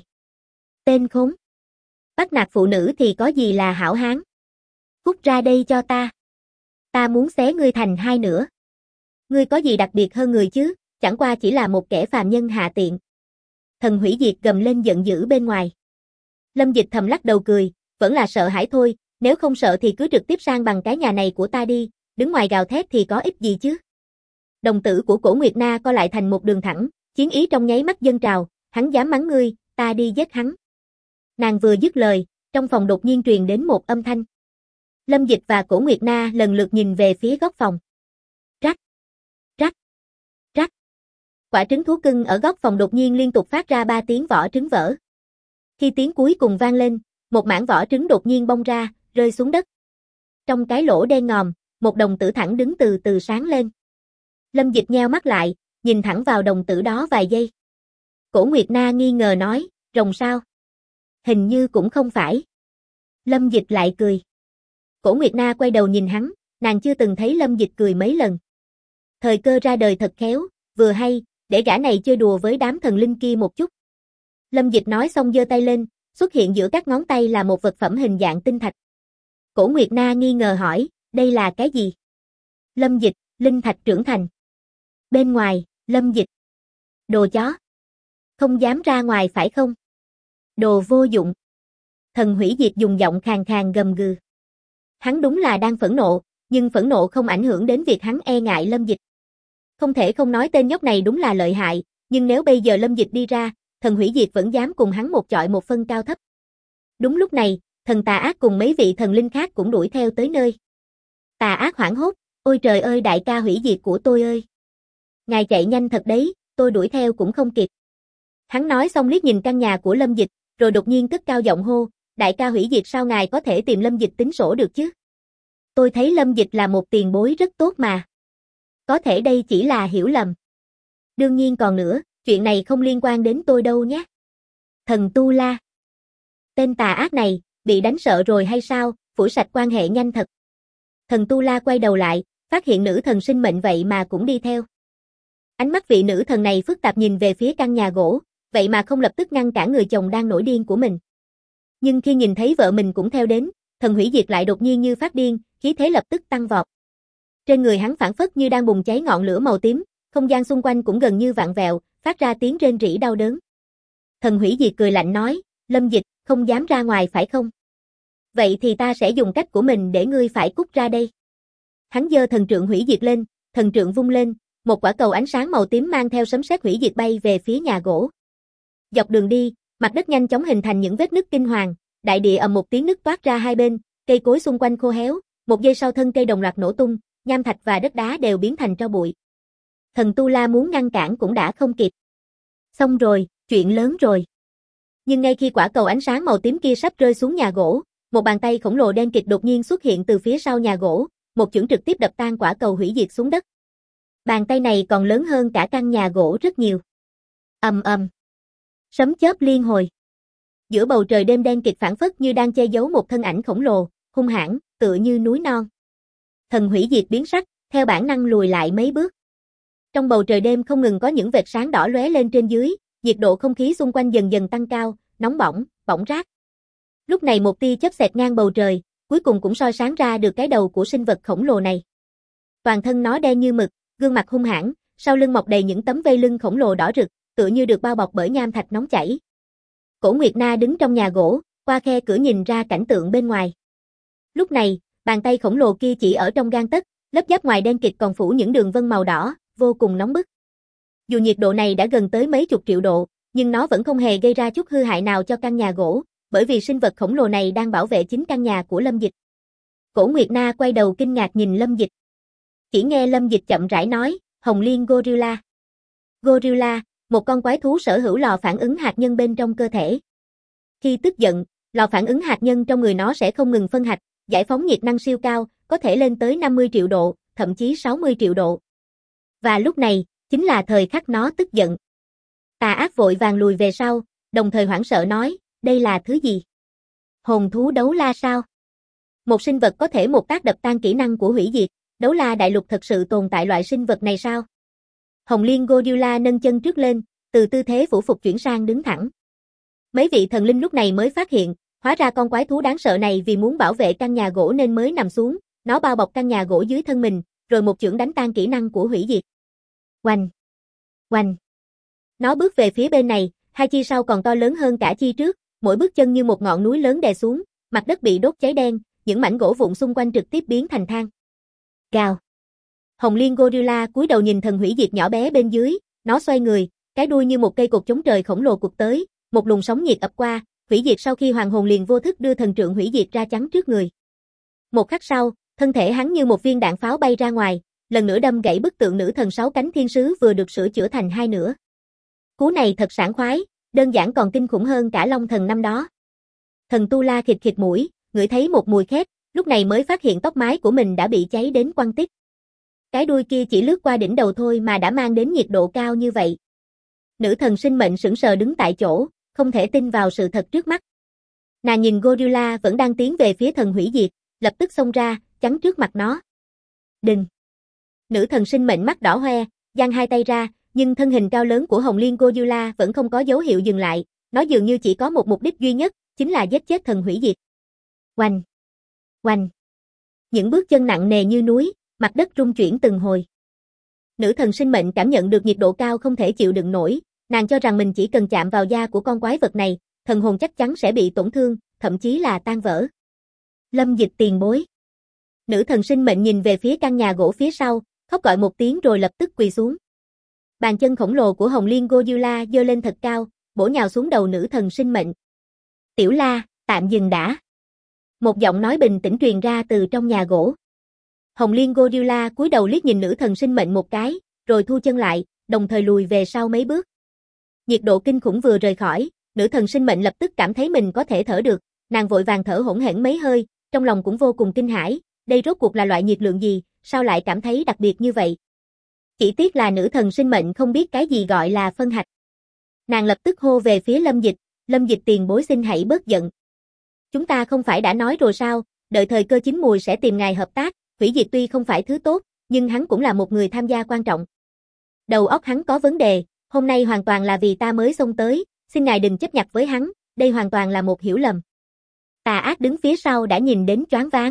Tên khốn. Bắt nạt phụ nữ thì có gì là hảo hán. Cút ra đây cho ta. Ta muốn xé ngươi thành hai nửa. Ngươi có gì đặc biệt hơn người chứ, chẳng qua chỉ là một kẻ phàm nhân hạ tiện. Thần hủy diệt gầm lên giận dữ bên ngoài. Lâm Dịch thầm lắc đầu cười, vẫn là sợ hãi thôi, nếu không sợ thì cứ trực tiếp sang bằng cái nhà này của ta đi, đứng ngoài gào thét thì có ích gì chứ. Đồng tử của Cổ Nguyệt Na co lại thành một đường thẳng, chiến ý trong nháy mắt dâng trào, hắn dám mắng ngươi, ta đi giết hắn. Nàng vừa dứt lời, trong phòng đột nhiên truyền đến một âm thanh. Lâm Dịch và Cổ Nguyệt Na lần lượt nhìn về phía góc phòng. Rắc, rắc, rắc. Quả trứng thú cưng ở góc phòng đột nhiên liên tục phát ra 3 tiếng vỏ trứng vỡ. Khi tiếng cuối cùng vang lên, một mảng vỏ trứng đột nhiên bong ra, rơi xuống đất. Trong cái lỗ đen ngòm, một đồng tử thẳng đứng từ từ sáng lên. Lâm Dịch nheo mắt lại, nhìn thẳng vào đồng tử đó vài giây. Cổ Nguyệt Na nghi ngờ nói, rồng sao? Hình như cũng không phải. Lâm Dịch lại cười. Cổ Nguyệt Na quay đầu nhìn hắn, nàng chưa từng thấy Lâm Dịch cười mấy lần. Thời cơ ra đời thật khéo, vừa hay, để gã này chơi đùa với đám thần linh kia một chút. Lâm Dịch nói xong giơ tay lên, xuất hiện giữa các ngón tay là một vật phẩm hình dạng tinh thạch. Cổ Nguyệt Na nghi ngờ hỏi, đây là cái gì? Lâm Dịch, linh thạch trưởng thành. Bên ngoài, Lâm Dịch. Đồ chó. Không dám ra ngoài phải không? Đồ vô dụng. Thần hủy diệt dùng giọng khàn khàn gầm gừ. Hắn đúng là đang phẫn nộ, nhưng phẫn nộ không ảnh hưởng đến việc hắn e ngại Lâm Dịch. Không thể không nói tên nhóc này đúng là lợi hại, nhưng nếu bây giờ Lâm Dịch đi ra, thần hủy diệt vẫn dám cùng hắn một chọi một phân cao thấp. Đúng lúc này, thần tà ác cùng mấy vị thần linh khác cũng đuổi theo tới nơi. Tà ác hoảng hốt, ôi trời ơi đại ca hủy diệt của tôi ơi. Ngài chạy nhanh thật đấy, tôi đuổi theo cũng không kịp. Hắn nói xong liếc nhìn căn nhà của Lâm Dịch, rồi đột nhiên cất cao giọng hô, đại ca hủy diệt sao ngài có thể tìm Lâm Dịch tính sổ được chứ? Tôi thấy Lâm Dịch là một tiền bối rất tốt mà. Có thể đây chỉ là hiểu lầm. Đương nhiên còn nữa, chuyện này không liên quan đến tôi đâu nhé. Thần Tu La. Tên tà ác này, bị đánh sợ rồi hay sao, phủi sạch quan hệ nhanh thật. Thần Tu La quay đầu lại, phát hiện nữ thần sinh mệnh vậy mà cũng đi theo. Ánh mắt vị nữ thần này phức tạp nhìn về phía căn nhà gỗ, vậy mà không lập tức ngăn cản người chồng đang nổi điên của mình. Nhưng khi nhìn thấy vợ mình cũng theo đến, thần hủy diệt lại đột nhiên như phát điên, khí thế lập tức tăng vọt. Trên người hắn phảng phất như đang bùng cháy ngọn lửa màu tím, không gian xung quanh cũng gần như vặn vẹo, phát ra tiếng rên rỉ đau đớn. Thần hủy diệt cười lạnh nói, Lâm Dịch, không dám ra ngoài phải không? Vậy thì ta sẽ dùng cách của mình để ngươi phải cút ra đây. Hắn giơ thần trượng hủy diệt lên, thần trượng vung lên, một quả cầu ánh sáng màu tím mang theo sấm sét hủy diệt bay về phía nhà gỗ. Dọc đường đi, mặt đất nhanh chóng hình thành những vết nứt kinh hoàng, đại địa ầm một tiếng nứt toát ra hai bên, cây cối xung quanh khô héo, một giây sau thân cây đồng loạt nổ tung, nham thạch và đất đá đều biến thành tro bụi. Thần Tu La muốn ngăn cản cũng đã không kịp. Xong rồi, chuyện lớn rồi. Nhưng ngay khi quả cầu ánh sáng màu tím kia sắp rơi xuống nhà gỗ, một bàn tay khổng lồ đen kịt đột nhiên xuất hiện từ phía sau nhà gỗ, một chưởng trực tiếp đập tan quả cầu hủy diệt xuống đất. Bàn tay này còn lớn hơn cả căn nhà gỗ rất nhiều. Ầm ầm. Sấm chớp liên hồi. Giữa bầu trời đêm đen kịt phảng phất như đang che giấu một thân ảnh khổng lồ, hung hãn, tựa như núi non. Thần hủy diệt biến sắc, theo bản năng lùi lại mấy bước. Trong bầu trời đêm không ngừng có những vệt sáng đỏ lóe lên trên dưới, nhiệt độ không khí xung quanh dần dần tăng cao, nóng bỏng, bỏng rát. Lúc này một tia chớp xẹt ngang bầu trời, cuối cùng cũng soi sáng ra được cái đầu của sinh vật khổng lồ này. Toàn thân nó đen như mực, gương mặt hung hãn, sau lưng mọc đầy những tấm vây lưng khổng lồ đỏ rực, tựa như được bao bọc bởi nham thạch nóng chảy. Cổ Nguyệt Na đứng trong nhà gỗ, qua khe cửa nhìn ra cảnh tượng bên ngoài. Lúc này, bàn tay khổng lồ kia chỉ ở trong gang tấc, lớp giáp ngoài đen kịt còn phủ những đường vân màu đỏ, vô cùng nóng bức. Dù nhiệt độ này đã gần tới mấy chục triệu độ, nhưng nó vẫn không hề gây ra chút hư hại nào cho căn nhà gỗ, bởi vì sinh vật khổng lồ này đang bảo vệ chính căn nhà của Lâm Dịch. Cổ Nguyệt Na quay đầu kinh ngạc nhìn Lâm Dịch. Chỉ nghe Lâm Dịch chậm rãi nói, Hồng Liên Gorilla. Gorilla, một con quái thú sở hữu lò phản ứng hạt nhân bên trong cơ thể. Khi tức giận, lò phản ứng hạt nhân trong người nó sẽ không ngừng phân hạch, giải phóng nhiệt năng siêu cao, có thể lên tới 50 triệu độ, thậm chí 60 triệu độ. Và lúc này, chính là thời khắc nó tức giận. Tà ác vội vàng lùi về sau, đồng thời hoảng sợ nói, đây là thứ gì? Hồn thú đấu la sao? Một sinh vật có thể một tác đập tan kỹ năng của hủy diệt, đấu la đại lục thật sự tồn tại loại sinh vật này sao? Hồng Liên Gorilla nâng chân trước lên, từ tư thế phủ phục chuyển sang đứng thẳng. Mấy vị thần linh lúc này mới phát hiện, hóa ra con quái thú đáng sợ này vì muốn bảo vệ căn nhà gỗ nên mới nằm xuống, nó bao bọc căn nhà gỗ dưới thân mình, rồi một chưởng đánh tan kỹ năng của hủy diệt. Oanh! Oanh! Nó bước về phía bên này, hai chi sau còn to lớn hơn cả chi trước, mỗi bước chân như một ngọn núi lớn đè xuống, mặt đất bị đốt cháy đen, những mảnh gỗ vụn xung quanh trực tiếp biến thành than. Gào! Hồng Liên Gorilla cúi đầu nhìn thần hủy diệt nhỏ bé bên dưới, nó xoay người, cái đuôi như một cây cột chống trời khổng lồ cụt tới, một luồng sóng nhiệt ập qua, hủy diệt sau khi hoàng hồn liền vô thức đưa thần trượng hủy diệt ra chắn trước người. Một khắc sau, thân thể hắn như một viên đạn pháo bay ra ngoài, lần nữa đâm gãy bức tượng nữ thần 6 cánh thiên sứ vừa được sửa chữa thành hai nửa. Cú này thật sảng khoái, đơn giản còn kinh khủng hơn cả Long Thần năm đó. Thần Tu La khịt khịt mũi, ngửi thấy một mùi khét, lúc này mới phát hiện tóc mái của mình đã bị cháy đến quăng tít. Cái đuôi kia chỉ lướt qua đỉnh đầu thôi mà đã mang đến nhiệt độ cao như vậy. Nữ thần sinh mệnh sững sờ đứng tại chỗ, không thể tin vào sự thật trước mắt. Nàng nhìn Gorilla vẫn đang tiến về phía thần hủy diệt, lập tức xông ra, chắn trước mặt nó. Đừng! Nữ thần sinh mệnh mắt đỏ hoe, giang hai tay ra, nhưng thân hình cao lớn của Hồng Liên Gorilla vẫn không có dấu hiệu dừng lại, nó dường như chỉ có một mục đích duy nhất, chính là giết chết thần hủy diệt. Oanh! Oanh! Những bước chân nặng nề như núi, mặt đất rung chuyển từng hồi. Nữ thần sinh mệnh cảm nhận được nhiệt độ cao không thể chịu đựng nổi, nàng cho rằng mình chỉ cần chạm vào da của con quái vật này, thần hồn chắc chắn sẽ bị tổn thương, thậm chí là tan vỡ. Lâm Dịch tiền bối. Nữ thần sinh mệnh nhìn về phía căn nhà gỗ phía sau, khóc gọi một tiếng rồi lập tức quỳ xuống. Bàn chân khổng lồ của Hồng Liên Gorilla giơ lên thật cao, bổ nhào xuống đầu nữ thần sinh mệnh. Tiểu La, tạm dừng đã. Một giọng nói bình tĩnh truyền ra từ trong nhà gỗ. Hồng Liên Gorilla cúi đầu liếc nhìn nữ thần sinh mệnh một cái, rồi thu chân lại, đồng thời lùi về sau mấy bước. Nhiệt độ kinh khủng vừa rời khỏi, nữ thần sinh mệnh lập tức cảm thấy mình có thể thở được, nàng vội vàng thở hổn hển mấy hơi, trong lòng cũng vô cùng kinh hãi, đây rốt cuộc là loại nhiệt lượng gì, sao lại cảm thấy đặc biệt như vậy. Chỉ tiếc là nữ thần sinh mệnh không biết cái gì gọi là phân hạch. Nàng lập tức hô về phía Lâm Dịch tiền bối xin hãy bớt giận. Chúng ta không phải đã nói rồi sao, đợi thời cơ chín mùi sẽ tìm ngài hợp tác, hủy diệt tuy không phải thứ tốt, nhưng hắn cũng là một người tham gia quan trọng. Đầu óc hắn có vấn đề, hôm nay hoàn toàn là vì ta mới xông tới, xin ngài đừng chấp nhặt với hắn, đây hoàn toàn là một hiểu lầm. Tà ác đứng phía sau đã nhìn đến choáng váng.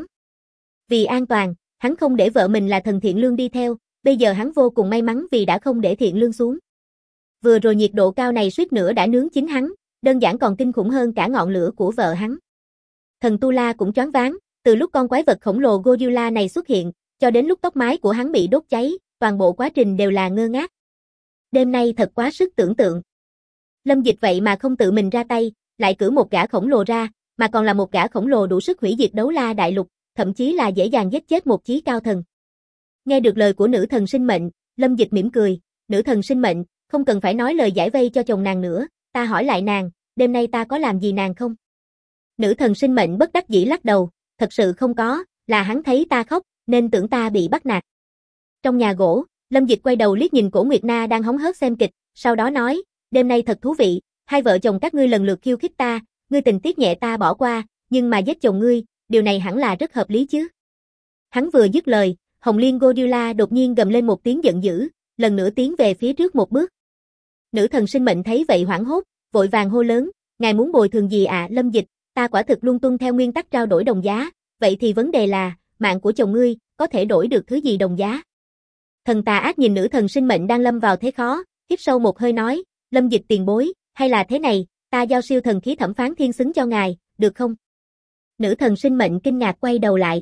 Vì an toàn, hắn không để vợ mình là thần Thiện Lương đi theo, bây giờ hắn vô cùng may mắn vì đã không để Thiện Lương xuống. Vừa rồi nhiệt độ cao này suýt nữa đã nướng chín hắn, đơn giản còn kinh khủng hơn cả ngọn lửa của vợ hắn. Thần Tu La cũng choáng váng, từ lúc con quái vật khổng lồ Gorilla này xuất hiện, cho đến lúc tóc mái của hắn bị đốt cháy, toàn bộ quá trình đều là ngơ ngác. Đêm nay thật quá sức tưởng tượng. Lâm Dịch vậy mà không tự mình ra tay, lại cử một gã khổng lồ ra, mà còn là một gã khổng lồ đủ sức hủy diệt đấu la đại lục, thậm chí là dễ dàng giết chết một chí cao thần. Nghe được lời của nữ thần sinh mệnh, Lâm Dịch mỉm cười, nữ thần sinh mệnh, không cần phải nói lời giải vây cho chồng nàng nữa, ta hỏi lại nàng, đêm nay ta có làm gì nàng không? Nữ thần sinh mệnh bất đắc dĩ lắc đầu, thật sự không có, là hắn thấy ta khóc, nên tưởng ta bị bắt nạt. Trong nhà gỗ, Lâm Dịch quay đầu liếc nhìn Cổ Nguyệt Na đang hóng hớt xem kịch, sau đó nói, đêm nay thật thú vị, hai vợ chồng các ngươi lần lượt khiêu khích ta, ngươi tình tiết nhẹ ta bỏ qua, nhưng mà giết chồng ngươi, điều này hẳn là rất hợp lý chứ. Hắn vừa dứt lời, Hồng Liên Gorilla đột nhiên gầm lên một tiếng giận dữ, lần nữa tiến về phía trước một bước. Nữ thần sinh mệnh thấy vậy hoảng hốt, vội vàng hô lớn, ngài muốn bồi thường gì ạ? Lâm Dịch, ta quả thực luôn tuân theo nguyên tắc trao đổi đồng giá, vậy thì vấn đề là, mạng của chồng ngươi, có thể đổi được thứ gì đồng giá? Thần tà ác nhìn nữ thần sinh mệnh đang lâm vào thế khó, hít sâu một hơi nói, Lâm Dịch tiền bối, hay là thế này, ta giao siêu thần khí thẩm phán thiên xứng cho ngài, được không? Nữ thần sinh mệnh kinh ngạc quay đầu lại.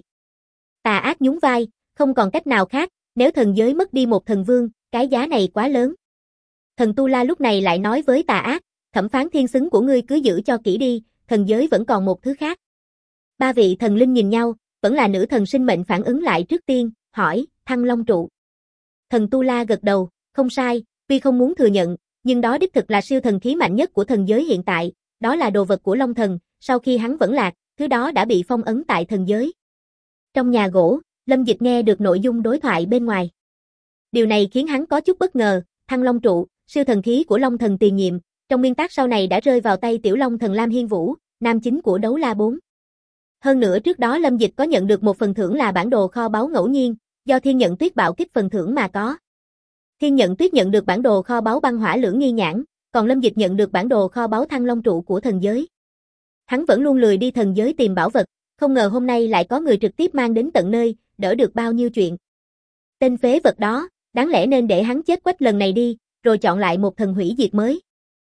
Tà ác nhún vai, không còn cách nào khác, nếu thần giới mất đi một thần vương, cái giá này quá lớn. Thần Tu La lúc này lại nói với tà ác, thẩm phán thiên xứng của ngươi cứ giữ cho kỹ đi, thần giới vẫn còn một thứ khác. Ba vị thần linh nhìn nhau, vẫn là nữ thần sinh mệnh phản ứng lại trước tiên, hỏi, Thăng Long trụ. Thần Tu La gật đầu, không sai, tuy không muốn thừa nhận, nhưng đó đích thực là siêu thần khí mạnh nhất của thần giới hiện tại, đó là đồ vật của Long Thần, sau khi hắn vẫn lạc, thứ đó đã bị phong ấn tại thần giới. Trong nhà gỗ, Lâm Dịch nghe được nội dung đối thoại bên ngoài. Điều này khiến hắn có chút bất ngờ, Thăng Long trụ, siêu thần khí của Long Thần tiền nhiệm, trong nguyên tắc sau này đã rơi vào tay tiểu Long Thần Lam Hiên Vũ, nam chính của Đấu La 4. Hơn nữa trước đó Lâm Dịch có nhận được một phần thưởng là bản đồ kho báu ngẫu nhiên, do Thiên Nhận Tuyết bạo kích phần thưởng mà có. Thiên Nhận Tuyết nhận được bản đồ kho báu băng hỏa lưỡng nghi nhãn, còn Lâm Dịch nhận được bản đồ kho báu Thăng Long trụ của thần giới. Hắn vẫn luôn lười đi thần giới tìm bảo vật, không ngờ hôm nay lại có người trực tiếp mang đến tận nơi, đỡ được bao nhiêu chuyện. Tên phế vật đó, đáng lẽ nên để hắn chết quách lần này đi, rồi chọn lại một thần hủy diệt mới.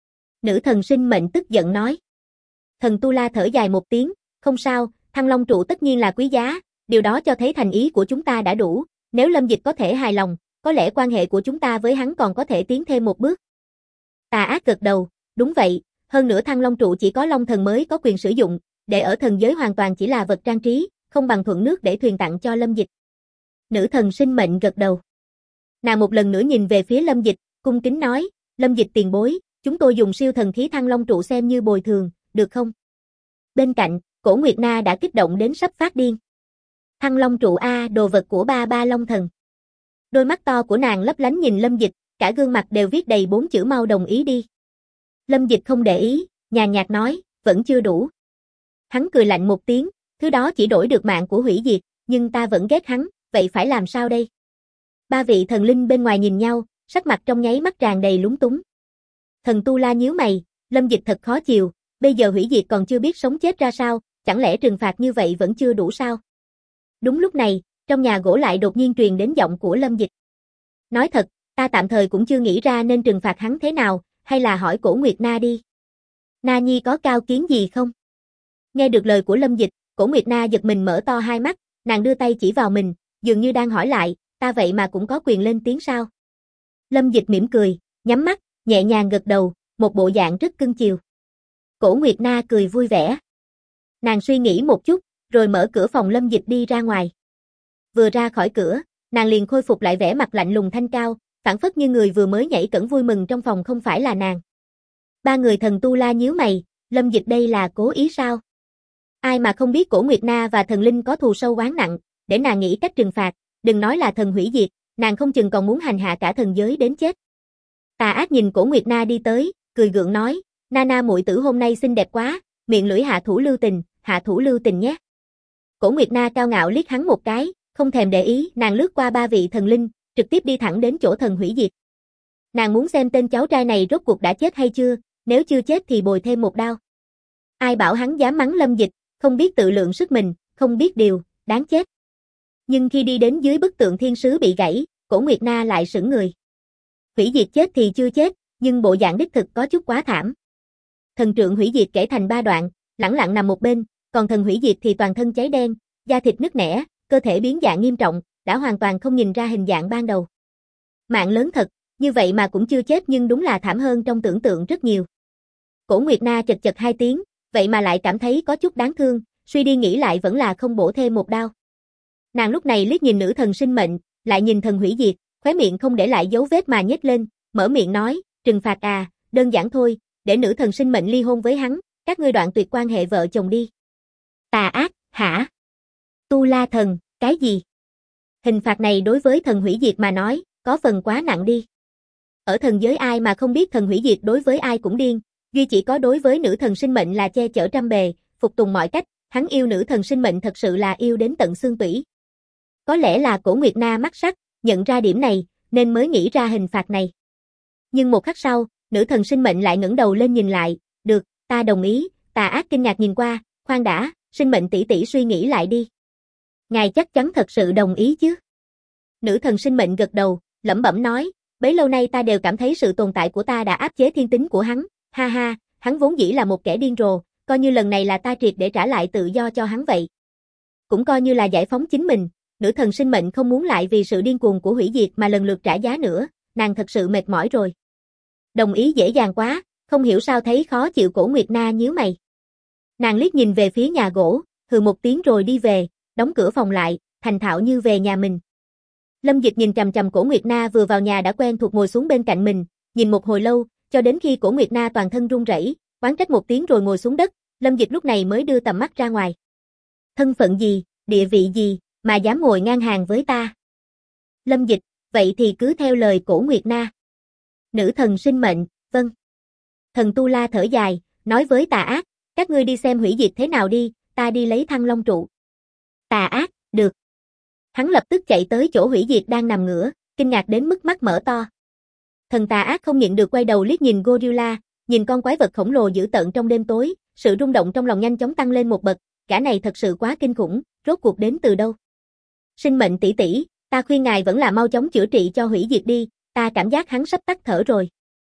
Nữ thần sinh mệnh tức giận nói. Thần Tu La thở dài một tiếng, không sao, Thăng Long trụ tất nhiên là quý giá, điều đó cho thấy thành ý của chúng ta đã đủ, nếu Lâm Dịch có thể hài lòng, có lẽ quan hệ của chúng ta với hắn còn có thể tiến thêm một bước. Tà ác gật đầu, đúng vậy, hơn nữa Thăng Long trụ chỉ có Long Thần mới có quyền sử dụng, để ở thần giới hoàn toàn chỉ là vật trang trí, không bằng thuận nước để thuyền tặng cho Lâm Dịch. Nữ thần sinh mệnh gật đầu. Nàng một lần nữa nhìn về phía Lâm Dịch, cung kính nói, Lâm Dịch tiền bối, chúng tôi dùng siêu thần khí Thăng Long trụ xem như bồi thường, được không? Bên cạnh, Cổ Nguyệt Na đã kích động đến sắp phát điên. Thăng Long trụ a, đồ vật của ba Long Thần. Đôi mắt to của nàng lấp lánh nhìn Lâm Dịch, cả gương mặt đều viết đầy 4 chữ mau đồng ý đi. Lâm Dịch không để ý, nhàn nhạt nói, vẫn chưa đủ. Hắn cười lạnh một tiếng, thứ đó chỉ đổi được mạng của hủy diệt, nhưng ta vẫn ghét hắn, vậy phải làm sao đây? Ba vị thần linh bên ngoài nhìn nhau, sắc mặt trong nháy mắt tràn đầy lúng túng. Thần Tu La nhíu mày, Lâm Dịch thật khó chịu, bây giờ hủy diệt còn chưa biết sống chết ra sao, chẳng lẽ trừng phạt như vậy vẫn chưa đủ sao? Đúng lúc này, trong nhà gỗ lại đột nhiên truyền đến giọng của Lâm Dịch. Nói thật, ta tạm thời cũng chưa nghĩ ra nên trừng phạt hắn thế nào, hay là hỏi Cổ Nguyệt Na đi. Na Nhi có cao kiến gì không? Nghe được lời của Lâm Dịch, Cổ Nguyệt Na giật mình mở to hai mắt, nàng đưa tay chỉ vào mình, dường như đang hỏi lại, ta vậy mà cũng có quyền lên tiếng sao? Lâm Dịch mỉm cười, nhắm mắt, nhẹ nhàng gật đầu, một bộ dạng rất cưng chiều. Cổ Nguyệt Na cười vui vẻ. Nàng suy nghĩ một chút, rồi mở cửa phòng Lâm Dịch đi ra ngoài. Vừa ra khỏi cửa, nàng liền khôi phục lại vẻ mặt lạnh lùng thanh cao, phảng phất như người vừa mới nhảy cẫng vui mừng trong phòng không phải là nàng. Ba người thần Tu La nhíu mày, Lâm Dịch đây là cố ý sao? Ai mà không biết Cổ Nguyệt Na và thần linh có thù sâu oán nặng, để nàng nghĩ cách trừng phạt, đừng nói là thần hủy diệt, nàng không chừng còn muốn hành hạ cả thần giới đến chết. Tà ác nhìn Cổ Nguyệt Na đi tới, cười gượng nói, Nana muội tử hôm nay xinh đẹp quá, miệng lưỡi hạ thủ lưu tình nhé. Cổ Nguyệt Na cao ngạo liếc hắn một cái, không thèm để ý, nàng lướt qua ba vị thần linh, trực tiếp đi thẳng đến chỗ thần hủy diệt. Nàng muốn xem tên cháu trai này rốt cuộc đã chết hay chưa, nếu chưa chết thì bồi thêm một đao. Ai bảo hắn dám mắng Lâm Dịch, không biết tự lượng sức mình, không biết điều, đáng chết. Nhưng khi đi đến dưới bức tượng thiên sứ bị gãy, Cổ Nguyệt Na lại sững người. Hủy diệt chết thì chưa chết, nhưng bộ dạng đích thực có chút quá thảm. Thần trượng hủy diệt kể thành 3 đoạn, lẳng lặng nằm một bên, còn thần hủy diệt thì toàn thân cháy đen, da thịt nứt nẻ, cơ thể biến dạng nghiêm trọng, đã hoàn toàn không nhìn ra hình dạng ban đầu. Mạng lớn thật, như vậy mà cũng chưa chết nhưng đúng là thảm hơn trong tưởng tượng rất nhiều. Cổ Nguyệt Na chật chật 2 tiếng, vậy mà lại cảm thấy có chút đáng thương, suy đi nghĩ lại vẫn là không bổ thêm một đao. Nàng lúc này liếc nhìn nữ thần sinh mệnh, lại nhìn thần hủy diệt, khóe miệng không để lại dấu vết mà nhếch lên, mở miệng nói, trừng phạt à, đơn giản thôi, để nữ thần sinh mệnh ly hôn với hắn, các ngươi đoạn tuyệt quan hệ vợ chồng đi. Tà ác, hả? Tu La thần, cái gì? Hình phạt này đối với thần hủy diệt mà nói, có phần quá nặng đi. Ở thần giới ai mà không biết thần hủy diệt đối với ai cũng điên, duy chỉ có đối với nữ thần sinh mệnh là che chở trăm bề, phục tùng mọi cách, hắn yêu nữ thần sinh mệnh thật sự là yêu đến tận xương tủy. Có lẽ là Cổ Nguyệt Na mắt sắc, nhận ra điểm này, nên mới nghĩ ra hình phạt này. Nhưng một khắc sau, nữ thần sinh mệnh lại ngẩng đầu lên nhìn lại, được, ta đồng ý, Tà Ác kinh ngạc nhìn qua, khoan đã, sinh mệnh tỷ tỷ suy nghĩ lại đi. Ngài chắc chắn thật sự đồng ý chứ? Nữ thần sinh mệnh gật đầu, lẩm bẩm nói, bấy lâu nay ta đều cảm thấy sự tồn tại của ta đã áp chế thiên tính của hắn, ha ha, hắn vốn dĩ là một kẻ điên rồ, coi như lần này là ta triệt để trả lại tự do cho hắn vậy. Cũng coi như là giải phóng chính mình, nữ thần sinh mệnh không muốn lại vì sự điên cuồng của hủy diệt mà lần lượt trả giá nữa, nàng thật sự mệt mỏi rồi. Đồng ý dễ dàng quá, không hiểu sao thấy khó chịu. Cổ Nguyệt Na nhíu mày. Nàng liếc nhìn về phía nhà gỗ, hừ một tiếng rồi đi về, đóng cửa phòng lại, thành thạo như về nhà mình. Lâm Dịch nhìn chằm chằm Cổ Nguyệt Na vừa vào nhà đã quen thuộc ngồi xuống bên cạnh mình, nhìn một hồi lâu, cho đến khi Cổ Nguyệt Na toàn thân run rẩy, oán trách một tiếng rồi ngồi xuống đất, Lâm Dịch lúc này mới đưa tầm mắt ra ngoài. Thân phận gì, địa vị gì, mà dám ngồi ngang hàng với ta? Lâm Dịch, vậy thì cứ theo lời Cổ Nguyệt Na. Nữ thần sinh mệnh, vâng. Thần Tu La thở dài, nói với Tà Ác, các ngươi đi xem hủy diệt thế nào đi, ta đi lấy Thăng Long trụ. Tà Ác, được. Hắn lập tức chạy tới chỗ hủy diệt đang nằm ngửa, kinh ngạc đến mức mắt mở to. Thần Tà Ác không nhịn được quay đầu liếc nhìn Gorilla, nhìn con quái vật khổng lồ dữ tợn trong đêm tối, sự rung động trong lòng nhanh chóng tăng lên một bậc, gã này thật sự quá kinh khủng, rốt cuộc đến từ đâu? Sinh mệnh tỷ tỷ, ta khuyên ngài vẫn là mau chóng chữa trị cho hủy diệt đi, ta cảm giác hắn sắp tắt thở rồi.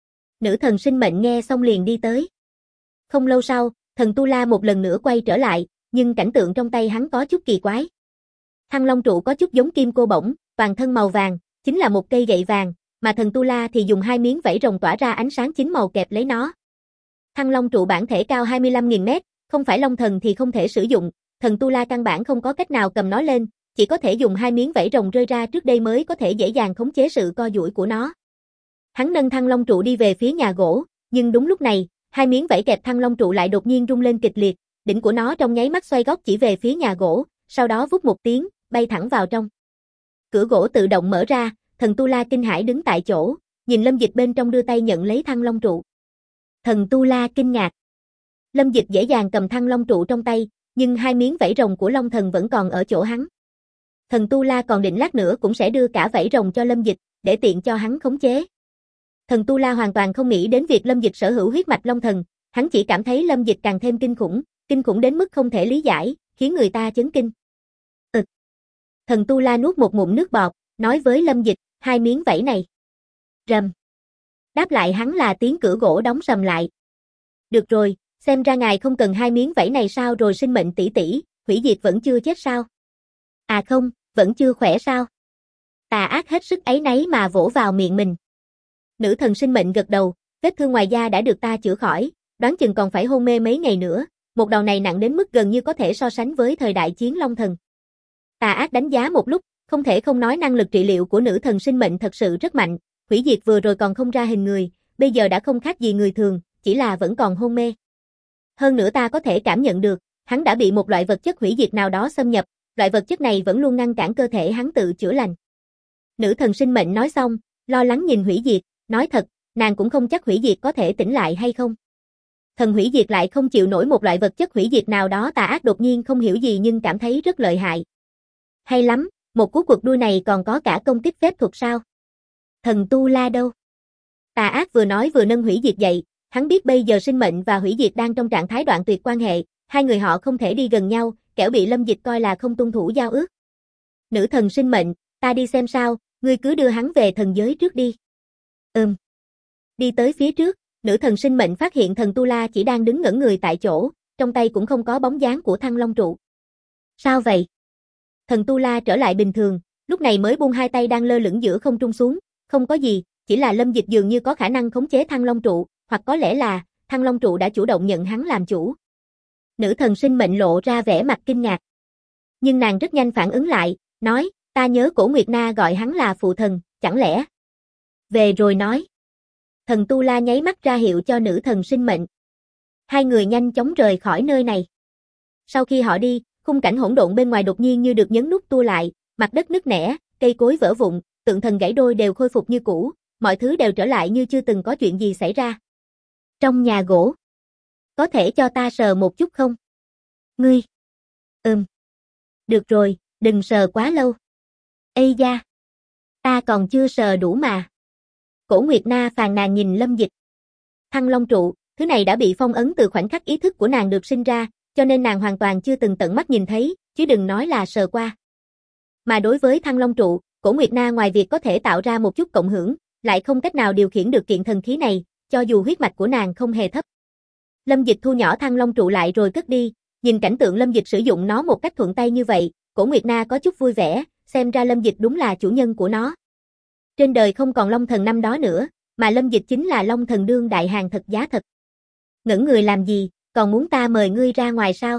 Nữ thần sinh mệnh nghe xong liền đi tới. Không lâu sau, thần Tu La một lần nữa quay trở lại, nhưng cảnh tượng trong tay hắn có chút kỳ quái. Thăng Long trụ có chút giống kim cô bổng, toàn thân màu vàng, chính là một cây gậy vàng, mà thần Tu La thì dùng hai miếng vảy rồng tỏa ra ánh sáng chín màu kẹp lấy nó. Thăng Long trụ bản thể cao 25.000 mét, không phải Long thần thì không thể sử dụng, thần Tu La căn bản không có cách nào cầm nó lên, chỉ có thể dùng hai miếng vảy rồng rơi ra trước đây mới có thể dễ dàng khống chế sự co duỗi của nó. Hắn nâng Thăng Long trụ đi về phía nhà gỗ, nhưng đúng lúc này, hai miếng vảy kẹp Thăng Long trụ lại đột nhiên rung lên kịch liệt, đỉnh của nó trong nháy mắt xoay góc chỉ về phía nhà gỗ, sau đó vút một tiếng, bay thẳng vào trong. Cửa gỗ tự động mở ra, thần Tu La kinh hãi đứng tại chỗ, nhìn Lâm Dịch bên trong đưa tay nhận lấy Thăng Long trụ. Thần Tu La kinh ngạc. Lâm Dịch dễ dàng cầm Thăng Long trụ trong tay, nhưng hai miếng vảy rồng của Long thần vẫn còn ở chỗ hắn. Thần Tu La còn định lát nữa cũng sẽ đưa cả vảy rồng cho Lâm Dịch, để tiện cho hắn khống chế. Thần Tu La hoàn toàn không nghĩ đến việc Lâm Dịch sở hữu huyết mạch Long thần, hắn chỉ cảm thấy Lâm Dịch càng thêm kinh khủng đến mức không thể lý giải, khiến người ta chấn kinh. Thần Tu La nuốt một ngụm nước bọt, nói với Lâm Dịch, hai miếng vảy này. Rầm. Đáp lại hắn là tiếng cửa gỗ đóng sầm lại. Được rồi, xem ra ngài không cần hai miếng vảy này sao rồi sinh mệnh tỷ tỷ, hủy diệt vẫn chưa chết sao? À không, vẫn chưa khỏe sao? Tà Ác hết sức áy náy mà vỗ vào miệng mình. Nữ thần sinh mệnh gật đầu, vết thương ngoài da đã được ta chữa khỏi, đoán chừng còn phải hôn mê mấy ngày nữa, một đòn này nặng đến mức gần như có thể so sánh với thời đại chiến Long thần. Tà Ác đánh giá một lúc, không thể không nói năng lực trị liệu của nữ thần sinh mệnh thật sự rất mạnh, hủy diệt vừa rồi còn không ra hình người, bây giờ đã không khác gì người thường, chỉ là vẫn còn hôn mê. Hơn nữa ta có thể cảm nhận được, hắn đã bị một loại vật chất hủy diệt nào đó xâm nhập, loại vật chất này vẫn luôn ngăn cản cơ thể hắn tự chữa lành. Nữ thần sinh mệnh nói xong, lo lắng nhìn hủy diệt, nói thật, nàng cũng không chắc hủy diệt có thể tỉnh lại hay không. Thần hủy diệt lại không chịu nổi một loại vật chất hủy diệt nào đó. Tà Ác đột nhiên không hiểu gì nhưng cảm thấy rất lợi hại. Hay lắm, một cú cuộc đua này còn có cả công kích phép thuật sao? Thần Tu La đâu? Tà Ác vừa nói vừa nâng hủy diệt dậy, hắn biết bây giờ sinh mệnh và hủy diệt đang trong trạng thái đoạn tuyệt quan hệ, hai người họ không thể đi gần nhau, kẻo bị Lâm Dịch coi là không tuân thủ giao ước. Nữ thần sinh mệnh, ta đi xem sao, ngươi cứ đưa hắn về thần giới trước đi. Đi tới phía trước, nữ thần sinh mệnh phát hiện thần Tu La chỉ đang đứng ngẩn người tại chỗ, trong tay cũng không có bóng dáng của Thăng Long trụ. Sao vậy? Thần Tu La trở lại bình thường, lúc này mới buông hai tay đang lơ lửng giữa không trung xuống, không có gì, chỉ là Lâm Dịch dường như có khả năng khống chế Thăng Long trụ, hoặc có lẽ là Thăng Long trụ đã chủ động nhận hắn làm chủ. Nữ thần sinh mệnh lộ ra vẻ mặt kinh ngạc. Nhưng nàng rất nhanh phản ứng lại, nói, ta nhớ Cổ Nguyệt Na gọi hắn là phụ thần, chẳng lẽ? Về rồi nói. Thần Tu La nháy mắt ra hiệu cho nữ thần sinh mệnh. Hai người nhanh chóng rời khỏi nơi này. Sau khi họ đi, khung cảnh hỗn độn bên ngoài đột nhiên như được nhấn nút tua lại, mặt đất nứt nẻ, cây cối vỡ vụn, tượng thần gãy đôi đều khôi phục như cũ, mọi thứ đều trở lại như chưa từng có chuyện gì xảy ra. Trong nhà gỗ. Có thể cho ta sờ một chút không? Ngươi. Được rồi, đừng sờ quá lâu. Ây da. Ta còn chưa sờ đủ mà. Cổ Nguyệt Na phàn nàn nhìn Lâm Dịch. Thăng Long trụ, thứ này đã bị phong ấn từ khoảnh khắc ý thức của nàng được sinh ra, cho nên nàng hoàn toàn chưa từng tận mắt nhìn thấy, chứ đừng nói là sờ qua. Mà đối với Thăng Long trụ, Cổ Nguyệt Na ngoài việc có thể tạo ra một chút cộng hưởng, lại không cách nào điều khiển được kiện thần khí này, cho dù huyết mạch của nàng không hề thấp. Lâm Dịch thu nhỏ Thăng Long trụ lại rồi cất đi, nhìn cảnh tượng Lâm Dịch sử dụng nó một cách thuận tay như vậy, Cổ Nguyệt Na có chút vui vẻ, xem ra Lâm Dịch đúng là chủ nhân của nó. Trên đời không còn Long Thần năm đó nữa, mà Lâm Dịch chính là Long Thần đương đại hàng thật giá thật. Ngẩn người làm gì, còn muốn ta mời ngươi ra ngoài sao?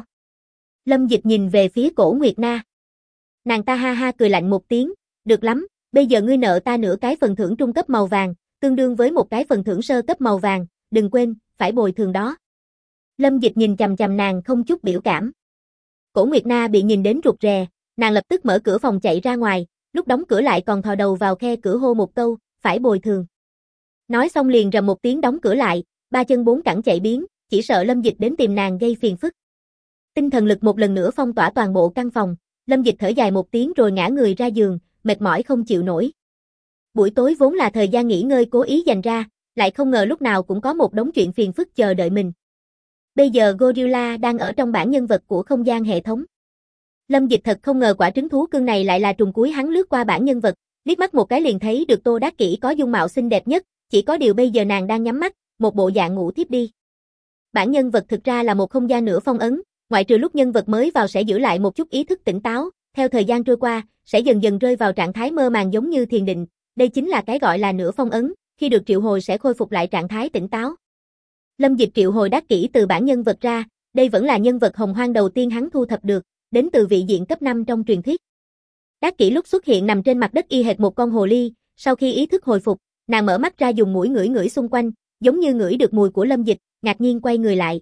Lâm Dịch nhìn về phía Cổ Nguyệt Na. Nàng ta ha ha cười lạnh một tiếng, được lắm, bây giờ ngươi nợ ta nửa cái phần thưởng trung cấp màu vàng, tương đương với một cái phần thưởng sơ cấp màu vàng, đừng quên, phải bồi thường đó. Lâm Dịch nhìn chằm chằm nàng không chút biểu cảm. Cổ Nguyệt Na bị nhìn đến rụt rè, nàng lập tức mở cửa phòng chạy ra ngoài, lúc đóng cửa lại còn thò đầu vào khe cửa hô một câu, phải bồi thường. Nói xong liền rầm một tiếng đóng cửa lại, ba chân bốn cẳng chạy biến, chỉ sợ Lâm Dịch đến tìm nàng gây phiền phức. Tinh thần lực một lần nữa phong tỏa toàn bộ căn phòng, Lâm Dịch thở dài một tiếng rồi ngã người ra giường, mệt mỏi không chịu nổi. Buổi tối vốn là thời gian nghỉ ngơi cố ý dành ra, lại không ngờ lúc nào cũng có một đống chuyện phiền phức chờ đợi mình. Bây giờ Gorilla đang ở trong bảng nhân vật của không gian hệ thống. Lâm Dịch thật không ngờ quả trứng thú cưng này lại là trùng cuối hắn lướt qua bảng nhân vật, liếc mắt một cái liền thấy được Tô Đắc Kỷ có dung mạo xinh đẹp nhất, chỉ có điều bây giờ nàng đang nhắm mắt, một bộ dạng ngủ thiếp đi. Bảng nhân vật thực ra là một không gian nửa phong ấn, ngoại trừ lúc nhân vật mới vào sẽ giữ lại một chút ý thức tỉnh táo, theo thời gian trôi qua, sẽ dần dần rơi vào trạng thái mơ màng giống như thiền định, đây chính là cái gọi là nửa phong ấn, khi được triệu hồi sẽ khôi phục lại trạng thái tỉnh táo. Lâm Dịch triệu hồi Đắc Kỷ từ bảng nhân vật ra, đây vẫn là nhân vật hồng hoang đầu tiên hắn thu thập được, đến từ vị diện cấp 5 trong truyền thuyết. Đắc Kỷ lúc xuất hiện nằm trên mặt đất y hệt một con hồ ly, sau khi ý thức hồi phục, nàng mở mắt ra dùng mũi ngửi ngửi xung quanh, giống như ngửi được mùi của Lâm Dịch, ngạc nhiên quay người lại.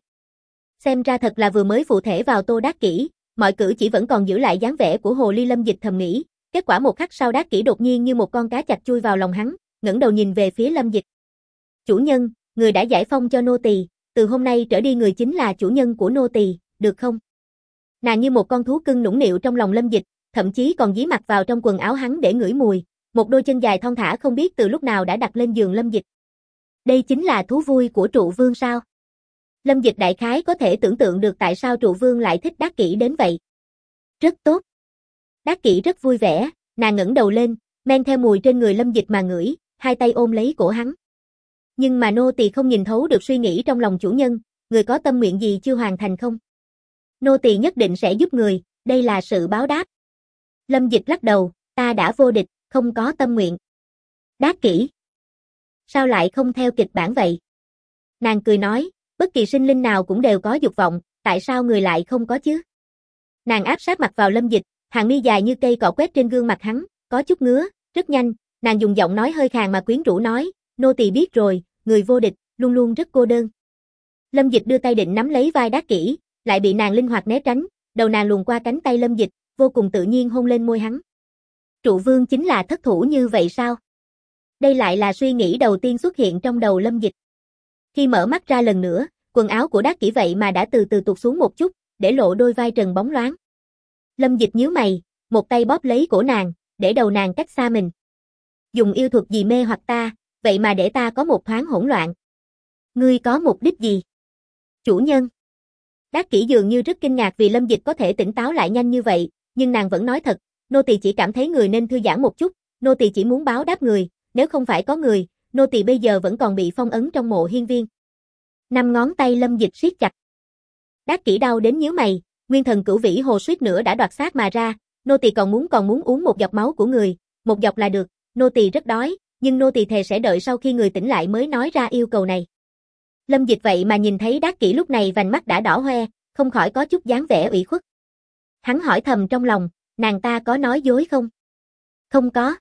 Xem ra thật là vừa mới phụ thể vào Tô Đắc Kỷ, mọi cử chỉ vẫn còn giữ lại dáng vẻ của hồ ly. Lâm Dịch thầm nghĩ, kết quả một khắc sau Đắc Kỷ đột nhiên như một con cá chạch chui vào lòng hắn, ngẩng đầu nhìn về phía Lâm Dịch. Chủ nhân, người đã giải phong cho nô tỳ, từ hôm nay trở đi người chính là chủ nhân của nô tỳ, được không? Nàng như một con thú cưng nũng nịu trong lòng Lâm Dịch, thậm chí còn dí mặt vào trong quần áo hắn để ngửi mùi, một đôi chân dài thon thả không biết từ lúc nào đã đặt lên giường Lâm Dịch. Đây chính là thú vui của Trụ Vương sao? Lâm Dịch đại khái có thể tưởng tượng được tại sao Trụ Vương lại thích Đắc Kỷ đến vậy. Rất tốt. Đắc Kỷ rất vui vẻ, nàng ngẩng đầu lên, men theo mùi trên người Lâm Dịch mà ngửi, hai tay ôm lấy cổ hắn. Nhưng mà nô tỳ không nhìn thấu được suy nghĩ trong lòng chủ nhân, người có tâm nguyện gì chưa hoàn thành không? Nô tỳ nhất định sẽ giúp người, đây là sự báo đáp. Lâm Dịch lắc đầu, ta đã vô địch, không có tâm nguyện. Đắc Kỷ. Sao lại không theo kịch bản vậy? Nàng cười nói, bất kỳ sinh linh nào cũng đều có dục vọng, tại sao người lại không có chứ? Nàng áp sát mặt vào Lâm Dịch, hàng mi dài như cây cọ quét trên gương mặt hắn, có chút ngứa, rất nhanh, nàng dùng giọng nói hơi khàn mà quyến rũ nói, nô tỳ biết rồi, người vô địch, luôn luôn rất cô đơn. Lâm Dịch đưa tay định nắm lấy vai Đắc Kỷ, lại bị nàng linh hoạt né tránh, đầu nàng luồn qua cánh tay Lâm Dịch, vô cùng tự nhiên hôn lên môi hắn. Trụ Vương chính là thất thủ như vậy sao? Đây lại là suy nghĩ đầu tiên xuất hiện trong đầu Lâm Dịch. Khi mở mắt ra lần nữa, quần áo của Đắc Kỷ vậy mà đã từ từ tụt xuống một chút, để lộ đôi vai trần bóng loáng. Lâm Dịch nhíu mày, một tay bóp lấy cổ nàng, để đầu nàng cách xa mình. Dùng yêu thuật gì mê hoặc ta, vậy mà để ta có một thoáng hỗn loạn. Ngươi có mục đích gì? Chủ nhân. Đắc Kỷ dường như rất kinh ngạc vì Lâm Dịch có thể tỉnh táo lại nhanh như vậy, nhưng nàng vẫn nói thật, nô tỳ chỉ cảm thấy người nên thư giãn một chút, nô tỳ chỉ muốn báo đáp người, nếu không phải có người, nô tỳ bây giờ vẫn còn bị phong ấn trong mộ hiên viên. Năm ngón tay Lâm Dịch siết chặt. Đắc Kỷ đau đến nhíu mày, nguyên thần cửu vĩ hồ suýt nữa đã đoạt xác mà ra, nô tỳ còn muốn uống một giọt máu của người, một giọt là được, nô tỳ rất đói, nhưng nô tỳ thề sẽ đợi sau khi người tỉnh lại mới nói ra yêu cầu này. Lâm Dịch vậy mà nhìn thấy Đắc Kỷ lúc này vành mắt đã đỏ hoe, không khỏi có chút dáng vẻ ủy khuất. Hắn hỏi thầm trong lòng, nàng ta có nói dối không? Không có.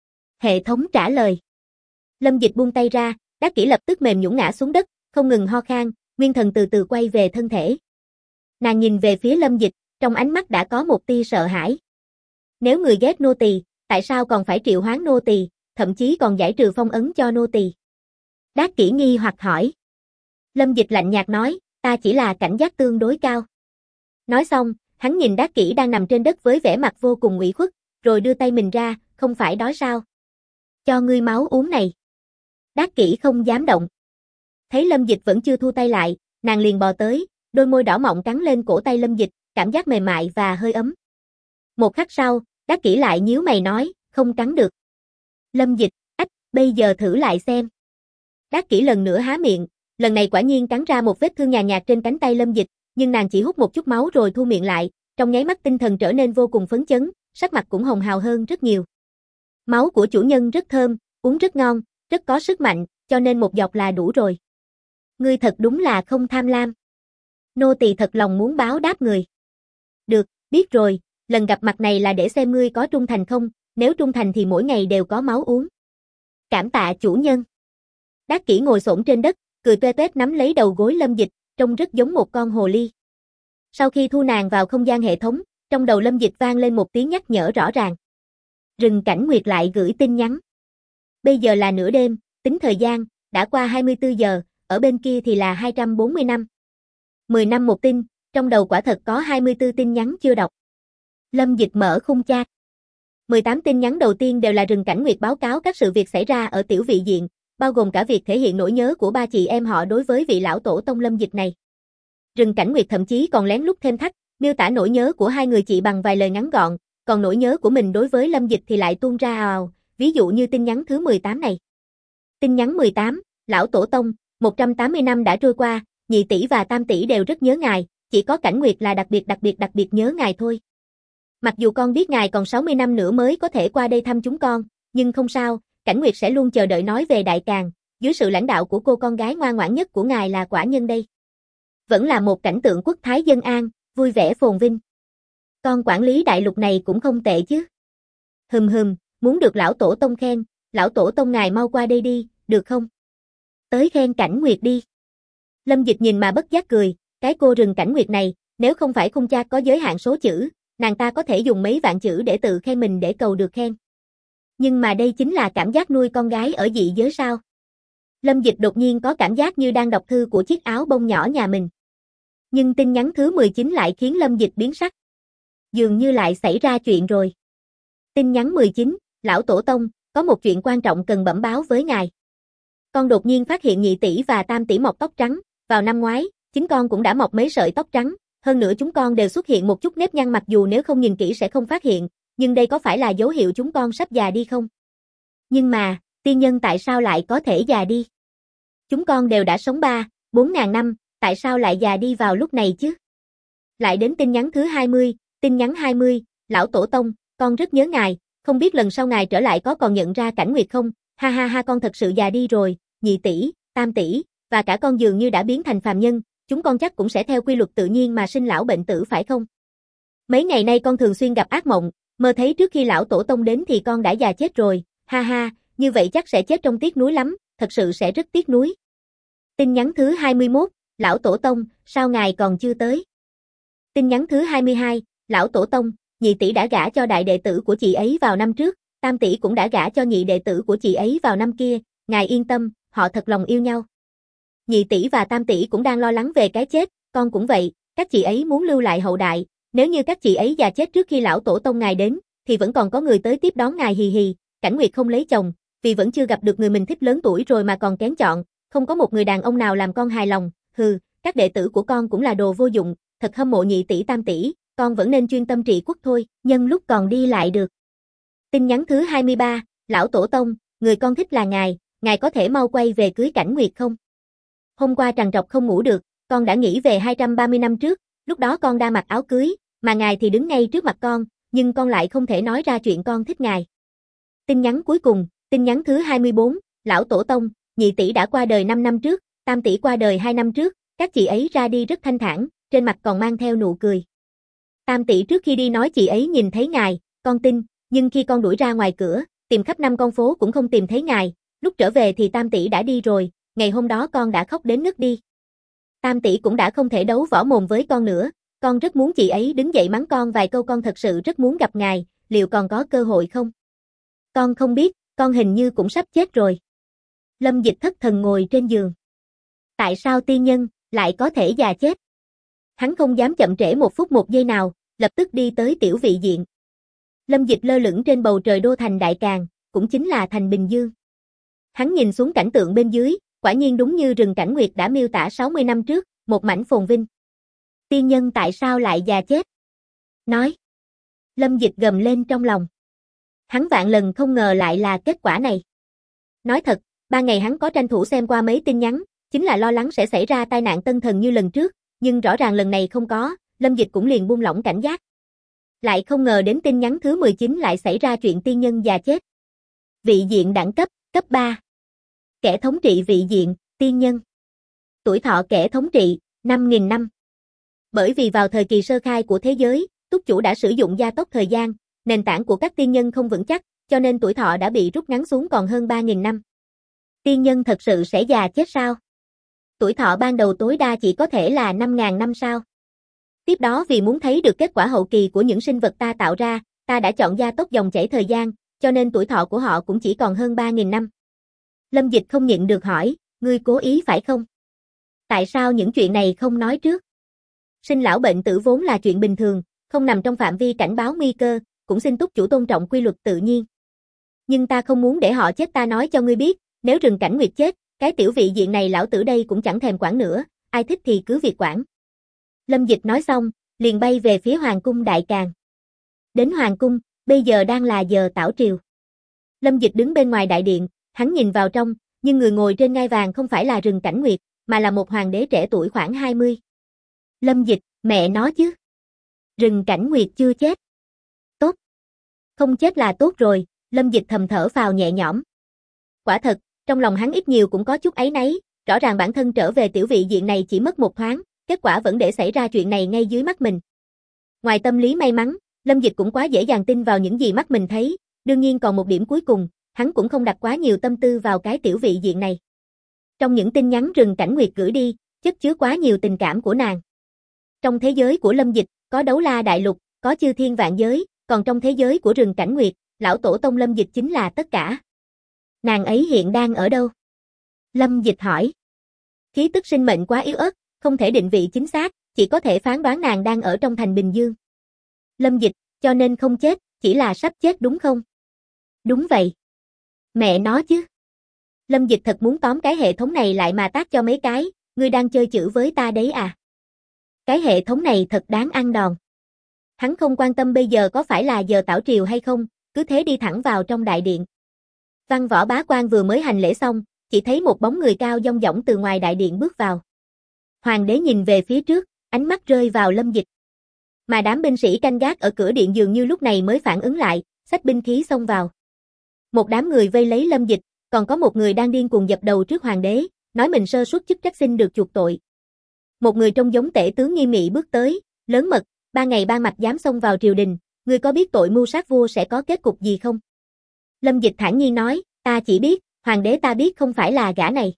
Hệ thống trả lời. Lâm Dịch buông tay ra, Đắc Kỷ lập tức mềm nhũn ngã xuống đất, không ngừng ho khan, nguyên thần từ từ quay về thân thể. Nàng nhìn về phía Lâm Dịch, trong ánh mắt đã có một tia sợ hãi. Nếu người ghét nô tỳ, tại sao còn phải triệu hoán nô tỳ, thậm chí còn giải trừ phong ấn cho nô tỳ? Đắc Kỷ nghi hoặc hỏi. Lâm Dịch lạnh nhạt nói, ta chỉ là cảnh giác tương đối cao. Nói xong, hắn nhìn Đắc Kỷ đang nằm trên đất với vẻ mặt vô cùng ủy khuất, rồi đưa tay mình ra, không phải đói sao? Cho ngươi máu uống này. Đát kỷ không dám động. Thấy Lâm Dịch vẫn chưa thu tay lại, nàng liền bò tới, đôi môi đỏ mọng cắn lên cổ tay Lâm Dịch, cảm giác mềm mại và hơi ấm. Một khắc sau, Đát kỷ lại nhíu mày nói, không cắn được. Lâm Dịch, ách, bây giờ thử lại xem. Đát kỷ lần nữa há miệng, lần này quả nhiên cắn ra một vết thương nhàn nhạt trên cánh tay Lâm Dịch, nhưng nàng chỉ hút một chút máu rồi thu miệng lại, trong nháy mắt tinh thần trở nên vô cùng phấn chấn, sắc mặt cũng hồng hào hơn rất nhiều. Máu của chủ nhân rất thơm, uống rất ngon, rất có sức mạnh, cho nên một giọt là đủ rồi. Ngươi thật đúng là không tham lam. Nô tỳ thật lòng muốn báo đáp người. Được, biết rồi, lần gặp mặt này là để xem ngươi có trung thành không, nếu trung thành thì mỗi ngày đều có máu uống. Cảm tạ chủ nhân. Đát kỷ ngồi xổm trên đất, cười toe toét nắm lấy đầu gối Lâm Dịch, trông rất giống một con hồ ly. Sau khi thu nàng vào không gian hệ thống, trong đầu Lâm Dịch vang lên một tiếng nhắc nhở rõ ràng. Rừng Cảnh Nguyệt lại gửi tin nhắn. Bây giờ là nửa đêm, tính thời gian, đã qua 24 giờ, ở bên kia thì là 240 năm. 10 năm một tin, trong đầu quả thật có 24 tin nhắn chưa đọc. Lâm Dịch mở khung chat. 18 tin nhắn đầu tiên đều là Rừng Cảnh Nguyệt báo cáo các sự việc xảy ra ở tiểu vị diện, bao gồm cả việc thể hiện nỗi nhớ của ba chị em họ đối với vị lão tổ tông Lâm Dịch này. Rừng Cảnh Nguyệt thậm chí còn lén lút thêm thắt, miêu tả nỗi nhớ của hai người chị bằng vài lời ngắn gọn, còn nỗi nhớ của mình đối với Lâm Dịch thì lại tuôn ra ào, ví dụ như tin nhắn thứ 18 này. Tin nhắn 18, lão tổ tông, 180 năm đã trôi qua, nhị tỷ và tam tỷ đều rất nhớ ngài, chỉ có Cảnh Nguyệt là đặc biệt nhớ ngài thôi. Mặc dù con biết ngài còn 60 năm nữa mới có thể qua đây thăm chúng con, nhưng không sao, Cảnh Nguyệt sẽ luôn chờ đợi nói về Đại Càn, dưới sự lãnh đạo của cô con gái ngoan ngoãn nhất của ngài là Quả Nhân đây. Vẫn là một cảnh tượng quốc thái dân an, vui vẻ phồn vinh. Con quản lý đại lục này cũng không tệ chứ. Muốn được lão tổ tông khen, lão tổ tông ngài mau qua đây đi, được không? Tới khen Cảnh Nguyệt đi. Lâm Dịch nhìn mà bất giác cười, cái cô Rừng Cảnh Nguyệt này, nếu không phải khung chat có giới hạn số chữ, nàng ta có thể dùng mấy vạn chữ để tự khen mình để cầu được khen. Nhưng mà đây chính là cảm giác nuôi con gái ở dị giới sao? Lâm Dịch đột nhiên có cảm giác như đang đọc thư của chiếc áo bông nhỏ nhà mình. Nhưng tin nhắn thứ 19 lại khiến Lâm Dịch biến sắc. Dường như lại xảy ra chuyện rồi. Tin nhắn 19, lão tổ tông, có một chuyện quan trọng cần bẩm báo với ngài. Con đột nhiên phát hiện nhị tỷ và tam tỷ mọc tóc trắng, vào năm ngoái, chính con cũng đã mọc mấy sợi tóc trắng, hơn nữa chúng con đều xuất hiện một chút nếp nhăn mặc dù nếu không nhìn kỹ sẽ không phát hiện, nhưng đây có phải là dấu hiệu chúng con sắp già đi không? Nhưng mà, tiên nhân tại sao lại có thể già đi? Chúng con đều đã sống 4 ngàn năm, tại sao lại già đi vào lúc này chứ? Lại đến tin nhắn thứ 20, tin nhắn 20, lão tổ tông, con rất nhớ ngài, không biết lần sau ngài trở lại có còn nhận ra Cảnh Nguyệt không? Ha ha ha, con thật sự già đi rồi, nhị tỷ, tam tỷ, và cả con dường như đã biến thành phàm nhân, chúng con chắc cũng sẽ theo quy luật tự nhiên mà sinh lão bệnh tử phải không? Mấy ngày nay con thường xuyên gặp ác mộng, mơ thấy trước khi lão tổ tông đến thì con đã già chết rồi, ha ha, như vậy chắc sẽ chết trong tiếc nuối lắm, thật sự sẽ rất tiếc nuối. Tin nhắn thứ 21, lão tổ tông, sao ngài còn chưa tới? Tin nhắn thứ 22, lão tổ tông, nhị tỷ đã gả cho đại đệ tử của chị ấy vào năm trước, tam tỷ cũng đã gả cho nhị đệ tử của chị ấy vào năm kia, ngài yên tâm, họ thật lòng yêu nhau. Nhị tỷ và tam tỷ cũng đang lo lắng về cái chết, con cũng vậy, các chị ấy muốn lưu lại hậu đại, nếu như các chị ấy già chết trước khi lão tổ tông ngài đến, thì vẫn còn có người tới tiếp đón ngài hì hì. Cảnh Nguyệt không lấy chồng, vì vẫn chưa gặp được người mình thích lớn tuổi rồi mà còn kén chọn, không có một người đàn ông nào làm con hài lòng, các đệ tử của con cũng là đồ vô dụng, thật hâm mộ nhị tỷ tam tỷ, con vẫn nên chuyên tâm trị quốc thôi, nhân lúc còn đi lại được. Tin nhắn thứ 23, lão tổ tông, người con thích là ngài có thể mau quay về cưới Cảnh Nguyệt không? Hôm qua trằn trọc không ngủ được, con đã nghĩ về 230 năm trước, lúc đó con đang mặc áo cưới, mà ngài thì đứng ngay trước mặt con, nhưng con lại không thể nói ra chuyện con thích ngài. Tin nhắn cuối cùng, tin nhắn thứ 24, lão tổ tông, nhị tỷ đã qua đời 5 năm trước, tam tỷ qua đời 2 năm trước, các chị ấy ra đi rất thanh thản, trên mặt còn mang theo nụ cười. Tam tỷ trước khi đi nói chị ấy nhìn thấy ngài, con tin, nhưng khi con đuổi ra ngoài cửa, tìm khắp 5 con phố cũng không tìm thấy ngài, lúc trở về thì tam tỷ đã đi rồi, ngày hôm đó con đã khóc đến nức đi. Tam tỷ cũng đã không thể đấu võ mồm với con nữa, con rất muốn chị ấy đứng dậy mắng con vài câu, con thật sự rất muốn gặp ngài, liệu còn có cơ hội không? Con không biết, con hình như cũng sắp chết rồi. Lâm Dịch thất thần ngồi trên giường. Tại sao tiên nhân lại có thể già chết? Hắn không dám chậm trễ 1 phút 1 giây nào, lập tức đi tới tiểu vị diện. Lâm Dịch lơ lửng trên bầu trời đô thành Đại Càn, cũng chính là thành Bình Dương. Hắn nhìn xuống cảnh tượng bên dưới, quả nhiên đúng như rừng Cảnh Nguyệt đã miêu tả 60 năm trước, một mảnh phồn vinh. Tiên nhân tại sao lại già chết? Nói. Lâm Dịch gầm lên trong lòng. Hắn vạn lần không ngờ lại là kết quả này. Nói thật, 3 ngày hắn có tranh thủ xem qua mấy tin nhắn, chính là lo lắng sẽ xảy ra tai nạn tân thần như lần trước, nhưng rõ ràng lần này không có, Lâm Dịch cũng liền buông lỏng cảnh giác. Lại không ngờ đến tin nhắn thứ 19 lại xảy ra chuyện tiên nhân già chết. Vị diện đẳng cấp, cấp 3. Kẻ thống trị vị diện, tiên nhân. Tuổi thọ kẻ thống trị, 5.000 năm. Bởi vì vào thời kỳ sơ khai của thế giới, túc chủ đã sử dụng gia tốc thời gian, nền tảng của các tiên nhân không vững chắc, cho nên tuổi thọ đã bị rút ngắn xuống còn hơn 3.000 năm. Tiên nhân thật sự sẽ già chết sao? Tuổi thọ ban đầu tối đa chỉ có thể là 5.000 năm sao? Tiếp đó vì muốn thấy được kết quả hậu kỳ của những sinh vật ta tạo ra, ta đã chọn gia tốc dòng chảy thời gian, cho nên tuổi thọ của họ cũng chỉ còn hơn 3.000 năm. Lâm Dịch không nhịn được hỏi, ngươi cố ý phải không? Tại sao những chuyện này không nói trước? Sinh lão bệnh tử vốn là chuyện bình thường, không nằm trong phạm vi cảnh báo nguy cơ, cũng xin túc chủ tôn trọng quy luật tự nhiên. Nhưng ta không muốn để họ chết, ta nói cho ngươi biết, nếu rừng Cảnh Nguyệt chết, cái tiểu vị diện này lão tử đây cũng chẳng thèm quản nữa, ai thích thì cứ việc quản. Lâm Dịch nói xong, liền bay về phía Hoàng cung Đại Càn. Đến Hoàng cung, bây giờ đang là giờ tảo triều. Lâm Dịch đứng bên ngoài đại điện, hắn nhìn vào trong, nhưng người ngồi trên ngai vàng không phải là rừng Cảnh Nguyệt, mà là một hoàng đế trẻ tuổi khoảng 20. Lâm Dịch, mẹ nó chứ. Rừng Cảnh Nguyệt chưa chết. Tốt. Không chết là tốt rồi, Lâm Dịch thầm thở phào nhẹ nhõm. Quả thật, trong lòng hắn ít nhiều cũng có chút áy náy, rõ ràng bản thân trở về tiểu vị diện này chỉ mất một thoáng, kết quả vẫn để xảy ra chuyện này ngay dưới mắt mình. Ngoài tâm lý may mắn, Lâm Dịch cũng quá dễ dàng tin vào những gì mắt mình thấy, đương nhiên còn một điểm cuối cùng, hắn cũng không đặt quá nhiều tâm tư vào cái tiểu vị diện này. Trong những tin nhắn rừng Cảnh Nguyệt gửi đi, chất chứa quá nhiều tình cảm của nàng. Trong thế giới của Lâm Dịch, có Đấu La Đại Lục, có chư thiên vạn giới, còn trong thế giới của rừng Cảnh Nguyệt, lão tổ tông Lâm Dịch chính là tất cả. Nàng ấy hiện đang ở đâu? Lâm Dịch hỏi. Khí tức sinh mệnh quá yếu ớt, không thể định vị chính xác, chỉ có thể phán đoán nàng đang ở trong thành Bình Dương. Lâm Dịch, cho nên không chết, chỉ là sắp chết đúng không? Đúng vậy. Mẹ nó chứ. Lâm Dịch thật muốn tóm cái hệ thống này lại mà tát cho mấy cái, ngươi đang chơi chữ với ta đấy à? Cái hệ thống này thật đáng ăn đòn. Hắn không quan tâm bây giờ có phải là giờ tảo triều hay không, cứ thế đi thẳng vào trong đại điện. Văn Võ Bá Quan vừa mới hành lễ xong, chỉ thấy một bóng người cao dong dỏng từ ngoài đại điện bước vào. Hoàng đế nhìn về phía trước, ánh mắt rơi vào Lâm Dịch. Mà đám binh sĩ canh gác ở cửa điện dường như lúc này mới phản ứng lại, xách binh khí xông vào. Một đám người vây lấy Lâm Dịch, còn có một người đang điên cuồng dập đầu trước hoàng đế, nói mình sơ suất chức trách xin được chuộc tội. Một người trông giống tể tướng nghiêm nghị bước tới, lớn mật, 3 ngày 3 mạch dám xông vào triều đình, ngươi có biết tội mưu sát vua sẽ có kết cục gì không? Lâm Dịch thản nhiên nói, ta chỉ biết, hoàng đế ta biết không phải là gã này.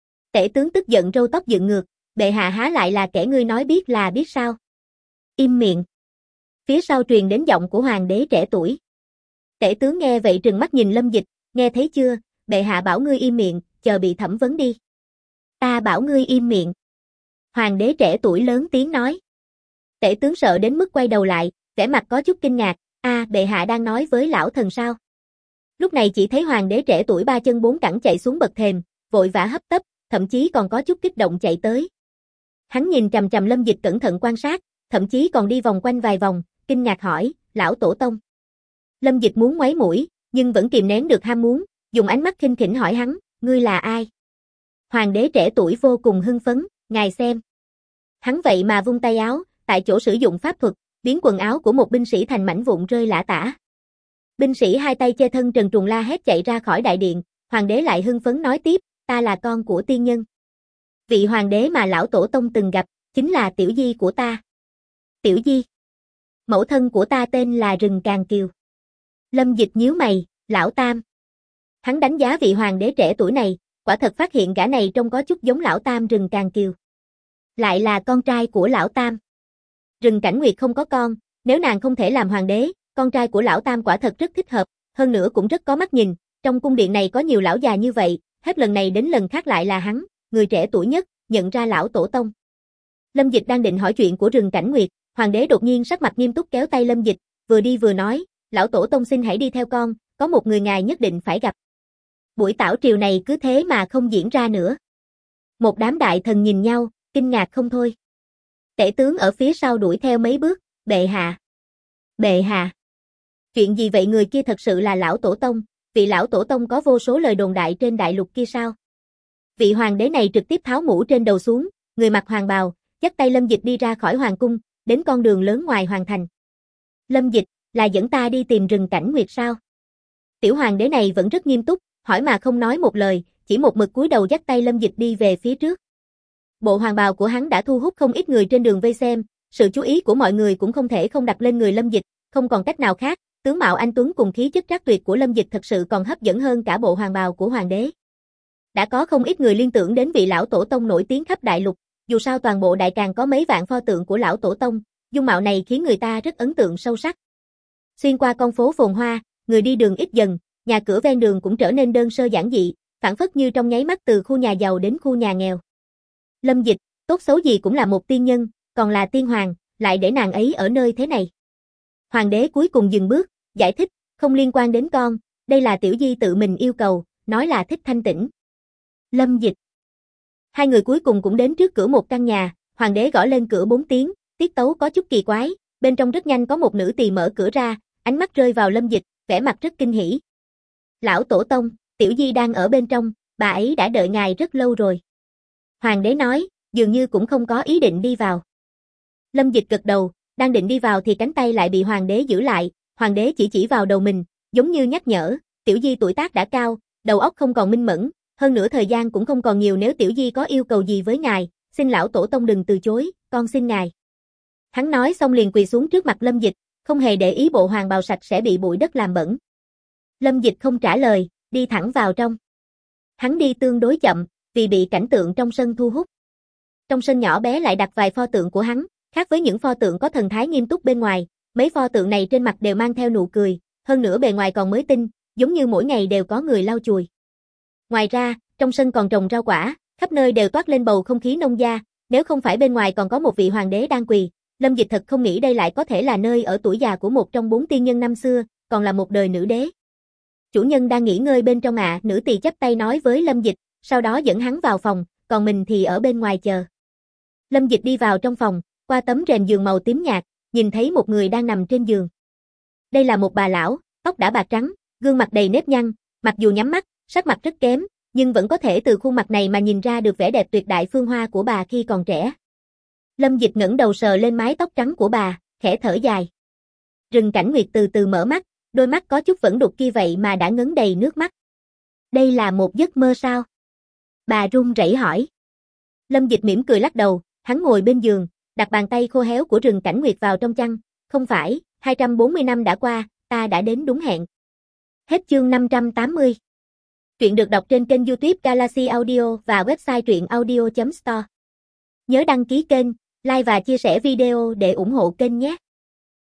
Tể tướng tức giận râu tóc dựng ngược, bệ hạ há lại là kẻ ngươi nói biết là biết sao? Im miệng. Phía sau truyền đến giọng của hoàng đế trẻ tuổi. Tể tướng nghe vậy trừng mắt nhìn Lâm Dịch, nghe thấy chưa, bệ hạ bảo ngươi im miệng, chờ bị thẩm vấn đi. Ta bảo ngươi im miệng. Hoàng đế trẻ tuổi lớn tiếng nói. Tể tướng sợ đến mức quay đầu lại, vẻ mặt có chút kinh ngạc, bệ hạ đang nói với lão thần sao? Lúc này chỉ thấy hoàng đế trẻ tuổi 3 chân 4 cẳng chạy xuống bậc thềm, vội vã hấp tấp, thậm chí còn có chút kích động chạy tới. Hắn nhìn chằm chằm Lâm Dịch cẩn thận quan sát, thậm chí còn đi vòng quanh vài vòng, kinh ngạc hỏi, lão tổ tông. Lâm Dịch muốn ngoáy mũi, nhưng vẫn kìm nén được ham muốn, dùng ánh mắt khinh khỉnh hỏi hắn, ngươi là ai? Hoàng đế trẻ tuổi vô cùng hưng phấn, ngài xem. Hắn vậy mà vung tay áo, tại chỗ sử dụng pháp thuật, biến quần áo của một binh sĩ thành mảnh vụn rơi lả tả. Binh sĩ hai tay che thân trần truồng la hét chạy ra khỏi đại điện, hoàng đế lại hưng phấn nói tiếp, ta là con của tiên nhân. Vị hoàng đế mà lão tổ tông từng gặp, chính là tiểu di của ta. Tiểu di? Mẫu thân của ta tên là Rừng Càn Kiều. Lâm Dịch nhíu mày, lão tam. Hắn đánh giá vị hoàng đế trẻ tuổi này, quả thật phát hiện gã này trông có chút giống lão tam Rừng Càn Kiều. Lại là con trai của lão tam. Rừng Cảnh Nguyệt không có con, nếu nàng không thể làm hoàng đế, con trai của lão tam quả thật rất thích hợp, hơn nữa cũng rất có mắt nhìn, trong cung điện này có nhiều lão già như vậy, hết lần này đến lần khác lại là hắn, người trẻ tuổi nhất, nhận ra lão tổ tông. Lâm Dịch đang định hỏi chuyện của Rừng Cảnh Nguyệt, hoàng đế đột nhiên sắc mặt nghiêm túc kéo tay Lâm Dịch, vừa đi vừa nói, lão tổ tông xin hãy đi theo con, có một người ngài nhất định phải gặp. Buổi tảo triều này cứ thế mà không diễn ra nữa. Một đám đại thần nhìn nhau, kinh ngạc không thôi. Tể tướng ở phía sau đuổi theo mấy bước, bệ hạ. Bệ hạ. Chuyện gì vậy, người kia thật sự là lão tổ tông, vị lão tổ tông có vô số lời đồn đại trên đại lục kia sao? Vị hoàng đế này trực tiếp tháo mũ trên đầu xuống, người mặc hoàng bào, dắt tay Lâm Dịch đi ra khỏi hoàng cung, đến con đường lớn ngoài hoàng thành. Lâm Dịch, là dẫn ta đi tìm rừng cảnh nguyệt sao? Tiểu hoàng đế này vẫn rất nghiêm túc, hỏi mà không nói một lời, chỉ một mực cúi đầu dắt tay Lâm Dịch đi về phía trước. Bộ hoàng bào của hắn đã thu hút không ít người trên đường vây xem, sự chú ý của mọi người cũng không thể không đặt lên người Lâm Dịch, không còn cách nào khác, tướng mạo anh tuấn cùng khí chất trác tuyệt của Lâm Dịch thật sự còn hấp dẫn hơn cả bộ hoàng bào của hoàng đế. Đã có không ít người liên tưởng đến vị lão tổ tông nổi tiếng khắp đại lục, dù sao toàn bộ đại càn có mấy vạn pho tượng của lão tổ tông, dung mạo này khiến người ta rất ấn tượng sâu sắc. Xuyên qua con phố phồn hoa, người đi đường ít dần, nhà cửa ven đường cũng trở nên đơn sơ giản dị, phảng phất như trong nháy mắt từ khu nhà giàu đến khu nhà nghèo. Lâm Dịch, tốt xấu gì cũng là một tiên nhân, còn là tiên hoàng, lại để nàng ấy ở nơi thế này. Hoàng đế cuối cùng dừng bước, giải thích, không liên quan đến con, đây là Tiểu Di tự mình yêu cầu, nói là thích thanh tĩnh. Lâm Dịch. Hai người cuối cùng cũng đến trước cửa một căn nhà, hoàng đế gõ lên cửa 4 tiếng, tiết tấu có chút kỳ quái, bên trong rất nhanh có một nữ tỳ mở cửa ra, ánh mắt rơi vào Lâm Dịch, vẻ mặt rất kinh hỉ. Lão tổ tông, Tiểu Di đang ở bên trong, bà ấy đã đợi ngài rất lâu rồi. Hoàng đế nói, dường như cũng không có ý định đi vào. Lâm Dịch gật đầu, đang định đi vào thì cánh tay lại bị hoàng đế giữ lại, hoàng đế chỉ vào đầu mình, giống như nhắc nhở, Tiểu Di tuổi tác đã cao, đầu óc không còn minh mẫn, hơn nữa thời gian cũng không còn nhiều, nếu Tiểu Di có yêu cầu gì với ngài, xin lão tổ tông đừng từ chối, con xin ngài. Hắn nói xong liền quỳ xuống trước mặt Lâm Dịch, không hề để ý bộ hoàng bào sạch sẽ bị bụi đất làm bẩn. Lâm Dịch không trả lời, đi thẳng vào trong. Hắn đi tương đối chậm, vì bị cảnh tượng trong sân thu hút. Trong sân nhỏ bé lại đặt vài pho tượng của hắn, khác với những pho tượng có thần thái nghiêm túc bên ngoài, mấy pho tượng này trên mặt đều mang theo nụ cười, hơn nữa bề ngoài còn mới tinh, giống như mỗi ngày đều có người lau chùi. Ngoài ra, trong sân còn trồng rau quả, khắp nơi đều toát lên bầu không khí nông gia, nếu không phải bên ngoài còn có một vị hoàng đế đang quỳ, Lâm Dịch thật không nghĩ đây lại có thể là nơi ở tuổi già của một trong 4 tiên nhân năm xưa, còn là một đời nữ đế. Chủ nhân đang nghỉ ngơi bên trong ạ, nữ tỳ chắp tay nói với Lâm Dịch, sau đó dẫn hắn vào phòng, còn mình thì ở bên ngoài chờ. Lâm Dịch đi vào trong phòng, qua tấm rèm giường màu tím nhạt, nhìn thấy một người đang nằm trên giường. Đây là một bà lão, tóc đã bạc trắng, gương mặt đầy nếp nhăn, mặc dù nhắm mắt, sắc mặt rất kém, nhưng vẫn có thể từ khuôn mặt này mà nhìn ra được vẻ đẹp tuyệt đại phương hoa của bà khi còn trẻ. Lâm Dịch ngẩng đầu sờ lên mái tóc trắng của bà, khẽ thở dài. Rừng Cảnh Nguyệt từ từ mở mắt, đôi mắt có chút vẫn đục kia vậy mà đã ngấn đầy nước mắt. Đây là một giấc mơ sao? Bà run rẩy hỏi. Lâm Dịch mỉm cười lắc đầu, hắn ngồi bên giường, đặt bàn tay khô héo của Rừng Cảnh Nguyệt vào trong chăn. Không phải, 240 năm đã qua, ta đã đến đúng hẹn. Hết chương 580. Truyện được đọc trên kênh YouTube Galaxy Audio và website truyệnaudio.store. Nhớ đăng ký kênh, like và chia sẻ video để ủng hộ kênh nhé.